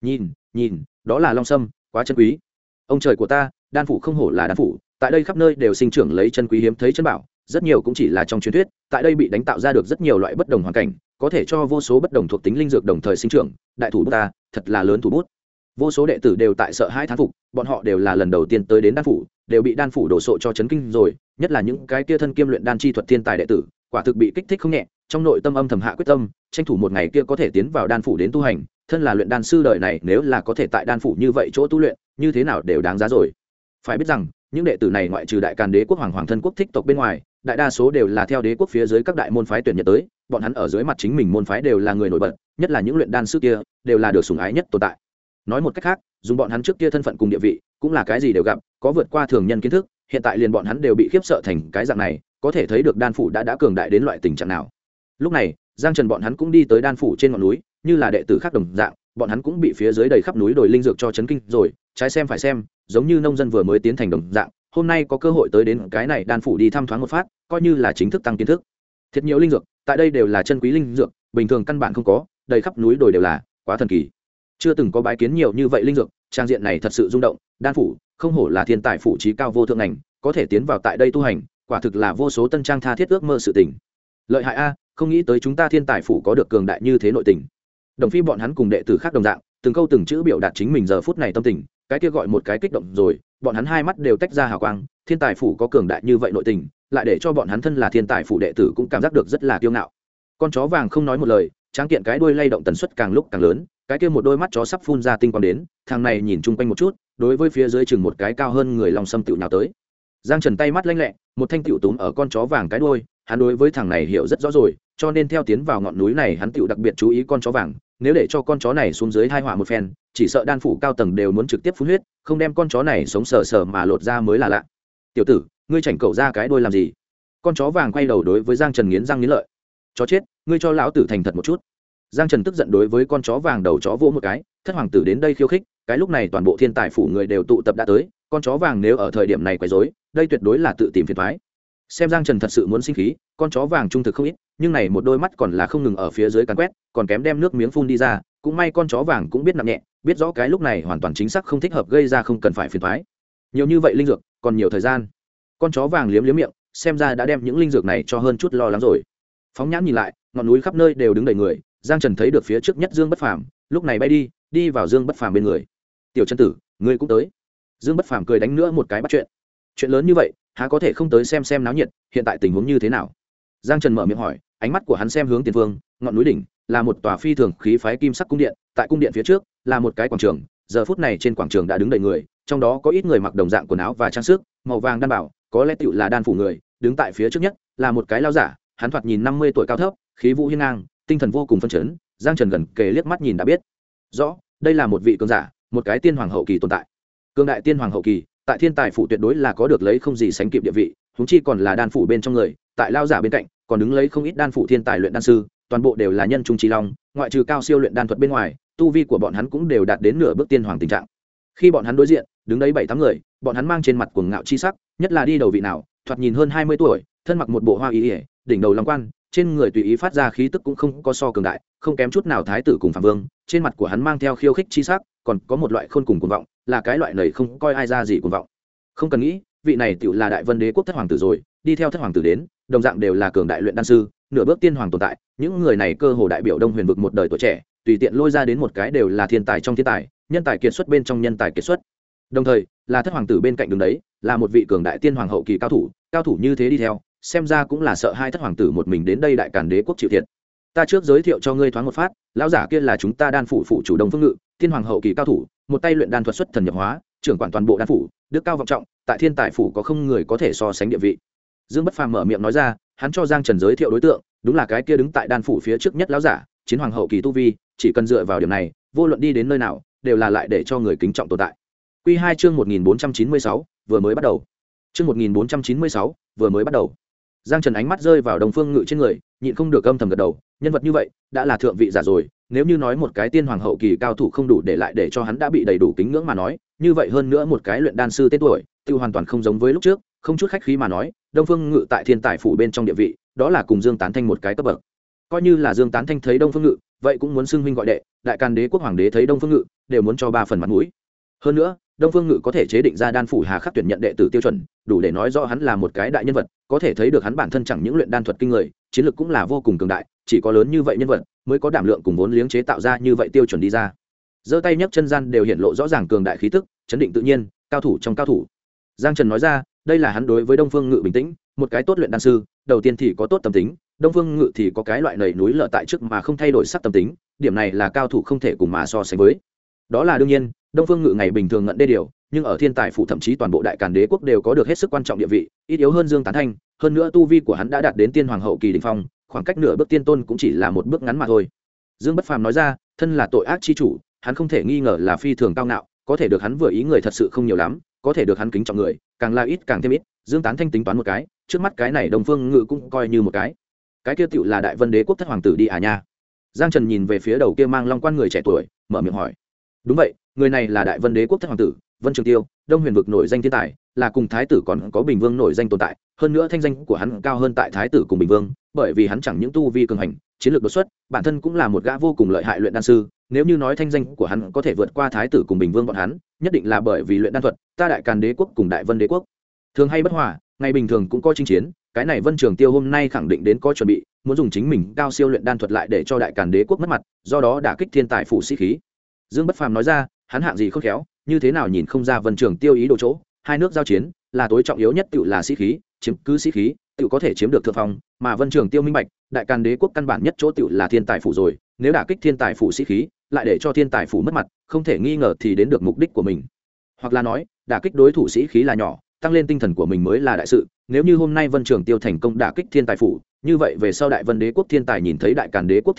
Nhìn, đó là long sâm, quá chân quý. Ông trời của ta, đan phủ không hổ là đan phủ, tại đây khắp nơi đều sinh trưởng lấy chân quý hiếm thấy chân bảo, rất nhiều cũng chỉ là trong truyền thuyết, tại đây bị đánh tạo ra được rất nhiều loại bất đồng hoàn cảnh, có thể cho vô số bất đồng thuộc tính linh dược đồng thời sinh trưởng, đại thủ bút ta, thật là lớn thủ bút. Vô số đệ tử đều tại sợ hãi thán phục, bọn họ đều là lần đầu tiên tới đến đan phủ, đều bị đan phủ đổ sộ cho chấn kinh rồi, nhất là những cái kia thân kiêm luyện đan chi thuật thiên tài đệ tử, quả thực bị kích thích không nhẹ, trong nội tâm âm thầm hạ quyết tâm, tranh thủ một ngày kia có thể tiến vào đan phủ đến tu hành, thân là luyện đan sư đời này nếu là có thể tại đan phủ như vậy chỗ tu luyện, như thế nào đều đáng giá rồi. Phải biết rằng, những đệ tử này ngoại trừ Đại Càn Đế quốc hoàng thân quốc thích tộc bên ngoài, đại đa số đều là theo đế quốc phía dưới các đại môn phái tuyển nhận tới, bọn hắn ở dưới mặt chính mình môn phái đều là người nổi bật, nhất là những luyện đan sư kia, đều là được sủng ái nhất tồn tại. Nói một cách khác, dùng bọn hắn trước kia thân phận cùng địa vị, cũng là cái gì đều gặp, có vượt qua thường nhân kiến thức, hiện tại liền bọn hắn đều bị khiếp sợ thành cái dạng này, có thể thấy được đan phủ đã cường đại đến loại tình trạng nào. Lúc này, Giang Trần bọn hắn cũng đi tới đan phủ trên ngọn núi, như là đệ tử khác đồng dạng, bọn hắn cũng bị phía dưới đầy khắp núi đồi linh dược cho chấn kinh rồi, trái xem phải xem, giống như nông dân vừa mới tiến thành đồng dạng, hôm nay có cơ hội tới đến cái này đan phủ đi thăm thoáng một phát, coi như là chính thức tăng kiến thức. Thật nhiều linh dược, tại đây đều là chân quý linh dược, bình thường căn bản không có, đầy khắp núi đồi đều là, quá thần kỳ. Chưa từng có bái kiến nhiều như vậy linh dược, trang diện này thật sự rung động, đan phủ không hổ là thiên tài phủ trí cao vô thượng ngành, có thể tiến vào tại đây tu hành, quả thực là vô số tân trang tha thiết ước mơ sự tình. Lợi hại a, không nghĩ tới chúng ta thiên tài phủ có được cường đại như thế nội tình. Đồng Phi bọn hắn cùng đệ tử khác đồng dạng, từng câu từng chữ biểu đạt chính mình giờ phút này tâm tình, cái kia gọi một cái kích động rồi, bọn hắn hai mắt đều tách ra hào quang, thiên tài phủ có cường đại như vậy nội tình, lại để cho bọn hắn thân là thiên tài phủ đệ tử cũng cảm giác được rất là kiêu ngạo. Con chó vàng không nói một lời, tráng kiện cái đuôi lay động tần suất càng lúc càng lớn, cái kia một đôi mắt chó sắp phun ra tinh quang đến, thằng này nhìn chung quanh một chút, đối với phía dưới chừng một cái cao hơn người lòng sâm tiểu nhào tới. Giang Trần tay mắt lanh lẹ, một thanh tiểu túm ở con chó vàng cái đuôi, hắn đối với thằng này hiểu rất rõ rồi, cho nên theo tiến vào ngọn núi này hắn tiểu đặc biệt chú ý con chó vàng, nếu để cho con chó này xuống dưới thai họa một phen chỉ sợ đan phủ cao tầng đều muốn trực tiếp phun huyết, không đem con chó này sống sờ sờ mà lột ra mới là lạ. Tiểu tử, ngươi chảnh cậu ra cái đôi làm gì? Con chó vàng quay đầu đối với Giang Trần nghiến răng nghiến lợi. Chó chết, ngươi cho lão tử thành thật một chút. Giang Trần tức giận đối với con chó vàng đầu chó vỗ một cái, thất hoàng tử đến đây khiêu khích, cái lúc này toàn bộ thiên tài phủ người đều tụ tập đã tới, con chó vàng nếu ở thời điểm này quấy rối, đây tuyệt đối là tự tìm phiền toái. Xem Giang Trần thật sự muốn sinh khí, con chó vàng trung thực không ít, nhưng này một đôi mắt còn là không ngừng ở phía dưới càn quét, còn kém đem nước miếng phun đi ra, cũng may con chó vàng cũng biết nặng nhẹ, biết rõ cái lúc này hoàn toàn chính xác không thích hợp gây ra không cần phải phiền toái. Nhiều như vậy linh dược, còn nhiều thời gian. Con chó vàng liếm liếm miệng, xem ra đã đem những linh dược này cho hơn chút lo lắng rồi. Phóng nhãn nhìn lại, ngọn núi khắp nơi đều đứng đầy người, Giang Trần thấy được phía trước nhất Dương Bất Phàm, lúc này bay đi vào Dương Bất Phàm bên người. "Tiểu Trần tử, ngươi cũng tới." Dương Bất Phàm cười đánh nữa một cái bắt chuyện. "Chuyện lớn như vậy, há có thể không tới xem náo nhiệt, hiện tại tình huống như thế nào?" Giang Trần mở miệng hỏi, ánh mắt của hắn xem hướng tiền phương, ngọn núi đỉnh là một tòa phi thường khí phái kim sắc cung điện, tại cung điện phía trước là một cái quảng trường, giờ phút này trên quảng trường đã đứng đầy người, trong đó có ít người mặc đồng dạng quần áo và trang sức màu vàng đan bảo, có lẽ tựu là đan phủ người, đứng tại phía trước nhất là một cái lão giả, hắn thoạt nhìn 50 tuổi cao thấp, khí vũ hiên ngang, tinh thần vô cùng phấn chấn. Giang Trần gần kề liếc mắt nhìn đã biết rõ, đây là một vị cường giả, một cái tiên hoàng hậu kỳ tồn tại. Cường đại tiên hoàng hậu kỳ, tại thiên tài phủ tuyệt đối là có được lấy không gì sánh kịp địa vị, huống chi còn là đan phủ bên trong người, tại lão giả bên cạnh còn đứng lấy không ít đan phủ thiên tài luyện đan sư, toàn bộ đều là nhân trung trí long, ngoại trừ cao siêu luyện đan thuật bên ngoài, tu vi của bọn hắn cũng đều đạt đến nửa bước tiên hoàng tình trạng. Khi bọn hắn đối diện, đứng đấy 7-8 người, bọn hắn mang trên mặt cuồng ngạo chi sắc, nhất là đi đầu vị nào, thoạt nhìn hơn 20 tuổi, thân mặc một bộ hoa y, đỉnh đầu long quan, trên người tùy ý phát ra khí tức cũng không có so cường đại, không kém chút nào thái tử cùng phạm vương, trên mặt của hắn mang theo khiêu khích chi sắc, còn có một loại khôn cùng cuồng vọng, là cái loại này không coi ai ra gì cuồng vọng. Không cần nghĩ, vị này tiểu là Đại Vân Đế quốc thất hoàng tử rồi, đi theo thất hoàng tử đến, đồng dạng đều là cường đại luyện đan sư, nửa bước tiên hoàng tồn tại, những người này cơ hồ đại biểu Đông Huyền vực một đời tuổi trẻ, tùy tiện lôi ra đến một cái đều là thiên tài trong thiên tài, nhân tài kiệt xuất bên trong nhân tài kiệt xuất. Đồng thời, là thất hoàng tử bên cạnh đứng đấy, là một vị cường đại tiên hoàng hậu kỳ cao thủ như thế đi theo, xem ra cũng là sợ hai thất hoàng tử một mình đến đây Đại Càn Đế quốc chịu thiệt. Ta trước giới thiệu cho ngươi thoáng một phát, lão giả kia là chúng ta đan phủ phụ chủ Đông Phương Ngự, tiên hoàng hậu kỳ cao thủ, một tay luyện đan thuật xuất thần nhập hóa, trưởng quản toàn bộ đan phủ, đức cao vọng trọng, tại thiên tài phủ có không người có thể so sánh địa vị. Dương Bất Phàm mở miệng nói ra, hắn cho Giang Trần giới thiệu đối tượng, đúng là cái kia đứng tại đan phủ phía trước nhất lão giả, chiến hoàng hậu kỳ tu vi, chỉ cần dựa vào điểm này, vô luận đi đến nơi nào, đều là lại để cho người kính trọng tồn tại. Quy 2 chương 1496, vừa mới bắt đầu. Chương 1496, vừa mới bắt đầu. Giang Trần ánh mắt rơi vào Đông Phương Ngự trên người, nhịn không được âm thầm gật đầu, nhân vật như vậy, đã là thượng vị giả rồi, nếu như nói một cái tiên hoàng hậu kỳ cao thủ không đủ để lại để cho hắn đã bị đầy đủ kính ngưỡng mà nói, như vậy hơn nữa một cái luyện đan sư tên tuổi, tiêu hoàn toàn không giống với lúc trước, không chút khách khí mà nói, Đông Phương Ngự tại thiên tài phủ bên trong địa vị, đó là cùng Dương Tán Thanh một cái cấp bậc. Coi như là Dương Tán Thanh thấy Đông Phương Ngự, vậy cũng muốn xưng huynh gọi đệ, Đại Càn Đế quốc hoàng đế thấy Đông Phương Ngự, đều muốn cho 3 phần mặt mũi. Hơn nữa, Đông Phương Ngự có thể chế định ra đan phủ hà khắc tuyển nhận đệ tử tiêu chuẩn, đủ để nói rõ hắn là một cái đại nhân vật, có thể thấy được hắn bản thân chẳng những luyện đan thuật kinh người, chiến lược cũng là vô cùng cường đại, chỉ có lớn như vậy nhân vật mới có đảm lượng cùng vốn liếng chế tạo ra như vậy tiêu chuẩn đi ra. Giơ tay nhấc chân gian đều hiện lộ rõ ràng cường đại khí tức, chấn định tự nhiên, cao thủ trong cao thủ. Giang Trần nói ra, đây là hắn đối với Đông Phương Ngự bình tĩnh, một cái tốt luyện đan sư, đầu tiên thì có tốt tâm tính, Đông Phương Ngự thì có cái loại nảy núi lở tại trước mà không thay đổi sắc tâm tính, điểm này là cao thủ không thể cùng mà so sánh với. Đó là đương nhiên, Đông Phương Ngự ngày bình thường ngận đê điều, nhưng ở thiên tài phủ thậm chí toàn bộ Đại Càn Đế quốc đều có được hết sức quan trọng địa vị, ít yếu hơn Dương Tán Thanh, hơn nữa tu vi của hắn đã đạt đến tiên hoàng hậu kỳ đỉnh phong, khoảng cách nửa bước tiên tôn cũng chỉ là một bước ngắn mà thôi. Dương Bất Phàm nói ra, thân là tội ác chi chủ, hắn không thể nghi ngờ là phi thường cao ngạo, có thể được hắn vừa ý người thật sự không nhiều lắm, có thể được hắn kính trọng người, càng là ít càng thêm ít. Dương Tán Thanh tính toán một cái, trước mắt cái này Đông Phương Ngự cũng coi như một cái kia tựu là Đại Vân Đế quốc thất hoàng tử đi à nha. Giang Trần nhìn về phía đầu kia mang long quan người trẻ tuổi, mở miệng hỏi. Đúng vậy, người này là Đại Vân Đế quốc thất hoàng tử Vân Trường Tiêu, Đông Huyền vực nổi danh thiên tài, là cùng thái tử còn có Bình Vương nổi danh tồn tại, hơn nữa thanh danh của hắn cao hơn tại thái tử cùng Bình Vương, bởi vì hắn chẳng những tu vi cường hành, chiến lược đột xuất, bản thân cũng là một gã vô cùng lợi hại luyện đan sư, nếu như nói thanh danh của hắn có thể vượt qua thái tử cùng Bình Vương bọn hắn, nhất định là bởi vì luyện đan thuật, ta Đại Càn Đế quốc cùng Đại Vân Đế quốc thường hay bất hòa, ngày bình thường cũng có chinh chiến, cái này Vân Trường Tiêu hôm nay khẳng định đến có chuẩn bị, muốn dùng chính mình cao siêu luyện đan thuật lại để cho Đại Càn Đế quốc mất mặt, do đó đả kích thiên tài phủ sĩ khí. Dương Bất Phàm nói ra, hắn hạng gì khôn khéo, như thế nào nhìn không ra Vân Trường Tiêu ý đồ chỗ, hai nước giao chiến là tối trọng yếu nhất, tựu là sĩ khí, chiếm cứ sĩ khí tựu có thể chiếm được thượng phong, mà Vân Trường Tiêu minh bạch, Đại Càn Đế quốc căn bản nhất chỗ tựu là thiên tài phủ rồi, nếu đả kích thiên tài phủ sĩ khí, lại để cho thiên tài phủ mất mặt, không thể nghi ngờ thì đến được mục đích của mình. Hoặc là nói, đả kích đối thủ sĩ khí là nhỏ, tăng lên tinh thần của mình mới là đại sự. Nếu như hôm nay Vân Trường Tiêu thành công đả kích thiên tài phủ, như vậy về sau Đại Vân Đế quốc thiên tài nhìn thấy Đại Càn Đế quốc thiên tài,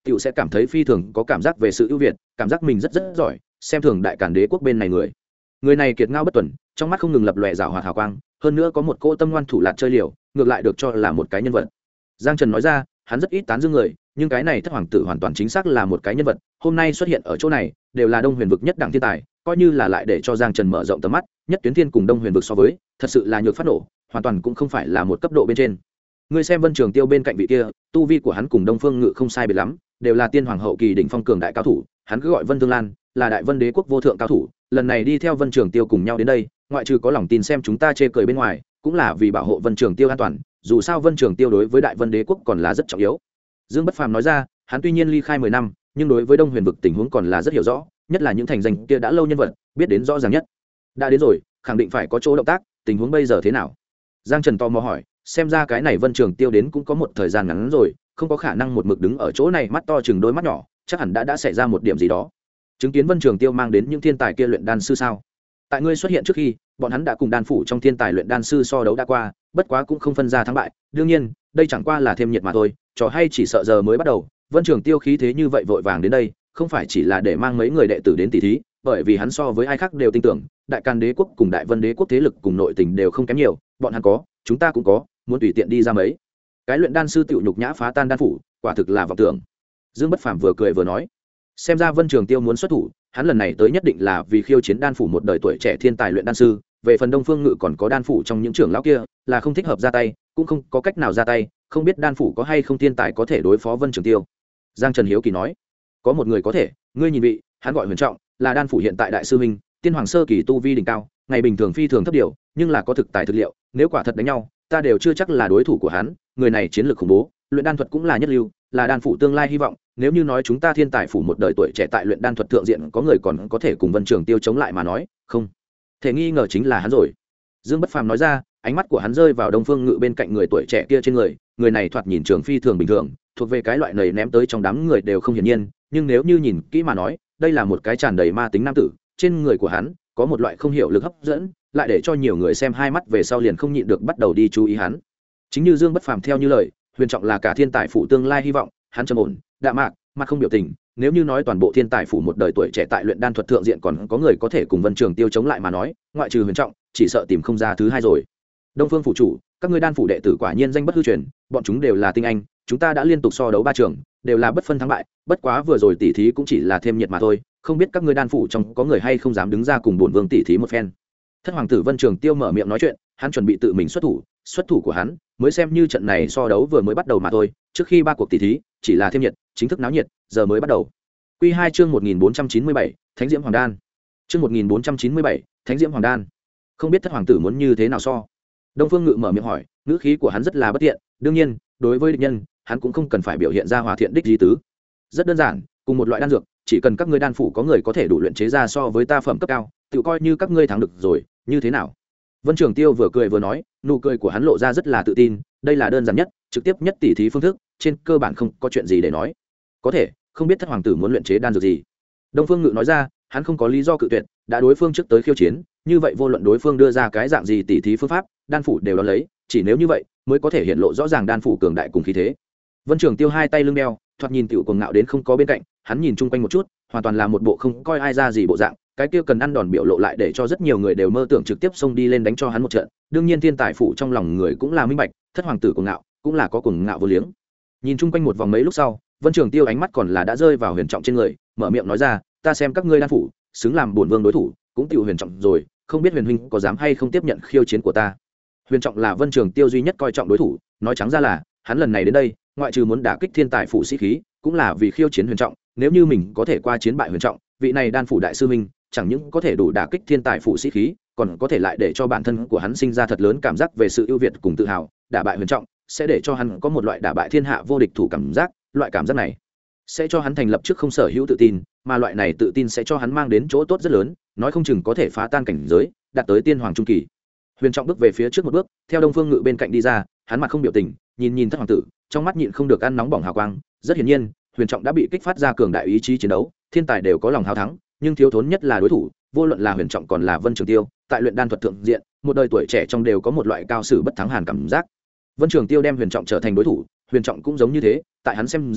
tựu sẽ cảm thấy phi thường có cảm giác về sự ưu việt, cảm giác mình rất giỏi, xem thường đại càn đế quốc bên này người này kiệt ngao bất tuần, trong mắt không ngừng lập lòe rào hoạt hào quang, hơn nữa có một cô tâm ngoan thủ lạt chơi liều, ngược lại được cho là một cái nhân vật. Giang Trần nói ra, hắn rất ít tán dương người, nhưng cái này thất hoàng tử hoàn toàn chính xác là một cái nhân vật, hôm nay xuất hiện ở chỗ này đều là Đông Huyền vực nhất đẳng thiên tài, coi như là lại để cho Giang Trần mở rộng tầm mắt, nhất tuyến thiên cùng Đông Huyền vực so với, thật sự là nhược phát nổ, hoàn toàn cũng không phải là một cấp độ bên trên. Ngươi xem Vân Trường Tiêu bên cạnh vị kia, tu vi của hắn cùng Đông Phương Ngự không sai biệt lắm, đều là tiên hoàng hậu kỳ đỉnh phong cường đại cao thủ, hắn cứ gọi Vân Thương Lan, là đại Vân Đế quốc vô thượng cao thủ, lần này đi theo Vân Trường Tiêu cùng nhau đến đây, ngoại trừ có lòng tin xem chúng ta chê cười bên ngoài, cũng là vì bảo hộ Vân Trường Tiêu an toàn, dù sao Vân Trường Tiêu đối với đại Vân Đế quốc còn là rất trọng yếu. Dương Bất Phàm nói ra, hắn tuy nhiên ly khai 10 năm, nhưng đối với Đông Huyền vực tình huống còn là rất hiểu rõ, nhất là những thành danh kia đã lâu nhân vật, biết đến rõ ràng nhất. Đã đến rồi, khẳng định phải có chỗ động tác, tình huống bây giờ thế nào? Giang Trần tò mò hỏi, xem ra cái này Vân Trường Tiêu đến cũng có một thời gian ngắn rồi, không có khả năng một mực đứng ở chỗ này mắt to chừng đôi mắt nhỏ, chắc hẳn đã xảy ra một điểm gì đó. Chứng kiến Vân Trường Tiêu mang đến những thiên tài kia luyện đan sư sao? Tại ngươi xuất hiện trước khi, bọn hắn đã cùng đan phủ trong thiên tài luyện đan sư so đấu đã qua, bất quá cũng không phân ra thắng bại, đương nhiên, đây chẳng qua là thêm nhiệt mà thôi, trò hay chỉ sợ giờ mới bắt đầu. Vân Trường Tiêu khí thế như vậy vội vàng đến đây, không phải chỉ là để mang mấy người đệ tử đến tỷ thí, bởi vì hắn so với ai khác đều tin tưởng, đại Càn Đế quốc cùng đại Vân Đế quốc thế lực cùng nội tình đều không kém nhiều, bọn hắn có, chúng ta cũng có, muốn tùy tiện đi ra mấy cái luyện đan sư tiểu nhục nhã phá tan đan phủ, quả thực là vọng tưởng. Dương Bất Phàm vừa cười vừa nói, xem ra Vân Trường Tiêu muốn xuất thủ, hắn lần này tới nhất định là vì khiêu chiến đan phủ một đời tuổi trẻ thiên tài luyện đan sư, về phần Đông Phương Ngự còn có đan phủ trong những trưởng lão kia, là không thích hợp ra tay, cũng không có cách nào ra tay, không biết đan phủ có hay không thiên tài có thể đối phó Vân Trường Tiêu. Giang Trần hiếu kỳ nói, có một người có thể, ngươi nhìn vị, hắn gọi Huyền Trọng, là đan phủ hiện tại đại sư huynh, tiên hoàng sơ kỳ tu vi đỉnh cao, ngày bình thường phi thường thấp điều, nhưng là có thực tài thực liệu, nếu quả thật đánh nhau, ta đều chưa chắc là đối thủ của hắn, người này chiến lược khủng bố, luyện đan thuật cũng là nhất lưu, là đan phủ tương lai hy vọng, nếu như nói chúng ta thiên tài phủ một đời tuổi trẻ tại luyện đan thuật thượng diện có người còn có thể cùng Vân Trường Tiêu chống lại mà nói, không thể nghi ngờ chính là hắn rồi. Dương Bất Phàm nói ra, ánh mắt của hắn rơi vào Đông Phương Ngự bên cạnh người tuổi trẻ kia trên người này thoạt nhìn trường phi thường bình thường, thuộc về cái loại nầy ném tới trong đám người đều không hiển nhiên, nhưng nếu như nhìn kỹ mà nói, đây là một cái tràn đầy ma tính nam tử, trên người của hắn có một loại không hiểu lực hấp dẫn, lại để cho nhiều người xem hai mắt về sau liền không nhịn được bắt đầu đi chú ý hắn. Chính như Dương Bất Phàm theo như lời, Huyền Trọng là cả thiên tài phủ tương lai hy vọng, hắn trầm ổn, đạm mạc, mặt không biểu tình, nếu như nói toàn bộ thiên tài phủ một đời tuổi trẻ tại luyện đan thuật thượng diện còn có người có thể cùng Vân Trường Tiêu chống lại mà nói, ngoại trừ Huyền Trọng, chỉ sợ tìm không ra thứ hai rồi. Đông Phương phủ chủ, các ngươi đan phủ đệ tử quả nhiên danh bất hư truyền, bọn chúng đều là tinh anh, chúng ta đã liên tục so đấu 3 trường, đều là bất phân thắng bại, bất quá vừa rồi tỷ thí cũng chỉ là thêm nhiệt mà thôi, không biết các ngươi đan phủ trong có người hay không dám đứng ra cùng bổn vương tỷ thí một phen. Thất hoàng tử Vân Trường Tiêu mở miệng nói chuyện, hắn chuẩn bị tự mình xuất thủ của hắn mới xem như trận này so đấu vừa mới bắt đầu mà thôi, trước khi 3 cuộc tỷ thí chỉ là thêm nhiệt, chính thức náo nhiệt giờ mới bắt đầu. Quy 2 chương 1497, Thánh Diễm Hoàng Đan. Chương 1497, Thánh Diễm Hoàng Đan. Không biết thất hoàng tử muốn như thế nào so? Đông Phương Ngự mở miệng hỏi, ngữ khí của hắn rất là bất tiện, đương nhiên, đối với địch nhân, hắn cũng không cần phải biểu hiện ra hòa thiện đích gì tứ. Rất đơn giản, cùng một loại đan dược, chỉ cần các ngươi đan phủ có người có thể đủ luyện chế ra so với ta phẩm cấp cao, tự coi như các ngươi thắng được rồi, như thế nào? Vân Trường Tiêu vừa cười vừa nói, nụ cười của hắn lộ ra rất là tự tin, đây là đơn giản nhất, trực tiếp nhất tỉ thí phương thức, trên cơ bản không có chuyện gì để nói. Có thể, không biết thất hoàng tử muốn luyện chế đan dược gì? Đông Phương Ngự nói ra, hắn không có lý do cự tuyệt, đã đối phương trước tới khiêu chiến, như vậy vô luận đối phương đưa ra cái dạng gì tỉ thí phương pháp, đan phủ đều đón lấy, chỉ nếu như vậy mới có thể hiện lộ rõ ràng đan phủ cường đại cùng khí thế. Vân Trường Tiêu hai tay lưng đeo, thoạt nhìn tiểu cuồng ngạo đến không có bên cạnh, hắn nhìn chung quanh một chút, hoàn toàn là một bộ không coi ai ra gì bộ dạng, cái kia cần ăn đòn biểu lộ lại để cho rất nhiều người đều mơ tưởng trực tiếp xông đi lên đánh cho hắn một trận. Đương nhiên thiên tài phủ trong lòng người cũng là minh bạch, thất hoàng tử cuồng ngạo, cũng là có cuồng ngạo vô liếng. Nhìn chung quanh một vòng mấy lúc sau, Vân Trường Tiêu ánh mắt còn là đã rơi vào Huyền Trọng trên người, mở miệng nói ra, ta xem các ngươi đan phủ xứng làm bổn vương đối thủ, cũng tiểu Huyền Trọng rồi, không biết Huyền huynh có dám hay không tiếp nhận khiêu chiến của ta. Huyền Trọng là Vân Trường Tiêu duy nhất coi trọng đối thủ, nói trắng ra là, hắn lần này đến đây, ngoại trừ muốn đả kích thiên tài phủ sĩ khí, cũng là vì khiêu chiến Huyền Trọng, nếu như mình có thể qua chiến bại Huyền Trọng, vị này đan phủ đại sư huynh, chẳng những có thể đủ đả kích thiên tài phủ sĩ khí, còn có thể lại để cho bản thân của hắn sinh ra thật lớn cảm giác về sự ưu việt cùng tự hào, đả bại Huyền Trọng, sẽ để cho hắn có một loại đả bại thiên hạ vô địch thủ cảm giác, loại cảm giác này sẽ cho hắn thành lập trước không sở hữu tự tin, mà loại này tự tin sẽ cho hắn mang đến chỗ tốt rất lớn, nói không chừng có thể phá tan cảnh giới, đạt tới tiên hoàng trung kỳ. Huyền Trọng bước về phía trước một bước, theo Đông Phương Ngự bên cạnh đi ra, hắn mặt không biểu tình, nhìn thất hoàng tử, trong mắt nhịn không được ăn nóng bỏng hào quang, rất hiển nhiên, Huyền Trọng đã bị kích phát ra cường đại ý chí chiến đấu, thiên tài đều có lòng hào thắng, nhưng thiếu thốn nhất là đối thủ, vô luận là Huyền Trọng còn là Vân Trường Tiêu, tại luyện đan thuật thượng diện, một đời tuổi trẻ trong đều có một loại cao sử bất thắng hàn cảm giác. Vân Trường Tiêu đem Huyền Trọng trở thành đối thủ, Huyền Trọng cũng giống như thế, tại hắn xem ra,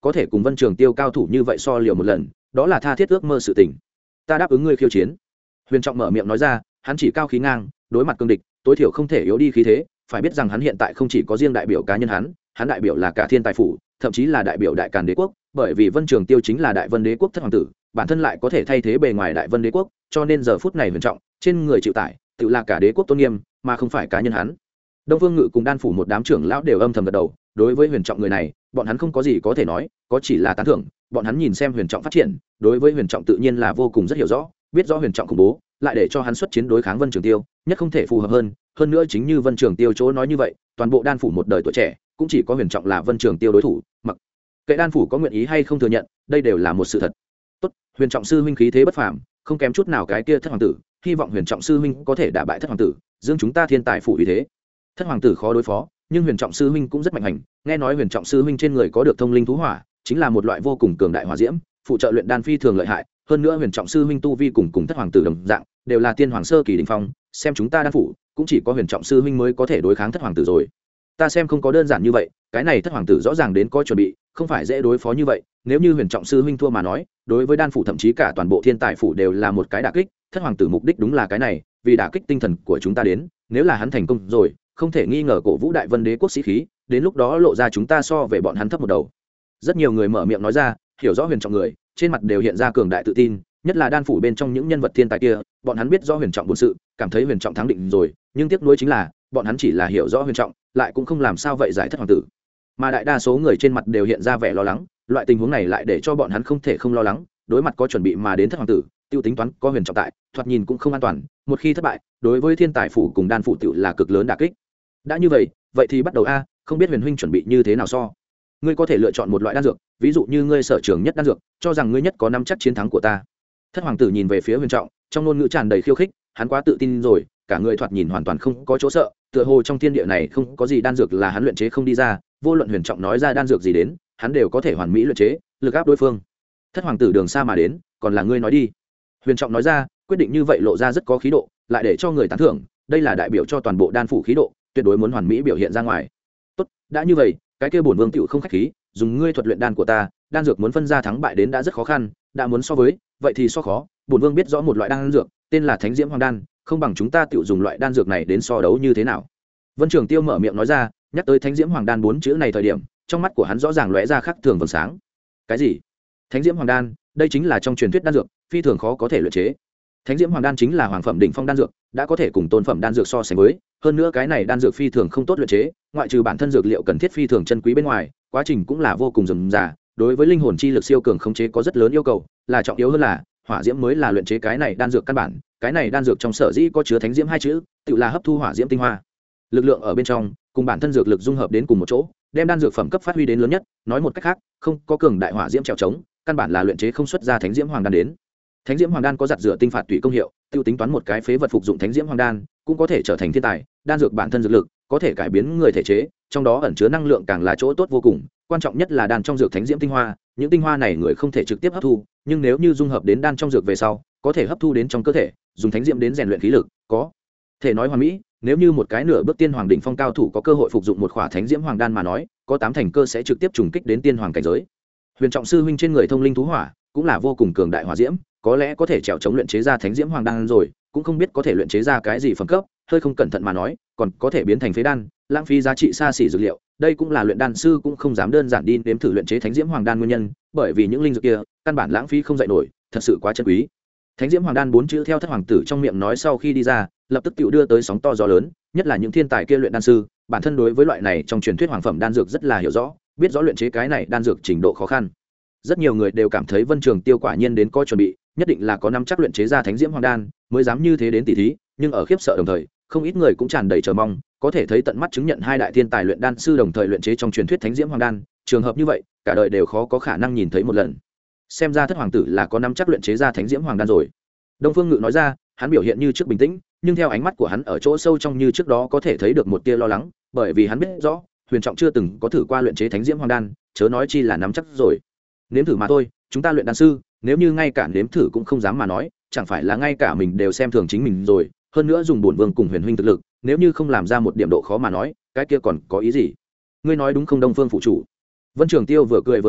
có thể cùng Vân Trường Tiêu cao thủ như vậy so liều một lần, đó là tha thiết ước mơ sự tình. Ta đáp ứng ngươi khiêu chiến. Huyền Trọng mở miệng nói ra, hắn chỉ cao khí ngang, đối mặt cương địch, tối thiểu không thể yếu đi khí thế, phải biết rằng hắn hiện tại không chỉ có riêng đại biểu cá nhân hắn đại biểu là cả Thiên Tài phủ, thậm chí là đại biểu Đại Càn Đế quốc, bởi vì Vân Trường Tiêu chính là Đại Vân Đế quốc thất hoàng tử, bản thân lại có thể thay thế bề ngoài Đại Vân Đế quốc, cho nên giờ phút này Huyền Trọng, trên người chịu tải, tự là cả đế quốc tôn nghiêm, mà không phải cá nhân hắn. Đông Phương Ngự cùng Đan phủ một đám trưởng lão đều âm thầm gật đầu, đối với Huyền Trọng người này, bọn hắn không có gì có thể nói, có chỉ là tán thưởng, bọn hắn nhìn xem Huyền Trọng phát triển, đối với Huyền Trọng tự nhiên là vô cùng rất hiểu rõ, biết rõ Huyền Trọng khủng bố, lại để cho hắn xuất chiến đối kháng Vân Trường Tiêu, nhất không thể phù hợp hơn nữa chính như Vân Trường Tiêu chỗ nói như vậy, toàn bộ Đan phủ một đời tuổi trẻ, cũng chỉ có Huyền Trọng là Vân Trường Tiêu đối thủ, mặc kệ Đan phủ có nguyện ý hay không thừa nhận, đây đều là một sự thật. Tốt, Huyền Trọng sư huynh khí thế bất phàm, không kém chút nào cái kia thất hoàng tử, hy vọng Huyền Trọng sư huynh có thể đả bại thất hoàng tử, dương chúng ta Thiên Tài phủ uy thế. Thất hoàng tử khó đối phó, nhưng Huyền Trọng sư huynh cũng rất mạnh hành, nghe nói Huyền Trọng sư huynh trên người có được thông linh thú hỏa, chính là một loại vô cùng cường đại hỏa diễm, phụ trợ luyện đan phi thường lợi hại, hơn nữa Huyền Trọng sư huynh tu vi cùng thất hoàng tử đồng dạng, đều là tiên hoàng sơ kỳ đỉnh phong, xem chúng ta Đan phủ, cũng chỉ có Huyền Trọng sư huynh mới có thể đối kháng thất hoàng tử rồi. Ta xem không có đơn giản như vậy, cái này thất hoàng tử rõ ràng đến có chuẩn bị, không phải dễ đối phó như vậy, nếu như Huyền Trọng sư huynh thua mà nói, đối với Đan phủ thậm chí cả toàn bộ Thiên Tài phủ đều là một cái đả kích, thất hoàng tử mục đích đúng là cái này, vì đả kích tinh thần của chúng ta đến, nếu là hắn thành công rồi, không thể nghi ngờ cổ vũ Đại Vân Đế quốc sĩ khí, đến lúc đó lộ ra chúng ta so về bọn hắn thấp một đầu. Rất nhiều người mở miệng nói ra, hiểu rõ Huyền Trọng người, trên mặt đều hiện ra cường đại tự tin, nhất là Đan phủ bên trong những nhân vật thiên tài kia, bọn hắn biết rõ Huyền Trọng bổn sự, cảm thấy Huyền Trọng thắng định rồi, nhưng tiếc nuối chính là, bọn hắn chỉ là hiểu rõ Huyền Trọng, lại cũng không làm sao vậy giải thất hoàng tử. Mà đại đa số người trên mặt đều hiện ra vẻ lo lắng, loại tình huống này lại để cho bọn hắn không thể không lo lắng, đối mặt có chuẩn bị mà đến thất hoàng tử, tiêu tính toán có Huyền Trọng tại, thoạt nhìn cũng không an toàn, một khi thất bại, đối với Thiên Tài phủ cùng Đan phủ tiểu là cực lớn đả kích. Đã như vậy, vậy thì bắt đầu a, không biết Huyền huynh chuẩn bị như thế nào so? Ngươi có thể lựa chọn một loại đan dược, ví dụ như ngươi sở trường nhất đan dược, cho rằng ngươi nhất có nắm chắc chiến thắng của ta. Thất hoàng tử nhìn về phía Huyền Trọng, trong ngôn ngữ tràn đầy khiêu khích, hắn quá tự tin rồi, cả người thoạt nhìn hoàn toàn không có chỗ sợ, tựa hồ trong thiên địa này không có gì đan dược là hắn luyện chế không đi ra, vô luận Huyền Trọng nói ra đan dược gì đến, hắn đều có thể hoàn mỹ luyện chế, lực áp đối phương. Thất hoàng tử đường xa mà đến, còn là ngươi nói đi. Huyền Trọng nói ra, quyết định như vậy lộ ra rất có khí độ, lại để cho người tán thưởng, đây là đại biểu cho toàn bộ Đan phủ khí độ, tuyệt đối muốn hoàn mỹ biểu hiện ra ngoài. Tốt, đã như vậy, cái kia bổn vương tiểu không khách khí, dùng ngươi thuật luyện đan của ta, đan dược muốn phân ra thắng bại đến đã rất khó khăn, đã muốn so với, vậy thì so khó, bổn vương biết rõ một loại đan dược, tên là Thánh Diễm Hoàng đan, không bằng chúng ta tiểu dùng loại đan dược này đến so đấu như thế nào. Vân Trường Tiêu mở miệng nói ra, nhắc tới Thánh Diễm Hoàng đan bốn chữ này thời điểm, trong mắt của hắn rõ ràng lóe ra khác thường vầng sáng. Cái gì? Thánh Diễm Hoàng đan, đây chính là trong truyền thuyết đan dược, phi thường khó có thể luyện chế. Thánh Diễm Hoàng đan chính là hoàng phẩm đỉnh phong đan dược, đã có thể cùng tôn phẩm đan dược so sánh với, hơn nữa cái này đan dược phi thường không tốt luyện chế, ngoại trừ bản thân dược liệu cần thiết phi thường chân quý bên ngoài, quá trình cũng là vô cùng rườm rà, đối với linh hồn chi lực siêu cường khống chế có rất lớn yêu cầu, là trọng yếu hơn là hỏa diễm mới là luyện chế cái này đan dược căn bản, cái này đan dược trong sở dĩ có chứa thánh diễm hai chữ, tự là hấp thu hỏa diễm tinh hoa. Lực lượng ở bên trong cùng bản thân dược lực dung hợp đến cùng một chỗ, đem đan dược phẩm cấp phát huy đến lớn nhất, nói một cách khác, không có cường đại hỏa diễm trèo trống, căn bản là luyện chế không xuất ra thánh diễm hoàng đan đến. Thánh diễm hoàng đan có giặt rửa tinh phạt tùy công hiệu, tiêu tính toán một cái phế vật phục dụng thánh diễm hoàng đan, cũng có thể trở thành thiên tài, đan dược bản thân dược lực có thể cải biến người thể chế, trong đó ẩn chứa năng lượng càng là chỗ tốt vô cùng, quan trọng nhất là đan trong dược thánh diễm tinh hoa, những tinh hoa này người không thể trực tiếp hấp thu, nhưng nếu như dung hợp đến đan trong dược về sau, có thể hấp thu đến trong cơ thể, dùng thánh diễm đến rèn luyện khí lực, có thể nói hoàn mỹ. Nếu như một cái nửa bước tiên hoàng đỉnh phong cao thủ có cơ hội phục dụng một khỏa thánh diễm hoàng đan mà nói, có 8 thành cơ sẽ trực tiếp trùng kích đến tiên hoàng cảnh giới. Huyền Trọng sư huynh trên người thông linh thú hỏa cũng là vô cùng cường đại hỏa diễm, có lẽ có thể trèo chống luyện chế ra thánh diễm hoàng đan rồi, cũng không biết có thể luyện chế ra cái gì phẩm cấp, hơi không cẩn thận mà nói, còn có thể biến thành phế đan, lãng phí giá trị xa xỉ dược liệu. Đây cũng là luyện đan sư cũng không dám đơn giản đi nếm thử luyện chế thánh diễm hoàng đan nguyên nhân, bởi vì những linh dược kia căn bản lãng phí không dậy nổi, thật sự quá chân quý. Thánh diễm hoàng đan 4 chữ theo thất hoàng tử trong miệng nói sau khi đi ra, lập tức tự đưa tới sóng to gió lớn, nhất là những thiên tài kia luyện đan sư, bản thân đối với loại này trong truyền thuyết hoàng phẩm đan dược rất là hiểu rõ, biết rõ luyện chế cái này đan dược trình độ khó khăn. Rất nhiều người đều cảm thấy Vân Trường Tiêu quả nhiên đến có chuẩn bị, nhất định là có nắm chắc luyện chế ra thánh diễm hoàng đan, mới dám như thế đến tỉ thí, nhưng ở khiếp sợ đồng thời, không ít người cũng tràn đầy chờ mong, có thể thấy tận mắt chứng nhận hai đại thiên tài luyện đan sư đồng thời luyện chế trong truyền thuyết thánh diễm hoàng đan, trường hợp như vậy, cả đời đều khó có khả năng nhìn thấy một lần. Xem ra thất hoàng tử là có nắm chắc luyện chế ra thánh diễm hoàng đan rồi. Đông Phương Ngự nói ra, hắn biểu hiện như trước bình tĩnh, nhưng theo ánh mắt của hắn ở chỗ sâu trong như trước đó có thể thấy được một tia lo lắng, bởi vì hắn biết rõ, Huyền Trọng chưa từng có thử qua luyện chế thánh diễm hoàng đan, chớ nói chi là nắm chắc rồi. Nếm thử mà thôi, chúng ta luyện đan sư, nếu như ngay cả nếm thử cũng không dám mà nói, chẳng phải là ngay cả mình đều xem thường chính mình rồi, hơn nữa dùng bổn vương cùng Huyền huynh thực lực, nếu như không làm ra một điểm độ khó mà nói, cái kia còn có ý gì? Ngươi nói đúng không Đông Phương phụ chủ? Vân Trường Tiêu vừa cười vừa nói,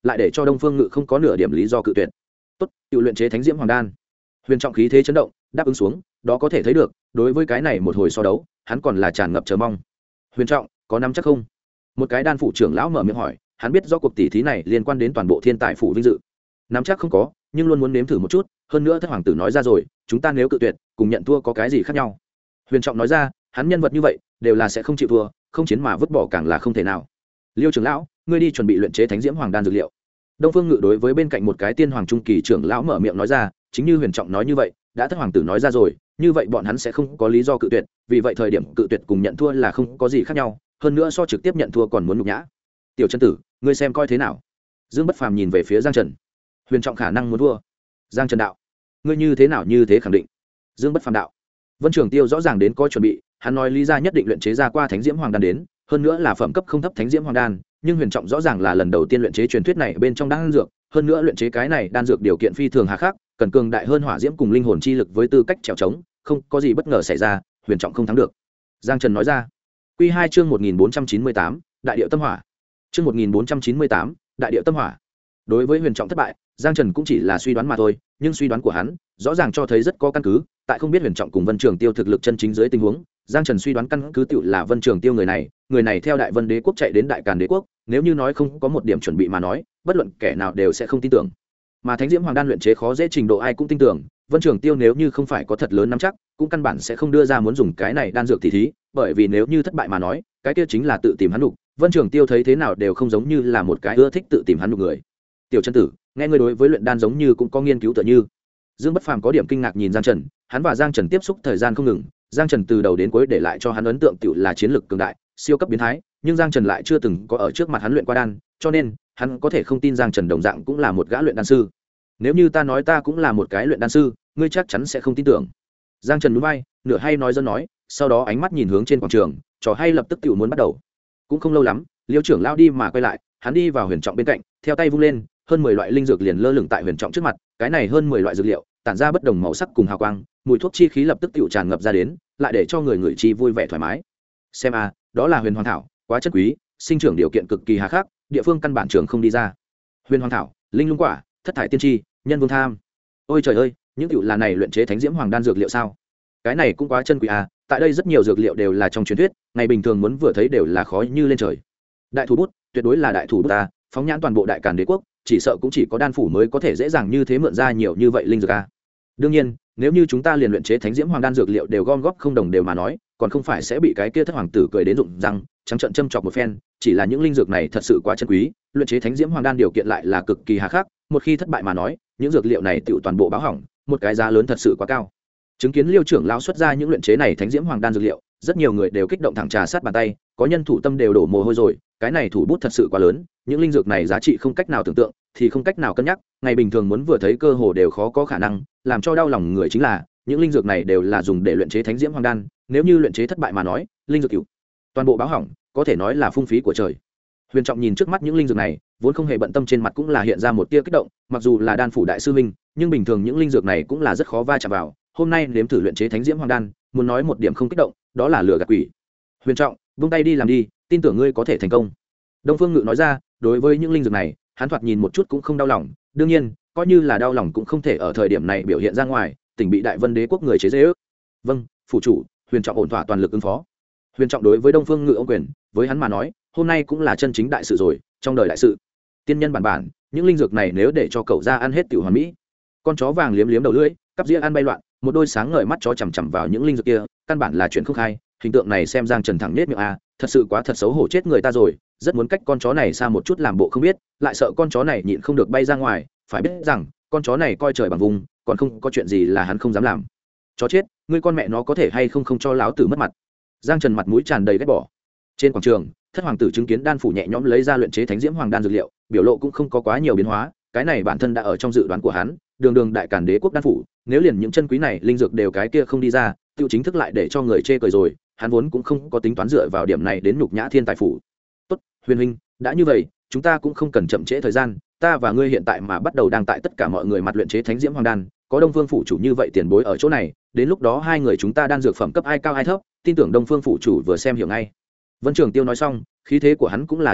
lại để cho Đông Phương Ngự không có nửa điểm lý do cự tuyệt. Tốt, tự luyện chế thánh diễm hoàng đan. Huyền Trọng khí thế chấn động, đáp ứng xuống, đó có thể thấy được, đối với cái này một hồi so đấu, hắn còn là tràn ngập chờ mong. Huyền Trọng, có nắm chắc không? Một cái đan phủ trưởng lão mở miệng hỏi, hắn biết do cuộc tỷ thí này liên quan đến toàn bộ Thiên Tài phủ vinh dự. Nắm chắc không có, nhưng luôn muốn nếm thử một chút, hơn nữa Thất hoàng tử nói ra rồi, chúng ta nếu cự tuyệt, cùng nhận thua có cái gì khác nhau? Huyền Trọng nói ra, hắn nhân vật như vậy, đều là sẽ không chịu thua, không chiến mà vứt bỏ càng là không thể nào. Liêu trưởng lão, ngươi đi chuẩn bị luyện chế thánh diễm hoàng đan dược liệu. Đông Phương Ngự đối với bên cạnh một cái tiên hoàng trung kỳ trưởng lão mở miệng nói ra, chính như Huyền Trọng nói như vậy, đã Thất hoàng tử nói ra rồi, như vậy bọn hắn sẽ không có lý do cự tuyệt, vì vậy thời điểm cự tuyệt cùng nhận thua là không có gì khác nhau, hơn nữa so trực tiếp nhận thua còn muốn nhục nhã. Tiểu chân tử, ngươi xem coi thế nào? Dương Bất Phàm nhìn về phía Giang Trần. Huyền Trọng khả năng muốn thua. Giang Trần đạo, ngươi như thế nào như thế khẳng định? Dương Bất Phàm đạo, Vân Trường Tiêu rõ ràng đến có chuẩn bị, hắn nói lý ra nhất định luyện chế ra qua thánh diễm hoàng đan đến, hơn nữa là phẩm cấp không thấp thánh diễm hoàng đan, nhưng Huyền Trọng rõ ràng là lần đầu tiên luyện chế truyền thuyết này bên trong đan dược, hơn nữa luyện chế cái này đan dược điều kiện phi thường hà khắc, cần cường đại hơn hỏa diễm cùng linh hồn chi lực với tư cách trèo trống, không có gì bất ngờ xảy ra, Huyền Trọng không thắng được. Giang Trần nói ra. Quy 2 chương 1498, Đại điệu tâm hỏa. Chương 1498, Đại điệu tâm hỏa. Đối với Huyền Trọng thất bại, Giang Trần cũng chỉ là suy đoán mà thôi, nhưng suy đoán của hắn rõ ràng cho thấy rất có căn cứ, tại không biết Huyền Trọng cùng Vân Trường Tiêu thực lực chân chính dưới tình huống, Giang Trần suy đoán căn cứ tựu là Vân Trường Tiêu người này theo Đại Vân Đế quốc chạy đến Đại Càn Đế quốc, nếu như nói không có một điểm chuẩn bị mà nói, bất luận kẻ nào đều sẽ không tin tưởng. Mà thánh diễm hoàng đan luyện chế khó dễ trình độ ai cũng tin tưởng, Vân Trường Tiêu nếu như không phải có thật lớn nắm chắc, cũng căn bản sẽ không đưa ra muốn dùng cái này đan dược tỉ thí, bởi vì nếu như thất bại mà nói, cái kia chính là tự tìm hắn đục. Vân Trường Tiêu thấy thế nào đều không giống như là một cái ưa thích tự tìm hắn đục người. Tiểu chân tử, nghe ngươi đối với luyện đan giống như cũng có nghiên cứu tựa như. Dương Bất Phàm có điểm kinh ngạc nhìn Giang Trần, hắn và Giang Trần tiếp xúc thời gian không ngừng, Giang Trần từ đầu đến cuối để lại cho hắn ấn tượng tiểu là chiến lược cường đại, siêu cấp biến thái, nhưng Giang Trần lại chưa từng có ở trước mặt hắn luyện qua đan, cho nên hắn có thể không tin Giang Trần đồng dạng cũng là một gã luyện đan sư. Nếu như ta nói ta cũng là một cái luyện đan sư, ngươi chắc chắn sẽ không tin tưởng. Giang Trần nhún vai, nửa hay nói dân nói, sau đó ánh mắt nhìn hướng trên quảng trường, trò hay lập tức tiểu muốn bắt đầu. Cũng không lâu lắm, Liêu trưởng lao đi mà quay lại, hắn đi vào Huyền Trọng bên cạnh, theo tay vung lên, hơn 10 loại linh dược liền lơ lửng tại Huyền Trọng trước mặt, cái này hơn 10 loại dược liệu, tản ra bất đồng màu sắc cùng hào quang, mùi thuốc chi khí lập tức tiểu tràn ngập ra đến, lại để cho người ngửi chi vui vẻ thoải mái. Xem a, đó là Huyền Hoàng thảo, quá chất quý, sinh trưởng điều kiện cực kỳ hà khắc, địa phương căn bản trường không đi ra. Huyền Hoàng thảo, linh lung quả, thất thải tiên tri, nhân vương tham. Ôi trời ơi, những tiểu là này luyện chế thánh diễm hoàng đan dược liệu sao? Cái này cũng quá chân quý à, tại đây rất nhiều dược liệu đều là trong truyền thuyết, ngày bình thường muốn vừa thấy đều là khó như lên trời. Đại thủ bút, tuyệt đối là đại thủ bút ta, phóng nhãn toàn bộ Đại Càn Đế quốc, chỉ sợ cũng chỉ có đan phủ mới có thể dễ dàng như thế mượn ra nhiều như vậy linh dược a. Đương nhiên, nếu như chúng ta liền luyện chế thánh diễm hoàng đan dược liệu đều gom góp không đồng đều mà nói, còn không phải sẽ bị cái kia thất hoàng tử cười đến rụng răng, trắng trợn châm chọc một phen, chỉ là những linh dược này thật sự quá chân quý, luyện chế thánh diễm hoàng đan điều kiện lại là cực kỳ hà khắc, một khi thất bại mà nói, những dược liệu này tựu toàn bộ báo hỏng, một cái giá lớn thật sự quá cao. Chứng kiến Liêu trưởng lão xuất ra những luyện chế này thánh diễm hoàng đan dược liệu, rất nhiều người đều kích động thẳng trà sát bàn tay, có nhân thủ tâm đều đổ mồ hôi rồi, cái này thủ bút thật sự quá lớn, những linh dược này giá trị không cách nào tưởng tượng, thì không cách nào cân nhắc, ngày bình thường muốn vừa thấy cơ hồ đều khó có khả năng, làm cho đau lòng người chính là, những linh dược này đều là dùng để luyện chế thánh diễm hoàng đan, nếu như luyện chế thất bại mà nói, linh dược cửu toàn bộ báo hỏng, có thể nói là phung phí của trời. Huyền Trọng nhìn trước mắt những linh dược này, vốn không hề bận tâm trên mặt cũng là hiện ra một tia kích động, mặc dù là đan phủ đại sư huynh, nhưng bình thường những linh dược này cũng là rất khó va chạm vào, hôm nay nếm thử luyện chế thánh diễm hoàng đan, muốn nói một điểm không kích động, đó là lừa gạt quỷ. Huyền Trọng, buông tay đi làm đi, tin tưởng ngươi có thể thành công. Đông Phương Ngự nói ra, đối với những linh dược này, hắn thoạt nhìn một chút cũng không đau lòng, đương nhiên, coi như là đau lòng cũng không thể ở thời điểm này biểu hiện ra ngoài, tỉnh bị Đại Vân Đế quốc người chế giễu. Vâng, phủ chủ. Huyền Trọng ổn thỏa toàn lực ứng phó. Huyền Trọng đối với Đông Phương Ngự ôm quyền, với hắn mà nói, hôm nay cũng là chân chính đại sự rồi, trong đời đại sự. Tiên nhân bản, những linh dược này nếu để cho cậu ra ăn hết tiểu hoàn mỹ. Con chó vàng liếm liếm đầu lưỡi, cắp dĩa ăn bay loạn, một đôi sáng ngời mắt chó chằm chằm vào những linh dược kia, căn bản là chuyện không khai, hình tượng này xem Giang Trần thẳng nết miệng a, thật sự quá thật xấu hổ chết người ta rồi, rất muốn cách con chó này xa một chút làm bộ không biết, lại sợ con chó này nhịn không được bay ra ngoài, phải biết rằng, con chó này coi trời bằng vùng, còn không có chuyện gì là hắn không dám làm. Chó chết, ngươi con mẹ nó có thể hay không cho láo tử mất mặt. Giang Trần mặt mũi tràn đầy ghét bỏ. Trên quảng trường, thất hoàng tử chứng kiến đan phủ nhẹ nhõm lấy ra luyện chế thánh diễm hoàng đan dược liệu, biểu lộ cũng không có quá nhiều biến hóa, cái này bản thân đã ở trong dự đoán của hắn, đường Đại Càn Đế quốc đan phủ, nếu liền những chân quý này linh dược đều cái kia không đi ra, tiêu chính thức lại để cho người chê cười rồi, hắn vốn cũng không có tính toán dựa vào điểm này đến nhục nhã Thiên Tài phủ. Tốt, Huyền huynh, đã như vậy, chúng ta cũng không cần chậm trễ thời gian, ta và ngươi hiện tại mà bắt đầu đang tại tất cả mọi người mặt luyện chế thánh diễm hoàng đan, có Đông Phương phủ chủ như vậy tiền bối ở chỗ này, đến lúc đó hai người chúng ta đan dược phẩm cấp ai cao ai thấp, tin tưởng Đông Phương phủ chủ vừa xem hiểu ngay. Vân Trường Tiêu nói xong, khí thế của hắn cũng là chấn động,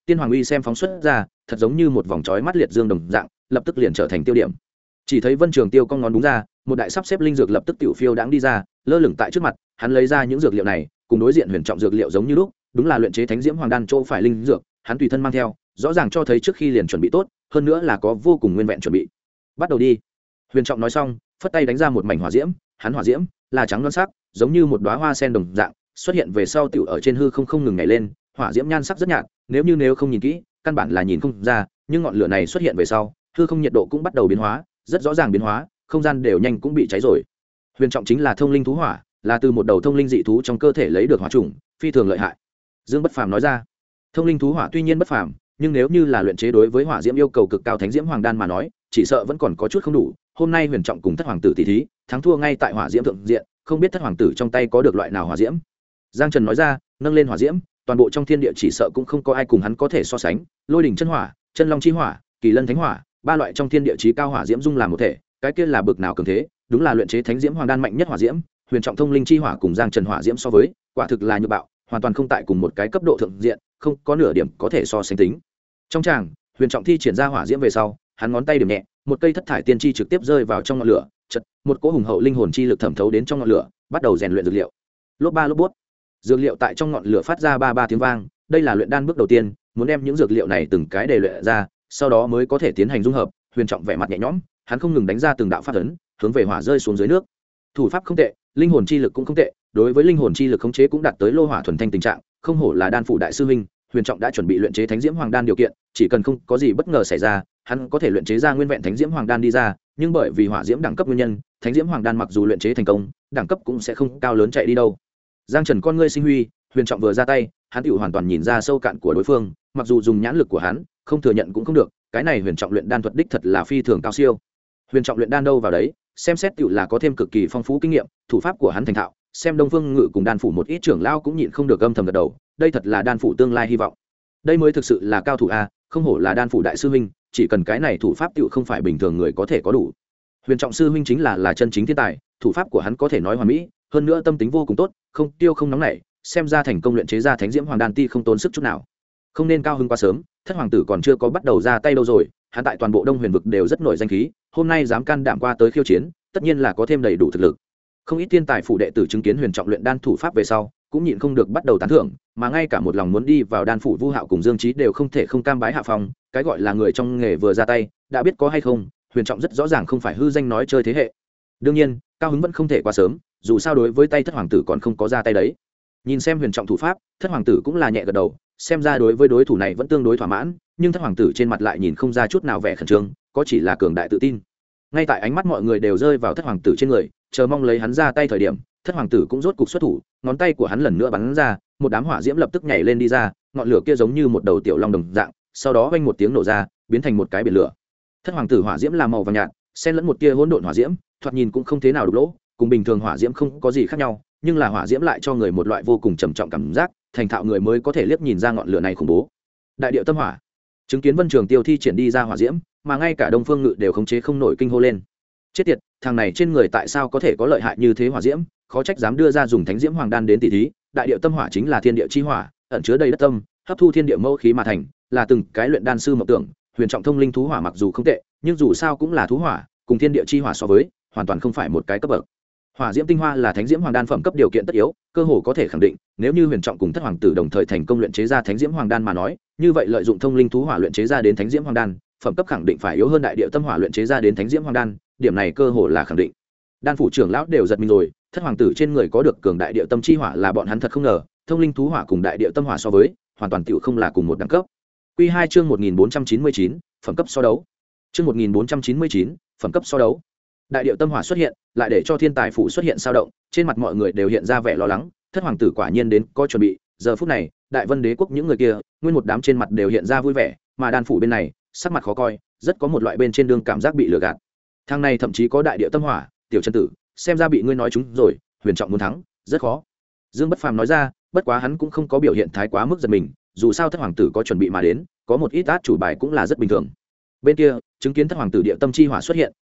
tiên hoàng uy xem phóng xuất ra, thật giống như một vòng chói mắt liệt dương đồng dạng, lập tức liền trở thành tiêu điểm. Chỉ thấy Vân Trường Tiêu cong ngón đúng ra, một đại sắp xếp linh dược lập tức tiểu phiêu đãng đi ra, lơ lửng tại trước mặt, hắn lấy ra những dược liệu này, cùng đối diện huyền trọng dược liệu giống như lúc, đúng là luyện chế thánh diễm hoàng đan chỗ phải linh dược, hắn tùy thân mang theo, rõ ràng cho thấy trước khi liền chuẩn bị tốt, hơn nữa là có vô cùng nguyên vẹn chuẩn bị. Bắt đầu đi. Huyền trọng nói xong, phất tay đánh ra một mảnh hỏa diễm, hắn hỏa diễm là trắng non sắc, giống như một đóa hoa sen đồng dạng, xuất hiện về sau tiểu ở trên hư không ngừng nhảy lên, hỏa diễm nhan sắc rất nhạt, nếu không nhìn kỹ, căn bản là nhìn không ra, nhưng ngọn lửa này xuất hiện về sau, hư không nhiệt độ cũng bắt đầu biến hóa, rất rõ ràng biến hóa, không gian đều nhanh cũng bị cháy rồi. Huyền trọng chính là thông linh thú hỏa, là từ một đầu thông linh dị thú trong cơ thể lấy được hỏa chủng, phi thường lợi hại. Dương Bất Phàm nói ra, thông linh thú hỏa tuy nhiên bất phàm, nhưng nếu như là luyện chế đối với hỏa diễm yêu cầu cực cao thánh diễm hoàng đan mà nói, chỉ sợ vẫn còn có chút không đủ. Hôm nay huyền trọng cùng thất hoàng tử tỷ thí, thắng thua ngay tại hỏa diễm thượng diện, không biết thất hoàng tử trong tay có được loại nào hỏa diễm. Giang Trần nói ra, nâng lên hỏa diễm, toàn bộ trong thiên địa chỉ sợ cũng không có ai cùng hắn có thể so sánh. Lôi đỉnh chân hỏa, chân long chi hỏa, kỳ lân thánh hỏa, ba loại trong thiên địa chí cao hỏa diễm dung làm một thể, cái kia là bực nào cường thế, đúng là luyện chế thánh diễm hoàng đan mạnh nhất hỏa diễm. Huyền trọng thông linh chi hỏa cùng Giang Trần hỏa diễm so với, quả thực là như bạo, hoàn toàn không tại cùng một cái cấp độ thượng diện, không có nửa điểm có thể so sánh tính. Trong tràng, huyền trọng thi triển ra hỏa diễm về sau, hắn ngón tay điểm nhẹ, một cây thất thải tiên chi trực tiếp rơi vào trong ngọn lửa, chợt một cỗ hùng hậu linh hồn chi lực thẩm thấu đến trong ngọn lửa, bắt đầu rèn luyện dược liệu. Lốp ba lốp bút, dược liệu tại trong ngọn lửa phát ra ba tiếng vang, đây là luyện đan bước đầu tiên, muốn đem những dược liệu này từng cái để luyện ra, sau đó mới có thể tiến hành dung hợp. Huyền trọng vẻ mặt nhẹ nhõm, hắn không ngừng đánh ra từng đạo pháp ấn, hướng về hỏa rơi xuống dưới nước. Thủ pháp không tệ, linh hồn chi lực cũng không tệ, đối với linh hồn chi lực khống chế cũng đạt tới lô hỏa thuần thanh tình trạng, không hổ là đan phủ đại sư huynh. Huyền trọng đã chuẩn bị luyện chế thánh diễm hoàng đan điều kiện, chỉ cần không có gì bất ngờ xảy ra, hắn có thể luyện chế ra nguyên vẹn thánh diễm hoàng đan đi ra, nhưng bởi vì hỏa diễm đẳng cấp nguyên nhân, thánh diễm hoàng đan mặc dù luyện chế thành công, đẳng cấp cũng sẽ không cao lớn chạy đi đâu. Giang Trần con ngươi sinh huy, huyền trọng vừa ra tay, hắn tự hoàn toàn nhìn ra sâu cạn của đối phương, mặc dù dùng nhãn lực của hắn, không thừa nhận cũng không được, cái này huyền trọng luyện đan thuật đích thật là phi thường cao siêu. Huyền trọng luyện đan đâu vào đấy, xem xét tự là có thêm cực kỳ phong phú kinh nghiệm, thủ pháp của hắn thành thạo, xem Đông Phương Ngự cùng đan phủ một ít trưởng lao cũng nhịn không được âm thầm gật đầu, đây thật là đan phủ tương lai hy vọng. Đây mới thực sự là cao thủ a, không hổ là đan phủ đại sư huynh, chỉ cần cái này thủ pháp tựu không phải bình thường người có thể có đủ. Huyền trọng sư huynh chính là chân chính thiên tài, thủ pháp của hắn có thể nói hoàn mỹ, hơn nữa tâm tính vô cùng tốt, không tiêu không nóng nảy, xem ra thành công luyện chế ra thánh diễm hoàng đan ti không tốn sức chút nào. Không nên cao hứng quá sớm, thất hoàng tử còn chưa có bắt đầu ra tay đâu rồi, hắn tại toàn bộ Đông Huyền vực đều rất nổi danh khí, hôm nay dám can đảm qua tới khiêu chiến, tất nhiên là có thêm đầy đủ thực lực. Không ít thiên tài phủ đệ tử chứng kiến huyền trọng luyện đan thủ pháp về sau, cũng nhịn không được bắt đầu tán thưởng, mà ngay cả một lòng muốn đi vào đan phủ Vu Hạo cùng Dương Chí đều không thể không cam bái hạ phong, cái gọi là người trong nghề vừa ra tay, đã biết có hay không, huyền trọng rất rõ ràng không phải hư danh nói chơi thế hệ. Đương nhiên, cao hứng vẫn không thể quá sớm, dù sao đối với tay thất hoàng tử còn không có ra tay đấy. Nhìn xem huyền trọng thủ pháp, thất hoàng tử cũng là nhẹ gật đầu, xem ra đối với đối thủ này vẫn tương đối thỏa mãn, nhưng thất hoàng tử trên mặt lại nhìn không ra chút nào vẻ khẩn trương, có chỉ là cường đại tự tin. Ngay tại ánh mắt mọi người đều rơi vào thất hoàng tử trên người, chờ mong lấy hắn ra tay thời điểm, thất hoàng tử cũng rốt cục xuất thủ, ngón tay của hắn lần nữa bắn ra, một đám hỏa diễm lập tức nhảy lên đi ra, ngọn lửa kia giống như một đầu tiểu long đồng dạng, sau đó vang một tiếng nổ ra, biến thành một cái biển lửa. Thất hoàng tử hỏa diễm là màu vàng nhạt, xen lẫn một tia hỗn độn hỏa diễm, thoạt nhìn cũng không thế nào đục lỗ, cùng bình thường hỏa diễm không có gì khác nhau, nhưng là hỏa diễm lại cho người một loại vô cùng trầm trọng cảm giác, thành thạo người mới có thể liếc nhìn ra ngọn lửa này khủng bố. Đại điệu tâm hỏa, chứng kiến Vân Trường Tiêu thi triển đi ra hỏa diễm, mà ngay cả Đông Phương Ngự đều khống chế không nổi, kinh hô lên. Chết tiệt, thằng này trên người tại sao có thể có lợi hại như thế hỏa diễm, khó trách dám đưa ra dùng thánh diễm hoàng đan đến tỷ thí. Đại điệu tâm hỏa chính là thiên địa chi hỏa, ẩn chứa đầy đất tâm, hấp thu thiên địa mẫu khí mà thành, là từng cái luyện đan sư mộng tưởng. Huyền trọng thông linh thú hỏa mặc dù không tệ, nhưng dù sao cũng là thú hỏa, cùng thiên địa chi hỏa so với, hoàn toàn không phải một cái cấp bậc. Hỏa diễm tinh hoa là thánh diễm hoàng đan phẩm cấp điều kiện tất yếu, cơ hồ có thể khẳng định, nếu như huyền trọng cùng thất hoàng tử đồng thời thành công luyện chế ra thánh diễm hoàng đan mà nói, như vậy lợi dụng thông linh thú hỏa luyện chế ra đến thánh diễm hoàng đan, phẩm cấp khẳng định phải yếu hơn đại địa tâm hỏa luyện chế ra đến thánh diễm hoàng đan, điểm này cơ hồ là khẳng định. Đan phủ trưởng lão đều giật mình rồi, thất hoàng tử trên người có được cường đại địa tâm chi hỏa là bọn hắn thật không ngờ, thông linh thú hỏa cùng đại địa tâm hỏa so với, hoàn toàn tiểu không là cùng một đẳng cấp. Quy 2 chương 1499, phẩm cấp so đấu. Chương 1499, phẩm cấp so đấu. Đại điệu tâm hỏa xuất hiện, lại để cho thiên tài phủ xuất hiện sao động, trên mặt mọi người đều hiện ra vẻ lo lắng, thất hoàng tử quả nhiên đến có chuẩn bị. Giờ phút này, Đại Vân Đế quốc những người kia, nguyên một đám trên mặt đều hiện ra vui vẻ, mà đan phủ bên này, sắc mặt khó coi, rất có một loại bên trên đường cảm giác bị lừa gạt. Thang này thậm chí có đại điệu tâm hỏa, tiểu chân tử, xem ra bị ngươi nói trúng rồi, huyền trọng muốn thắng, rất khó. Dương Bất Phàm nói ra, bất quá hắn cũng không có biểu hiện thái quá mức giật mình, dù sao thất hoàng tử có chuẩn bị mà đến, có một ít át chủ bài cũng là rất bình thường. Bên kia, chứng kiến thất hoàng tử địa tâm chi hỏa xuất hiện,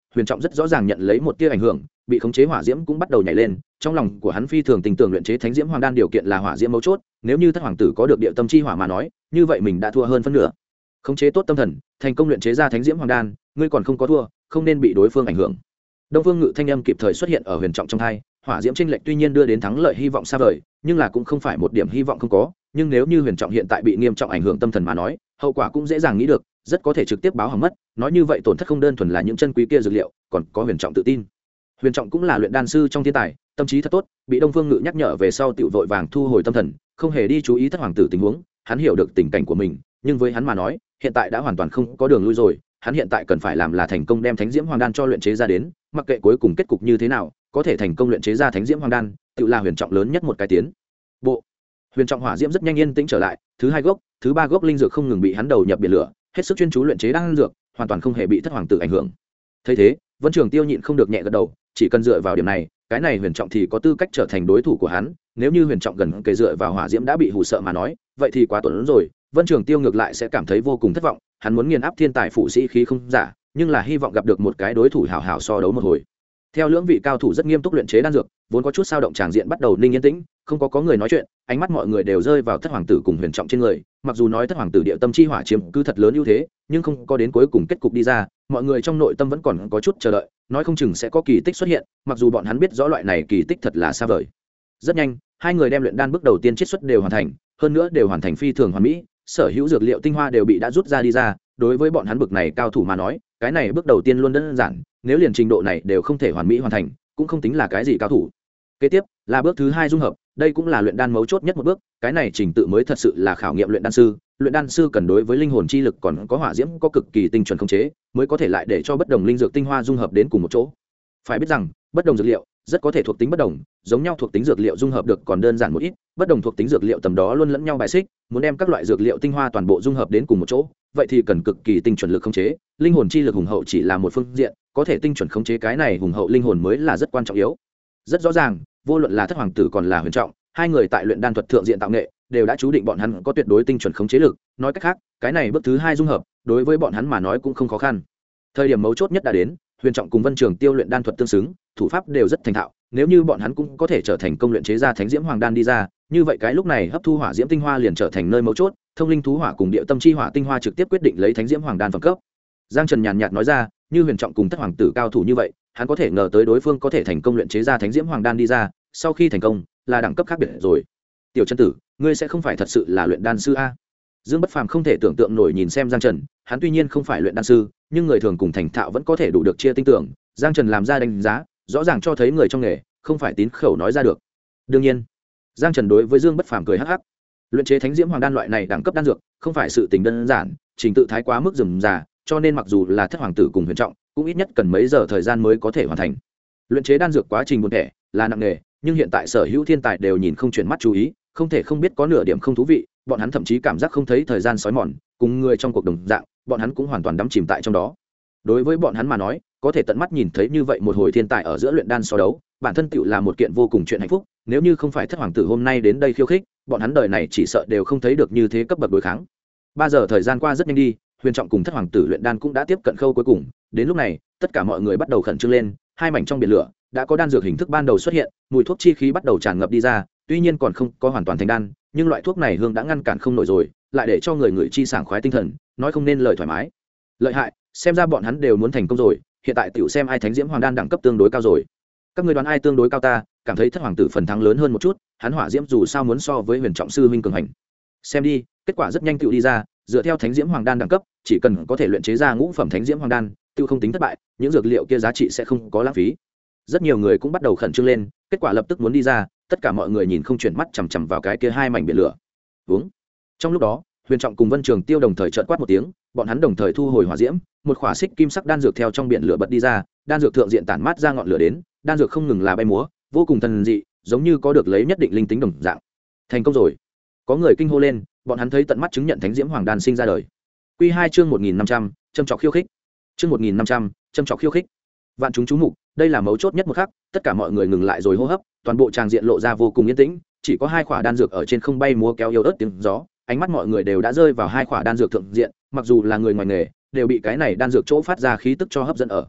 Huyền Trọng rất rõ ràng nhận lấy một tia ảnh hưởng, bị khống chế hỏa diễm cũng bắt đầu nhảy lên, trong lòng của hắn phi thường tình tưởng luyện chế thánh diễm hoàng đan điều kiện là hỏa diễm mấu chốt, nếu như thất hoàng tử có được địa tâm chi hỏa mà nói, như vậy mình đã thua hơn phân nửa. Khống chế tốt tâm thần, thành công luyện chế ra thánh diễm hoàng đan, ngươi còn không có thua, không nên bị đối phương ảnh hưởng. Đông Phương Ngự thanh âm kịp thời xuất hiện ở Huyền Trọng trong tai, hỏa diễm chênh lệch tuy nhiên đưa đến thắng lợi hy vọng xa vời, nhưng là cũng không phải một điểm hy vọng không có, nhưng nếu như Huyền Trọng hiện tại bị nghiêm trọng ảnh hưởng tâm thần mà nói, hậu quả cũng dễ dàng nghĩ được, rất có thể trực tiếp báo hỏng mất, nói như vậy tổn thất không đơn thuần là những chân quý kia dược liệu, còn có Huyền Trọng tự tin. Huyền Trọng cũng là luyện đan sư trong thiên tài, tâm trí thật tốt, bị Đông Phương Ngự nhắc nhở về sau tiểu vội vàng thu hồi tâm thần, không hề đi chú ý thất hoàng tử tình huống, hắn hiểu được tình cảnh của mình, nhưng với hắn mà nói, hiện tại đã hoàn toàn không có đường lui rồi, hắn hiện tại cần phải làm là thành công đem thánh diễm hoàng đan cho luyện chế ra đến, mặc kệ cuối cùng kết cục như thế nào, có thể thành công luyện chế ra thánh diễm hoàng đan, tự là Huyền Trọng lớn nhất một cái tiến bộ. Huyền Trọng hỏa diễm rất nhanh yên tĩnh trở lại, thứ hai gốc, thứ ba gốc linh dược không ngừng bị hắn đầu nhập biển lửa, hết sức chuyên chú luyện chế đan dược, hoàn toàn không hề bị thất hoàng tử ảnh hưởng. Thấy thế, Vân Trường Tiêu nhịn không được nhẹ gật đầu, chỉ cần dựa vào điểm này, cái này Huyền Trọng thì có tư cách trở thành đối thủ của hắn, nếu như Huyền Trọng gần kề dựa vào hỏa diễm đã bị hù sợ mà nói, vậy thì quá tuấn rồi. Vân Trường Tiêu ngược lại sẽ cảm thấy vô cùng thất vọng, hắn muốn nghiền áp thiên tài phụ sĩ khí không giả, nhưng là hy vọng gặp được một cái đối thủ hảo hảo so đấu một hồi. Theo lưỡng vị cao thủ rất nghiêm túc luyện chế đan dược, vốn có chút sao động tràng diện bắt đầu ninh yên tĩnh, không có người nói chuyện, ánh mắt mọi người đều rơi vào thất hoàng tử cùng Huyền Trọng trên người, mặc dù nói thất hoàng tử địa tâm chi hỏa chiếm cứ thật lớn ưu thế, nhưng không có đến cuối cùng kết cục đi ra, mọi người trong nội tâm vẫn còn có chút chờ đợi, nói không chừng sẽ có kỳ tích xuất hiện, mặc dù bọn hắn biết rõ loại này kỳ tích thật là xa vời. Rất nhanh, hai người đem luyện đan bước đầu tiên chiết xuất đều hoàn thành, hơn nữa đều hoàn thành phi thường hoàn mỹ, sở hữu dược liệu tinh hoa đều bị đã rút ra đi ra, đối với bọn hắn bực này cao thủ mà nói, cái này bước đầu tiên luôn đơn giản, nếu liền trình độ này đều không thể hoàn mỹ hoàn thành, cũng không tính là cái gì cao thủ. Kế tiếp là bước thứ hai dung hợp, đây cũng là luyện đan mấu chốt nhất một bước, cái này trình tự mới thật sự là khảo nghiệm luyện đan sư cần đối với linh hồn chi lực còn có hỏa diễm có cực kỳ tinh chuẩn khống chế, mới có thể lại để cho bất đồng linh dược tinh hoa dung hợp đến cùng một chỗ. Phải biết rằng, bất đồng dược liệu rất có thể thuộc tính bất đồng, giống nhau thuộc tính dược liệu dung hợp được còn đơn giản một ít, bất đồng thuộc tính dược liệu tầm đó luôn lẫn nhau bài xích, muốn đem các loại dược liệu tinh hoa toàn bộ dung hợp đến cùng một chỗ, vậy thì cần cực kỳ tinh chuẩn lực khống chế, linh hồn chi lực hùng hậu chỉ là một phương diện, có thể tinh chuẩn khống chế cái này hùng hậu linh hồn mới là rất quan trọng yếu. Rất rõ ràng, vô luận là thất hoàng tử còn là Huyền Trọng, hai người tại luyện đan thuật thượng diện tạo nghệ đều đã chú định bọn hắn có tuyệt đối tinh chuẩn khống chế lực, nói cách khác, cái này bước thứ hai dung hợp, đối với bọn hắn mà nói cũng không khó khăn. Thời điểm mấu chốt nhất đã đến, Huyền Trọng cùng Vân Trường Tiêu luyện đan thuật tương xứng, thủ pháp đều rất thành thạo, nếu như bọn hắn cũng có thể trở thành công luyện chế ra thánh diễm hoàng đan đi ra, như vậy cái lúc này hấp thu hỏa diễm tinh hoa liền trở thành nơi mấu chốt, thông linh thú hỏa cùng địa tâm chi hỏa tinh hoa trực tiếp quyết định lấy thánh diễm hoàng đan phẩm cấp. Giang Trần nhàn nhạt nói ra, như Huyền Trọng cùng thất hoàng tử cao thủ như vậy, hắn có thể ngờ tới đối phương có thể thành công luyện chế ra thánh diễm hoàng đan đi ra, sau khi thành công, là đẳng cấp khác biệt rồi. Tiểu Chân Tử, ngươi sẽ không phải thật sự là luyện đan sư a? Dương Bất Phàm không thể tưởng tượng nổi nhìn xem Giang Trần, hắn tuy nhiên không phải luyện đan sư, nhưng người thường cùng thành thạo vẫn có thể đủ được chia tinh tưởng. Giang Trần làm ra đánh giá, rõ ràng cho thấy người trong nghề không phải tín khẩu nói ra được. Đương nhiên, Giang Trần đối với Dương Bất Phàm cười hắc hắc. Luyện chế thánh diễm hoàng đan loại này đẳng cấp đan dược, không phải sự tình đơn giản, trình tự thái quá mức rườm rà, cho nên mặc dù là thất hoàng tử cùng Huyền Trọng, cũng ít nhất cần mấy giờ thời gian mới có thể hoàn thành. Luyện chế đan dược quá trình buồn tẻ, là nặng nghề, nhưng hiện tại sở hữu thiên tài đều nhìn không chuyển mắt chú ý, không thể không biết có nửa điểm không thú vị, bọn hắn thậm chí cảm giác không thấy thời gian sói mòn, cùng người trong cuộc đồng dạng, bọn hắn cũng hoàn toàn đắm chìm tại trong đó. Đối với bọn hắn mà nói, có thể tận mắt nhìn thấy như vậy một hồi thiên tài ở giữa luyện đan so đấu, bản thân tựu là một kiện vô cùng chuyện hạnh phúc, nếu như không phải thất hoàng tử hôm nay đến đây khiêu khích, bọn hắn đời này chỉ sợ đều không thấy được như thế cấp bậc đối kháng. 3 giờ thời gian qua rất nhanh đi, Huyền Trọng cùng thất hoàng tử luyện đan cũng đã tiếp cận khâu cuối cùng, đến lúc này, tất cả mọi người bắt đầu khẩn trương lên, hai mảnh trong biển lửa đã có đan dược hình thức ban đầu xuất hiện, mùi thuốc chi khí bắt đầu tràn ngập đi ra, tuy nhiên còn không có hoàn toàn thành đan, nhưng loại thuốc này hương đã ngăn cản không nổi rồi, lại để cho người chi sảng khoái tinh thần, nói không nên lời thoải mái. Lợi hại, xem ra bọn hắn đều muốn thành công rồi, hiện tại tiểu xem ai thánh diễm hoàng đan đẳng cấp tương đối cao rồi. Các ngươi đoán ai tương đối cao? Ta cảm thấy thất hoàng tử phần thắng lớn hơn một chút, hắn hỏa diễm dù sao muốn so với Huyền Trọng sư huynh cường hành. Xem đi, kết quả rất nhanh tiểu đi ra, dựa theo thánh diễm hoàng đan đẳng cấp, chỉ cần có thể luyện chế ra ngũ phẩm thánh diễm hoàng đan, tiêu không tính thất bại, những dược liệu kia giá trị sẽ không có lãng phí. Rất nhiều người cũng bắt đầu khẩn trương lên, kết quả lập tức muốn đi ra, tất cả mọi người nhìn không chuyển mắt chằm chằm vào cái kia hai mảnh biển lửa. Uống. Trong lúc đó, Huyền Trọng cùng Vân Trường Tiêu đồng thời trợn quát một tiếng, bọn hắn đồng thời thu hồi hỏa diễm, một khỏa xích kim sắc đan dược theo trong biển lửa bật đi ra, đan dược thượng diện tản mát ra ngọn lửa đến, đan dược không ngừng là bay múa, vô cùng thần dị, giống như có được lấy nhất định linh tính đồng dạng. Thành công rồi. Có người kinh hô lên, bọn hắn thấy tận mắt chứng nhận thánh diễm hoàng đan sinh ra đời. Quy 2 chương 1500, châm chọc khiêu khích. Chương 1500, châm chọc khiêu khích. Vạn chúng chú mục, đây là mấu chốt nhất một khắc, tất cả mọi người ngừng lại rồi hô hấp, toàn bộ tràng diện lộ ra vô cùng yên tĩnh, chỉ có hai quả đan dược ở trên không bay múa kéo yếu ớt tiếng gió, ánh mắt mọi người đều đã rơi vào hai quả đan dược thượng diện, mặc dù là người ngoài nghề, đều bị cái này đan dược chỗ phát ra khí tức cho hấp dẫn ở.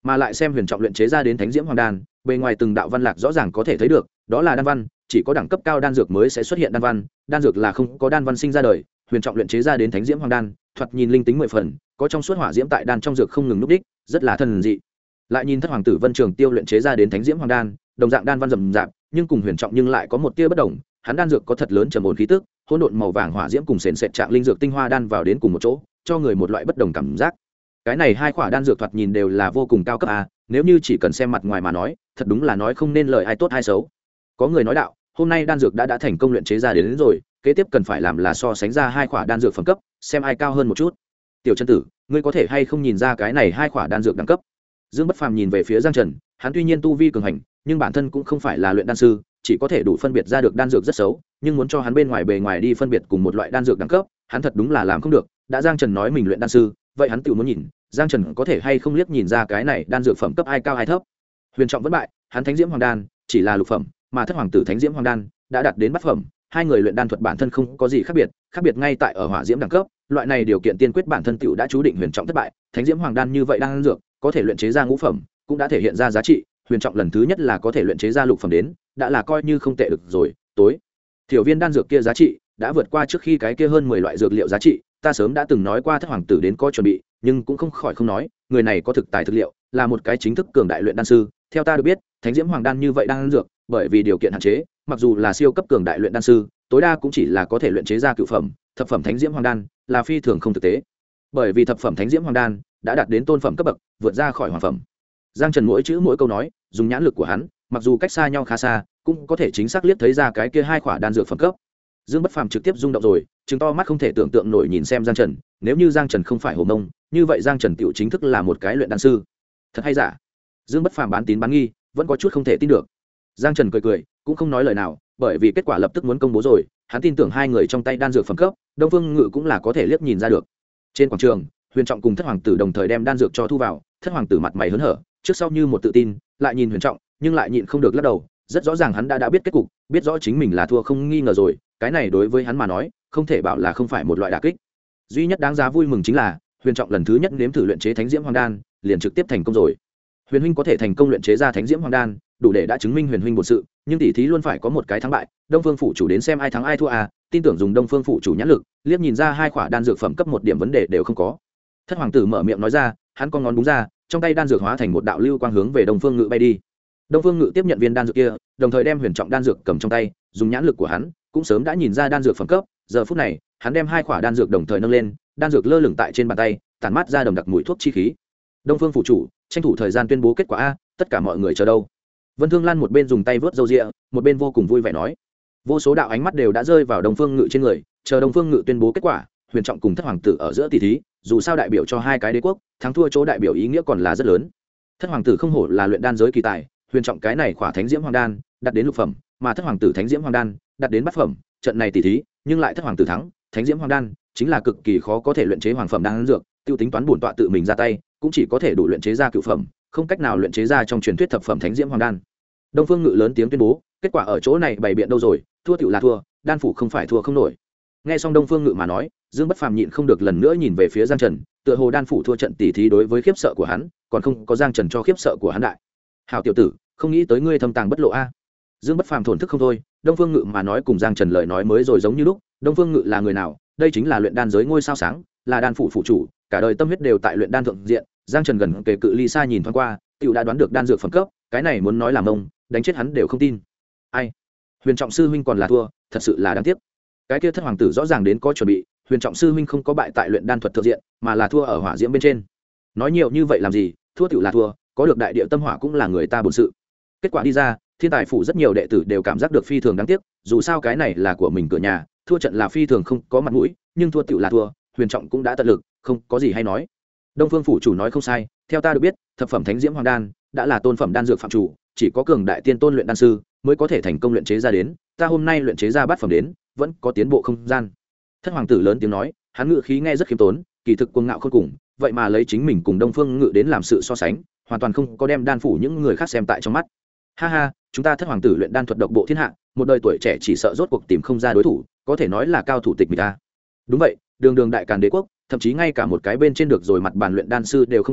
mà lại xem huyền trọng luyện chế ra đến thánh diễm hoàng đan, bề ngoài từng đạo văn lạc rõ ràng có thể thấy được, đó là đan văn, chỉ có đẳng cấp cao đan dược mới sẽ xuất hiện đan văn, đan dược là không có đan văn sinh ra đời. Huyền trọng luyện chế ra đến thánh diễm hoàng đan, thoạt nhìn linh tính 10 phần, có trong suốt hỏa diễm tại đan trong dược không ngừng núp đích, rất là thần dị. Lại nhìn thất hoàng tử Vân Trường Tiêu luyện chế ra đến thánh diễm hoàng đan, đồng dạng đan văn rậm rạp, nhưng cùng huyền trọng nhưng lại có một tia bất đồng, hắn đan dược có thật lớn trầm ổn khí tức, hỗn độn màu vàng hỏa diễm cùng sền sệt trạng linh dược tinh hoa đan vào đến cùng một chỗ, cho người một loại bất đồng cảm giác. Cái này hai quả đan dược thoạt nhìn đều là vô cùng cao cấp a, nếu như chỉ cần xem mặt ngoài mà nói, thật đúng là nói không nên lời ai tốt ai xấu. Có người nói đạo, hôm nay đan dược đã thành công luyện chế ra đến rồi, kế tiếp cần phải làm là so sánh ra hai quả đan dược phẩm cấp, xem ai cao hơn một chút. Tiểu Chân Tử, ngươi có thể hay không nhìn ra cái này hai quả đan dược đẳng cấp? Dương Bất Phàm nhìn về phía Giang Trần, hắn tuy nhiên tu vi cường hành, nhưng bản thân cũng không phải là luyện đan sư, chỉ có thể đủ phân biệt ra được đan dược rất xấu, nhưng muốn cho hắn bên ngoài bề ngoài đi phân biệt cùng một loại đan dược đẳng cấp, hắn thật đúng là làm không được. Đã Giang Trần nói mình luyện đan sư, vậy hắn tự muốn nhìn, Giang Trần có thể hay không liếc nhìn ra cái này đan dược phẩm cấp ai cao ai thấp. Huyền Trọng vẫn bại, hắn Thánh Diễm Hoàng đan chỉ là lục phẩm, mà Thất Hoàng tử Thánh Diễm Hoàng đan đã đạt đến bát phẩm, hai người luyện đan thuật bản thân không có gì khác biệt ngay tại ở hỏa diễm đẳng cấp, loại này điều kiện tiên quyết bản thân tiểu đã chú định Huyền Trọng thất bại. Thánh Diễm Hoàng đan như vậy đan dược có thể luyện chế ra ngũ phẩm, cũng đã thể hiện ra giá trị. Huyền Trọng lần thứ nhất là có thể luyện chế ra lục phẩm đến, đã là coi như không tệ được rồi. Tối thiểu viên đan dược kia giá trị đã vượt qua trước khi cái kia hơn 10 loại dược liệu giá trị. Ta sớm đã từng nói qua Thất Hoàng tử đến có chuẩn bị, nhưng cũng không khỏi không nói, người này có thực tài thực liệu, là một cái chính thức cường đại luyện đan sư. Theo ta được biết, Thánh Diễm Hoàng đan như vậy đan dược, bởi vì điều kiện hạn chế, mặc dù là siêu cấp cường đại luyện đan sư, tối đa cũng chỉ là có thể luyện chế ra cựu phẩm, thập phẩm Thánh Diễm Hoàng đan là phi thường không thực tế. Bởi vì thập phẩm Thánh Diễm Hoàng đan đã đạt đến tôn phẩm cấp bậc, vượt ra khỏi hoàng phẩm. Giang Trần mỗi chữ mỗi câu nói, dùng nhãn lực của hắn, mặc dù cách xa nhau khá xa, cũng có thể chính xác liếc thấy ra cái kia hai quả đan dược phẩm cấp. Dương Bất Phàm trực tiếp rung động rồi, trừng to mắt không thể tưởng tượng nổi nhìn xem Giang Trần, nếu như Giang Trần không phải hồ mông, như vậy Giang Trần tiểu chính thức là một cái luyện đan sư. Thật hay giả? Dương Bất Phàm bán tín bán nghi, vẫn có chút không thể tin được. Giang Trần cười cười, cũng không nói lời nào, bởi vì kết quả lập tức muốn công bố rồi, hắn tin tưởng hai người trong tay đan dược phẩm cấp, Đông Phương Ngự cũng là có thể liếc nhìn ra được. Trên quảng trường, Huyền Trọng cùng Thất Hoàng tử đồng thời đem đan dược cho thu vào, Thất Hoàng tử mặt mày hớn hở, trước sau như một tự tin, lại nhìn Huyền Trọng, nhưng lại nhịn không được lắc đầu, rất rõ ràng hắn đã biết kết cục, biết rõ chính mình là thua không nghi ngờ rồi, cái này đối với hắn mà nói, không thể bảo là không phải một loại đả kích. Duy nhất đáng giá vui mừng chính là, Huyền Trọng lần thứ nhất nếm thử luyện chế Thánh Diễm Hoàng đan, liền trực tiếp thành công rồi. Huyền huynh có thể thành công luyện chế ra Thánh Diễm Hoàng đan, đủ để đã chứng minh Huyền huynh bổn sự, nhưng tỷ thí luôn phải có một cái thắng bại, Đông Phương phủ chủ đến xem ai thắng ai thua à, tin tưởng dùng Đông Phương phủ chủ nhãn lực, liếc nhìn ra hai quả đan dược phẩm cấp một điểm vấn đề đều không có. Thất Hoàng tử mở miệng nói ra, hắn con ngón búng ra, trong tay đan dược hóa thành một đạo lưu quang hướng về Đông Phương Ngự bay đi. Đông Phương Ngự tiếp nhận viên đan dược kia, đồng thời đem Huyền Trọng đan dược cầm trong tay, dùng nhãn lực của hắn, cũng sớm đã nhìn ra đan dược phẩm cấp, giờ phút này, hắn đem hai quả đan dược đồng thời nâng lên, đan dược lơ lửng tại trên bàn tay, tản mát ra đậm đặc mùi thuốc chi khí. Đông Phương phủ chủ, tranh thủ thời gian tuyên bố kết quả a, tất cả mọi người chờ đâu. Vân Thương Lan một bên dùng tay vớt râu ria, một bên vô cùng vui vẻ nói. Vô số đạo ánh mắt đều đã rơi vào Đông Phương Ngự trên người, chờ Đông Phương Ngự tuyên bố kết quả. Huyền Trọng cùng Thất Hoàng tử ở giữa tỷ thí, dù sao đại biểu cho hai cái đế quốc, thắng thua chỗ đại biểu ý nghĩa còn là rất lớn. Thất Hoàng tử không hổ là luyện đan giới kỳ tài, Huyền Trọng cái này khỏa Thánh Diễm Hoàng đan đạt đến lục phẩm, mà Thất Hoàng tử Thánh Diễm Hoàng đan đạt đến bát phẩm, trận này tỷ thí, nhưng lại Thất Hoàng tử thắng, Thánh Diễm Hoàng đan chính là cực kỳ khó có thể luyện chế hoàng phẩm đan dược, tiêu tính toán bổn tọa tự mình ra tay, cũng chỉ có thể đủ luyện chế ra cửu phẩm, không cách nào luyện chế ra trong truyền thuyết thập phẩm Thánh Diễm Hoàng đan. Đông Phương Ngự lớn tiếng tuyên bố, kết quả ở chỗ này bày biện đâu rồi, thua tiểu là thua, đan phủ không phải thua không nổi. Nghe xong Đông Phương Ngự mà nói, Dương Bất Phàm nhịn không được lần nữa nhìn về phía Giang Trần, tựa hồ đan phủ thua trận tỷ thí đối với khiếp sợ của hắn, còn không có Giang Trần cho khiếp sợ của hắn đại. Hảo tiểu tử, không nghĩ tới ngươi thâm tàng bất lộ a. Dương Bất Phàm thổn thức không thôi, Đông Phương Ngự mà nói cùng Giang Trần lời nói mới rồi giống như lúc, Đông Phương Ngự là người nào? Đây chính là luyện đan giới ngôi sao sáng, là đan phủ phụ chủ, cả đời tâm huyết đều tại luyện đan thượng diện. Giang Trần gần kề cự ly xa nhìn thoáng qua, tiểu đã đoán được đan dược phẩm cấp, cái này muốn nói làm ông, đánh chết hắn đều không tin. Ai? Huyền Trọng sư huynh còn là thua, thật sự là đáng tiếc. Cái kia Thất Hoàng tử rõ ràng đến có chuẩn bị, Huyền Trọng sư huynh không có bại tại luyện đan thuật thượng diện, mà là thua ở hỏa diễm bên trên. Nói nhiều như vậy làm gì, thua tiểu là thua, có được đại địa tâm hỏa cũng là người ta bổn sự. Kết quả đi ra, Thiên Tài phủ rất nhiều đệ tử đều cảm giác được phi thường đáng tiếc, dù sao cái này là của mình cửa nhà, thua trận là phi thường không có mặt mũi, nhưng thua tiểu là thua, Huyền Trọng cũng đã tận lực, không có gì hay nói. Đông Phương phủ chủ nói không sai, theo ta được biết, thập phẩm Thánh Diễm Hoàng đan đã là tôn phẩm đan dược phạm chủ, chỉ có cường đại tiên tôn luyện đan sư mới có thể thành công luyện chế ra đến, ta hôm nay luyện chế ra bát phẩm đến, vẫn có tiến bộ không gian. Thất Hoàng tử lớn tiếng nói, hắn ngự khí nghe rất khiêm tốn, kỳ thực cuồng ngạo khôn cùng, vậy mà lấy chính mình cùng Đông Phương Ngự đến làm sự so sánh, hoàn toàn không có đem đan phủ những người khác xem tại trong mắt. Ha ha, chúng ta Thất Hoàng tử luyện đan thuật độc bộ thiên hạ, một đời tuổi trẻ chỉ sợ rốt cuộc tìm không ra đối thủ, có thể nói là cao thủ tịch mình ta. Đúng vậy, đường đường đại càn đế quốc, thậm chí ngay cả một cái bên trên được rồi mặt bàn luyện đan sư đều không có,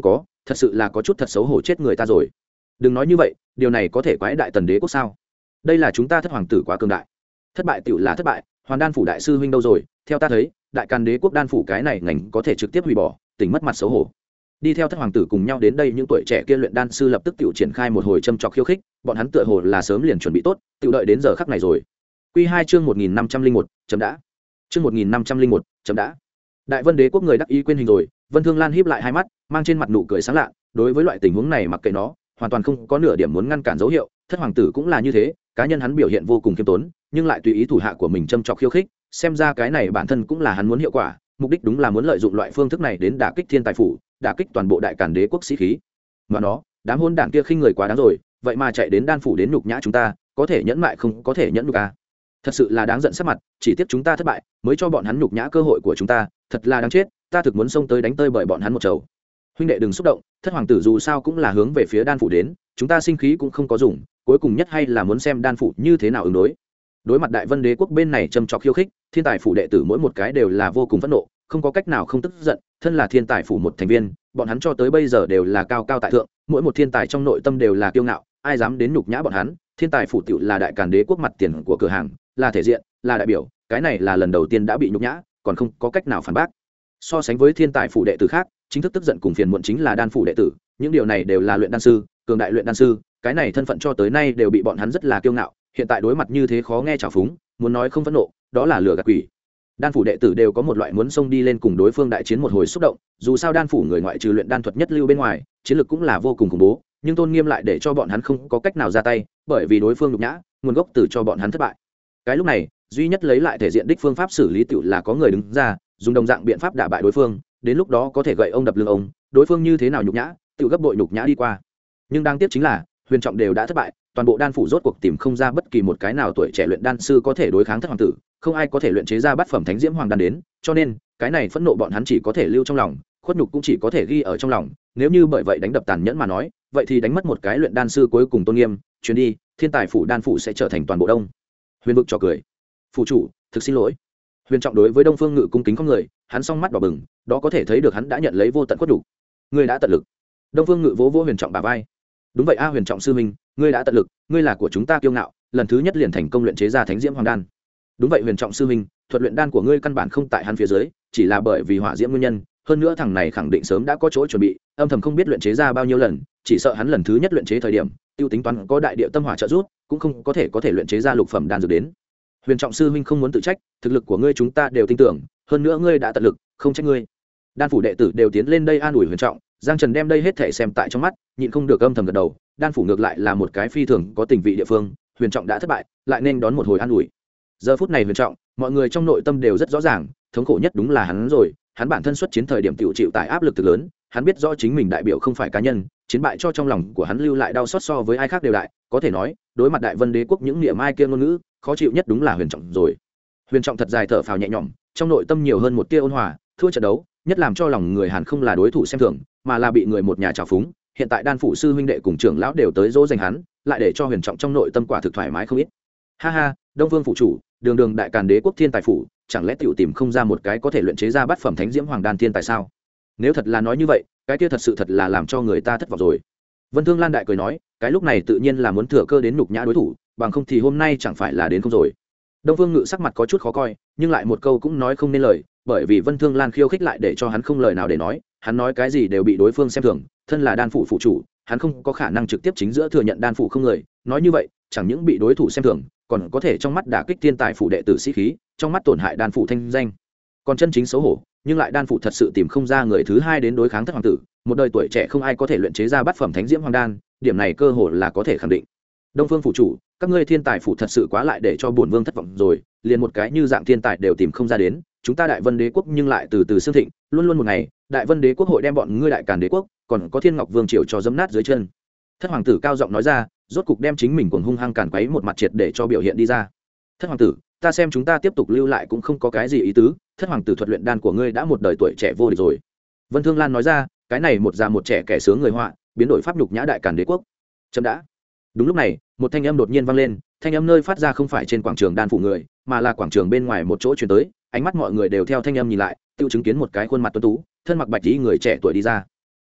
thật sự là có chút thật xấu hổ chết người ta rồi. Đừng nói như vậy, điều này có thể quái đại tần đế quốc sao? Đây là chúng ta thất hoàng tử quá cường đại. Thất bại tựu là thất bại, hoàn đan phủ đại sư huynh đâu rồi? Theo ta thấy, đại càn đế quốc đan phủ cái này ngành có thể trực tiếp hủy bỏ, tỉnh mất mặt xấu hổ. Đi theo thất hoàng tử cùng nhau đến đây, những tuổi trẻ kia luyện đan sư lập tức tự triển khai một hồi châm trọc khiêu khích, bọn hắn tựa hồ là sớm liền chuẩn bị tốt, tự đợi đến giờ khắc này rồi. Quy 2 chương 1501, chấm đã. Chương 1501, chấm đã. Đại Vân Đế quốc người đắc ý quên hình rồi, Vân Thương Lan híp lại hai mắt, mang trên mặt nụ cười sáng lạ, đối với loại tình huống này mặc kệ nó, hoàn toàn không có nửa điểm muốn ngăn cản dấu hiệu, thất hoàng tử cũng là như thế, cá nhân hắn biểu hiện vô cùng khiêm tốn, nhưng lại tùy ý thủ hạ của mình châm trọc khiêu khích, xem ra cái này bản thân cũng là hắn muốn hiệu quả, mục đích đúng là muốn lợi dụng loại phương thức này đến đả kích thiên tài phủ, đả kích toàn bộ đại càn đế quốc sĩ khí. Mà nó, đám hôn đảng kia khinh người quá đáng rồi, vậy mà chạy đến đan phủ đến nhục nhã chúng ta, có thể nhẫn mại không có thể nhẫn nhục à? Thật sự là đáng giận sắc mặt, chỉ tiếc chúng ta thất bại, mới cho bọn hắn nhục nhã cơ hội của chúng ta, thật là đáng chết, ta thực muốn xông tới đánh tơi bởi bọn hắn một chầu. Huynh đệ đừng xúc động, thất hoàng tử dù sao cũng là hướng về phía đan phủ đến, chúng ta sinh khí cũng không có dùng, cuối cùng nhất hay là muốn xem đan phủ như thế nào ứng đối. Đối mặt Đại Vân Đế quốc bên này châm trọc khiêu khích, thiên tài phủ đệ tử mỗi một cái đều là vô cùng phẫn nộ, không có cách nào không tức giận, thân là thiên tài phủ một thành viên, bọn hắn cho tới bây giờ đều là cao cao tại thượng, mỗi một thiên tài trong nội tâm đều là kiêu ngạo, ai dám đến nhục nhã bọn hắn, thiên tài phủ tiểu là đại càn đế quốc mặt tiền của cửa hàng, là thể diện, là đại biểu, cái này là lần đầu tiên đã bị nhục nhã, còn không có cách nào phản bác. So sánh với thiên tài phủ đệ tử khác, chính thức tức giận cùng phiền muộn chính là đan phủ đệ tử, những điều này đều là luyện đan sư, cường đại luyện đan sư, cái này thân phận cho tới nay đều bị bọn hắn rất là kiêu ngạo, hiện tại đối mặt như thế khó nghe trào phúng, muốn nói không phẫn nộ, đó là lừa gạt quỷ. Đan phủ đệ tử đều có một loại muốn xông đi lên cùng đối phương đại chiến một hồi xúc động, dù sao đan phủ người ngoại trừ luyện đan thuật nhất lưu bên ngoài, chiến lược cũng là vô cùng khủng bố, nhưng tôn nghiêm lại để cho bọn hắn không có cách nào ra tay, bởi vì đối phương nhục nhã, nguồn gốc từ cho bọn hắn thất bại. Cái lúc này, duy nhất lấy lại thể diện đích phương pháp xử lý tiểu là có người đứng ra, dùng đồng dạng biện pháp đả bại đối phương, đến lúc đó có thể gậy ông đập lưng ông, đối phương như thế nào nhục nhã, tiểu gấp bội nhục nhã đi qua. Nhưng đáng tiếc chính là, Huyền Trọng đều đã thất bại, toàn bộ đan phủ rốt cuộc tìm không ra bất kỳ một cái nào tuổi trẻ luyện đan sư có thể đối kháng thất hoàng tử, không ai có thể luyện chế ra bát phẩm thánh diễm hoàng đan đến, cho nên cái này phẫn nộ bọn hắn chỉ có thể lưu trong lòng, khuất nhục cũng chỉ có thể ghi ở trong lòng, nếu như bởi vậy đánh đập tàn nhẫn mà nói, vậy thì đánh mất một cái luyện đan sư cuối cùng tôn nghiêm, chuyến đi, thiên tài phủ đan phủ sẽ trở thành toàn bộ đông. Huyền Vực trò cười. Phủ chủ, thực xin lỗi. Huyền Trọng đối với Đông Phương Ngự cung kính không người, hắn song mắt đỏ bừng, đó có thể thấy được hắn đã nhận lấy vô tận khuất nhục. Ngươi đã tận lực. Đông Phương Ngự vỗ vỗ Huyền Trọng bả vai. Đúng vậy a, Huyền Trọng sư huynh, ngươi đã tận lực, ngươi là của chúng ta kiêu ngạo, lần thứ nhất liền thành công luyện chế ra thánh diễm hoàng đan. Đúng vậy Huyền Trọng sư huynh, thuật luyện đan của ngươi căn bản không tại hắn phía dưới, chỉ là bởi vì hỏa diễm nguyên nhân, hơn nữa thằng này khẳng định sớm đã có chỗ chuẩn bị, âm thầm không biết luyện chế ra bao nhiêu lần, chỉ sợ hắn lần thứ nhất luyện chế thời điểm, tiêu tính toán có đại địa tâm hỏa trợ giúp, cũng không có thể luyện chế ra lục phẩm đan dược đến. Huyền Trọng sư huynh không muốn tự trách, thực lực của ngươi chúng ta đều tin tưởng, hơn nữa ngươi đã tận lực, không trách ngươi. Đan phủ đệ tử đều tiến lên đây an ủi Huyền Trọng, Giang Trần đem đây hết thảy xem tại trong mắt, nhịn không được âm thầm gật đầu, đan phủ ngược lại là một cái phi thường có tình vị địa phương, Huyền Trọng đã thất bại, lại nên đón một hồi an ủi. Giờ phút này Huyền Trọng, mọi người trong nội tâm đều rất rõ ràng, thống khổ nhất đúng là hắn rồi, hắn bản thân xuất chiến thời điểm chịu tải áp lực thực lớn, hắn biết rõ chính mình đại biểu không phải cá nhân, chiến bại cho trong lòng của hắn lưu lại đau xót so với ai khác đều đại, có thể nói, đối mặt Đại Vân Đế quốc những niệm ai kia ngôn ngữ, khó chịu nhất đúng là Huyền Trọng rồi. Huyền Trọng thật dài thở phào nhẹ nhõm, trong nội tâm nhiều hơn một tia ôn hòa, thua trận đấu, nhất làm cho lòng người Hàn không là đối thủ xem thường, mà là bị người một nhà trào phúng, hiện tại đan phủ sư huynh đệ cùng trưởng lão đều tới dỗ dành hắn, lại để cho Huyền Trọng trong nội tâm quả thực thoải mái không ít. Ha ha, Đông Vương phủ chủ, đường đường đại càn đế quốc thiên tài phủ, chẳng lẽ tiểu tìm không ra một cái có thể luyện chế ra bát phẩm thánh diễm hoàng đan thiên tài sao? Nếu thật là nói như vậy, cái kia thật sự thật là làm cho người ta thất vọng rồi. Vân Thương Lan đại cười nói, cái lúc này tự nhiên là muốn thừa cơ đến nhục nhã đối thủ, bằng không thì hôm nay chẳng phải là đến không rồi. Đông Phương Ngự sắc mặt có chút khó coi, nhưng lại một câu cũng nói không nên lời, bởi vì Vân Thương Lan khiêu khích lại để cho hắn không lời nào để nói, hắn nói cái gì đều bị đối phương xem thường, thân là đan phủ phụ chủ, hắn không có khả năng trực tiếp chính giữa thừa nhận đan phủ không người, nói như vậy, chẳng những bị đối thủ xem thường, còn có thể trong mắt đả kích thiên tài phủ đệ tử sĩ khí, trong mắt tổn hại đan phủ thanh danh. Còn chân chính xấu hổ, nhưng lại đan phủ thật sự tìm không ra người thứ hai đến đối kháng thất hoàng tử, một đời tuổi trẻ không ai có thể luyện chế ra bát phẩm thánh diễm hoàng đan, điểm này cơ hội là có thể khẳng định. Đông Phương phủ chủ, các ngươi thiên tài phủ thật sự quá lại để cho bổn vương thất vọng rồi, liền một cái như dạng thiên tài đều tìm không ra đến, chúng ta Đại Vân Đế quốc nhưng lại từ từ xương thịnh, luôn luôn một ngày, Đại Vân Đế quốc hội đem bọn ngươi Đại Càn Đế quốc, còn có Thiên Ngọc Vương triều cho dẫm nát dưới chân. Thất hoàng tử cao giọng nói ra, rốt cục đem chính mình cuồng hung hăng càn quấy một mặt triệt để cho biểu hiện đi ra. Thất hoàng tử, ta xem chúng ta tiếp tục lưu lại cũng không có cái gì ý tứ, thất hoàng tử thuật luyện đan của ngươi đã một đời tuổi trẻ vô địch rồi. Vân Thương Lan nói ra, cái này một già một trẻ kẻ sướng người họa, biến đổi pháp nhục nhã Đại Càn Đế quốc. Chấm đã. Đúng lúc này, một thanh âm đột nhiên vang lên, thanh âm nơi phát ra không phải trên quảng trường đan phủ người, mà là quảng trường bên ngoài một chỗ truyền tới, ánh mắt mọi người đều theo thanh âm nhìn lại, tiêu chứng kiến một cái khuôn mặt tuấn tú, thân mặc bạch y người trẻ tuổi đi ra.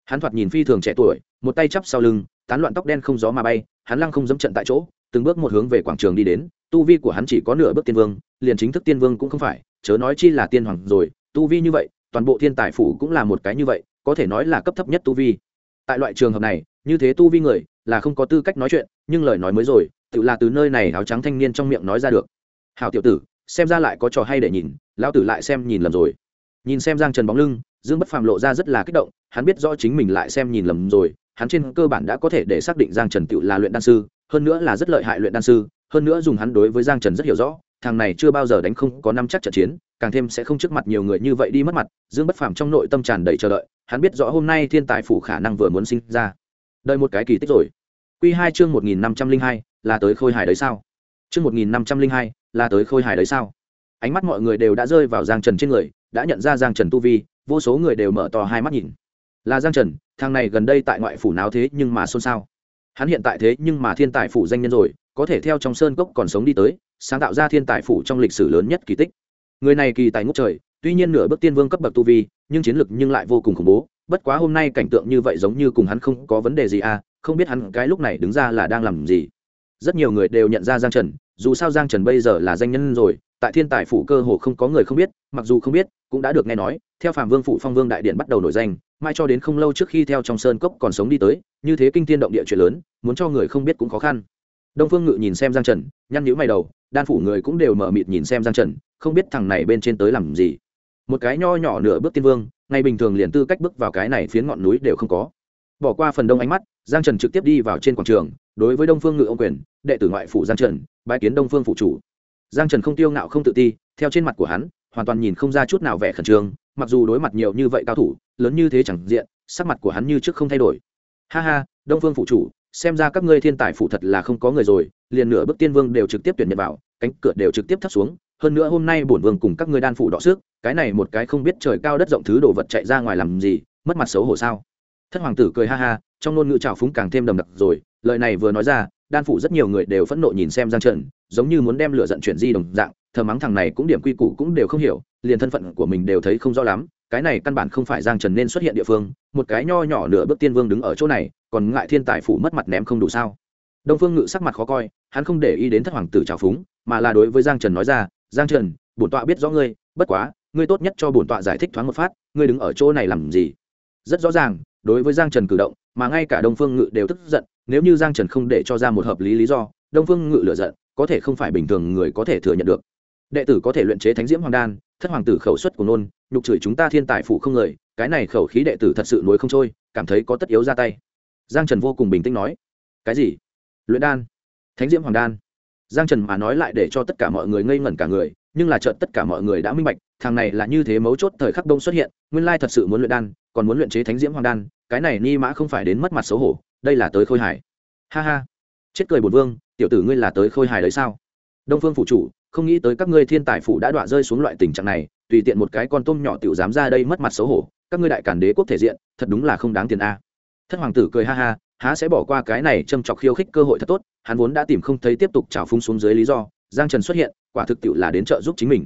Hắn thoạt nhìn phi thường trẻ tuổi, một tay chắp sau lưng, tán loạn tóc đen không gió mà bay, hắn lăng không dẫm trận tại chỗ, từng bước một hướng về quảng trường đi đến. Tu vi của hắn chỉ có nửa bước tiên vương, liền chính thức tiên vương cũng không phải, chớ nói chi là tiên hoàng rồi. Tu vi như vậy, toàn bộ thiên tài phủ cũng là một cái như vậy, có thể nói là cấp thấp nhất tu vi. Tại loại trường hợp này, như thế tu vi người là không có tư cách nói chuyện, nhưng lời nói mới rồi, tự là từ nơi này áo trắng thanh niên trong miệng nói ra được. Hảo tiểu tử, xem ra lại có trò hay để nhìn, lão tử lại xem nhìn lầm rồi. Nhìn xem Giang Trần bóng lưng, Dương Bất Phàm lộ ra rất là kích động, hắn biết rõ chính mình lại xem nhìn lầm rồi, hắn trên cơ bản đã có thể để xác định Giang Trần tự là luyện đan sư, hơn nữa là rất lợi hại luyện đan sư, hơn nữa dùng hắn đối với Giang Trần rất hiểu rõ, thằng này chưa bao giờ đánh không có năm chắc trận chiến, càng thêm sẽ không trước mặt nhiều người như vậy đi mất mặt. Dương Bất Phàm trong nội tâm tràn đầy chờ đợi, hắn biết rõ hôm nay thiên tài phủ khả năng vừa muốn sinh ra. Đợi một cái kỳ tích rồi. Quy 2 chương 1502, là tới Khôi Hải đấy sao? Chương 1502, là tới Khôi Hải đấy sao? Ánh mắt mọi người đều đã rơi vào Giang Trần trên người, đã nhận ra Giang Trần tu vi, vô số người đều mở to hai mắt nhìn. Là Giang Trần, thằng này gần đây tại ngoại phủ náo thế nhưng mà xôn xao. Hắn hiện tại thế nhưng mà thiên tài phủ danh nhân rồi, có thể theo trong sơn cốc còn sống đi tới, sáng tạo ra thiên tài phủ trong lịch sử lớn nhất kỳ tích. Người này kỳ tài ngút trời, tuy nhiên nửa bước tiên vương cấp bậc tu vi, nhưng chiến lực nhưng lại vô cùng khủng bố. Bất quá hôm nay cảnh tượng như vậy giống như cùng hắn không có vấn đề gì à, không biết hắn cái lúc này đứng ra là đang làm gì. Rất nhiều người đều nhận ra Giang Trần, dù sao Giang Trần bây giờ là danh nhân rồi, tại thiên tài phủ cơ hồ không có người không biết, mặc dù không biết cũng đã được nghe nói, theo Phạm Vương phủ Phong Vương đại điện bắt đầu nổi danh, mai cho đến không lâu trước khi theo trong sơn cốc còn sống đi tới, như thế kinh thiên động địa chuyện lớn, muốn cho người không biết cũng khó khăn. Đông Phương Ngự nhìn xem Giang Trần, nhăn nhíu mày đầu, đan phủ người cũng đều mở mịt nhìn xem Giang Trần, không biết thằng này bên trên tới làm gì. Một cái nho nhỏ nửa bước tiên vương, ngày bình thường liền tư cách bước vào cái này phiến ngọn núi đều không có. Bỏ qua phần đông ánh mắt, Giang Trần trực tiếp đi vào trên quảng trường, đối với Đông Phương Ngự ôm quyền, đệ tử ngoại phủ Giang Trần, bái kiến Đông Phương phủ chủ. Giang Trần không tiêu ngạo không tự ti, theo trên mặt của hắn, hoàn toàn nhìn không ra chút nào vẻ khẩn trương, mặc dù đối mặt nhiều như vậy cao thủ, lớn như thế chẳng diện, sắc mặt của hắn như trước không thay đổi. Ha ha, Đông Phương phủ chủ, xem ra các ngươi thiên tài phủ thật là không có người rồi, liền nửa bước tiên vương đều trực tiếp tuyển nhận vào, cánh cửa đều trực tiếp thấp xuống, hơn nữa hôm nay bổn vương cùng các ngươi đan phủ đọ sức, cái này một cái không biết trời cao đất rộng thứ đồ vật chạy ra ngoài làm gì, mất mặt xấu hổ sao? Thất hoàng tử cười ha ha, trong ngôn ngữ trào phúng càng thêm đầm đặc rồi, lời này vừa nói ra, đan phủ rất nhiều người đều phẫn nộ nhìn xem Giang Trần, giống như muốn đem lửa giận chuyển di đồng dạng, thờ mắng thằng này cũng điểm quy củ cũng đều không hiểu, liền thân phận của mình đều thấy không rõ lắm, cái này căn bản không phải Giang Trần nên xuất hiện địa phương, một cái nho nhỏ nửa bước tiên vương đứng ở chỗ này, còn ngại thiên tài phủ mất mặt ném không đủ sao? Đông Phương Ngự sắc mặt khó coi, hắn không để ý đến thất hoàng tử trào phúng, mà là đối với Giang Trần nói ra, Giang Trần, bổn tọa biết rõ ngươi, bất quá, ngươi tốt nhất cho bổn tọa giải thích thoáng một phát, ngươi đứng ở chỗ này làm gì? Rất rõ ràng, đối với Giang Trần cử động, mà ngay cả Đông Phương Ngự đều tức giận, nếu như Giang Trần không để cho ra một hợp lý lý do, Đông Phương Ngự lựa giận, có thể không phải bình thường người có thể thừa nhận được. Đệ tử có thể luyện chế Thánh Diễm Hoàng Đan, thất hoàng tử khẩu suất của nôn, nhục chửi chúng ta thiên tài phủ không người, cái này khẩu khí đệ tử thật sự nuối không trôi, cảm thấy có tất yếu ra tay. Giang Trần vô cùng bình tĩnh nói, cái gì? Luyện đan? Thánh Diễm Hoàng Đan? Giang Trần mà nói lại để cho tất cả mọi người ngây ngẩn cả người, nhưng là chợt tất cả mọi người đã minh bạch, thằng này là như thế mấu chốt thời khắc đông xuất hiện, nguyên lai thật sự muốn luyện đan, còn muốn luyện chế Thánh Diễm Hoàng Đan, cái này ni mã không phải đến mất mặt xấu hổ, đây là tới Khôi Hải. Ha ha, chết cười bổn vương, tiểu tử ngươi là tới Khôi Hải đấy sao? Đông Phương phủ chủ, không nghĩ tới các ngươi thiên tài phủ đã đọa rơi xuống loại tình trạng này, tùy tiện một cái con tôm nhỏ tiểu dám ra đây mất mặt xấu hổ, các ngươi đại càn đế quốc thể diện, thật đúng là không đáng tiền a. Thất hoàng tử cười ha ha, há sẽ bỏ qua cái này châm chọc khiêu khích cơ hội thật tốt, hắn vốn đã tìm không thấy tiếp tục trào phúng xuống dưới lý do, Giang Trần xuất hiện, quả thực tiệu là đến trợ giúp chính mình.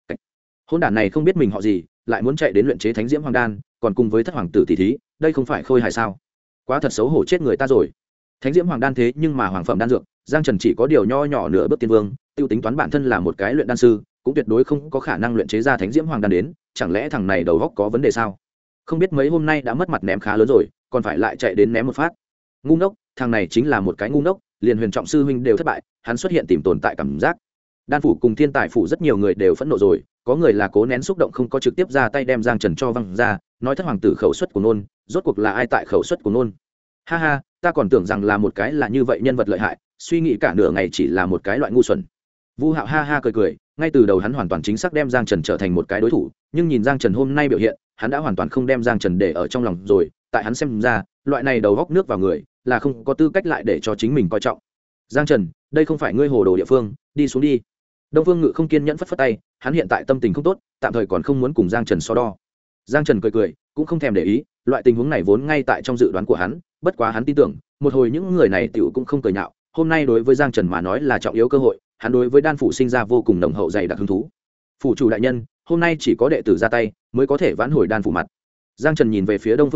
Hôn đản này không biết mình họ gì, lại muốn chạy đến luyện chế Thánh Diễm Hoàng Đan, còn cùng với thất hoàng tử tỷ thí, đây không phải Khôi Hài sao? Quá thật xấu hổ chết người ta rồi. Thánh Diễm Hoàng Đan thế nhưng mà hoàng phẩm đan dược, Giang Trần chỉ có điều nho nhỏ nửa bước tiên vương, tiêu tính toán bản thân là một cái luyện đan sư, cũng tuyệt đối không có khả năng luyện chế ra Thánh Diễm Hoàng Đan đến, chẳng lẽ thằng này đầu óc có vấn đề sao? Không biết mấy hôm nay đã mất mặt ném khá lớn rồi, còn phải lại chạy đến ném một phát. Ngu ngốc, thằng này chính là một cái ngu ngốc, liền Huyền Trọng sư huynh đều thất bại, hắn xuất hiện tìm tồn tại cảm giác. Đan phủ cùng thiên tài phủ rất nhiều người đều phẫn nộ rồi, có người là cố nén xúc động không có trực tiếp ra tay đem Giang Trần cho văng ra, nói thất hoàng tử khẩu suất của nôn, rốt cuộc là ai tại khẩu suất của nôn? Ha ha, ta còn tưởng rằng là một cái là như vậy nhân vật lợi hại, suy nghĩ cả nửa ngày chỉ là một cái loại ngu xuẩn. Vu Hạo ha ha cười cười, ngay từ đầu hắn hoàn toàn chính xác đem Giang Trần trở thành một cái đối thủ, nhưng nhìn Giang Trần hôm nay biểu hiện, hắn đã hoàn toàn không đem Giang Trần để ở trong lòng rồi, tại hắn xem ra, loại này đầu góc nước vào người, là không có tư cách lại để cho chính mình coi trọng. Giang Trần, đây không phải ngươi hồ đồ địa phương, đi xuống đi. Đông Phương Ngự không kiên nhẫn phất phất tay, hắn hiện tại tâm tình không tốt, tạm thời còn không muốn cùng Giang Trần so đo. Giang Trần cười cười, cũng không thèm để ý, loại tình huống này vốn ngay tại trong dự đoán của hắn, bất quá hắn tin tưởng, một hồi những người này tiểu cũng không cười nhạo, hôm nay đối với Giang Trần mà nói là trọng yếu cơ hội, hắn đối với đan phủ sinh ra vô cùng nồng hậu dày đặc hứng thú. Phủ chủ đại nhân, hôm nay chỉ có đệ tử ra tay mới có thể vãn hồi đan phủ mặt. Giang Trần nhìn về phía Đông Phương Ngự,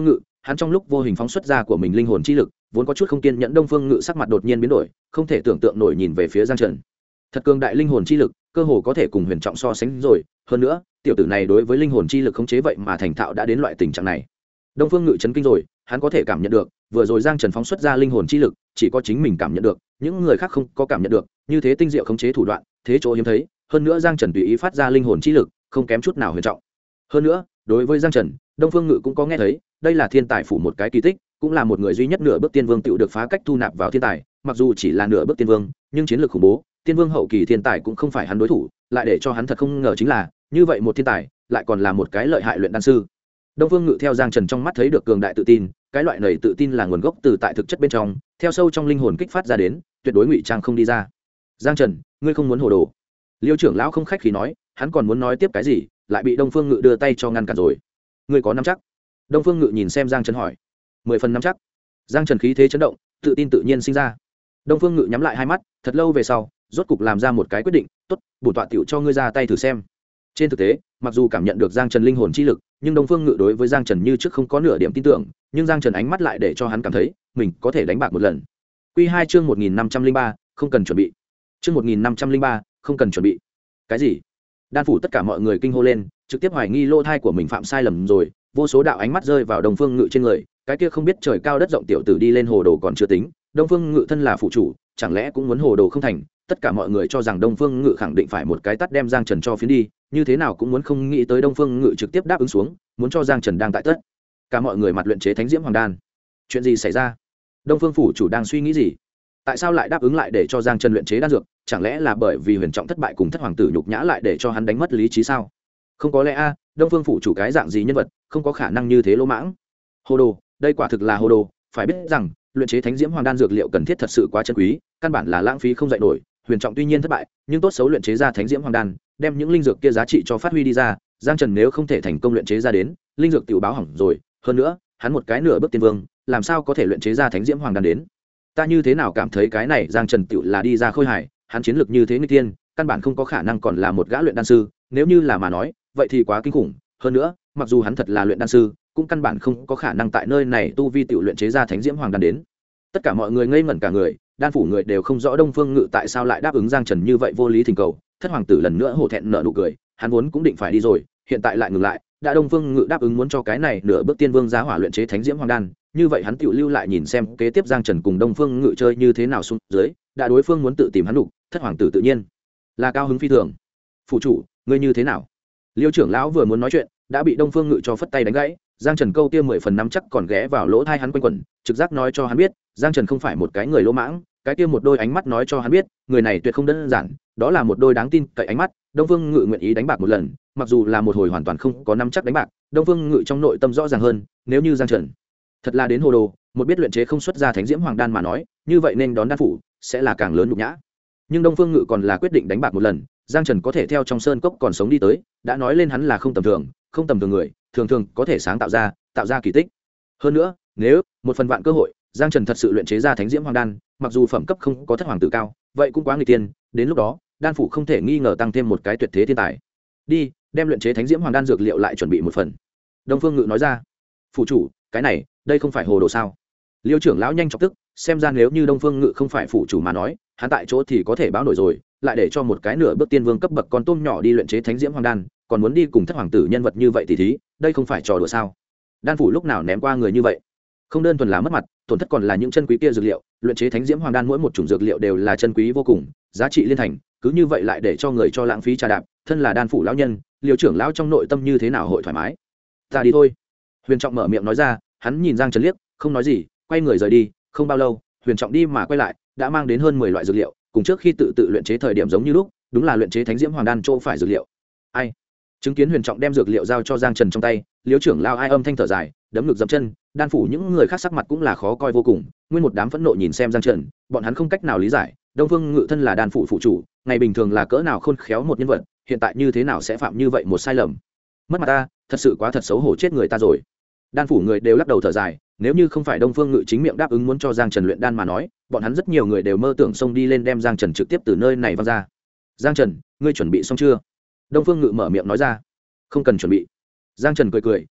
hắn trong lúc vô hình phóng xuất ra của mình linh hồn chi lực, vốn có chút không kiên nhẫn Đông Phương Ngự sắc mặt đột nhiên biến đổi, không thể tưởng tượng nổi nhìn về phía Giang Trần. Thật cường đại linh hồn chi lực, cơ hồ có thể cùng Huyền Trọng so sánh rồi, hơn nữa, tiểu tử này đối với linh hồn chi lực khống chế vậy mà thành thạo đã đến loại tình trạng này. Đông Phương Ngự chấn kinh rồi, hắn có thể cảm nhận được, vừa rồi Giang Trần phóng xuất ra linh hồn chi lực, chỉ có chính mình cảm nhận được, những người khác không có cảm nhận được, như thế tinh diệu khống chế thủ đoạn, thế chỗ hiếm thấy, hơn nữa Giang Trần tùy ý phát ra linh hồn chi lực, không kém chút nào Huyền Trọng. Hơn nữa, đối với Giang Trần, Đông Phương Ngự cũng có nghe thấy, đây là thiên tài phủ một cái kỳ tích, cũng là một người duy nhất nửa bước tiên vương tựu được phá cách thu nạp vào thiên tài, mặc dù chỉ là nửa bước tiên vương, nhưng chiến lược khủng bố, tiên vương hậu kỳ thiên tài cũng không phải hắn đối thủ, lại để cho hắn thật không ngờ chính là, như vậy một thiên tài, lại còn là một cái lợi hại luyện đan sư. Đông Phương Ngự theo Giang Trần trong mắt thấy được cường đại tự tin, cái loại này tự tin là nguồn gốc từ tại thực chất bên trong, theo sâu trong linh hồn kích phát ra đến, tuyệt đối ngụy trang không đi ra. Giang Trần, ngươi không muốn hồ đồ. Liêu trưởng lão không khách khí nói, hắn còn muốn nói tiếp cái gì, lại bị Đông Phương Ngự đưa tay cho ngăn cản rồi. Ngươi có nắm chắc? Đông Phương Ngự nhìn xem Giang Trần hỏi. 10 phần nắm chắc. Giang Trần khí thế chấn động, tự tin tự nhiên sinh ra. Đông Phương Ngự nhắm lại hai mắt, thật lâu về sau, rốt cục làm ra một cái quyết định, tốt, bổn tọa tiểu cho ngươi ra tay thử xem. Trên thực tế, mặc dù cảm nhận được Giang Trần linh hồn chi lực, nhưng Đông Phương Ngự đối với Giang Trần như trước không có nửa điểm tin tưởng, nhưng Giang Trần ánh mắt lại để cho hắn cảm thấy, mình có thể đánh bạc một lần. Quy 2 chương 1503, không cần chuẩn bị. Chương 1503, không cần chuẩn bị. Cái gì? Đan phủ tất cả mọi người kinh hô lên, trực tiếp hoài nghi lô thai của mình phạm sai lầm rồi, vô số đạo ánh mắt rơi vào Đông Phương Ngự trên người, cái kia không biết trời cao đất rộng tiểu tử đi lên hồ đồ còn chưa tính, Đông Phương Ngự thân là phụ chủ, chẳng lẽ cũng muốn hồ đồ không thành? Tất cả mọi người cho rằng Đông Phương Ngự khẳng định phải một cái tát đem Giang Trần cho phiến đi, như thế nào cũng muốn không nghĩ tới Đông Phương Ngự trực tiếp đáp ứng xuống, muốn cho Giang Trần đang tại tất. Cả mọi người mặt luyện chế Thánh Diễm Hoàng Đan. Chuyện gì xảy ra? Đông Phương phủ chủ đang suy nghĩ gì? Tại sao lại đáp ứng lại để cho Giang Trần luyện chế đan dược? Chẳng lẽ là bởi vì Huyền Trọng thất bại cùng thất hoàng tử nhục nhã lại để cho hắn đánh mất lý trí sao? Không có lẽ a, Đông Phương phủ chủ cái dạng gì nhân vật, không có khả năng như thế lỗ mãng. Hồ đồ, đây quả thực là hồ đồ, phải biết rằng, luyện chế Thánh Diễm Hoàng Đan dược liệu cần thiết thật sự quá chân quý, căn bản là lãng phí không dạy nổi. Huyền Trọng tuy nhiên thất bại, nhưng tốt xấu luyện chế ra Thánh Diễm Hoàng Đan, đem những linh dược kia giá trị cho phát huy đi ra, Giang Trần nếu không thể thành công luyện chế ra đến, linh dược tiểu báo hỏng rồi, hơn nữa, hắn một cái nửa bước tiên vương, làm sao có thể luyện chế ra Thánh Diễm Hoàng Đan đến? Ta như thế nào cảm thấy cái này Giang Trần tiểu là đi ra khôi hài, hắn chiến lược như thế nghịch thiên, căn bản không có khả năng còn là một gã luyện đan sư, nếu như là mà nói, vậy thì quá kinh khủng, hơn nữa, mặc dù hắn thật là luyện đan sư, cũng căn bản không có khả năng tại nơi này tu vi tiểu luyện chế ra Thánh Diễm Hoàng Đan đến. Tất cả mọi người ngây ngẩn cả người, đan phủ người đều không rõ Đông Phương Ngự tại sao lại đáp ứng Giang Trần như vậy vô lý thỉnh cầu. Thất hoàng tử lần nữa hổ thẹn nở nụ cười, hắn vốn cũng định phải đi rồi, hiện tại lại ngừng lại, đã Đông Phương Ngự đáp ứng muốn cho cái này nửa bước tiên vương giá hỏa luyện chế Thánh Diễm Hoàng Đan, như vậy hắn tiểu lưu lại nhìn xem kế tiếp Giang Trần cùng Đông Phương Ngự chơi như thế nào xuống dưới, đã đối phương muốn tự tìm hắn đủ, thất hoàng tử tự nhiên là cao hứng phi thường. Phủ chủ, ngươi như thế nào? Liêu trưởng lão vừa muốn nói chuyện, đã bị Đông Phương Ngự cho phất tay đánh gãy. Giang Trần câu kia 10 phần năm chắc còn ghé vào lỗ tai hắn quanh quẩn, trực giác nói cho hắn biết, Giang Trần không phải một cái người lỗ mãng, cái kia một đôi ánh mắt nói cho hắn biết, người này tuyệt không đơn giản, đó là một đôi đáng tin cậy ánh mắt. Đông Phương Ngự nguyện ý đánh bạc một lần, mặc dù là một hồi hoàn toàn không có nắm chắc đánh bạc, Đông Phương Ngự trong nội tâm rõ ràng hơn, nếu như Giang Trần thật là đến hồ đồ, một biết luyện chế không xuất ra Thánh Diễm Hoàng Đan mà nói, như vậy nên đón đan phủ sẽ là càng lớn nhục nhã. Nhưng Đông Phương Ngự còn là quyết định đánh bạc một lần, Giang Trần có thể theo trong sơn cốc còn sống đi tới, đã nói lên hắn là không tầm thường, không tầm thường người, thường thường có thể sáng tạo ra kỳ tích. Hơn nữa, nếu một phần vạn cơ hội, Giang Trần thật sự luyện chế ra Thánh Diễm Hoàng Đan, mặc dù phẩm cấp không có thất hoàng tử cao, vậy cũng quá nguy tiên, đến lúc đó, đan phủ không thể nghi ngờ tăng thêm một cái tuyệt thế thiên tài. Đi, đem luyện chế Thánh Diễm Hoàng Đan dược liệu lại chuẩn bị một phần. Đông Phương Ngự nói ra. Phủ chủ, cái này, đây không phải hồ đồ sao? Liêu trưởng lão nhanh chóng tức, xem ra nếu như Đông Phương Ngự không phải phủ chủ mà nói, hắn tại chỗ thì có thể báo nổi rồi, lại để cho một cái nửa bước tiên vương cấp bậc con tôm nhỏ đi luyện chế Thánh Diễm Hoàng Đan, còn muốn đi cùng thất hoàng tử nhân vật như vậy thì thí, đây không phải trò đùa sao? Đan phủ lúc nào ném qua người như vậy? Không đơn thuần là mất mặt, tổn thất còn là những chân quý kia dược liệu, luyện chế Thánh Diễm Hoàng Đan mỗi một chủng dược liệu đều là chân quý vô cùng, giá trị liên thành, cứ như vậy lại để cho người cho lãng phí trà đạp, thân là đan phủ lão nhân, Liêu trưởng lão trong nội tâm như thế nào hội thoải mái. Ta đi thôi. Huyền Trọng mở miệng nói ra, hắn nhìn Giang Trần liếc, không nói gì, quay người rời đi. Không bao lâu, Huyền Trọng đi mà quay lại, đã mang đến hơn 10 loại dược liệu, cùng trước khi tự luyện chế thời điểm giống như lúc, đúng là luyện chế Thánh Diễm Hoàng Đan chỗ phải dược liệu. Ai? Chứng kiến Huyền Trọng đem dược liệu giao cho Giang Trần trong tay, Liêu trưởng lão ai âm thanh thở dài, đấm ngực dậm chân, đan phủ những người khác sắc mặt cũng là khó coi vô cùng, nguyên một đám phẫn nộ nhìn xem Giang Trần, bọn hắn không cách nào lý giải, Đông Phương Ngự thân là đan phủ phụ chủ, ngày bình thường là cỡ nào khôn khéo một nhân vật, hiện tại như thế nào sẽ phạm như vậy một sai lầm. Mất mặt ta, thật sự quá thật xấu hổ chết người ta rồi. Đan phủ người đều lắc đầu thở dài, nếu như không phải Đông Phương Ngự chính miệng đáp ứng muốn cho Giang Trần luyện đan mà nói, bọn hắn rất nhiều người đều mơ tưởng xông đi lên đem Giang Trần trực tiếp từ nơi này văng ra. Giang Trần, ngươi chuẩn bị xong chưa? Đông Phương Ngự mở miệng nói ra. Không cần chuẩn bị. Giang Trần cười cười,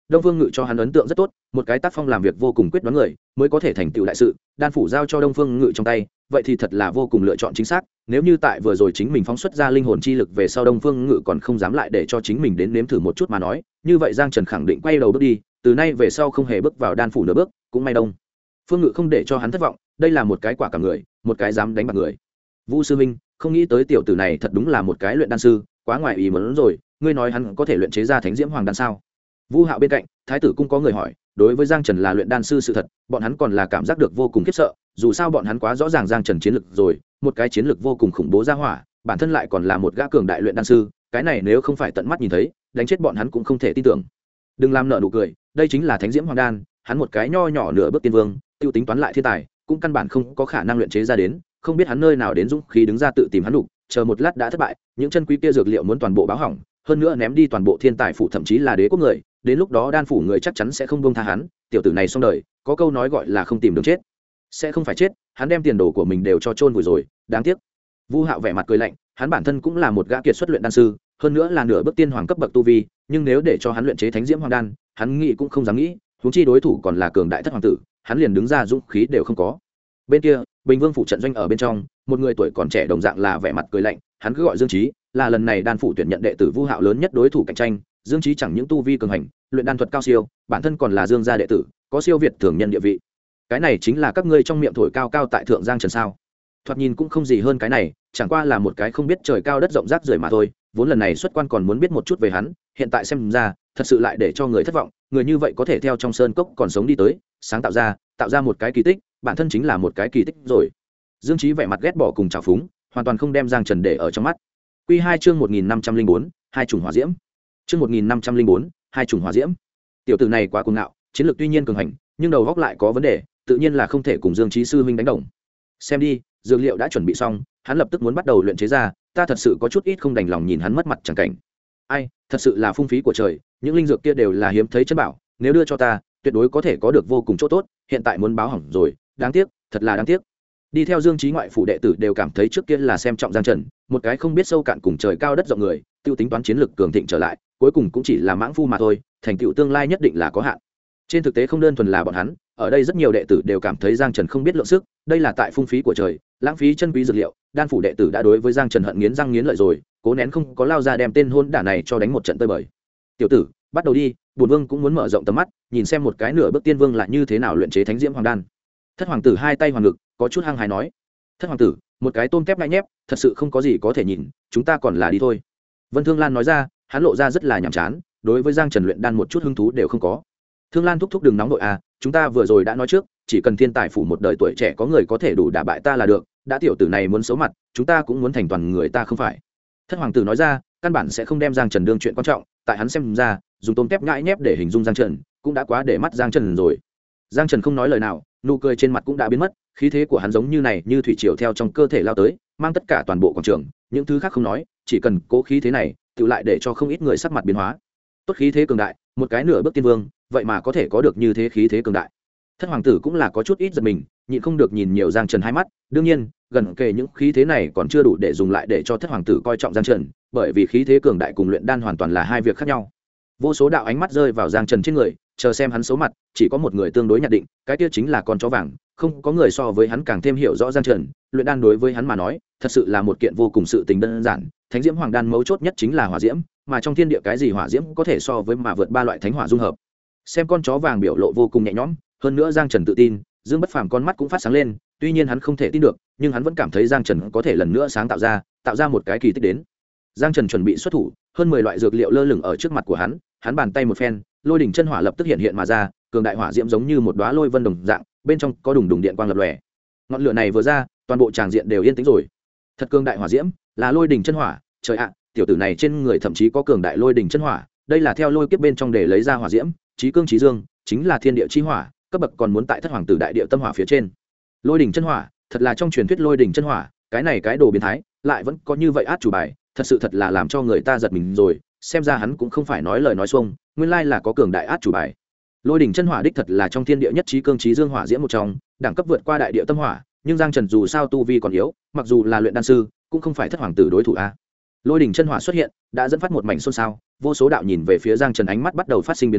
Đông Phương Ngự cho hắn ấn tượng rất tốt, một cái tác phong làm việc vô cùng quyết đoán người, mới có thể thành tựu đại sự. Đan phủ giao cho Đông Phương Ngự trong tay, vậy thì thật là vô cùng lựa chọn chính xác. Nếu như tại vừa rồi chính mình phóng xuất ra linh hồn chi lực về sau Đông Phương Ngự còn không dám lại để cho chính mình đến nếm thử một chút mà nói, như vậy Giang Trần khẳng định quay đầu bước đi, từ nay về sau không hề bước vào đan phủ nửa bước, cũng may Đông Phương Ngự không để cho hắn thất vọng, đây là một cái quả cảm người, một cái dám đánh bạc người. Vu sư minh, không nghĩ tới tiểu tử này thật đúng là một cái luyện đan sư, quá ngoài ý muốn rồi, ngươi nói hắn có thể luyện chế ra Thánh Diễm Hoàng đan sao? Vu Hạo bên cạnh, Thái tử cũng có người hỏi, đối với Giang Trần là luyện đan sư sự thật, bọn hắn còn là cảm giác được vô cùng khiếp sợ, dù sao bọn hắn quá rõ ràng Giang Trần chiến lực rồi, một cái chiến lực vô cùng khủng bố ra hỏa, bản thân lại còn là một gã cường đại luyện đan sư, cái này nếu không phải tận mắt nhìn thấy, đánh chết bọn hắn cũng không thể tin tưởng. Đừng làm nợ nụ cười, đây chính là Thánh Diễm Hoàng đan, hắn một cái nho nhỏ nửa bước tiên vương, tiêu tính toán lại thiên tài, cũng căn bản không có khả năng luyện chế ra đến, không biết hắn nơi nào đến dũng khí đứng ra tự tìm hắn đủ, chờ một lát đã thất bại, những chân quý kia dược liệu muốn toàn bộ báo hỏng, hơn nữa ném đi toàn bộ thiên tài phủ thậm chí là đế quốc người, đến lúc đó đan phủ người chắc chắn sẽ không buông tha hắn, tiểu tử này xong đời, có câu nói gọi là không tìm đường chết, sẽ không phải chết, hắn đem tiền đồ của mình đều cho chôn vùi rồi, đáng tiếc. Vu Hạo vẻ mặt cười lạnh, hắn bản thân cũng là một gã kiệt xuất luyện đan sư, hơn nữa là nửa bước tiên hoàng cấp bậc tu vi, nhưng nếu để cho hắn luyện chế Thánh Diễm Hoàng đan, hắn nghĩ cũng không dám nghĩ, huống chi đối thủ còn là cường đại thất hoàng tử, hắn liền đứng ra dũng khí đều không có. Bên kia, Bình Vương phủ trận doanh ở bên trong, một người tuổi còn trẻ đồng dạng là vẻ mặt cười lạnh, hắn cứ gọi Dương Chí, là lần này đan phủ tuyển nhận đệ tử Vu Hạo lớn nhất đối thủ cạnh tranh. Dương Chí chẳng những tu vi cường hành, luyện đan thuật cao siêu, bản thân còn là Dương gia đệ tử, có siêu việt thường nhân địa vị. Cái này chính là các ngươi trong miệng thổi cao cao tại thượng Giang Trần sao? Thoạt nhìn cũng không gì hơn cái này, chẳng qua là một cái không biết trời cao đất rộng rác rưởi mà thôi. Vốn lần này xuất quan còn muốn biết một chút về hắn, hiện tại xem ra, thật sự lại để cho người thất vọng. Người như vậy có thể theo trong sơn cốc còn sống đi tới, sáng tạo ra một cái kỳ tích, bản thân chính là một cái kỳ tích rồi. Dương Chí vẻ mặt ghét bỏ cùng trào phúng, hoàn toàn không đem Giang Trần để ở trong mắt. Quy 2 chương 1504, hai chủng hỏa diễm. Chương 1504, hai chủng hỏa diễm. Tiểu tử này quá cuồng ngạo, chiến lược tuy nhiên cường hành, nhưng đầu óc lại có vấn đề, tự nhiên là không thể cùng Dương Chí sư huynh đánh đồng. Xem đi, dược liệu đã chuẩn bị xong, hắn lập tức muốn bắt đầu luyện chế ra, ta thật sự có chút ít không đành lòng nhìn hắn mất mặt chẳng cảnh. Ai, thật sự là phung phí của trời, những linh dược kia đều là hiếm thấy chân bảo, nếu đưa cho ta, tuyệt đối có thể có được vô cùng chỗ tốt, hiện tại muốn báo hỏng rồi, đáng tiếc, thật là đáng tiếc. Đi theo Dương Chí ngoại phủ đệ tử đều cảm thấy trước kia là xem trọng Giang Trần, một cái không biết sâu cạn cùng trời cao đất rộng người, tiêu tính toán chiến lực cường thịnh trở lại, cuối cùng cũng chỉ là mãng phu mà thôi, thành tựu tương lai nhất định là có hạn. Trên thực tế không đơn thuần là bọn hắn, ở đây rất nhiều đệ tử đều cảm thấy Giang Trần không biết lượng sức, đây là tại phung phí của trời, lãng phí chân quý dược liệu, đan phủ đệ tử đã đối với Giang Trần hận nghiến răng nghiến lợi rồi, cố nén không có lao ra đem tên hôn đả này cho đánh một trận tơi bời. Tiểu tử, bắt đầu đi, bổn vương cũng muốn mở rộng tầm mắt, nhìn xem một cái nửa bước tiên vương lại như thế nào luyện chế Thánh Diễm Hoàng đan. Thất hoàng tử hai tay hoàng ngực, có chút hăng hái nói. Thất hoàng tử, một cái tôm tép ngại nhép, thật sự không có gì có thể nhìn, chúng ta còn là đi thôi. Vân Thương Lan nói ra, hắn lộ ra rất là nhàm chán, đối với Giang Trần luyện đan một chút hứng thú đều không có. Thương Lan thúc thúc đừng nóng đội à, chúng ta vừa rồi đã nói trước, chỉ cần thiên tài phủ một đời tuổi trẻ có người có thể đủ đả bại ta là được, đã tiểu tử này muốn xấu mặt, chúng ta cũng muốn thành toàn người ta không phải. Thất hoàng tử nói ra, căn bản sẽ không đem Giang Trần đương chuyện quan trọng, tại hắn xem ra, dùng tôm tép ngại nhép để hình dung Giang Trần, cũng đã quá để mắt Giang Trần rồi. Giang Trần không nói lời nào, nụ cười trên mặt cũng đã biến mất, khí thế của hắn giống như này như thủy triều theo trong cơ thể lao tới, mang tất cả toàn bộ quảng trường, những thứ khác không nói, chỉ cần cố khí thế này, tự lại để cho không ít người sắc mặt biến hóa. Tốt khí thế cường đại, một cái nửa bước tiên vương, vậy mà có thể có được như thế khí thế cường đại. Thất hoàng tử cũng là có chút ít giật mình, nhịn không được nhìn nhiều Giang Trần hai mắt, đương nhiên, gần kề những khí thế này còn chưa đủ để dùng lại để cho thất hoàng tử coi trọng Giang Trần, bởi vì khí thế cường đại cùng luyện đan hoàn toàn là hai việc khác nhau. Vô số đạo ánh mắt rơi vào Giang Trần trên người, chờ xem hắn xấu mặt, chỉ có một người tương đối nhận định, cái kia chính là con chó vàng, không có người so với hắn càng thêm hiểu rõ Giang Trần, luyện đan đối với hắn mà nói, thật sự là một kiện vô cùng sự tình đơn giản, Thánh Diễm Hoàng đan mấu chốt nhất chính là hỏa diễm, mà trong thiên địa cái gì hỏa diễm có thể so với mà vượt ba loại thánh hỏa dung hợp. Xem con chó vàng biểu lộ vô cùng nhẹ nhõm, hơn nữa Giang Trần tự tin, Dương Bất Phàm con mắt cũng phát sáng lên, tuy nhiên hắn không thể tin được, nhưng hắn vẫn cảm thấy Giang Trần có thể lần nữa sáng tạo ra một cái kỳ tích đến. Giang Trần chuẩn bị xuất thủ, hơn 10 loại dược liệu lơ lửng ở trước mặt của hắn, hắn bàn tay một phen, lôi đỉnh chân hỏa lập tức hiện mà ra, cường đại hỏa diễm giống như một đóa lôi vân đồng dạng, bên trong có đùng đùng điện quang lập lòe. Ngọn lửa này vừa ra, toàn bộ tràng diện đều yên tĩnh rồi. Thật cường đại hỏa diễm, là lôi đỉnh chân hỏa, trời ạ, tiểu tử này trên người thậm chí có cường đại lôi đỉnh chân hỏa, đây là theo lôi kiếp bên trong để lấy ra hỏa diễm, chí cương chí dương, chính là thiên địa chi hỏa, cấp bậc còn muốn tại thất hoàng tử đại địa tâm hỏa phía trên. Lôi đỉnh chân hỏa, thật là trong truyền thuyết lôi đỉnh chân hỏa, cái này cái đồ biến thái, lại vẫn có như vậy át chủ bài, thật là làm cho người ta giật mình rồi, xem ra hắn cũng không phải nói lời nói xuông, nguyên lai là có cường đại át chủ bài. Lôi đỉnh chân hỏa đích thật là trong thiên địa nhất chí cương chí dương hỏa diễm một trong, đẳng cấp vượt qua đại địa tâm hỏa, nhưng Giang Trần dù sao tu vi còn yếu, mặc dù là luyện đan sư, cũng không phải thất hoàng tử đối thủ a. Lôi đỉnh chân hỏa xuất hiện, đã dẫn phát một mảnh xôn xao, vô số đạo nhìn về phía Giang Trần ánh mắt bắt đầu phát sinh biến hóa,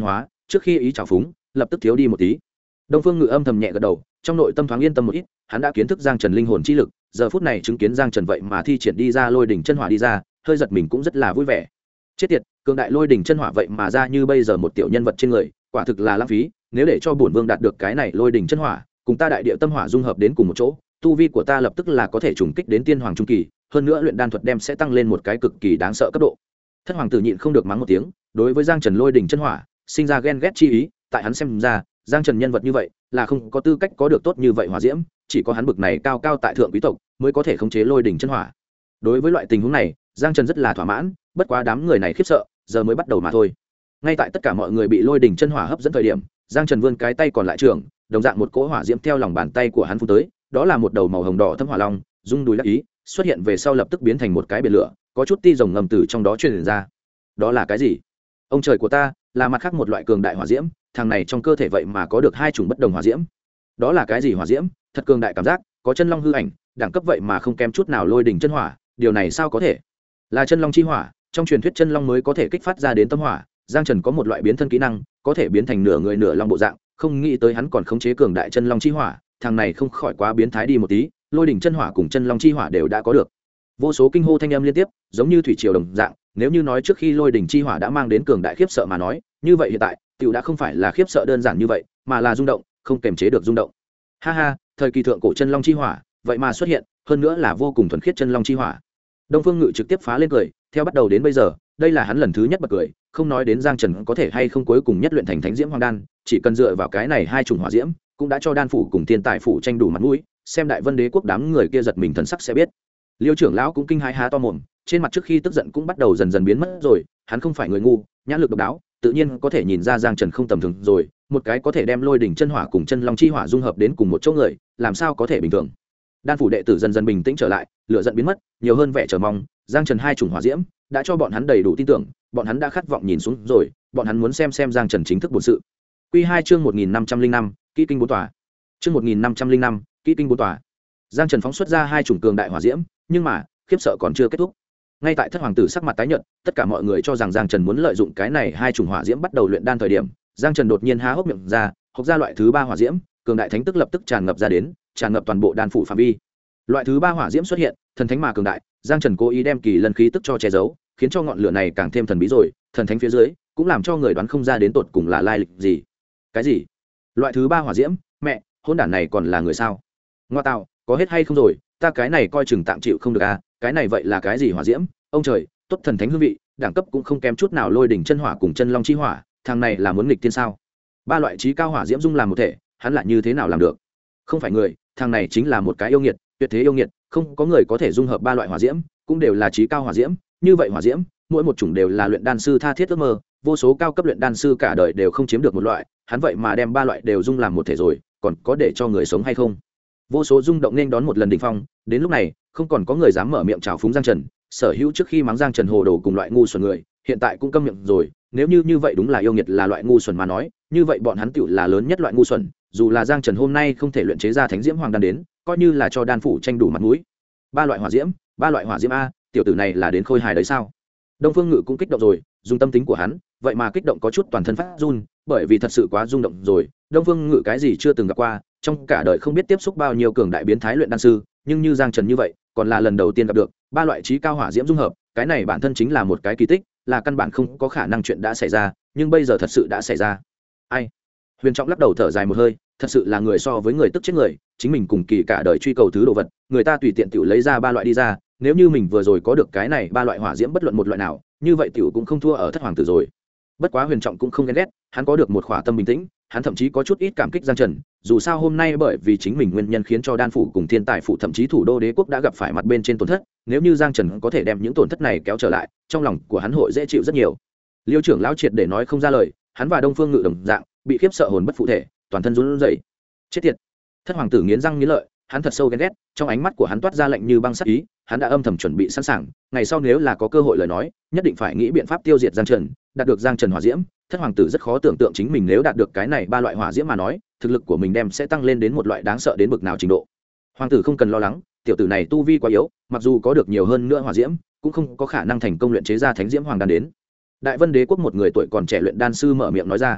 trước khi ý trào phúng lập tức thiếu đi một tí. Đông Phương Ngự âm thầm nhẹ gật đầu, trong nội tâm thoáng yên tâm một ít, hắn đã kiến thức Giang Trần linh hồn chi lực, giờ phút này chứng kiến Giang Trần vậy mà thi triển đi ra lôi đỉnh chân hỏa đi ra, hơi giật mình cũng rất là vui vẻ. Chết tiệt, cường đại lôi đỉnh chân hỏa vậy mà ra như bây giờ một tiểu nhân vật trên người, quả thực là lãng phí, nếu để cho bổn vương đạt được cái này lôi đỉnh chân hỏa, cùng ta đại địa tâm hỏa dung hợp đến cùng một chỗ, tu vi của ta lập tức là có thể trùng kích đến tiên hoàng trung kỳ, hơn nữa luyện đan thuật đem sẽ tăng lên một cái cực kỳ đáng sợ cấp độ. Thất hoàng tử nhịn không được mắng một tiếng, đối với Giang Trần lôi đỉnh chân hỏa sinh ra ghen ghét chi ý, tại hắn xem ra, Giang Trần nhân vật như vậy là không có tư cách có được tốt như vậy hỏa diễm, chỉ có hắn bực này cao cao tại thượng quý tộc mới có thể khống chế lôi đỉnh chân hỏa. Đối với loại tình huống này, Giang Trần rất là thỏa mãn, bất quá đám người này khiếp sợ, giờ mới bắt đầu mà thôi. Ngay tại tất cả mọi người bị lôi đỉnh chân hỏa hấp dẫn thời điểm, Giang Trần vươn cái tay còn lại trưởng, đồng dạng một cỗ hỏa diễm theo lòng bàn tay của hắn phun tới, đó là một đầu màu hồng đỏ thâm hỏa long, rung đùi đắc ý, xuất hiện về sau lập tức biến thành một cái biển lửa, có chút ti rồng ngầm từ trong đó truyền ra. Đó là cái gì? Ông trời của ta, là mặt khác một loại cường đại hỏa diễm, thằng này trong cơ thể vậy mà có được hai chủng bất đồng hỏa diễm. Đó là cái gì hỏa diễm? Thật cường đại cảm giác, có chân long hư ảnh, đẳng cấp vậy mà không kém chút nào lôi đỉnh chân hỏa, điều này sao có thể? Là chân long chi hỏa, trong truyền thuyết chân long mới có thể kích phát ra đến tâm hỏa, Giang Trần có một loại biến thân kỹ năng, có thể biến thành nửa người nửa long bộ dạng, không nghĩ tới hắn còn khống chế cường đại chân long chi hỏa, thằng này không khỏi quá biến thái đi một tí, lôi đỉnh chân hỏa cùng chân long chi hỏa đều đã có được. Vô số kinh hô thanh âm liên tiếp, giống như thủy triều đồng dạng, nếu như nói trước khi lôi đỉnh chi hỏa đã mang đến cường đại khiếp sợ mà nói, như vậy hiện tại, tiểu đã không phải là khiếp sợ đơn giản như vậy, mà là rung động, không kềm chế được rung động. Ha ha, thời kỳ thượng cổ chân long chi hỏa, vậy mà xuất hiện, hơn nữa là vô cùng thuần khiết chân long chi hỏa. Đông Phương Ngự trực tiếp phá lên cười, theo bắt đầu đến bây giờ, đây là hắn lần thứ nhất bật cười, không nói đến Giang Trần có thể hay không cuối cùng nhất luyện thành thánh diễm hoàng đan, chỉ cần dựa vào cái này hai chủng hỏa diễm, cũng đã cho đan phủ cùng thiên tài phủ tranh đủ mặt mũi, xem Đại Vân Đế quốc đám người kia giật mình thần sắc sẽ biết. Liêu trưởng lão cũng kinh hãi há to mồm, trên mặt trước khi tức giận cũng bắt đầu dần dần biến mất rồi, hắn không phải người ngu, nhãn lực độc đáo, tự nhiên có thể nhìn ra Giang Trần không tầm thường rồi, một cái có thể đem lôi đỉnh chân hỏa cùng chân long chi hỏa dung hợp đến cùng một chỗ người, làm sao có thể bình thường. Đan phủ đệ tử dần dần bình tĩnh trở lại, lửa giận biến mất, nhiều hơn vẻ chờ mong, Giang Trần hai chủng hỏa diễm đã cho bọn hắn đầy đủ tin tưởng, bọn hắn đã khát vọng nhìn xuống rồi, bọn hắn muốn xem Giang Trần chính thức bổn sự. Quy 2 chương 1505, kỹ kinh bốn tòa. Chương 1505, kỹ kinh bốn tòa. Giang Trần phóng xuất ra hai chủng cường đại hỏa diễm, nhưng mà, khiếp sợ còn chưa kết thúc. Ngay tại thất hoàng tử sắc mặt tái nhợt, tất cả mọi người cho rằng Giang Trần muốn lợi dụng cái này hai chủng hỏa diễm bắt đầu luyện đan thời điểm, Giang Trần đột nhiên há hốc miệng ra, hộc ra loại thứ ba hỏa diễm, cường đại thánh tức lập tức tràn ngập ra đến, tràn ngập toàn bộ đan phủ phạm vi. Loại thứ ba hỏa diễm xuất hiện, thần thánh mà cường đại, Giang Trần cố ý đem kỳ lân khí tức cho che giấu, khiến cho ngọn lửa này càng thêm thần bí rồi, thần thánh phía dưới cũng làm cho người đoán không ra đến tột cùng là lai lịch gì. Cái gì? Loại thứ ba hỏa diễm? Mẹ, hỗn đản này còn là người sao? Ngoa tạo, có hết hay không rồi, ta cái này coi chừng tạm chịu không được à, cái này vậy là cái gì hỏa diễm? Ông trời, tốt thần thánh hương vị, đẳng cấp cũng không kém chút nào lôi đỉnh chân hỏa cùng chân long chi hỏa, thằng này là muốn nghịch tiên sao? Ba loại chí cao hỏa diễm dung làm một thể, hắn lại như thế nào làm được? Không phải người, thằng này chính là một cái yêu nghiệt, tuyệt thế yêu nghiệt, không có người có thể dung hợp ba loại hỏa diễm, cũng đều là chí cao hỏa diễm, như vậy hỏa diễm, mỗi một chủng đều là luyện đan sư tha thiết ước mơ, vô số cao cấp luyện đan sư cả đời đều không chiếm được một loại, hắn vậy mà đem ba loại đều dung làm một thể rồi, còn có để cho người sống hay không? Vô số rung động nên đón một lần đỉnh phong, đến lúc này, không còn có người dám mở miệng chào phúng Giang Trần, sở hữu trước khi mắng Giang Trần hồ đồ cùng loại ngu xuẩn người, hiện tại cũng câm miệng rồi, nếu như vậy đúng là yêu nghiệt là loại ngu xuẩn mà nói, như vậy bọn hắn tựu là lớn nhất loại ngu xuẩn, dù là Giang Trần hôm nay không thể luyện chế ra thánh diễm hoàng đan đến, coi như là cho đan phủ tranh đủ mặt mũi. Ba loại hỏa diễm a, tiểu tử này là đến khôi hài đấy sao? Đông Phương Ngự cũng kích động rồi, dùng tâm tính của hắn, vậy mà kích động có chút toàn thân phát run, bởi vì thật sự quá rung động rồi, Đông Phương Ngự cái gì chưa từng gặp qua, trong cả đời không biết tiếp xúc bao nhiêu cường đại biến thái luyện đan sư, nhưng như Giang Trần như vậy, còn là lần đầu tiên gặp được, ba loại chí cao hỏa diễm dung hợp, cái này bản thân chính là một cái kỳ tích, là căn bản không có khả năng chuyện đã xảy ra, nhưng bây giờ thật sự đã xảy ra. Ai? Huyền Trọng lắc đầu thở dài một hơi, thật sự là người so với người tức chết người, chính mình cùng kỳ cả đời truy cầu thứ đồ vật, người ta tùy tiện tiểu lấy ra ba loại đi ra, nếu như mình vừa rồi có được cái này ba loại hỏa diễm bất luận một loại nào, như vậy tiểu cũng không thua ở thất hoàng tử rồi. Bất quá Huyền Trọng cũng không ghen ghét, hắn có được một khỏa tâm bình tĩnh, hắn thậm chí có chút ít cảm kích Giang Trần, dù sao hôm nay bởi vì chính mình nguyên nhân khiến cho đan phủ cùng thiên tài phủ thậm chí thủ đô đế quốc đã gặp phải mặt bên trên tổn thất, nếu như Giang Trần có thể đem những tổn thất này kéo trở lại, trong lòng của hắn hội dễ chịu rất nhiều. Liêu trưởng lão triệt để nói không ra lời, hắn và Đông Phương Ngự đồng dạng, bị khiếp sợ hồn bất phụ thể, toàn thân run rẩy. Chết tiệt. Thất hoàng tử nghiến răng nghiến lợi, hắn thật sâu ghen ghét, trong ánh mắt của hắn toát ra lạnh như băng sắc ý, hắn đã âm thầm chuẩn bị sẵn sàng, ngày sau nếu là có cơ hội lời nói, nhất định phải nghĩ biện pháp tiêu diệt Giang Trần, đạt được Giang Trần hỏa diễm. Thất hoàng tử rất khó tưởng tượng chính mình nếu đạt được cái này ba loại hỏa diễm mà nói, thực lực của mình đem sẽ tăng lên đến một loại đáng sợ đến bực nào trình độ. Hoàng tử không cần lo lắng, tiểu tử này tu vi quá yếu, mặc dù có được nhiều hơn nữa hỏa diễm, cũng không có khả năng thành công luyện chế ra thánh diễm hoàng đan đến. Đại Vân Đế quốc một người tuổi còn trẻ luyện đan sư mở miệng nói ra.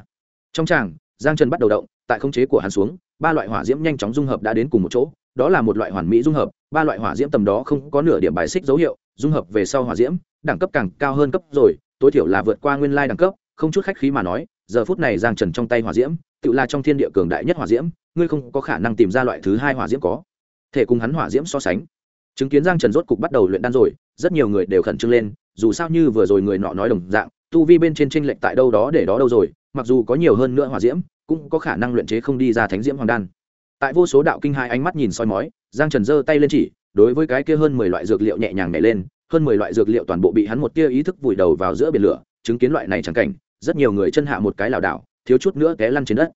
Trong tràng, Giang Trần bắt đầu động, tại khống chế của hắn xuống, ba loại hỏa diễm nhanh chóng dung hợp đã đến cùng một chỗ, đó là một loại hoàn mỹ dung hợp, ba loại hỏa diễm tầm đó không có nửa điểm bài xích dấu hiệu, dung hợp về sau hỏa diễm, đẳng cấp càng cao hơn cấp rồi, tối thiểu là vượt qua nguyên lai đẳng cấp, không chút khách khí mà nói, giờ phút này Giang Trần trong tay hỏa diễm, tự là trong thiên địa cường đại nhất hỏa diễm, ngươi không có khả năng tìm ra loại thứ hai hỏa diễm có thể cùng hắn hỏa diễm so sánh. Chứng kiến Giang Trần rốt cục bắt đầu luyện đan rồi, rất nhiều người đều khẩn trương lên, dù sao như vừa rồi người nọ nói đồng dạng, tu vi bên trên chênh lệch tại đâu đó để đó đâu rồi, mặc dù có nhiều hơn nữa hỏa diễm, cũng có khả năng luyện chế không đi ra thánh diễm hoàng đan. Tại vô số đạo kinh hai ánh mắt nhìn soi mói, Giang Trần giơ tay lên chỉ, đối với cái kia hơn 10 loại dược liệu nhẹ nhàng nhảy lên, hơn 10 loại dược liệu toàn bộ bị hắn một tia ý thức vùi đầu vào giữa biển lửa, chứng kiến loại này chẳng cảnh, rất nhiều người chân hạ một cái lảo đảo, thiếu chút nữa té lăn trên đất.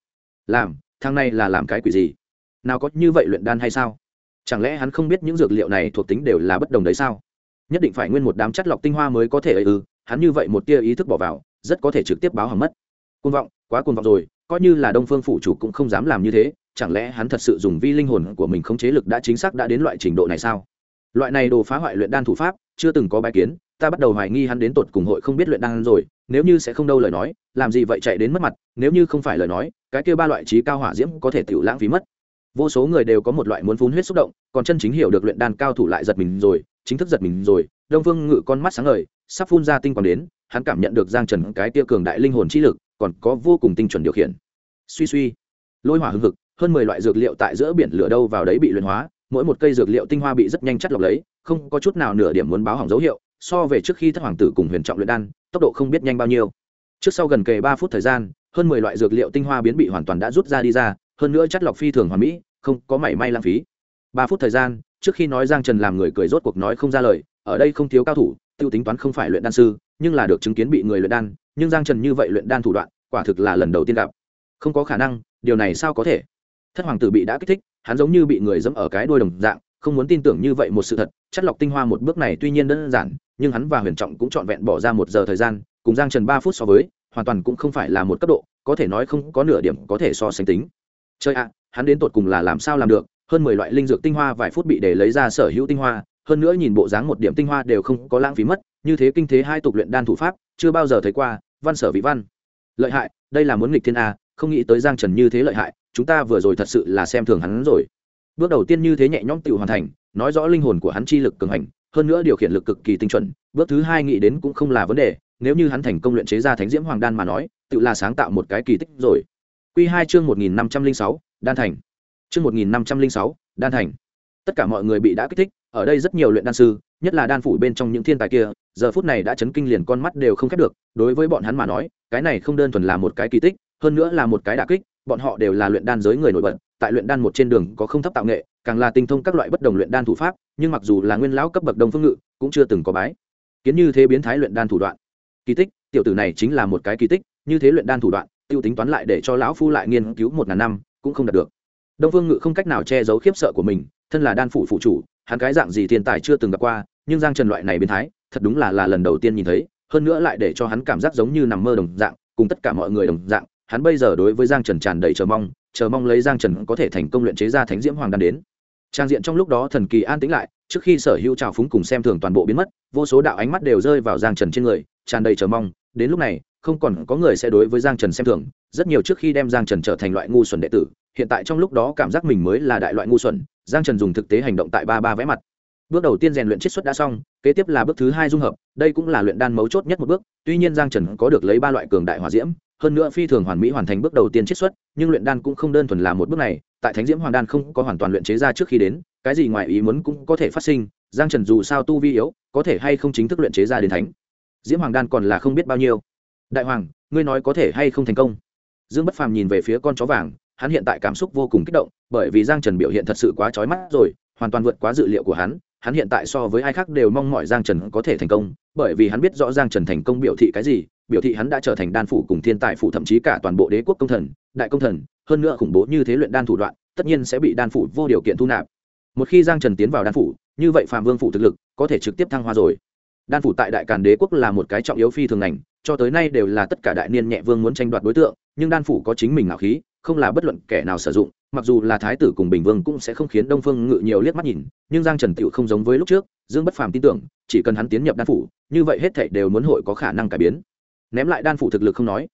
Thằng này là làm cái quỷ gì? Nào có như vậy luyện đan hay sao? Chẳng lẽ hắn không biết những dược liệu này thuộc tính đều là bất đồng đấy sao? Nhất định phải nguyên một đám chất lọc tinh hoa mới có thể ấy hắn như vậy một tia ý thức bỏ vào, rất có thể trực tiếp báo hỏng mất. Cuồng vọng, quá cuồng vọng rồi, coi như là Đông Phương phủ chủ cũng không dám làm như thế, chẳng lẽ hắn thật sự dùng vi linh hồn của mình khống chế lực đã chính xác đã đến loại trình độ này sao? Loại này đồ phá hoại luyện đan thủ pháp, chưa từng có bài kiến, ta bắt đầu hoài nghi hắn đến tột cùng hội không biết luyện đan rồi, nếu như sẽ không đâu lời nói, làm gì vậy chạy đến mất mặt, nếu như không phải lời nói, cái kia ba loại trí cao hỏa diễm có thể tiểu lãng phí mất. Vô số người đều có một loại muốn phun huyết xúc động, còn chân chính hiểu được luyện đan cao thủ lại giật mình rồi, chính thức giật mình rồi. Đông Vương Ngự con mắt sáng ngời, sắp phun ra tinh quang đến, hắn cảm nhận được Giang Trần cái tia cường đại linh hồn chi lực, còn có vô cùng tinh chuẩn điều khiển. Suy suy, lôi hỏa hừng hực, hơn 10 loại dược liệu tại giữa biển lửa đâu vào đấy bị luyện hóa, mỗi một cây dược liệu tinh hoa bị rất nhanh chất lọc lấy, không có chút nào nửa điểm muốn báo hỏng dấu hiệu, so về trước khi Thất hoàng tử cùng Huyền Trọng luyện đan, tốc độ không biết nhanh bao nhiêu. Trước sau gần kề 3 phút thời gian, hơn 10 loại dược liệu tinh hoa biến bị hoàn toàn đã rút ra đi ra, hơn nữa chất lọc phi thường hoàn mỹ, không có mảy may lãng phí. 3 phút thời gian, trước khi nói Giang Trần làm người cười rốt cuộc nói không ra lời, ở đây không thiếu cao thủ, tiêu tính toán không phải luyện đan sư, nhưng là được chứng kiến bị người luyện đan, nhưng Giang Trần như vậy luyện đan thủ đoạn, quả thực là lần đầu tiên gặp. Không có khả năng, điều này sao có thể? Thất hoàng tử bị đã kích thích, hắn giống như bị người giẫm ở cái đuôi đồng dạng, không muốn tin tưởng như vậy một sự thật, chất lọc tinh hoa một bước này tuy nhiên đơn giản, nhưng hắn và Huyền Trọng cũng trọn vẹn bỏ ra 1 giờ thời gian, cùng Giang Trần 3 phút so với, hoàn toàn cũng không phải là một cấp độ, có thể nói không có nửa điểm có thể so sánh tính. Chơi ạ, hắn đến tột cùng là làm sao làm được, hơn 10 loại linh dược tinh hoa vài phút bị để lấy ra sở hữu tinh hoa, hơn nữa nhìn bộ dáng một điểm tinh hoa đều không có lãng phí mất, như thế kinh thế hai tục luyện đan thủ pháp, chưa bao giờ thấy qua, văn sở vị văn. Lợi hại, đây là muốn nghịch thiên a, không nghĩ tới Giang Trần như thế lợi hại, chúng ta vừa rồi thật sự là xem thường hắn rồi. Bước đầu tiên như thế nhẹ nhõm tự hoàn thành, nói rõ linh hồn của hắn chi lực cường hành, hơn nữa điều khiển lực cực kỳ tinh chuẩn, bước thứ hai nghĩ đến cũng không là vấn đề, nếu như hắn thành công luyện chế ra thánh diễm hoàng đan mà nói, tự là sáng tạo một cái kỳ tích rồi. Quy 2 chương 1506, đan thành. Chương 1506, đan thành. Tất cả mọi người bị đã kích thích, ở đây rất nhiều luyện đan sư, nhất là đan phủ bên trong những thiên tài kia, giờ phút này đã chấn kinh liền con mắt đều không khép được, đối với bọn hắn mà nói, cái này không đơn thuần là một cái kỳ tích, hơn nữa là một cái đả kích, bọn họ đều là luyện đan giới người nổi bật, tại luyện đan một trên đường có không thấp tạo nghệ, càng là tinh thông các loại bất đồng luyện đan thủ pháp, nhưng mặc dù là nguyên lão cấp bậc Đông Phương Ngự, cũng chưa từng có bái kiến như thế biến thái luyện đan thủ đoạn. Kỳ tích, tiểu tử này chính là một cái kỳ tích, như thế luyện đan thủ đoạn, tiêu tính toán lại để cho lão phu lại nghiên cứu 1000 năm, cũng không đạt được. Đông Phương Ngự không cách nào che giấu khiếp sợ của mình, thân là đan phủ phụ chủ, hắn cái dạng gì thiên tài chưa từng gặp qua, nhưng Giang Trần loại này biến thái, thật đúng là lần đầu tiên nhìn thấy, hơn nữa lại để cho hắn cảm giác giống như nằm mơ đồng dạng, cùng tất cả mọi người đồng dạng, hắn bây giờ đối với Giang Trần tràn đầy chờ mong lấy Giang Trần có thể thành công luyện chế ra thánh diễm hoàng đan đến. Trang diện trong lúc đó thần kỳ an tĩnh lại, trước khi sở hữu trào phúng cùng xem thường toàn bộ biến mất, vô số đạo ánh mắt đều rơi vào Giang Trần trên người, tràn đầy chờ mong, đến lúc này, không còn có người sẽ đối với Giang Trần xem thường, rất nhiều trước khi đem Giang Trần trở thành loại ngu xuẩn đệ tử, hiện tại trong lúc đó cảm giác mình mới là đại loại ngu xuẩn. Giang Trần dùng thực tế hành động tại ba vẽ mặt. Bước đầu tiên rèn luyện chiết xuất đã xong, kế tiếp là bước thứ 2 dung hợp, đây cũng là luyện đan mấu chốt nhất một bước, tuy nhiên Giang Trần có được lấy 3 loại cường đại hỏa diễm, hơn nữa phi thường hoàn mỹ hoàn thành bước đầu tiên chiết xuất, nhưng luyện đan cũng không đơn thuần là một bước này, tại thánh diễm hoàng đan không có hoàn toàn luyện chế ra trước khi đến, cái gì ngoài ý muốn cũng có thể phát sinh, Giang Trần dù sao tu vi yếu, có thể hay không chính thức luyện chế ra đến thánh diễm hoàng đan còn là không biết bao nhiêu. Đại hoàng, ngươi nói có thể hay không thành công? Dương Bất Phàm nhìn về phía con chó vàng, hắn hiện tại cảm xúc vô cùng kích động, bởi vì Giang Trần biểu hiện thật sự quá chói mắt rồi, hoàn toàn vượt quá dự liệu của hắn hiện tại so với ai khác đều mong mỏi Giang Trần có thể thành công, bởi vì hắn biết rõ Giang Trần thành công biểu thị cái gì, biểu thị hắn đã trở thành đan phủ cùng thiên tài phủ thậm chí cả toàn bộ đế quốc công thần, đại công thần, hơn nữa khủng bố như thế luyện đan thủ đoạn, tất nhiên sẽ bị đan phủ vô điều kiện thu nạp. Một khi Giang Trần tiến vào đan phủ, như vậy Phạm Vương phủ thực lực có thể trực tiếp thăng hoa rồi. Đan phủ tại Đại Càn đế quốc là một cái trọng yếu phi thường ngành, cho tới nay đều là tất cả đại niên nhẹ vương muốn tranh đoạt đối tượng, nhưng đan phủ có chính mình ngạo khí, không là bất luận kẻ nào sử dụng, mặc dù là thái tử cùng bình vương cũng sẽ không khiến Đông Phương Ngự nhiều liếc mắt nhìn, nhưng Giang Trần tựu không giống với lúc trước, Dương Bất Phàm tin tưởng, chỉ cần hắn tiến nhập đan phủ, như vậy hết thảy đều muốn hội có khả năng cải biến. Ném lại đan phủ thực lực không nói,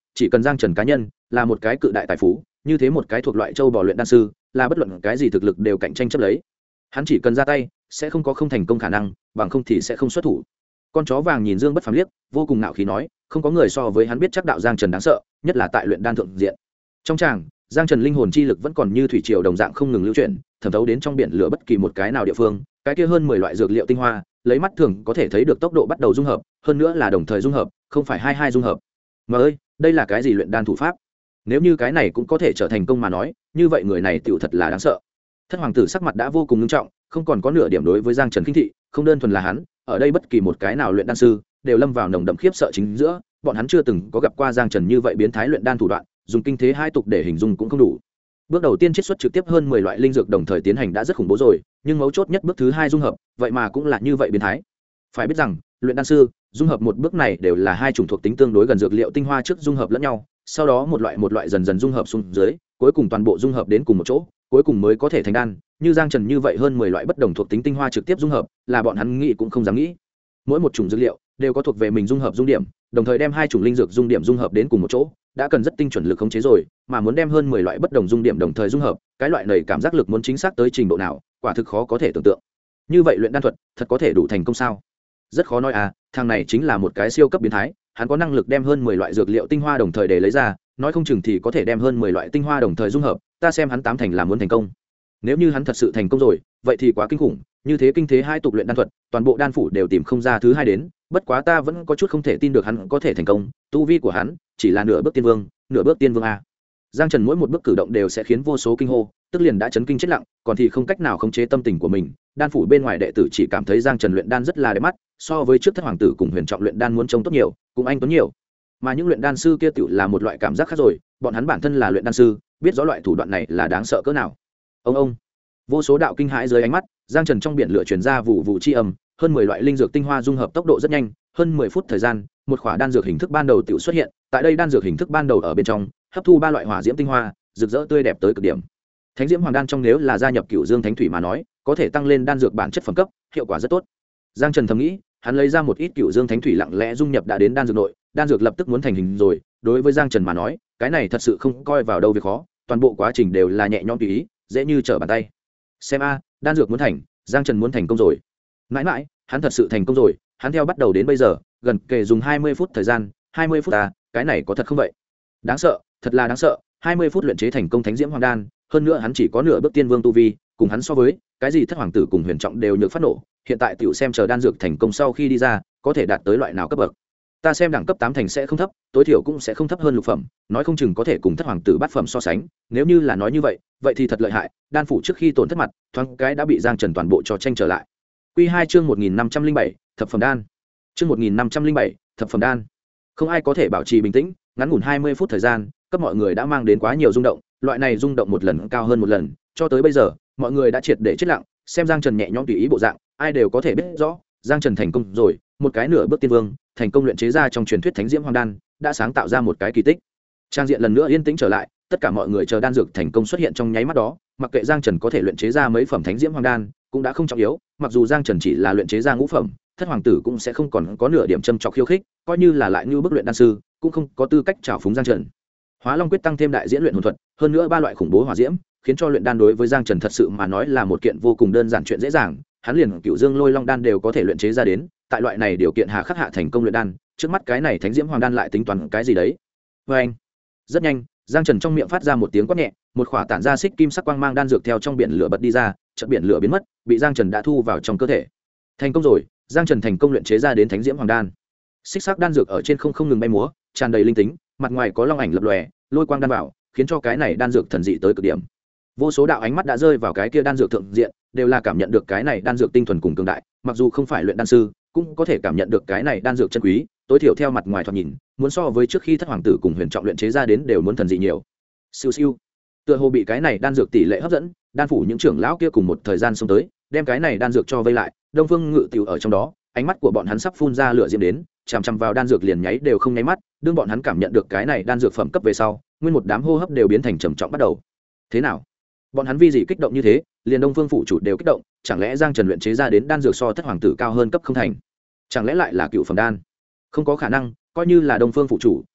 chỉ cần Giang Trần cá nhân là một cái cự đại tài phú, như thế một cái thuộc loại châu bò luyện đan sư là bất luận cái gì thực lực đều cạnh tranh chấp lấy. Hắn chỉ cần ra tay sẽ không có không thành công khả năng, bằng không thì sẽ không xuất thủ. Con chó vàng nhìn Dương Bất Phàm liếc, vô cùng ngạo khí nói, không có người so với hắn biết chắc đạo Giang Trần đáng sợ, nhất là tại luyện đan thượng diện. Trong tràng, Giang Trần linh hồn chi lực vẫn còn như thủy triều đồng dạng không ngừng lưu chuyển, thẩm thấu đến trong biển lửa bất kỳ một cái nào địa phương, cái kia hơn 10 loại dược liệu tinh hoa, lấy mắt thường có thể thấy được tốc độ bắt đầu dung hợp, hơn nữa là đồng thời dung hợp, không phải hai dung hợp. Mà ơi, đây là cái gì luyện đan thủ pháp? Nếu như cái này cũng có thể trở thành công mà nói, như vậy người này tựu thật là đáng sợ. Thất hoàng tử sắc mặt đã vô cùng nghiêm trọng, không còn có nửa điểm đối với Giang Trần khinh thị, không đơn thuần là hắn, ở đây bất kỳ một cái nào luyện đan sư đều lâm vào nồng đậm khiếp sợ chính giữa, bọn hắn chưa từng có gặp qua Giang Trần như vậy biến thái luyện đan thủ đoạn, dùng kinh thế hai tục để hình dung cũng không đủ. Bước đầu tiên chiết xuất trực tiếp hơn 10 loại linh dược đồng thời tiến hành đã rất khủng bố rồi, nhưng mấu chốt nhất bước thứ 2 dung hợp, vậy mà cũng là như vậy biến thái. Phải biết rằng, luyện đan sư, dung hợp một bước này đều là hai chủng thuộc tính tương đối gần dược liệu tinh hoa trước dung hợp lẫn nhau, sau đó một loại dần dần dung hợp xuống dưới, cuối cùng toàn bộ dung hợp đến cùng một chỗ, cuối cùng mới có thể thành đan. Như Giang Trần như vậy hơn 10 loại bất đồng thuộc tính tinh hoa trực tiếp dung hợp, là bọn hắn nghĩ cũng không dám nghĩ. Mỗi một chủng dược liệu đều có thuộc về mình dung hợp dung điểm, đồng thời đem hai chủng linh dược dung điểm dung hợp đến cùng một chỗ, đã cần rất tinh chuẩn lực khống chế rồi, mà muốn đem hơn 10 loại bất đồng dung điểm đồng thời dung hợp, cái loại này cảm giác lực muốn chính xác tới trình độ nào, quả thực khó có thể tưởng tượng. Như vậy luyện đan thuật, thật có thể đủ thành công sao? Rất khó nói à, thằng này chính là một cái siêu cấp biến thái, hắn có năng lực đem hơn 10 loại dược liệu tinh hoa đồng thời để lấy ra, nói không chừng thì có thể đem hơn 10 loại tinh hoa đồng thời dung hợp, ta xem hắn tám thành là muốn thành công. Nếu như hắn thật sự thành công rồi, vậy thì quá kinh khủng, như thế kinh thế hai tục luyện đan thuật, toàn bộ đan phủ đều tìm không ra thứ hai đến, bất quá ta vẫn có chút không thể tin được hắn có thể thành công, tu vi của hắn chỉ là nửa bước tiên vương a. Giang Trần mỗi một bước cử động đều sẽ khiến vô số kinh hô, tức liền đã chấn kinh chết lặng, còn thì không cách nào khống chế tâm tình của mình. Đan phủ bên ngoài đệ tử chỉ cảm thấy Giang Trần luyện đan rất là đẹp mắt, so với trước Thất hoàng tử cùng Huyền Trọng luyện đan muốn trông tốt nhiều, cùng anh tuấn nhiều. Mà những luyện đan sư kia tựu là một loại cảm giác khác rồi, bọn hắn bản thân là luyện đan sư, biết rõ loại thủ đoạn này là đáng sợ cỡ nào. Ông vô số đạo kinh hãi dưới ánh mắt, Giang Trần trong biển lửa truyền ra vụ vụ chi âm, hơn 10 loại linh dược tinh hoa dung hợp tốc độ rất nhanh, hơn 10 phút thời gian, một khỏa đan dược hình thức ban đầu tiểu xuất hiện, tại đây đan dược hình thức ban đầu ở bên trong, hấp thu 3 loại hỏa diễm tinh hoa, rực rỡ tươi đẹp tới cực điểm. Thánh diễm hoàng đan trong nếu là gia nhập Cửu Dương Thánh Thủy mà nói, có thể tăng lên đan dược bản chất phẩm cấp, hiệu quả rất tốt. Giang Trần thầm nghĩ, hắn lấy ra một ít Cửu Dương Thánh Thủy lặng lẽ dung nhập đã đến đan dược nội, đan dược lập tức muốn thành hình rồi, đối với Giang Trần mà nói, cái này thật sự không coi vào đâu việc khó, toàn bộ quá trình đều là nhẹ nhõm tùy ý, dễ như trở bàn tay. Xem a, đan dược muốn thành, Giang Trần muốn thành công rồi. Mãi mãi, hắn thật sự thành công rồi, hắn theo bắt đầu đến bây giờ, gần kề dùng 20 phút thời gian, 20 phút à, cái này có thật không vậy? Đáng sợ, thật là đáng sợ, 20 phút luyện chế thành công Thánh Diễm Hoàng đan, hơn nữa hắn chỉ có nửa bước tiên vương tu vi, cùng hắn so với, cái gì Thất hoàng tử cùng Huyền Trọng đều nhược phát nổ, hiện tại tiểu xem chờ đan dược thành công sau khi đi ra, có thể đạt tới loại nào cấp bậc. Ta xem đẳng cấp 8 thành sẽ không thấp, tối thiểu cũng sẽ không thấp hơn lục phẩm, nói không chừng có thể cùng Thất hoàng tử bát phẩm so sánh, nếu như là nói như vậy, vậy thì thật lợi hại, đan phủ trước khi tổn thất mặt, thoáng cái đã bị Giang Trần toàn bộ cho tranh trở lại. Quy 2 chương 1507, thập phẩm đan. Chương 1507, thập phẩm đan. Không ai có thể bảo trì bình tĩnh, ngắn ngủn 20 phút thời gian, cấp mọi người đã mang đến quá nhiều rung động, loại này rung động một lần cao hơn một lần, cho tới bây giờ, mọi người đã triệt để chết lặng, xem Giang Trần nhẹ nhõm tùy ý bộ dạng, ai đều có thể biết rõ, Giang Trần thành công rồi, một cái nửa bước tiên vương, thành công luyện chế ra trong truyền thuyết Thánh Diễm Hoàng đan, đã sáng tạo ra một cái kỳ tích. Trang diện lần nữa yên tĩnh trở lại, tất cả mọi người chờ đan dược thành công xuất hiện trong nháy mắt đó, mặc kệ Giang Trần có thể luyện chế ra mấy phẩm Thánh Diễm Hoàng đan, cũng đã không trọng yếu, mặc dù Giang Trần chỉ là luyện chế ra ngũ phẩm, Thất hoàng tử cũng sẽ không còn có nửa điểm châm chọc khiêu khích, coi như là lại như bức luyện đan sư, cũng không có tư cách trào phúng Giang Trần. Hóa Long quyết tăng thêm đại diễn luyện hồn thuật, hơn nữa 3 loại khủng bố hỏa diễm, khiến cho luyện đan đối với Giang Trần thật sự mà nói là một kiện vô cùng đơn giản chuyện dễ dàng, hắn liền Cửu Dương Lôi Long đan đều có thể luyện chế ra đến, tại loại này điều kiện hà khắc hạ thành công luyện đan, trước mắt cái này Thánh Diễm Hoàng đan lại tính toán cái gì đấy. Anh. Rất nhanh, Giang Trần trong miệng phát ra một tiếng quát nhẹ, một khỏa tản ra xích kim sắc quang mang đan dược theo trong biển lửa bật đi ra, chợt biển lửa biến mất, bị Giang Trần đã thu vào trong cơ thể. Thành công rồi, Giang Trần thành công luyện chế ra đến Thánh Diễm Hoàng đan. Xích sắc đan dược ở trên không ngừng bay múa, tràn đầy linh tính, mặt ngoài có long ảnh lập lòe, lôi quang đan vào, khiến cho cái này đan dược thần dị tới cực điểm. Vô số đạo ánh mắt đã rơi vào cái kia đan dược thượng diện, đều là cảm nhận được cái này đan dược tinh thuần cùng cường đại, mặc dù không phải luyện đan sư, cũng có thể cảm nhận được cái này đan dược chân quý, tối thiểu theo mặt ngoài thoạt nhìn, muốn so với trước khi Thất hoàng tử cùng Huyền Trọng luyện chế ra đến đều muốn thần dị nhiều. Siêu siêu. Tựa hồ bị cái này đan dược tỷ lệ hấp dẫn, đan phủ những trưởng lão kia cùng một thời gian xông tới, đem cái này đan dược cho vây lại, Đông Phương Ngự tiểu ở trong đó, ánh mắt của bọn hắn sắp phun ra lửa diễm đến, chằm chằm vào đan dược liền nháy đều không nháy mắt, đương bọn hắn cảm nhận được cái này đan dược phẩm cấp về sau, nguyên một đám hô hấp đều biến thành trầm trọng bắt đầu. Thế nào? Bọn hắn vì gì kích động như thế, liền Đông Phương phủ chủ đều kích động, chẳng lẽ Giang Trần luyện chế ra đến đan dược so Thất hoàng tử cao hơn cấp không thành? Chẳng lẽ lại là cựu phẩm đan? Không có khả năng, coi như là Đông Phương phủ chủ,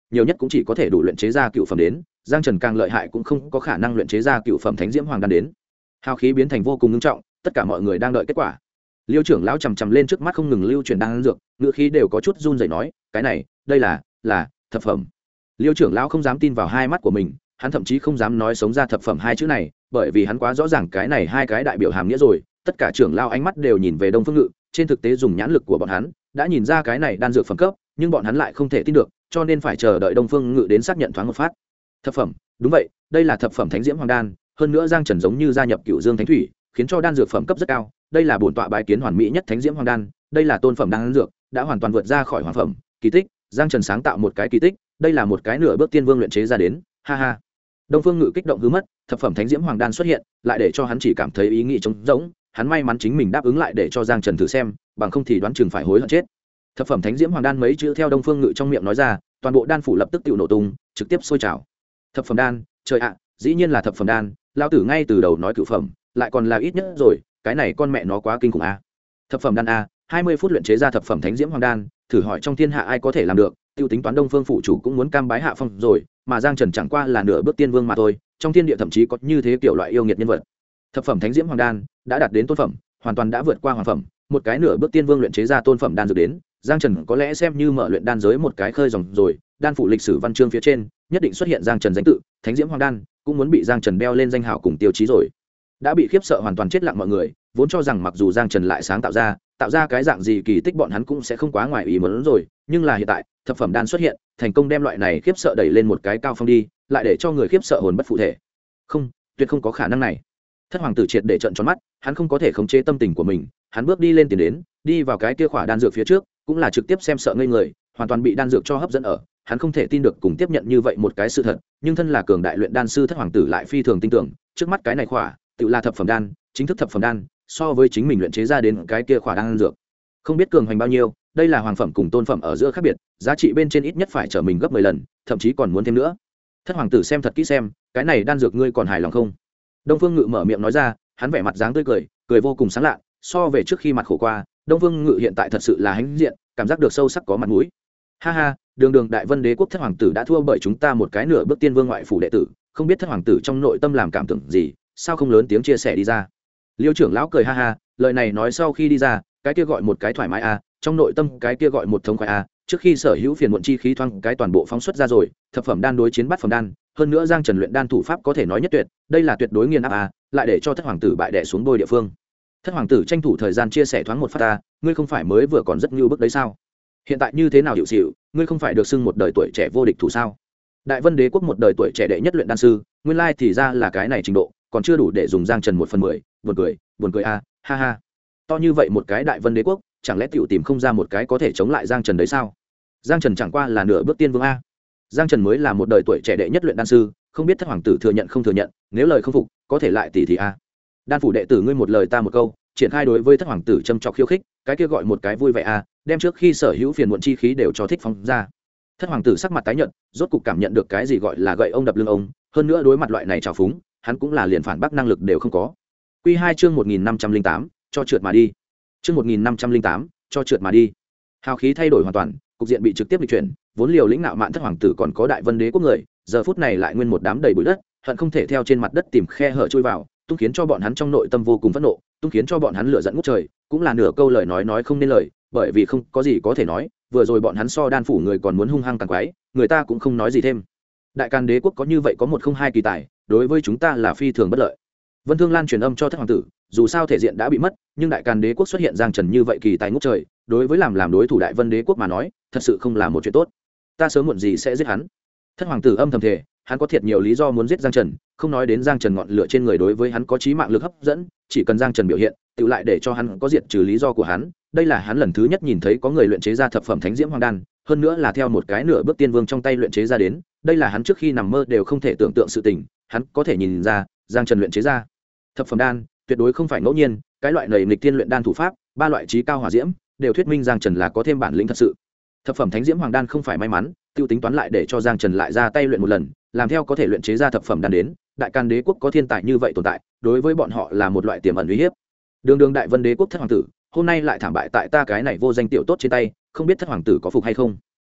nhiều nhất cũng chỉ có thể đủ luyện chế ra cựu phẩm đến, giang trần càng lợi hại cũng không có khả năng luyện chế ra cựu phẩm thánh diễm hoàng đan đến. Hào khí biến thành vô cùng nghiêm trọng, tất cả mọi người đang đợi kết quả. Liêu trưởng lão chằm chằm lên trước mắt không ngừng lưu truyền đan dược, ngựa khí đều có chút run rẩy nói, cái này, đây là thập phẩm. Liêu trưởng lão không dám tin vào hai mắt của mình, hắn thậm chí không dám nói sống ra thập phẩm hai chữ này, bởi vì hắn quá rõ ràng cái này hai cái đại biểu hàm nghĩa rồi. Tất cả trưởng lão ánh mắt đều nhìn về Đông Phương Ngự, trên thực tế dùng nhãn lực của bọn hắn đã nhìn ra cái này đan dược phẩm cấp, nhưng bọn hắn lại không thể tin được, cho nên phải chờ đợi Đông Phương Ngự đến xác nhận thoáng một phát. Thập phẩm, đúng vậy, đây là thập phẩm thánh diễm hoàng đan, hơn nữa Giang Trần giống như gia nhập Cựu Dương Thánh Thủy, khiến cho đan dược phẩm cấp rất cao, đây là bổn tọa bái kiến hoàn mỹ nhất thánh diễm hoàng đan, đây là tôn phẩm đan dược, đã hoàn toàn vượt ra khỏi hoàng phẩm, kỳ tích, Giang Trần sáng tạo một cái kỳ tích, đây là một cái nửa bước tiên vương luyện chế ra đến, ha ha. Đông Phương Ngự kích động hứ mất, thập phẩm thánh diễm hoàng đan xuất hiện, lại để cho hắn chỉ cảm thấy ý nghĩ trống rỗng, hắn may mắn chính mình đáp ứng lại để cho Giang Trần thử xem, bằng không thì đoán chừng phải hối hận chết. Thập phẩm thánh diễm hoàng đan mấy chữ theo Đông Phương Ngự trong miệng nói ra, toàn bộ đan phủ lập tức tự nổ tung, trực tiếp sôi trào. Thập phẩm đan, trời ạ, dĩ nhiên là thập phẩm đan, lão tử ngay từ đầu nói cửu phẩm, lại còn là ít nhất rồi, cái này con mẹ nó quá kinh khủng a. Thập phẩm đan a, 20 phút luyện chế ra thập phẩm thánh diễm hoàng đan, thử hỏi trong thiên hạ ai có thể làm được, tiêu tính toán Đông Phương phụ chủ cũng muốn cam bái hạ phong rồi, mà Giang Trần chẳng qua là nửa bước tiên vương mà thôi, trong thiên địa thậm chí có như thế kiểu loại yêu nghiệt nhân vật. Thập phẩm thánh diễm hoàng đan đã đạt đến tôn phẩm, hoàn toàn đã vượt qua hoàng phẩm, một cái nửa bước tiên vương luyện chế ra tôn phẩm đan dược đến, Giang Trần có lẽ xem như mở luyện đan giới một cái khơi dòng rồi, đan phủ lịch sử văn chương phía trên nhất định xuất hiện Giang Trần danh tự, thánh diễm hoàng đan cũng muốn bị Giang Trần đeo lên danh hào cùng tiêu chí rồi. Đã bị khiếp sợ hoàn toàn chết lặng mọi người, vốn cho rằng mặc dù Giang Trần lại sáng tạo ra cái dạng gì kỳ tích bọn hắn cũng sẽ không quá ngoài ý muốn rồi, nhưng là hiện tại thập phẩm đan xuất hiện, thành công đem loại này khiếp sợ đẩy lên một cái cao phong đi, lại để cho người khiếp sợ hồn bất phụ thể. Không, tuyệt không có khả năng này. Thất hoàng tử triệt để trợn tròn mắt, hắn không có thể khống chế tâm tình của mình, hắn bước đi lên tiền đến, đi vào cái kia khỏa đan dược phía trước, cũng là trực tiếp xem sợ ngây người, hoàn toàn bị đan dược cho hấp dẫn ở, hắn không thể tin được cùng tiếp nhận như vậy một cái sự thật, nhưng thân là cường đại luyện đan sư Thất hoàng tử lại phi thường tin tưởng, trước mắt cái này khỏa, tự là thập phẩm đan, chính thức thập phẩm đan, so với chính mình luyện chế ra đến cái kia khỏa đan dược, không biết cường hoành bao nhiêu, đây là hoàng phẩm cùng tôn phẩm ở giữa khác biệt, giá trị bên trên ít nhất phải trở mình gấp 10 lần, thậm chí còn muốn thêm nữa. Thất hoàng tử xem thật kỹ xem, cái này đan dược ngươi còn hài lòng không? Đông Phương Ngự mở miệng nói ra, hắn vẻ mặt dáng tươi cười, cười vô cùng sáng lạ, so về trước khi mặt khổ qua, Đông Phương Ngự hiện tại thật sự là hãnh diện, cảm giác được sâu sắc có mặt mũi. Ha ha, đường Đại Vân Đế quốc Thất hoàng tử đã thua bởi chúng ta một cái nửa bước tiên vương ngoại phủ đệ tử, không biết Thất hoàng tử trong nội tâm làm cảm tưởng gì, sao không lớn tiếng chia sẻ đi ra. Liêu trưởng lão cười ha ha, lời này nói sau khi đi ra, cái kia gọi một cái thoải mái a, trong nội tâm cái kia gọi một thống khoái a, trước khi sở hữu phiền muộn chi khí thoáng cái toàn bộ phóng xuất ra rồi, thập phẩm đan đối chiến bát phẩm đan, hơn nữa Giang Trần luyện đan thủ pháp có thể nói nhất tuyệt, đây là tuyệt đối nghiền áp a, lại để cho Thất hoàng tử bại đè xuống đôi địa phương. Thất hoàng tử tranh thủ thời gian chia sẻ thoáng một phát ta, ngươi không phải mới vừa còn rất nhu bức đấy sao? Hiện tại như thế nào hiệu xịu, ngươi không phải được xưng một đời tuổi trẻ vô địch thủ sao? Đại Vân Đế quốc một đời tuổi trẻ đệ nhất luyện đan sư, nguyên lai thì ra là cái này trình độ, còn chưa đủ để dùng Giang Trần 1/10, buồn cười a, ha ha. To như vậy một cái Đại Vân Đế quốc, chẳng lẽ tiểu tìm không ra một cái có thể chống lại Giang Trần đấy sao? Giang Trần chẳng qua là nửa bước tiên vương a. Giang Trần mới là một đời tuổi trẻ đệ nhất luyện đan sư, không biết Thất hoàng tử thừa nhận không thừa nhận, nếu lời không phục, có thể lại tỉ thì a. Đan phủ đệ tử ngươi một lời ta một câu, triển khai đối với Thất hoàng tử châm chọc khiêu khích, cái kia gọi một cái vui vẻ a, đem trước khi sở hữu phiền muộn chi khí đều cho thích phóng ra. Thất hoàng tử sắc mặt tái nhợt, rốt cục cảm nhận được cái gì gọi là gậy ông đập lưng ông, hơn nữa đối mặt loại này trào phúng, hắn cũng là liền phản bác năng lực đều không có. Quy 2 chương 1508, cho trượt mà đi. Chương 1508, cho trượt mà đi. Hào khí thay đổi hoàn toàn, cục diện bị trực tiếp lịch chuyển, vốn liều lĩnh nạo mạn Thất hoàng tử còn có Đại Vân Đế quốc người, giờ phút này lại nguyên một đám đầy bụi đất, hận không thể theo trên mặt đất tìm khe hở chui vào, tung khiến cho bọn hắn trong nội tâm vô cùng phẫn nộ, tung khiến cho bọn hắn lửa giận ngút trời, cũng là nửa câu lời nói không nên lời, bởi vì không có gì có thể nói, vừa rồi bọn hắn so đan phủ người còn muốn hung hăng càng quái, người ta cũng không nói gì thêm. Đại Càn Đế quốc có như vậy có một không hai kỳ tài, đối với chúng ta là phi thường bất lợi. Vân Thương Lan truyền âm cho Thất hoàng tử, dù sao thể diện đã bị mất, nhưng Đại Càn Đế quốc xuất hiện Giang Trần như vậy kỳ tài ngút trời, đối với làm đối thủ Đại Vân Đế quốc mà nói, thật sự không là một chuyện tốt. Ta sớm muộn gì sẽ giết hắn. Thất hoàng tử âm thầm thề, hắn có thiệt nhiều lý do muốn giết Giang Trần, không nói đến Giang Trần ngọn lửa trên người đối với hắn có chí mạng lực hấp dẫn, chỉ cần Giang Trần biểu hiện, tự lại để cho hắn có diệt trừ lý do của hắn. Đây là hắn lần thứ nhất nhìn thấy có người luyện chế ra thập phẩm thánh diễm hoàng đan, hơn nữa là theo một cái nửa bước tiên vương trong tay luyện chế ra đến, đây là hắn trước khi nằm mơ đều không thể tưởng tượng sự tình, hắn có thể nhìn ra, Giang Trần luyện chế ra thập phẩm đan, tuyệt đối không phải ngẫu nhiên, cái loại nảy nghịch tiên luyện đan thủ pháp, ba loại chí cao hỏa diễm, đều thuyết minh Giang Trần là có thêm bản lĩnh thật sự. Thập phẩm thánh diễm hoàng đan không phải may mắn, tiêu tính toán lại để cho Giang Trần lại ra tay luyện một lần, làm theo có thể luyện chế ra thập phẩm đan đến, Đại Càn Đế quốc có thiên tài như vậy tồn tại, đối với bọn họ là một loại tiềm ẩn uy hiếp. Đường Đại Vân Đế quốc Thất hoàng tử, hôm nay lại thảm bại tại ta cái này vô danh tiểu tốt trên tay, không biết Thất hoàng tử có phục hay không.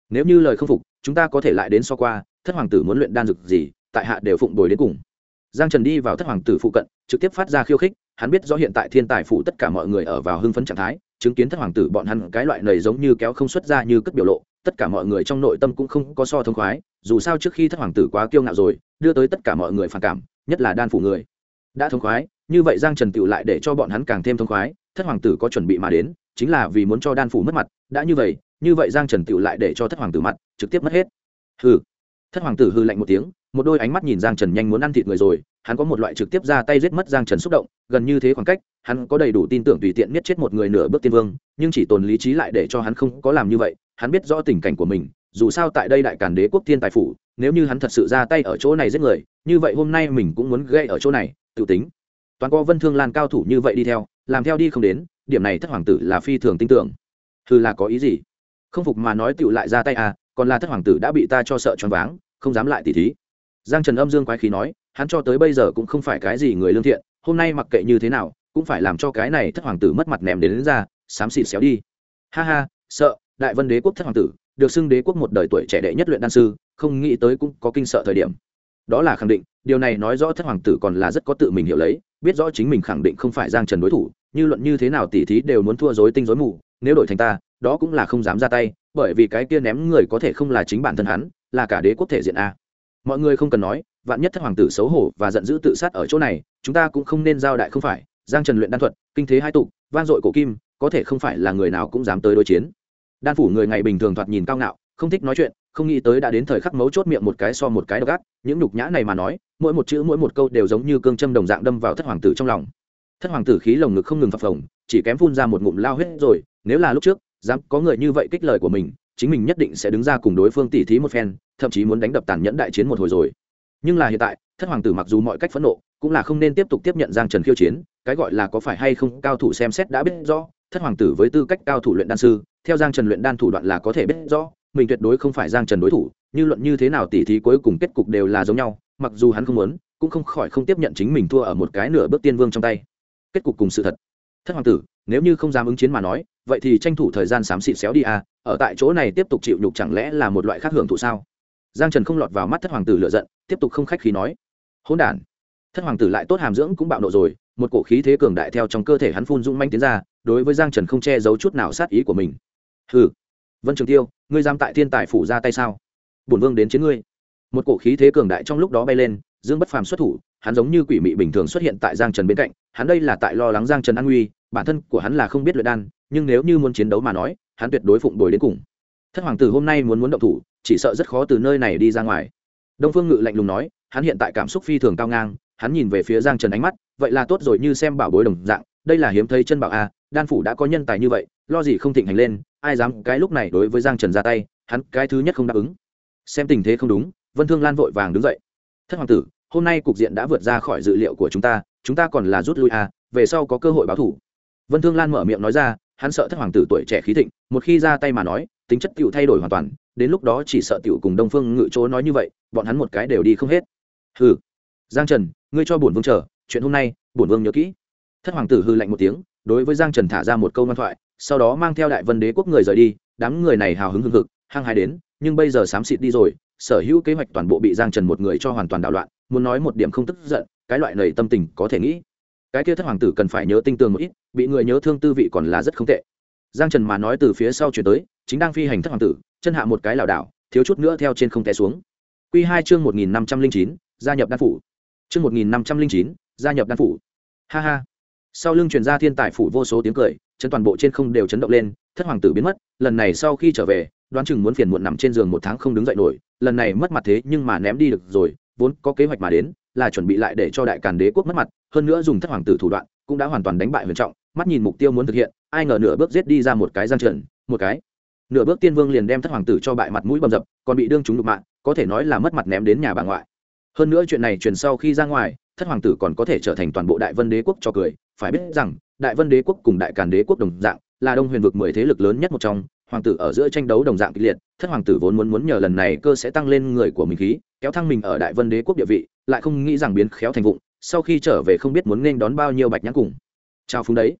nếu như lời không phục chúng ta có thể lại đến so qua, thất hoàng tử muốn luyện đan dược gì tại hạ đều phụng bồi đến cùng. Giang Trần đi vào thất hoàng tử phụ cận trực tiếp phát ra khiêu khích. Hắn biết rõ hiện tại thiên tài phủ tất cả mọi người ở vào hưng phấn trạng thái, chứng kiến thất hoàng tử bọn hắn cái loại này giống như kéo không xuất ra như cất biểu lộ, tất cả mọi người trong nội tâm cũng không có so thông khoái. Dù sao trước khi thất hoàng tử quá kiêu ngạo rồi, đưa tới tất cả mọi người phản cảm, nhất là đan phủ người đã thông khoái, như vậy Giang Trần tựu lại để cho bọn hắn càng thêm thông khoái. Thất hoàng tử có chuẩn bị mà đến, chính là vì muốn cho đan phủ mất mặt. Đã như vậy Giang Trần tựu lại để cho thất hoàng tử mặt trực tiếp mất hết. Hừ. Thất hoàng tử hừ lạnh một tiếng, một đôi ánh mắt nhìn Giang Trần nhanh muốn ăn thịt người rồi. Hắn có một loại trực tiếp ra tay giết mất Giang Trần xúc động, gần như thế khoảng cách, hắn có đầy đủ tin tưởng tùy tiện giết chết một người nửa bước tiên vương, nhưng chỉ tồn lý trí lại để cho hắn không có làm như vậy. Hắn biết rõ tình cảnh của mình, dù sao tại đây đại càn đế quốc thiên tài phủ, nếu như hắn thật sự ra tay ở chỗ này giết người, như vậy hôm nay mình cũng muốn gây ở chỗ này, tự tính. Toàn có Vân Thương Lan cao thủ như vậy đi theo, làm theo đi không đến, điểm này thất hoàng tử là phi thường tin tưởng. Hừ, là có ý gì? Không phục mà nói tựu lại ra tay à, còn là thất hoàng tử đã bị ta cho sợ choáng váng, không dám lại tỉ thí. Giang Trần âm dương quái khí nói, hắn cho tới bây giờ cũng không phải cái gì người lương thiện, hôm nay mặc kệ như thế nào cũng phải làm cho cái này thất hoàng tử mất mặt ném đến ra, xám xịt xéo đi. Ha ha, sợ, đại vân đế quốc thất hoàng tử, được xưng đế quốc một đời tuổi trẻ đệ nhất luyện đan sư, không nghĩ tới cũng có kinh sợ thời điểm. Đó là khẳng định, điều này nói rõ thất hoàng tử còn là rất có tự mình hiểu lấy, biết rõ chính mình khẳng định không phải Giang Trần đối thủ, như luận như thế nào tỉ thí đều muốn thua rối tinh rối mù, nếu đổi thành ta, đó cũng là không dám ra tay, bởi vì cái kia ném người có thể không là chính bản thân hắn, là cả đế quốc thể diện a. Mọi người không cần nói, vạn nhất thất hoàng tử xấu hổ và giận dữ tự sát ở chỗ này, chúng ta cũng không nên giao đại không phải. Giang Trần luyện đan thuật, kinh thế hai tụ, vang dội cổ kim, có thể không phải là người nào cũng dám tới đối chiến. Đan phủ người ngày bình thường thoạt nhìn cao ngạo, không thích nói chuyện, không nghĩ tới đã đến thời khắc mấu chốt miệng một cái so một cái độc ác, những nhục nhã này mà nói, mỗi một chữ mỗi một câu đều giống như cương châm đồng dạng đâm vào thất hoàng tử trong lòng. Thất hoàng tử khí lồng ngực không ngừng phập phồng, chỉ kém phun ra một ngụm lao huyết rồi, nếu là lúc trước, dám có người như vậy kích lời của mình, chính mình nhất định sẽ đứng ra cùng đối phương tỉ thí một phen, thậm chí muốn đánh đập tàn nhẫn đại chiến một hồi rồi. Nhưng là hiện tại, thất hoàng tử mặc dù mọi cách phẫn nộ, cũng là không nên tiếp tục tiếp nhận Giang Trần khiêu chiến, cái gọi là có phải hay không cao thủ xem xét đã biết rõ, thất hoàng tử với tư cách cao thủ luyện đan sư, theo Giang Trần luyện đan thủ đoạn là có thể biết rõ, mình tuyệt đối không phải Giang Trần đối thủ, như luận như thế nào tỉ thí cuối cùng kết cục đều là giống nhau, mặc dù hắn không muốn, cũng không khỏi không tiếp nhận chính mình thua ở một cái nửa bước tiên vương trong tay. Kết cục cùng sự thật. Thất hoàng tử, nếu như không dám ứng chiến mà nói, vậy thì tranh thủ thời gian xám xịt xéo đi à, ở tại chỗ này tiếp tục chịu nhục chẳng lẽ là một loại khác hưởng thụ sao? Giang Trần không lọt vào mắt thất hoàng tử lựa giận, tiếp tục không khách khí nói, hỗn đản. Thất hoàng tử lại tốt hàm dưỡng cũng bạo nộ rồi, một cổ khí thế cường đại theo trong cơ thể hắn phun dũng manh tiến ra, đối với Giang Trần không che giấu chút nào sát ý của mình. Hừ, Vân Trường Tiêu, ngươi dám tại thiên tài phủ ra tay sao? Bổn vương đến chiến ngươi. Một cổ khí thế cường đại trong lúc đó bay lên, Dương Bất Phàm xuất thủ, hắn giống như quỷ mị bình thường xuất hiện tại Giang Trần bên cạnh, hắn đây là tại lo lắng Giang Trần an nguy, bản thân của hắn là không biết luyện đan, nhưng nếu như muốn chiến đấu mà nói, hắn tuyệt đối phụng bồi đến cùng. Thất hoàng tử hôm nay muốn động thủ, chỉ sợ rất khó từ nơi này đi ra ngoài. Đông Phương Ngự lạnh lùng nói, hắn hiện tại cảm xúc phi thường cao ngang, hắn nhìn về phía Giang Trần ánh mắt, vậy là tốt rồi như xem bảo bối đồng dạng, đây là hiếm thấy chân bảo a, đan phủ đã có nhân tài như vậy, lo gì không thịnh hành lên, ai dám cái lúc này đối với Giang Trần ra tay, hắn cái thứ nhất không đáp ứng. Xem tình thế không đúng, Vân Thương Lan vội vàng đứng dậy. Thất hoàng tử, hôm nay cục diện đã vượt ra khỏi dự liệu của chúng ta còn là rút lui a, về sau có cơ hội báo thủ. Vân Thương Lan mở miệng nói ra, hắn sợ thất hoàng tử tuổi trẻ khí thịnh, một khi ra tay mà nói, tính chất tiểu thay đổi hoàn toàn, đến lúc đó chỉ sợ tiểu cùng Đông Phương Ngự chỗ nói như vậy, bọn hắn một cái đều đi không hết. Hừ, Giang Trần, ngươi cho bổn vương chờ, chuyện hôm nay, bổn vương nhớ kỹ. Thất hoàng tử hừ lạnh một tiếng, đối với Giang Trần thả ra một câu ngoan thoại, sau đó mang theo đại vân đế quốc người rời đi, đám người này hào hứng hưng hực, hăng hái đến, nhưng bây giờ xám xịt đi rồi, sở hữu kế hoạch toàn bộ bị Giang Trần một người cho hoàn toàn đảo loạn, muốn nói một điểm không tức giận, cái loại nảy tâm tình có thể nghĩ. Cái kia thất hoàng tử cần phải nhớ tinh tường một ít, bị người nhớ thương tư vị còn là rất không tệ. Giang Trần mà nói từ phía sau chuyển tới, chính đang phi hành thất hoàng tử, chân hạ một cái lảo đảo, thiếu chút nữa theo trên không té xuống. Quy 2 chương 1509, gia nhập đan phủ. Chương 1509, gia nhập đan phủ. Ha ha. Sau lưng truyền ra thiên tài phủ vô số tiếng cười, chân toàn bộ trên không đều chấn động lên, thất hoàng tử biến mất, lần này sau khi trở về, đoán chừng muốn phiền muộn nằm trên giường một tháng không đứng dậy nổi, lần này mất mặt thế nhưng mà ném đi được rồi, vốn có kế hoạch mà đến, là chuẩn bị lại để cho đại càn đế quốc mất mặt, hơn nữa dùng thất hoàng tử thủ đoạn, cũng đã hoàn toàn đánh bại Huyền Trọng, mắt nhìn mục tiêu muốn thực hiện, ai ngờ nửa bước giết đi ra một cái Giang Trần, một cái nửa bước tiên vương liền đem thất hoàng tử cho bại mặt mũi bầm dập, còn bị đương chúng nhục mạ, có thể nói là mất mặt ném đến nhà bà ngoại. Hơn nữa chuyện này truyền sau khi ra ngoài, thất hoàng tử còn có thể trở thành toàn bộ đại vân đế quốc cho cười, phải biết rằng đại vân đế quốc cùng đại càn đế quốc đồng dạng là đông huyền vực 10 thế lực lớn nhất một trong, hoàng tử ở giữa tranh đấu đồng dạng kịch liệt, thất hoàng tử vốn muốn nhờ lần này cơ sẽ tăng lên người của mình khí, kéo thăng mình ở đại vân đế quốc địa vị, lại không nghĩ rằng biến khéo thành vụng, sau khi trở về không biết muốn nên đón bao nhiêu bạch nhãn cùng chào phúng đấy.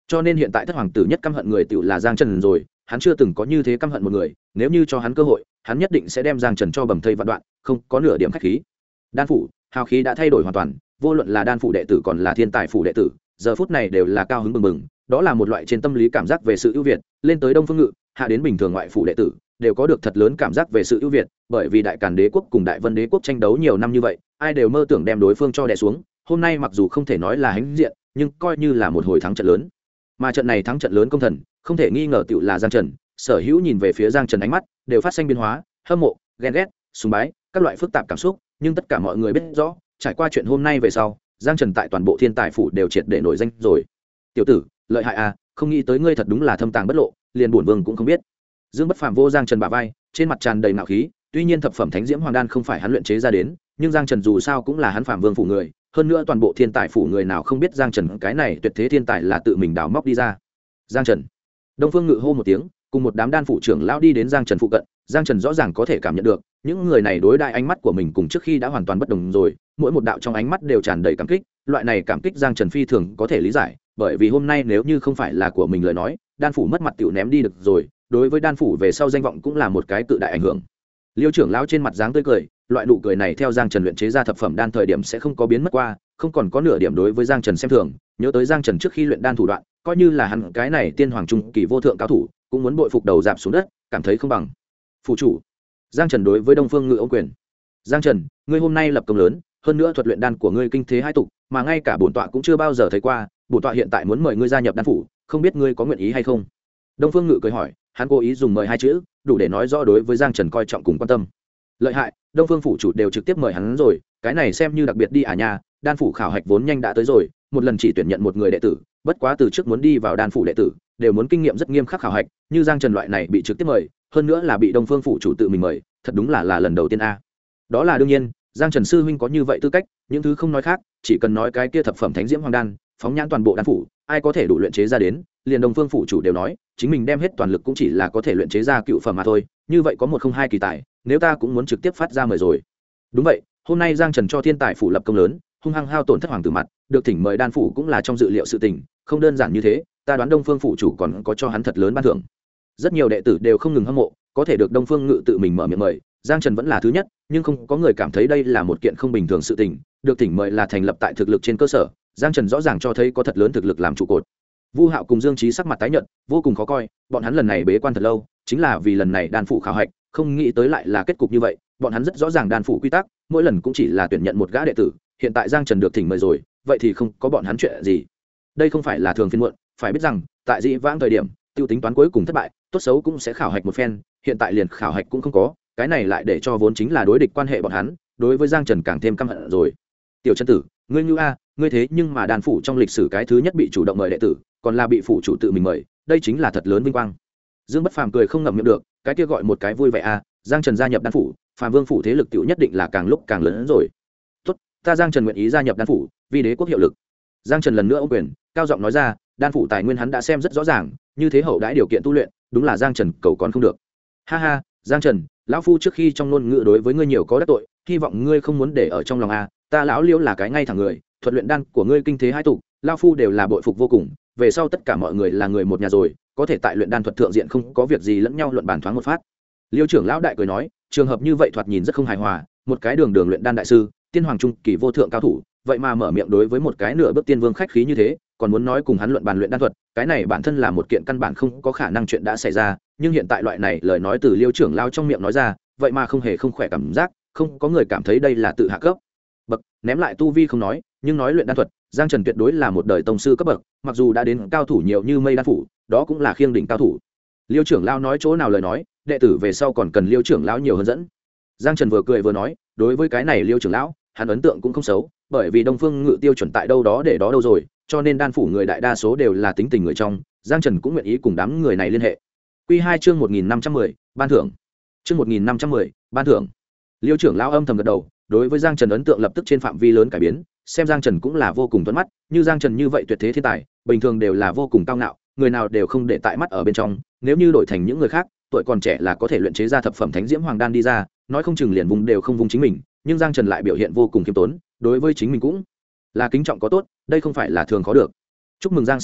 cho nên hiện tại thất hoàng tử nhất căm hận người tự là Giang Trần rồi, hắn chưa từng có như thế căm hận một người, nếu như cho hắn cơ hội hắn nhất định sẽ đem Giang Trần cho bầm thây vạn đoạn, không có nửa điểm khách khí. Đan phủ hào khí đã thay đổi hoàn toàn, vô luận là đan phủ đệ tử còn là thiên tài phủ đệ tử, giờ phút này đều là cao hứng bừng bừng, đó là một loại trên tâm lý cảm giác về sự ưu việt, lên tới Đông Phương Ngự, hạ đến bình thường ngoại phủ đệ tử, đều có được thật lớn cảm giác về sự ưu việt, bởi vì Đại Càn Đế quốc cùng Đại Vân Đế quốc tranh đấu nhiều năm như vậy, ai đều mơ tưởng đem đối phương cho đè xuống, hôm nay mặc dù không thể nói là hãnh diện, nhưng coi như là một hồi thắng trận lớn. Mà trận này thắng trận lớn công thần, không thể nghi ngờ tựu là Giang Trần, sở hữu nhìn về phía Giang Trần ánh mắt đều phát sinh biến hóa, hâm mộ, ghen ghét, sùng bái, các loại phức tạp cảm xúc, nhưng tất cả mọi người biết rõ, trải qua chuyện hôm nay về sau, Giang Trần tại toàn bộ thiên tài phủ đều triệt để nổi danh rồi. Tiểu tử, lợi hại à, không nghĩ tới ngươi thật đúng là thâm tàng bất lộ, liền bổn vương cũng không biết. Dương Bất Phàm vô Giang Trần bả vai, trên mặt tràn đầy ngạo khí, tuy nhiên thập phẩm thánh diễm hoàng đan không phải hắn luyện chế ra đến, nhưng Giang Trần dù sao cũng là hắn Phàm Vương phủ người, hơn nữa toàn bộ thiên tài phủ người nào không biết Giang Trần cái này tuyệt thế thiên tài là tự mình đào móc đi ra. Giang Trần. Đông Phương Ngự hô một tiếng, cùng một đám đan phủ trưởng lão đi đến Giang Trần phụ cận, Giang Trần rõ ràng có thể cảm nhận được, những người này đối đại ánh mắt của mình cùng trước khi đã hoàn toàn bất đồng rồi, mỗi một đạo trong ánh mắt đều tràn đầy cảm kích, loại này cảm kích Giang Trần phi thường có thể lý giải, bởi vì hôm nay nếu như không phải là của mình lời nói, đan phủ mất mặt tiểu ném đi được rồi, đối với đan phủ về sau danh vọng cũng là một cái cự đại ảnh hưởng. Liêu trưởng lão trên mặt dáng tươi cười, loại nụ cười này theo Giang Trần luyện chế ra thập phẩm đan thời điểm sẽ không có biến mất qua, không còn có nửa điểm đối với Giang Trần xem thường, nhớ tới Giang Trần trước khi luyện đan thủ đoạn, coi như là hắn cái này tiên hoàng trung kỳ vô thượng cao thủ, cũng muốn bội phục đầu dạp xuống đất, cảm thấy không bằng. Phủ chủ. Giang Trần đối với Đông Phương Ngự ôm quyền. Giang Trần, ngươi hôm nay lập công lớn, hơn nữa thuật luyện đan của ngươi kinh thế hai tục, mà ngay cả bổn tọa cũng chưa bao giờ thấy qua, bổn tọa hiện tại muốn mời ngươi gia nhập đan phủ, không biết ngươi có nguyện ý hay không? Đông Phương Ngự cười hỏi, hắn cố ý dùng mời hai chữ, đủ để nói rõ đối với Giang Trần coi trọng cùng quan tâm. Lợi hại, Đông Phương phủ chủ đều trực tiếp mời hắn rồi, cái này xem như đặc biệt đi à nha, đan phủ khảo hạch vốn nhanh đã tới rồi, một lần chỉ tuyển nhận một người đệ tử, bất quá từ trước muốn đi vào đan phủ đệ tử, đều muốn kinh nghiệm rất nghiêm khắc khảo hạch, như Giang Trần loại này bị trực tiếp mời, hơn nữa là bị Đông Phương phủ chủ tự mình mời, thật đúng là lần đầu tiên a. Đó là đương nhiên, Giang Trần sư huynh có như vậy tư cách, những thứ không nói khác, chỉ cần nói cái kia thập phẩm thánh diễm hoàng đan, phóng nhãn toàn bộ đan phủ, ai có thể đủ luyện chế ra đến, liền Đông Phương phủ chủ đều nói, chính mình đem hết toàn lực cũng chỉ là có thể luyện chế ra cựu phẩm mà thôi, như vậy có một không hai kỳ tài, nếu ta cũng muốn trực tiếp phát ra mời rồi. Đúng vậy, hôm nay Giang Trần cho thiên tài phủ lập công lớn, hung hăng hao tổn thất hoàng tử mặt, được thỉnh mời đan phủ cũng là trong dự liệu sự tình, không đơn giản như thế, ta đoán Đông Phương phủ chủ còn có cho hắn thật lớn ban thưởng. Rất nhiều đệ tử đều không ngừng hâm mộ, có thể được Đông Phương Ngự tự mình mở miệng mời, Giang Trần vẫn là thứ nhất, nhưng không có người cảm thấy đây là một kiện không bình thường sự tình, được thỉnh mời là thành lập tại thực lực trên cơ sở, Giang Trần rõ ràng cho thấy có thật lớn thực lực làm trụ cột. Vu Hạo cùng Dương Chí sắc mặt tái nhợt, vô cùng khó coi, bọn hắn lần này bế quan thật lâu, chính là vì lần này đan phủ khảo hạch, không nghĩ tới lại là kết cục như vậy, bọn hắn rất rõ ràng đan phủ quy tắc, mỗi lần cũng chỉ là tuyển nhận một gã đệ tử, hiện tại Giang Trần được thỉnh mời rồi, vậy thì không có bọn hắn chuyện gì. Đây không phải là thường phiên muộn, phải biết rằng, tại dĩ vãng thời điểm, tiêu tính toán cuối cùng thất bại, tốt xấu cũng sẽ khảo hạch một phen, hiện tại liền khảo hạch cũng không có, cái này lại để cho vốn chính là đối địch quan hệ bọn hắn, đối với Giang Trần càng thêm căm hận rồi. Tiểu Trần tử, ngươi như a, ngươi thế nhưng mà đan phủ trong lịch sử cái thứ nhất bị chủ động mời đệ tử, còn là bị phủ chủ tự mình mời, đây chính là thật lớn vinh quang. Dương Bất Phàm cười không ngậm miệng được, cái kia gọi một cái vui vẻ a, Giang Trần gia nhập đan phủ, Phàm Vương phủ thế lực tiểu nhất định là càng lúc càng lớn hơn rồi. Tốt, ta Giang Trần nguyện ý gia nhập đan phủ, vì đế quốc hiệu lực. Giang Trần lần nữa ôm quyền, cao giọng nói ra, đan phủ tài nguyên hắn đã xem rất rõ ràng, như thế hậu đãi điều kiện tu luyện, đúng là Giang Trần cầu còn không được. Ha ha, Giang Trần, lão phu trước khi trong ngôn ngữ đối với ngươi nhiều có đắc tội, hy vọng ngươi không muốn để ở trong lòng a, ta lão Liêu là cái ngay thẳng người, thuật luyện đan của ngươi kinh thế hai tục, lão phu đều là bội phục vô cùng, về sau tất cả mọi người là người một nhà rồi, có thể tại luyện đan thuật thượng diện không có việc gì lẫn nhau luận bàn thoáng một phát. Liêu trưởng lão đại cười nói, trường hợp như vậy thoạt nhìn rất không hài hòa, một cái đường luyện đan đại sư, tiên hoàng trung kỳ vô thượng cao thủ, vậy mà mở miệng đối với một cái nửa bước tiên vương khách khí như thế, còn muốn nói cùng hắn luận bàn luyện đan thuật, cái này bản thân là một kiện căn bản không có khả năng chuyện đã xảy ra, nhưng hiện tại loại này lời nói từ Liêu trưởng lão trong miệng nói ra, vậy mà không hề không khỏe cảm giác, không có người cảm thấy đây là tự hạ cấp bậc, ném lại tu vi không nói, nhưng nói luyện đan thuật, Giang Trần tuyệt đối là một đời tông sư cấp bậc, mặc dù đã đến cao thủ nhiều như mây đan phủ, đó cũng là khiêng đỉnh cao thủ. Liêu trưởng lão nói chỗ nào lời nói, đệ tử về sau còn cần Liêu trưởng lão nhiều hơn dẫn. Giang Trần vừa cười vừa nói, đối với cái này Liêu trưởng lão, hắn ấn tượng cũng không xấu, bởi vì Đông Phương Ngự tiêu chuẩn tại đâu đó để đó đâu rồi, cho nên đan phủ người đại đa số đều là tính tình người trong, Giang Trần cũng nguyện ý cùng đám người này liên hệ. Quy 2 chương 1510, ban thưởng. Chương 1510, ban thưởng. Liêu trưởng lão âm thầm gật đầu, đối với Giang Trần ấn tượng lập tức trên phạm vi lớn cải biến, xem Giang Trần cũng là vô cùng thuận mắt, như Giang Trần như vậy tuyệt thế thiên tài, bình thường đều là vô cùng cao ngạo, người nào đều không để tại mắt ở bên trong, nếu như đổi thành những người khác, tuổi còn trẻ là có thể luyện chế ra thập phẩm thánh diễm hoàng đan đi ra, nói không chừng liền vùng đều không vùng chính mình, nhưng Giang Trần lại biểu hiện vô cùng khiêm tốn, đối với chính mình cũng là kính trọng có tốt, đây không phải là thường khó được. Chúc mừng Giang sư đệ,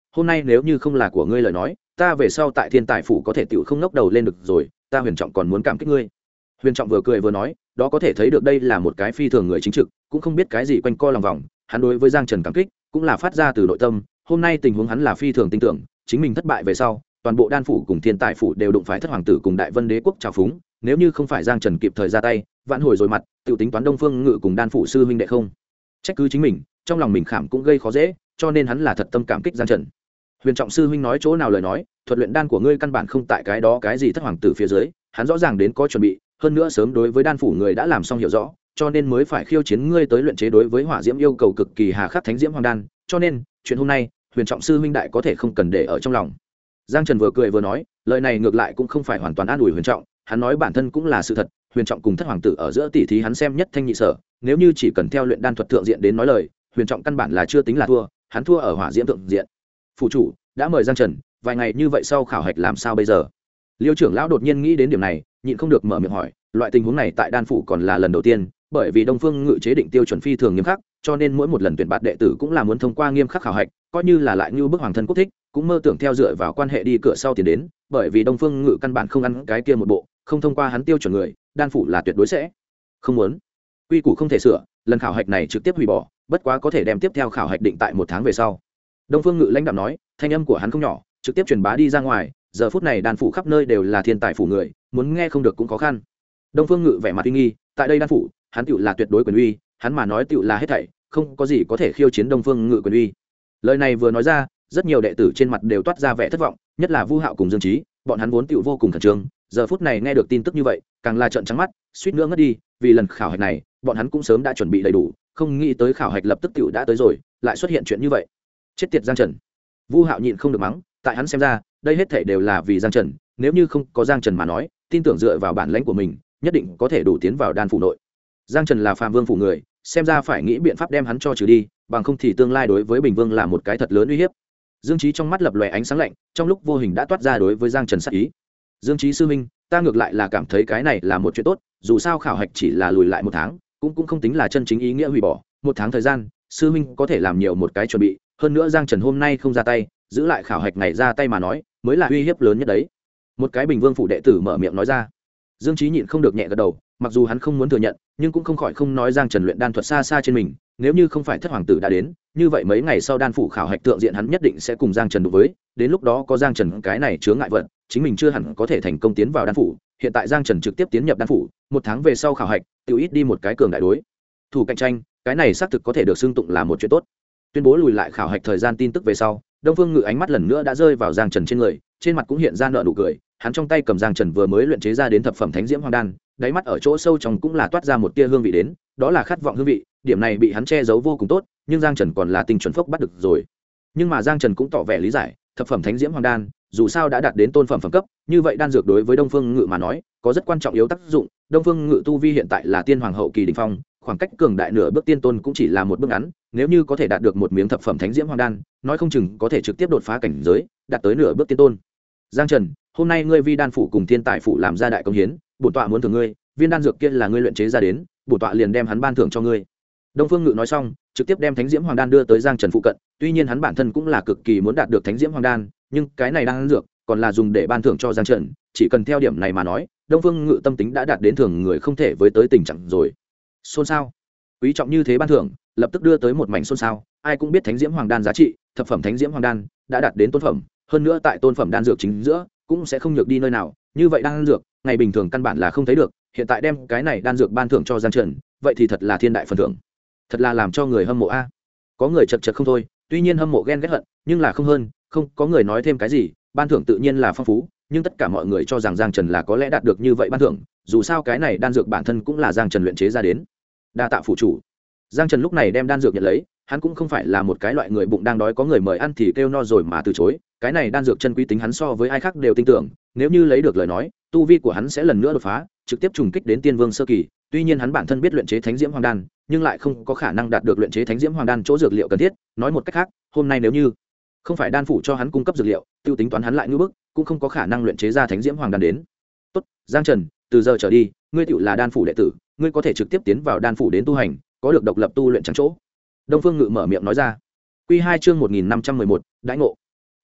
hôm nay nếu như không là của ngươi lời nói ta về sau tại thiên tài phủ có thể tựu không ngóc đầu lên được rồi, ta Huyền Trọng còn muốn cảm kích ngươi. Huyền Trọng vừa cười vừa nói, đó có thể thấy được đây là một cái phi thường người chính trực, cũng không biết cái gì quanh co lòng vòng, hắn đối với Giang Trần cảm kích cũng là phát ra từ nội tâm. Hôm nay tình huống hắn là phi thường tin tưởng, chính mình thất bại về sau toàn bộ đan phủ cùng thiên tài phủ đều đụng phải thất hoàng tử cùng đại vân đế quốc trào phúng, nếu như không phải Giang Trần kịp thời ra tay vãn hồi rồi mặt, tự tính toán Đông Phương Ngự cùng đan phủ sư huynh đệ không trách cứ chính mình, trong lòng mình khảm cũng gây khó dễ, cho nên hắn là thật tâm cảm kích Giang Trần. Huyền Trọng sư huynh nói chỗ nào lời nói, thuật luyện đan của ngươi căn bản không tại cái đó cái gì thất hoàng tử phía dưới, hắn rõ ràng đến có chuẩn bị, hơn nữa sớm đối với đan phủ người đã làm xong hiểu rõ, cho nên mới phải khiêu chiến ngươi tới luyện chế đối với hỏa diễm yêu cầu cực kỳ hà khắc thánh diễm hoàng đan, cho nên chuyện hôm nay Huyền Trọng sư huynh đại có thể không cần để ở trong lòng. Giang Trần vừa cười vừa nói, lời này ngược lại cũng không phải hoàn toàn an ủi Huyền Trọng, hắn nói bản thân cũng là sự thật, Huyền Trọng cùng thất hoàng tử ở giữa tỷ thí hắn xem nhất thanh nhị sở, nếu như chỉ cần theo luyện đan thuật thượng diện đến nói lời, Huyền Trọng căn bản là chưa tính là thua, hắn thua ở hỏa diễm thượng diện. Phụ chủ đã mời Giang Trần, vài ngày như vậy sau khảo hạch làm sao bây giờ? Liêu trưởng lão đột nhiên nghĩ đến điểm này, nhịn không được mở miệng hỏi, loại tình huống này tại đan phủ còn là lần đầu tiên, bởi vì Đông Phương Ngự chế định tiêu chuẩn phi thường nghiêm khắc, cho nên mỗi một lần tuyển bạt đệ tử cũng là muốn thông qua nghiêm khắc khảo hạch, coi như là lại như bức hoàng thân quốc thích, cũng mơ tưởng theo dựa vào quan hệ đi cửa sau tiền đến, bởi vì Đông Phương Ngự căn bản không ăn cái kia một bộ, không thông qua hắn tiêu chuẩn người, đan phủ là tuyệt đối sẽ không muốn. Quy củ không thể sửa, lần khảo hạch này trực tiếp hủy bỏ, bất quá có thể đem tiếp theo khảo hạch định tại một tháng về sau. Đông Phương Ngự lãnh đạm nói, thanh âm của hắn không nhỏ, trực tiếp truyền bá đi ra ngoài, giờ phút này đan phủ khắp nơi đều là thiên tài phủ người, muốn nghe không được cũng khó khăn. Đông Phương Ngự vẻ mặt uy nghi, tại đây đan phủ, hắn tựu là tuyệt đối quyền uy, hắn mà nói tựu là hết thảy, không có gì có thể khiêu chiến Đông Phương Ngự quyền uy. Lời này vừa nói ra, rất nhiều đệ tử trên mặt đều toát ra vẻ thất vọng, nhất là Vu Hạo cùng Dương Chí, bọn hắn vốn tựu vô cùng khẩn trương, giờ phút này nghe được tin tức như vậy, càng là trợn trắng mắt, suýt nữa ngất đi, vì lần khảo hạch này, bọn hắn cũng sớm đã chuẩn bị đầy đủ, không nghĩ tới khảo hạch lập tức tựu đã tới rồi, lại xuất hiện chuyện như vậy. Chết tiệt Giang Trần. Vu Hạo nhịn không được mắng, tại hắn xem ra, đây hết thảy đều là vì Giang Trần, nếu như không có Giang Trần mà nói, tin tưởng dựa vào bản lãnh của mình, nhất định có thể đủ tiến vào đan phủ nội. Giang Trần là Phạm Vương phủ người, xem ra phải nghĩ biện pháp đem hắn cho trừ đi, bằng không thì tương lai đối với Bình Vương là một cái thật lớn uy hiếp. Dương Chí trong mắt lập lòe ánh sáng lạnh, trong lúc vô hình đã toát ra đối với Giang Trần sát ý. Dương Chí sư minh, ta ngược lại là cảm thấy cái này là một chuyện tốt, dù sao khảo hạch chỉ là lùi lại một tháng, cũng không tính là chân chính ý nghĩa hủy bỏ, một tháng thời gian, sư minh có thể làm nhiều một cái chuẩn bị, hơn nữa Giang Trần hôm nay không ra tay, giữ lại khảo hạch ngày ra tay mà nói, mới là uy hiếp lớn nhất đấy. Một cái Bình Vương phủ đệ tử mở miệng nói ra. Dương Chí nhịn không được nhẹ gật đầu, mặc dù hắn không muốn thừa nhận, nhưng cũng không khỏi không nói Giang Trần luyện đan thuật xa xa trên mình, nếu như không phải thất hoàng tử đã đến, như vậy mấy ngày sau đan phủ khảo hạch thượng diện hắn nhất định sẽ cùng Giang Trần đối với, đến lúc đó có Giang Trần cái này chướng ngại vật, chính mình chưa hẳn có thể thành công tiến vào đan phủ, hiện tại Giang Trần trực tiếp tiến nhập đan phủ, một tháng về sau khảo hạch, tiêu ít đi một cái cường đại đối thủ cạnh tranh, cái này xác thực có thể được xưng tụng là một chuyện tốt. Tuyên bố lùi lại khảo hạch thời gian tin tức về sau, Đông Phương Ngự ánh mắt lần nữa đã rơi vào Giang Trần trên người, trên mặt cũng hiện ra nở nụ cười, hắn trong tay cầm Giang Trần vừa mới luyện chế ra đến thập phẩm thánh diễm hoàng đan, đáy mắt ở chỗ sâu trong cũng là toát ra một tia hương vị đến, đó là khát vọng hương vị, điểm này bị hắn che giấu vô cùng tốt, nhưng Giang Trần còn là tinh chuẩn phốc bắt được rồi. Nhưng mà Giang Trần cũng tỏ vẻ lý giải, thập phẩm thánh diễm hoàng đan, dù sao đã đạt đến tôn phẩm phẩm cấp, như vậy đan dược đối với Đông Phương Ngự mà nói, có rất quan trọng yếu tác dụng, Đông Phương Ngự tu vi hiện tại là tiên hoàng hậu kỳ đỉnh phong, khoảng cách cường đại nửa bước tiên tôn cũng chỉ là một bước ngắn, nếu như có thể đạt được một miếng thập phẩm thánh diễm hoàng đan, nói không chừng có thể trực tiếp đột phá cảnh giới, đạt tới nửa bước tiên tôn. Giang Trần, hôm nay ngươi vi đan phủ cùng thiên tài phủ làm ra đại công hiến, bổn tọa muốn thưởng ngươi, viên đan dược kia là ngươi luyện chế ra đến, bổn tọa liền đem hắn ban thưởng cho ngươi. Đông Phương Ngự nói xong, trực tiếp đem thánh diễm hoàng đan đưa tới Giang Trần phụ cận, tuy nhiên hắn bản thân cũng là cực kỳ muốn đạt được thánh diễm hoàng đan, nhưng cái này đan dược còn là dùng để ban thưởng cho Giang Trần, chỉ cần theo điểm này mà nói, Đông Phương Ngự tâm tính đã đạt đến thường người không thể với tới tình trạng rồi. Xôn xao. Quý trọng như thế ban thưởng, lập tức đưa tới một mảnh xôn xao, ai cũng biết thánh diễm hoàng đan giá trị, thập phẩm thánh diễm hoàng đan đã đạt đến tôn phẩm, hơn nữa tại tôn phẩm đan dược chính giữa cũng sẽ không nhược đi nơi nào, như vậy đan dược ngày bình thường căn bản là không thấy được, hiện tại đem cái này đan dược ban thưởng cho Giang Trần, vậy thì thật là thiên đại phần thưởng, thật là làm cho người hâm mộ a. Có người chật chật không thôi, tuy nhiên hâm mộ ghen ghét hận, nhưng là không hơn, không có người nói thêm cái gì, ban thưởng tự nhiên là phong phú, nhưng tất cả mọi người cho rằng Giang Trần là có lẽ đạt được như vậy ban thưởng, dù sao cái này đan dược bản thân cũng là Giang Trần luyện chế ra đến. Đa tạ phụ chủ. Giang Trần lúc này đem đan dược nhận lấy, hắn cũng không phải là một cái loại người bụng đang đói có người mời ăn thì kêu no rồi mà từ chối, cái này đan dược chân quý tính hắn so với ai khác đều tin tưởng, nếu như lấy được lời nói, tu vi của hắn sẽ lần nữa đột phá, trực tiếp trùng kích đến tiên vương sơ kỳ, tuy nhiên hắn bản thân biết luyện chế thánh diễm hoàng đan, nhưng lại không có khả năng đạt được luyện chế thánh diễm hoàng đan chỗ dược liệu cần thiết, nói một cách khác, hôm nay nếu như không phải đan phủ cho hắn cung cấp dược liệu, tiêu tính toán hắn lại ngưỡng bức, cũng không có khả năng luyện chế ra thánh diễm hoàng đan đến. Tốt, Giang Trần, từ giờ trở đi, ngươi tựu là đan phủ đệ tử, ngươi có thể trực tiếp tiến vào đan phủ đến tu hành, có được độc lập tu luyện chẳng chỗ. Đông Phương Ngự mở miệng nói ra. Quy 2 chương 1511, đãi ngộ.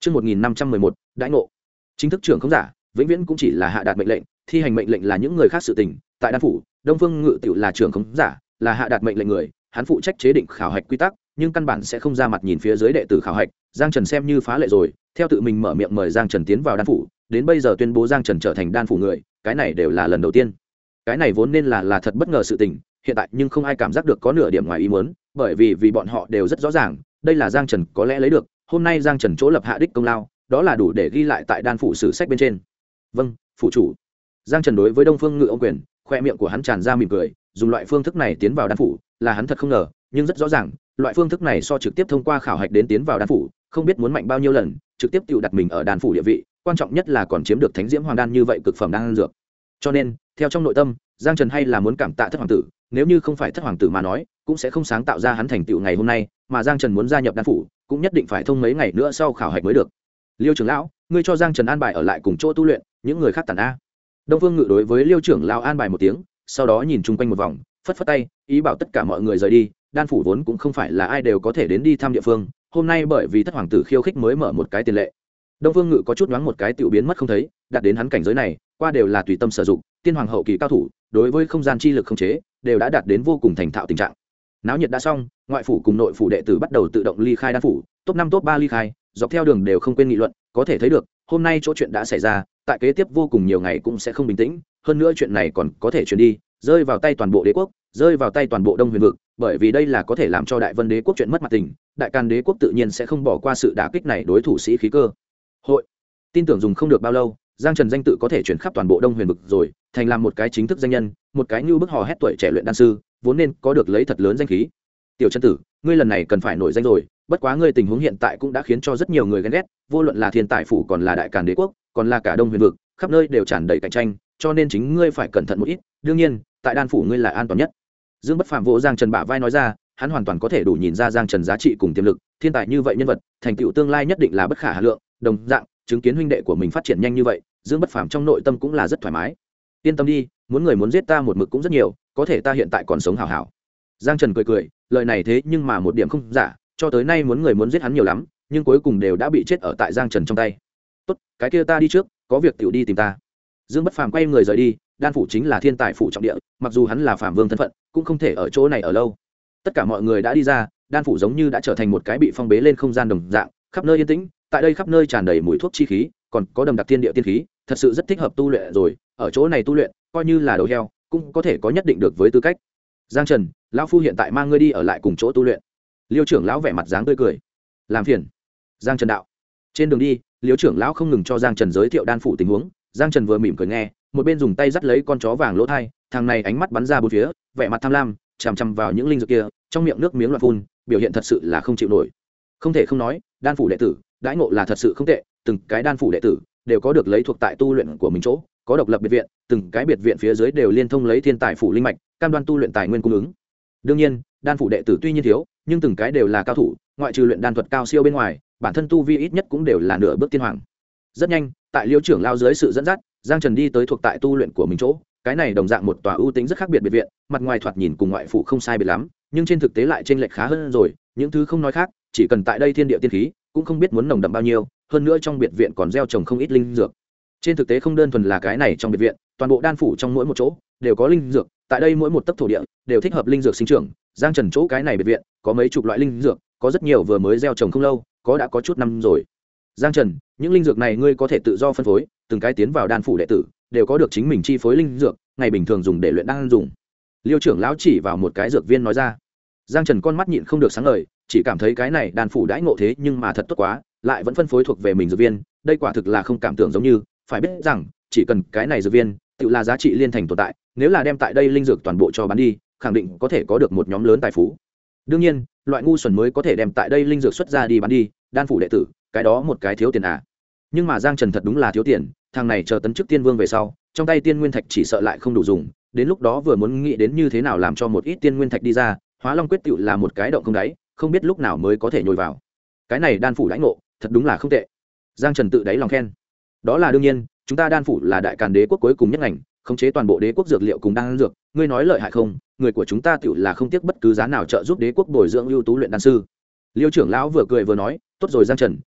Chương 1511, đãi ngộ. Chính thức trưởng không giả, vĩnh viễn cũng chỉ là hạ đạt mệnh lệnh, thi hành mệnh lệnh là những người khác sự tình. Tại đan phủ, Đông Phương Ngự tiểu là trưởng không giả, là hạ đạt mệnh lệnh người, hắn phụ trách chế định khảo hạch quy tắc, nhưng căn bản sẽ không ra mặt nhìn phía dưới đệ tử khảo hạch. Giang Trần xem như phá lệ rồi, theo tự mình mở miệng mời Giang Trần tiến vào đan phủ, đến bây giờ tuyên bố Giang Trần trở thành đan phủ người, cái này đều là lần đầu tiên. Cái này vốn nên là thật bất ngờ sự tình, hiện tại nhưng không ai cảm giác được có nửa điểm ngoài ý muốn, bởi vì bọn họ đều rất rõ ràng, đây là Giang Trần có lẽ lấy được, hôm nay Giang Trần chỗ lập hạ đích công lao, đó là đủ để ghi lại tại đan phủ sử sách bên trên. Vâng, phủ chủ. Giang Trần đối với Đông Phương Ngự ôm quyền, khoe miệng của hắn tràn ra mỉm cười, dùng loại phương thức này tiến vào đan phủ, là hắn thật không ngờ, nhưng rất rõ ràng, loại phương thức này so trực tiếp thông qua khảo hạch đến tiến vào đan phủ, không biết muốn mạnh bao nhiêu lần, trực tiếp tự đặt mình ở đan phủ địa vị, quan trọng nhất là còn chiếm được Thánh Diễm Hoàng đan như vậy cực phẩm đan dược. Cho nên, theo trong nội tâm, Giang Trần hay là muốn cảm tạ Thất hoàng tử, nếu như không phải Thất hoàng tử mà nói, cũng sẽ không sáng tạo ra hắn thành tựu ngày hôm nay, mà Giang Trần muốn gia nhập đan phủ, cũng nhất định phải thông mấy ngày nữa sau khảo hạch mới được. Liêu trưởng lão, ngươi cho Giang Trần an bài ở lại cùng chỗ tu luyện, những người khác tản a. Đông Phương Ngự đối với Liêu trưởng lão an bài một tiếng, sau đó nhìn chung quanh một vòng, phất phất tay, ý bảo tất cả mọi người rời đi. Đan phủ vốn cũng không phải là ai đều có thể đến đi thăm địa phương, hôm nay bởi vì Thất hoàng tử khiêu khích mới mở một cái tiền lệ. Đông Phương Ngự có chút nhoáng một cái tiểu biến mất không thấy, đạt đến hắn cảnh giới này, qua đều là tùy tâm sử dụng, tiên hoàng hậu kỳ cao thủ, đối với không gian chi lực khống chế, đều đã đạt đến vô cùng thành thạo tình trạng. Náo nhiệt đã xong, ngoại phủ cùng nội phủ đệ tử bắt đầu tự động ly khai đan phủ, top 5 top 3 ly khai, dọc theo đường đều không quên nghị luận, có thể thấy được, hôm nay chỗ chuyện đã xảy ra, tại kế tiếp vô cùng nhiều ngày cũng sẽ không bình tĩnh, hơn nữa chuyện này còn có thể truyền đi, rơi vào tay toàn bộ đế quốc, rơi vào tay toàn bộ Đông Huyền vực, bởi vì đây là có thể làm cho Đại Vân đế quốc chuyện mất mặt tình, Đại Càn đế quốc tự nhiên sẽ không bỏ qua sự đả kích này đối thủ sĩ khí cơ. Hội, tin tưởng dùng không được bao lâu, Giang Trần danh tự có thể chuyển khắp toàn bộ Đông Huyền vực rồi, thành làm một cái chính thức danh nhân, một cái như bức hò hét tuổi trẻ luyện đan sư, vốn nên có được lấy thật lớn danh khí. Tiểu Chân tử, ngươi lần này cần phải nổi danh rồi, bất quá ngươi tình huống hiện tại cũng đã khiến cho rất nhiều người ghen ghét, vô luận là Thiên Tài phủ còn là Đại Càn đế quốc, còn là cả Đông Huyền vực, khắp nơi đều tràn đầy cạnh tranh, cho nên chính ngươi phải cẩn thận một ít, đương nhiên, tại đan phủ ngươi là an toàn nhất. Dương Bất Phàm vỗ Giang Trần bả vai nói ra, hắn hoàn toàn có thể đủ nhìn ra Giang Trần giá trị cùng tiềm lực, thiên tài như vậy nhân vật, thành tựu tương lai nhất định là bất khả hà lượng, đồng dạng, chứng kiến huynh đệ của mình phát triển nhanh như vậy, Dương Bất Phàm trong nội tâm cũng là rất thoải mái. Yên tâm đi, muốn người muốn giết ta một mực cũng rất nhiều, có thể ta hiện tại còn sống hảo hảo. Giang Trần cười cười, lời này thế nhưng mà một điểm không giả, cho tới nay muốn người muốn giết hắn nhiều lắm, nhưng cuối cùng đều đã bị chết ở tại Giang Trần trong tay. Tốt, cái kia ta đi trước, có việc tiểu đi tìm ta. Dương Bất Phàm quay người rời đi, đan phủ chính là thiên tài phủ trọng địa, mặc dù hắn là Phạm Vương thân phận, cũng không thể ở chỗ này ở lâu. Tất cả mọi người đã đi ra, đan phủ giống như đã trở thành một cái bị phong bế lên không gian đồng dạng, khắp nơi yên tĩnh, tại đây khắp nơi tràn đầy mùi thuốc chi khí, còn có đầm đặc thiên địa tiên khí, thật sự rất thích hợp tu luyện rồi, ở chỗ này tu luyện, coi như là đầu heo, cũng có thể có nhất định được với tư cách. Giang Trần, lão phu hiện tại mang ngươi đi ở lại cùng chỗ tu luyện. Liêu trưởng lão vẻ mặt dáng tươi cười. Làm phiền. Giang Trần đạo. Trên đường đi, Liêu trưởng lão không ngừng cho Giang Trần giới thiệu đan phủ tình huống, Giang Trần vừa mỉm cười nghe, một bên dùng tay dắt lấy con chó vàng lỗ thai, thằng này ánh mắt bắn ra bốn phía, vẻ mặt tham lam, chằm chằm vào những linh dược kia, trong miệng nước miếng loạn phun, biểu hiện thật sự là không chịu nổi. Không thể không nói, đan phủ đệ tử, đãi ngộ là thật sự không tệ, từng cái đan phủ đệ tử đều có được lấy thuộc tại tu luyện của mình chỗ, có độc lập biệt viện, từng cái biệt viện phía dưới đều liên thông lấy thiên tài phủ linh mạch, cam đoan tu luyện tài nguyên cung ứng. Đương nhiên, đan phủ đệ tử tuy nhiên thiếu, nhưng từng cái đều là cao thủ, ngoại trừ luyện đan thuật cao siêu bên ngoài, bản thân tu vi ít nhất cũng đều là nửa bước tiên hoàng. Rất nhanh, tại Liêu trưởng lao dưới sự dẫn dắt, Giang Trần đi tới thuộc tại tu luyện của mình chỗ, cái này đồng dạng một tòa ưu tính rất khác biệt biệt viện, mặt ngoài thoạt nhìn cùng ngoại phủ không sai biệt lắm, nhưng trên thực tế lại chênh lệch khá hơn rồi, những thứ không nói khác, chỉ cần tại đây thiên địa tiên khí, cũng không biết muốn nồng đậm bao nhiêu, hơn nữa trong biệt viện còn gieo trồng không ít linh dược. Trên thực tế không đơn thuần là cái này trong biệt viện, toàn bộ đan phủ trong mỗi một chỗ đều có linh dược, tại đây mỗi một tấc thổ địa đều thích hợp linh dược sinh trưởng. Giang Trần chỗ cái này biệt viện có mấy chục loại linh dược, có rất nhiều vừa mới gieo trồng không lâu, có đã có chút năm rồi. Giang Trần, những linh dược này ngươi có thể tự do phân phối, từng cái tiến vào đan phủ đệ tử đều có được chính mình chi phối linh dược, ngày bình thường dùng để luyện đan dùng. Liêu trưởng lão chỉ vào một cái dược viên nói ra. Giang Trần con mắt nhịn không được sáng ngời, chỉ cảm thấy cái này đan phủ đãi ngộ thế nhưng mà thật tốt quá, lại vẫn phân phối thuộc về mình dược viên, đây quả thực là không cảm tưởng giống như, phải biết rằng, chỉ cần cái này dược viên, tự là giá trị liên thành tồn tại, nếu là đem tại đây linh dược toàn bộ cho bán đi, khẳng định có thể có được một nhóm lớn tài phú. Đương nhiên, loại ngu xuẩn mới có thể đem tại đây linh dược xuất ra đi bán đi, đan phủ đệ tử, cái đó một cái thiếu tiền à. Nhưng mà Giang Trần thật đúng là thiếu tiền, thằng này chờ tấn chức tiên vương về sau, trong tay tiên nguyên thạch chỉ sợ lại không đủ dùng, đến lúc đó vừa muốn nghĩ đến như thế nào làm cho một ít tiên nguyên thạch đi ra, Hóa Long quyết tựu là một cái động không đáy, không biết lúc nào mới có thể nhồi vào. Cái này đan phủ lãnh ngộ, thật đúng là không tệ. Giang Trần tự đáy lòng khen. Đó là đương nhiên, chúng ta đan phủ là Đại Càn đế quốc cuối cùng nhất ngành, khống chế toàn bộ đế quốc dược liệu cùng đan dược, ngươi nói lợi hại không? Người của chúng ta tựu là không tiếc bất cứ giá nào trợ giúp đế quốc bồi dưỡng ưu tú luyện đan sư. Liêu trưởng lão vừa cười vừa nói, tốt rồi Giang Trần,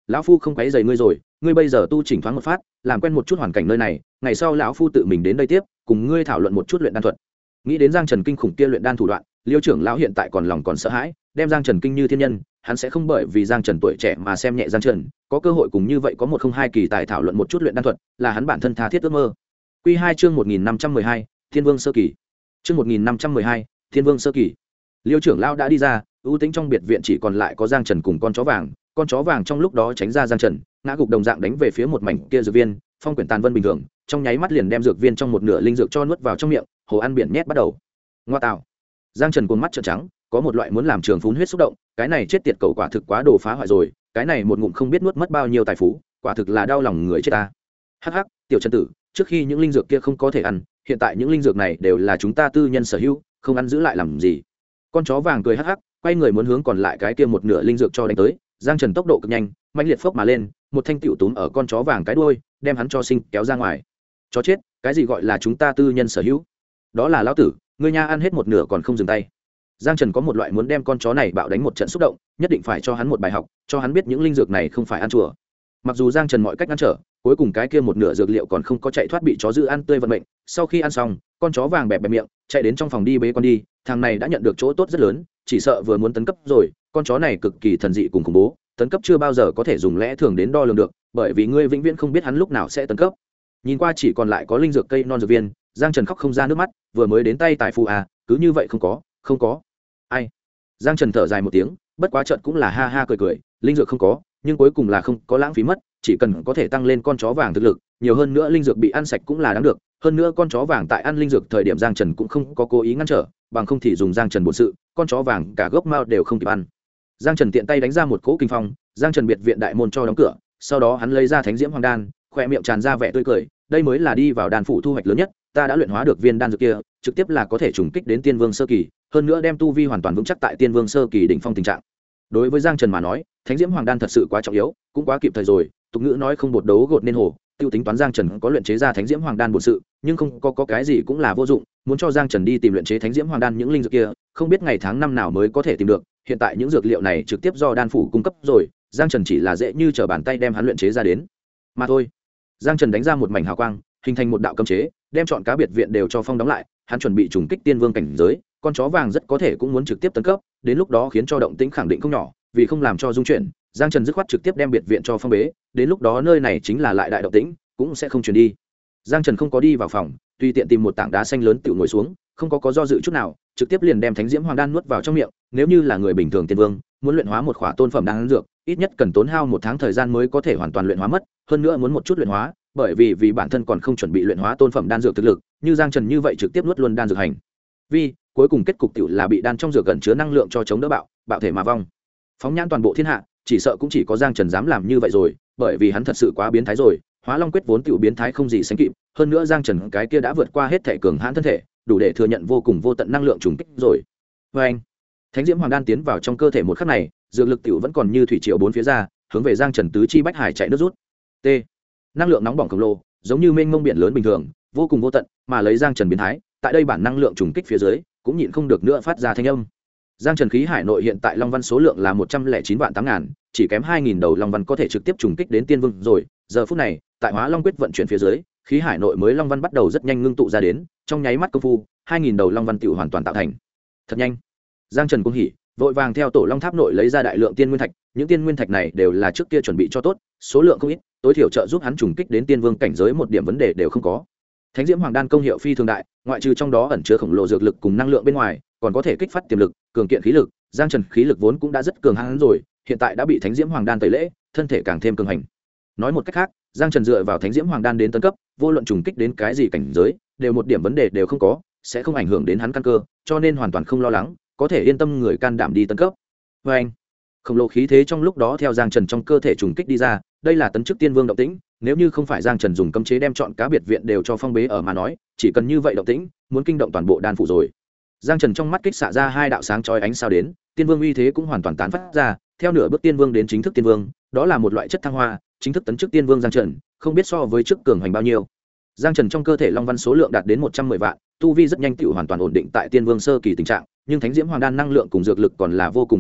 lão phu không quấy rầy ngươi rồi, ngươi bây giờ tu chỉnh thoáng một phát, làm quen một chút hoàn cảnh nơi này, ngày sau lão phu tự mình đến đây tiếp, cùng ngươi thảo luận một chút luyện đan thuật. Nghĩ đến Giang Trần kinh khủng kia luyện đan thủ đoạn, Liêu trưởng lão hiện tại còn lòng còn sợ hãi, đem Giang Trần kinh như thiên nhân, hắn sẽ không bởi vì Giang Trần tuổi trẻ mà xem nhẹ Giang Trần, có cơ hội cùng như vậy có một không hai kỳ tài thảo luận một chút luyện đan thuật, là hắn bản thân tha thiết ước mơ. Quy 2 chương 1512, Thiên Vương sơ kỳ. Chương 1512, Thiên Vương sơ kỳ. Liêu trưởng lão đã đi ra, ưu tính trong biệt viện chỉ còn lại có Giang Trần cùng con chó vàng trong lúc đó tránh ra Giang Trần, ngã gục đồng dạng đánh về phía một mảnh kia dược viên, phong quyển tàn vân bình thường, trong nháy mắt liền đem dược viên trong một nửa linh dược cho nuốt vào trong miệng, hồ ăn biển nhét bắt đầu. Ngoa tạo. Giang Trần cuồng mắt trợn trắng, có một loại muốn làm trường phun huyết xúc động, cái này chết tiệt cầu quả thực quá đồ phá hoại rồi, cái này một ngụm không biết nuốt mất bao nhiêu tài phú, quả thực là đau lòng người chết ta. Hắc hắc, tiểu Trần tử, trước khi những linh dược kia không có thể ăn, hiện tại những linh dược này đều là chúng ta tư nhân sở hữu, không ăn giữ lại làm gì. Con chó vàng cười hắc hắc, quay người muốn hướng còn lại cái kia một nửa linh dược cho đánh tới. Giang Trần tốc độ cực nhanh, mãnh liệt phốc mà lên, một thanh tiểu túm ở con chó vàng cái đuôi, đem hắn cho sinh kéo ra ngoài. Chó chết, cái gì gọi là chúng ta tư nhân sở hữu? Đó là lão tử, ngươi nha ăn hết một nửa còn không dừng tay. Giang Trần có một loại muốn đem con chó này bạo đánh một trận xúc động, nhất định phải cho hắn một bài học, cho hắn biết những linh dược này không phải ăn chùa. Mặc dù Giang Trần mọi cách ngăn trở, cuối cùng cái kia một nửa dược liệu còn không có chạy thoát bị chó dữ ăn tươi vận mệnh. Sau khi ăn xong, con chó vàng bẹp bẹp miệng, chạy đến trong phòng đi bế con đi. Thằng này đã nhận được chỗ tốt rất lớn, chỉ sợ vừa muốn tấn cấp rồi. Con chó này cực kỳ thần dị cùng khủng bố, tấn cấp chưa bao giờ có thể dùng lẽ thường đến đo lường được, bởi vì ngươi vĩnh viễn không biết hắn lúc nào sẽ tấn cấp. Nhìn qua chỉ còn lại có linh dược cây non dược viên, Giang Trần khóc không ra nước mắt, vừa mới đến tay tài phú à, cứ như vậy không có. Ai? Giang Trần thở dài một tiếng, bất quá chợt cũng là ha ha cười, linh dược không có, nhưng cuối cùng là không có lãng phí mất, chỉ cần có thể tăng lên con chó vàng thực lực, nhiều hơn nữa linh dược bị ăn sạch cũng là đáng được, hơn nữa con chó vàng tại ăn linh dược thời điểm Giang Trần cũng không có cố ý ngăn trở, bằng không thì dùng Giang Trần bổn sự, con chó vàng cả gốc mao đều không kịp ăn. Giang Trần tiện tay đánh ra một cỗ kinh phong, Giang Trần biệt viện đại môn cho đóng cửa, sau đó hắn lấy ra Thánh Diễm Hoàng đan, khóe miệng tràn ra vẻ tươi cười, đây mới là đi vào đan phủ thu hoạch lớn nhất, ta đã luyện hóa được viên đan dược kia, trực tiếp là có thể trùng kích đến Tiên Vương sơ kỳ, hơn nữa đem tu vi hoàn toàn vững chắc tại Tiên Vương sơ kỳ đỉnh phong tình trạng. Đối với Giang Trần mà nói, Thánh Diễm Hoàng đan thật sự quá trọng yếu, cũng quá kịp thời rồi, tục ngữ nói không bột đấu gột nên hồ, tiêu tính toán Giang Trần có luyện chế ra Thánh Diễm Hoàng đan bổn sự, nhưng không có cái gì cũng là vô dụng, muốn cho Giang Trần đi tìm luyện chế Thánh Diễm Hoàng đan những linh dược kia, không biết ngày tháng năm nào mới có thể tìm được, hiện tại những dược liệu này trực tiếp do đan phủ cung cấp rồi, Giang Trần chỉ là dễ như trở bàn tay đem hắn luyện chế ra đến mà thôi. Giang Trần đánh ra một mảnh hào quang, hình thành một đạo cấm chế, đem chọn cá biệt viện đều cho phong đóng lại, hắn chuẩn bị trùng kích Tiên Vương cảnh giới, con chó vàng rất có thể cũng muốn trực tiếp tấn cấp, đến lúc đó khiến cho động tĩnh khẳng định không nhỏ, vì không làm cho dung chuyển, Giang Trần dứt khoát trực tiếp đem biệt viện cho phong bế, đến lúc đó nơi này chính là lại đại động tĩnh, cũng sẽ không truyền đi. Giang Trần không có đi vào phòng, tùy tiện tìm một tảng đá xanh lớn tự ngồi xuống, không có do dự chút nào, trực tiếp liền đem Thánh Diễm Hoàng đan nuốt vào trong miệng, nếu như là người bình thường Tiên Vương, muốn luyện hóa một khỏa tôn phẩm đan dược, ít nhất cần tốn hao một tháng thời gian mới có thể hoàn toàn luyện hóa mất, hơn nữa muốn một chút luyện hóa, bởi vì bản thân còn không chuẩn bị luyện hóa tôn phẩm đan dược thực lực, như Giang Trần như vậy trực tiếp nuốt luôn đan dược hành vì cuối cùng kết cục tiểu là bị đan trong dược gần chứa năng lượng cho chống đỡ bạo thể mà vong. Phóng nhãn toàn bộ thiên hạ, chỉ sợ cũng chỉ có Giang Trần dám làm như vậy rồi, bởi vì hắn thật sự quá biến thái rồi, Hóa Long quyết vốn tiểu biến thái không gì sánh kịp, hơn nữa Giang Trần cái kia đã vượt qua hết thể cường hãn thân thể, đủ để thừa nhận vô cùng vô tận năng lượng trùng kích rồi. Và anh, Thánh Diễm Hoàng đan tiến vào trong cơ thể một khắc này, dược lực tiểu vẫn còn như thủy triều bốn phía ra, hướng về Giang Trần tứ chi bách hải chạy nước rút. T. Năng lượng nóng bỏng khổng lồ, giống như mênh mông biển lớn bình thường, vô cùng vô tận, mà lấy Giang Trần biến thái, tại đây bản năng lượng trùng kích phía dưới, cũng nhịn không được nữa phát ra thanh âm. Giang Trần khí hải nội hiện tại long văn số lượng là 109 vạn 8 ngàn, chỉ kém 2000 đầu long văn có thể trực tiếp trùng kích đến Tiên Vương rồi. Giờ phút này, tại Hóa Long quyết vận chuyển phía dưới, khí hải nội mới long văn bắt đầu rất nhanh ngưng tụ ra đến, trong nháy mắt công phu, 2000 đầu long văn tiểu hoàn toàn tạo thành. Thật nhanh. Giang Trần cũng hỉ, vội vàng theo tổ long tháp nội lấy ra đại lượng tiên nguyên thạch, những tiên nguyên thạch này đều là trước kia chuẩn bị cho tốt, số lượng không ít, tối thiểu trợ giúp hắn trùng kích đến Tiên Vương cảnh giới một điểm vấn đề đều không có. Thánh Diễm Hoàng đan công hiệu phi thường đại, ngoại trừ trong đó ẩn chứa khổng lồ dược lực cùng năng lượng bên ngoài, còn có thể kích phát tiềm lực, cường kiện khí lực. Giang Trần khí lực vốn cũng đã rất cường hãn rồi, hiện tại đã bị Thánh Diễm Hoàng đan tẩy lễ, thân thể càng thêm cường hành. Nói một cách khác, Giang Trần dựa vào Thánh Diễm Hoàng đan đến tấn cấp, vô luận trùng kích đến cái gì cảnh giới, đều một điểm vấn đề đều không có, sẽ không ảnh hưởng đến hắn căn cơ, cho nên hoàn toàn không lo lắng, có thể yên tâm người can đảm đi tấn cấp. Và anh, khổng lồ khí thế trong lúc đó theo Giang Trần trong cơ thể trùng kích đi ra, đây là tấn chức Tiên Vương động tĩnh, nếu như không phải Giang Trần dùng cấm chế đem chọn cá biệt viện đều cho phong bế ở mà nói, chỉ cần như vậy động tĩnh, muốn kinh động toàn bộ đan phủ rồi. Giang Trần trong mắt kích xạ ra hai đạo sáng chói ánh sao đến, Tiên Vương uy thế cũng hoàn toàn tán phát ra, theo nửa bước Tiên Vương đến chính thức Tiên Vương, đó là một loại chất thăng hoa, chính thức tấn chức Tiên Vương Giang Trần, không biết so với trước cường hành bao nhiêu. Giang Trần trong cơ thể long văn số lượng đạt đến 110 vạn, tu vi rất nhanh tựu hoàn toàn ổn định tại Tiên Vương sơ kỳ tình trạng, nhưng Thánh Diễm Hoàng đan năng lượng cùng dược lực còn là vô cùng khổng lồ,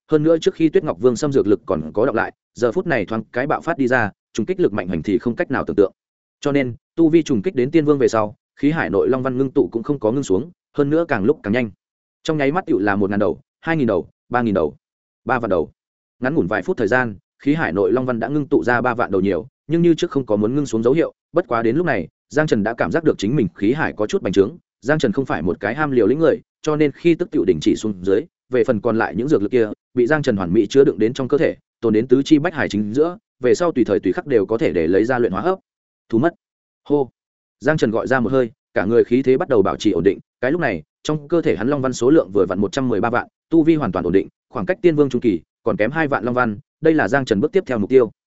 hơn nữa trước khi Tuyết Ngọc Vương xâm dược lực còn có đọc lại, giờ phút này thoáng cái bạo phát đi ra, trùng kích lực mạnh hành thì không cách nào tưởng tượng. Cho nên, tu vi trùng kích đến tiên vương về sau, khí hải nội long văn ngưng tụ cũng không có ngưng xuống, hơn nữa càng lúc càng nhanh. Trong nháy mắt tựu là 1000 đầu, 2000 đầu, 3000 đầu, 3 vạn đầu. Ngắn ngủn vài phút thời gian, khí hải nội long văn đã ngưng tụ ra 3 vạn đầu nhiều, nhưng như trước không có muốn ngưng xuống dấu hiệu, bất quá đến lúc này, Giang Trần đã cảm giác được chính mình khí hải có chút bành trướng. Giang Trần không phải một cái ham liều lĩnh người, cho nên khi tức tựu đỉnh chỉ xuống dưới, về phần còn lại những dược lực kia, bị Giang Trần hoàn mỹ chứa đựng đến trong cơ thể, tồn đến tứ chi bách hải chính giữa, về sau tùy thời tùy khắc đều có thể để lấy ra luyện hóa hấp. Thu mất. Hô. Giang Trần gọi ra một hơi, cả người khí thế bắt đầu bảo trì ổn định, cái lúc này, trong cơ thể hắn long văn số lượng vừa vặn 113 vạn, tu vi hoàn toàn ổn định, khoảng cách tiên vương trung kỳ còn kém 2 vạn long văn, đây là Giang Trần bước tiếp theo mục tiêu,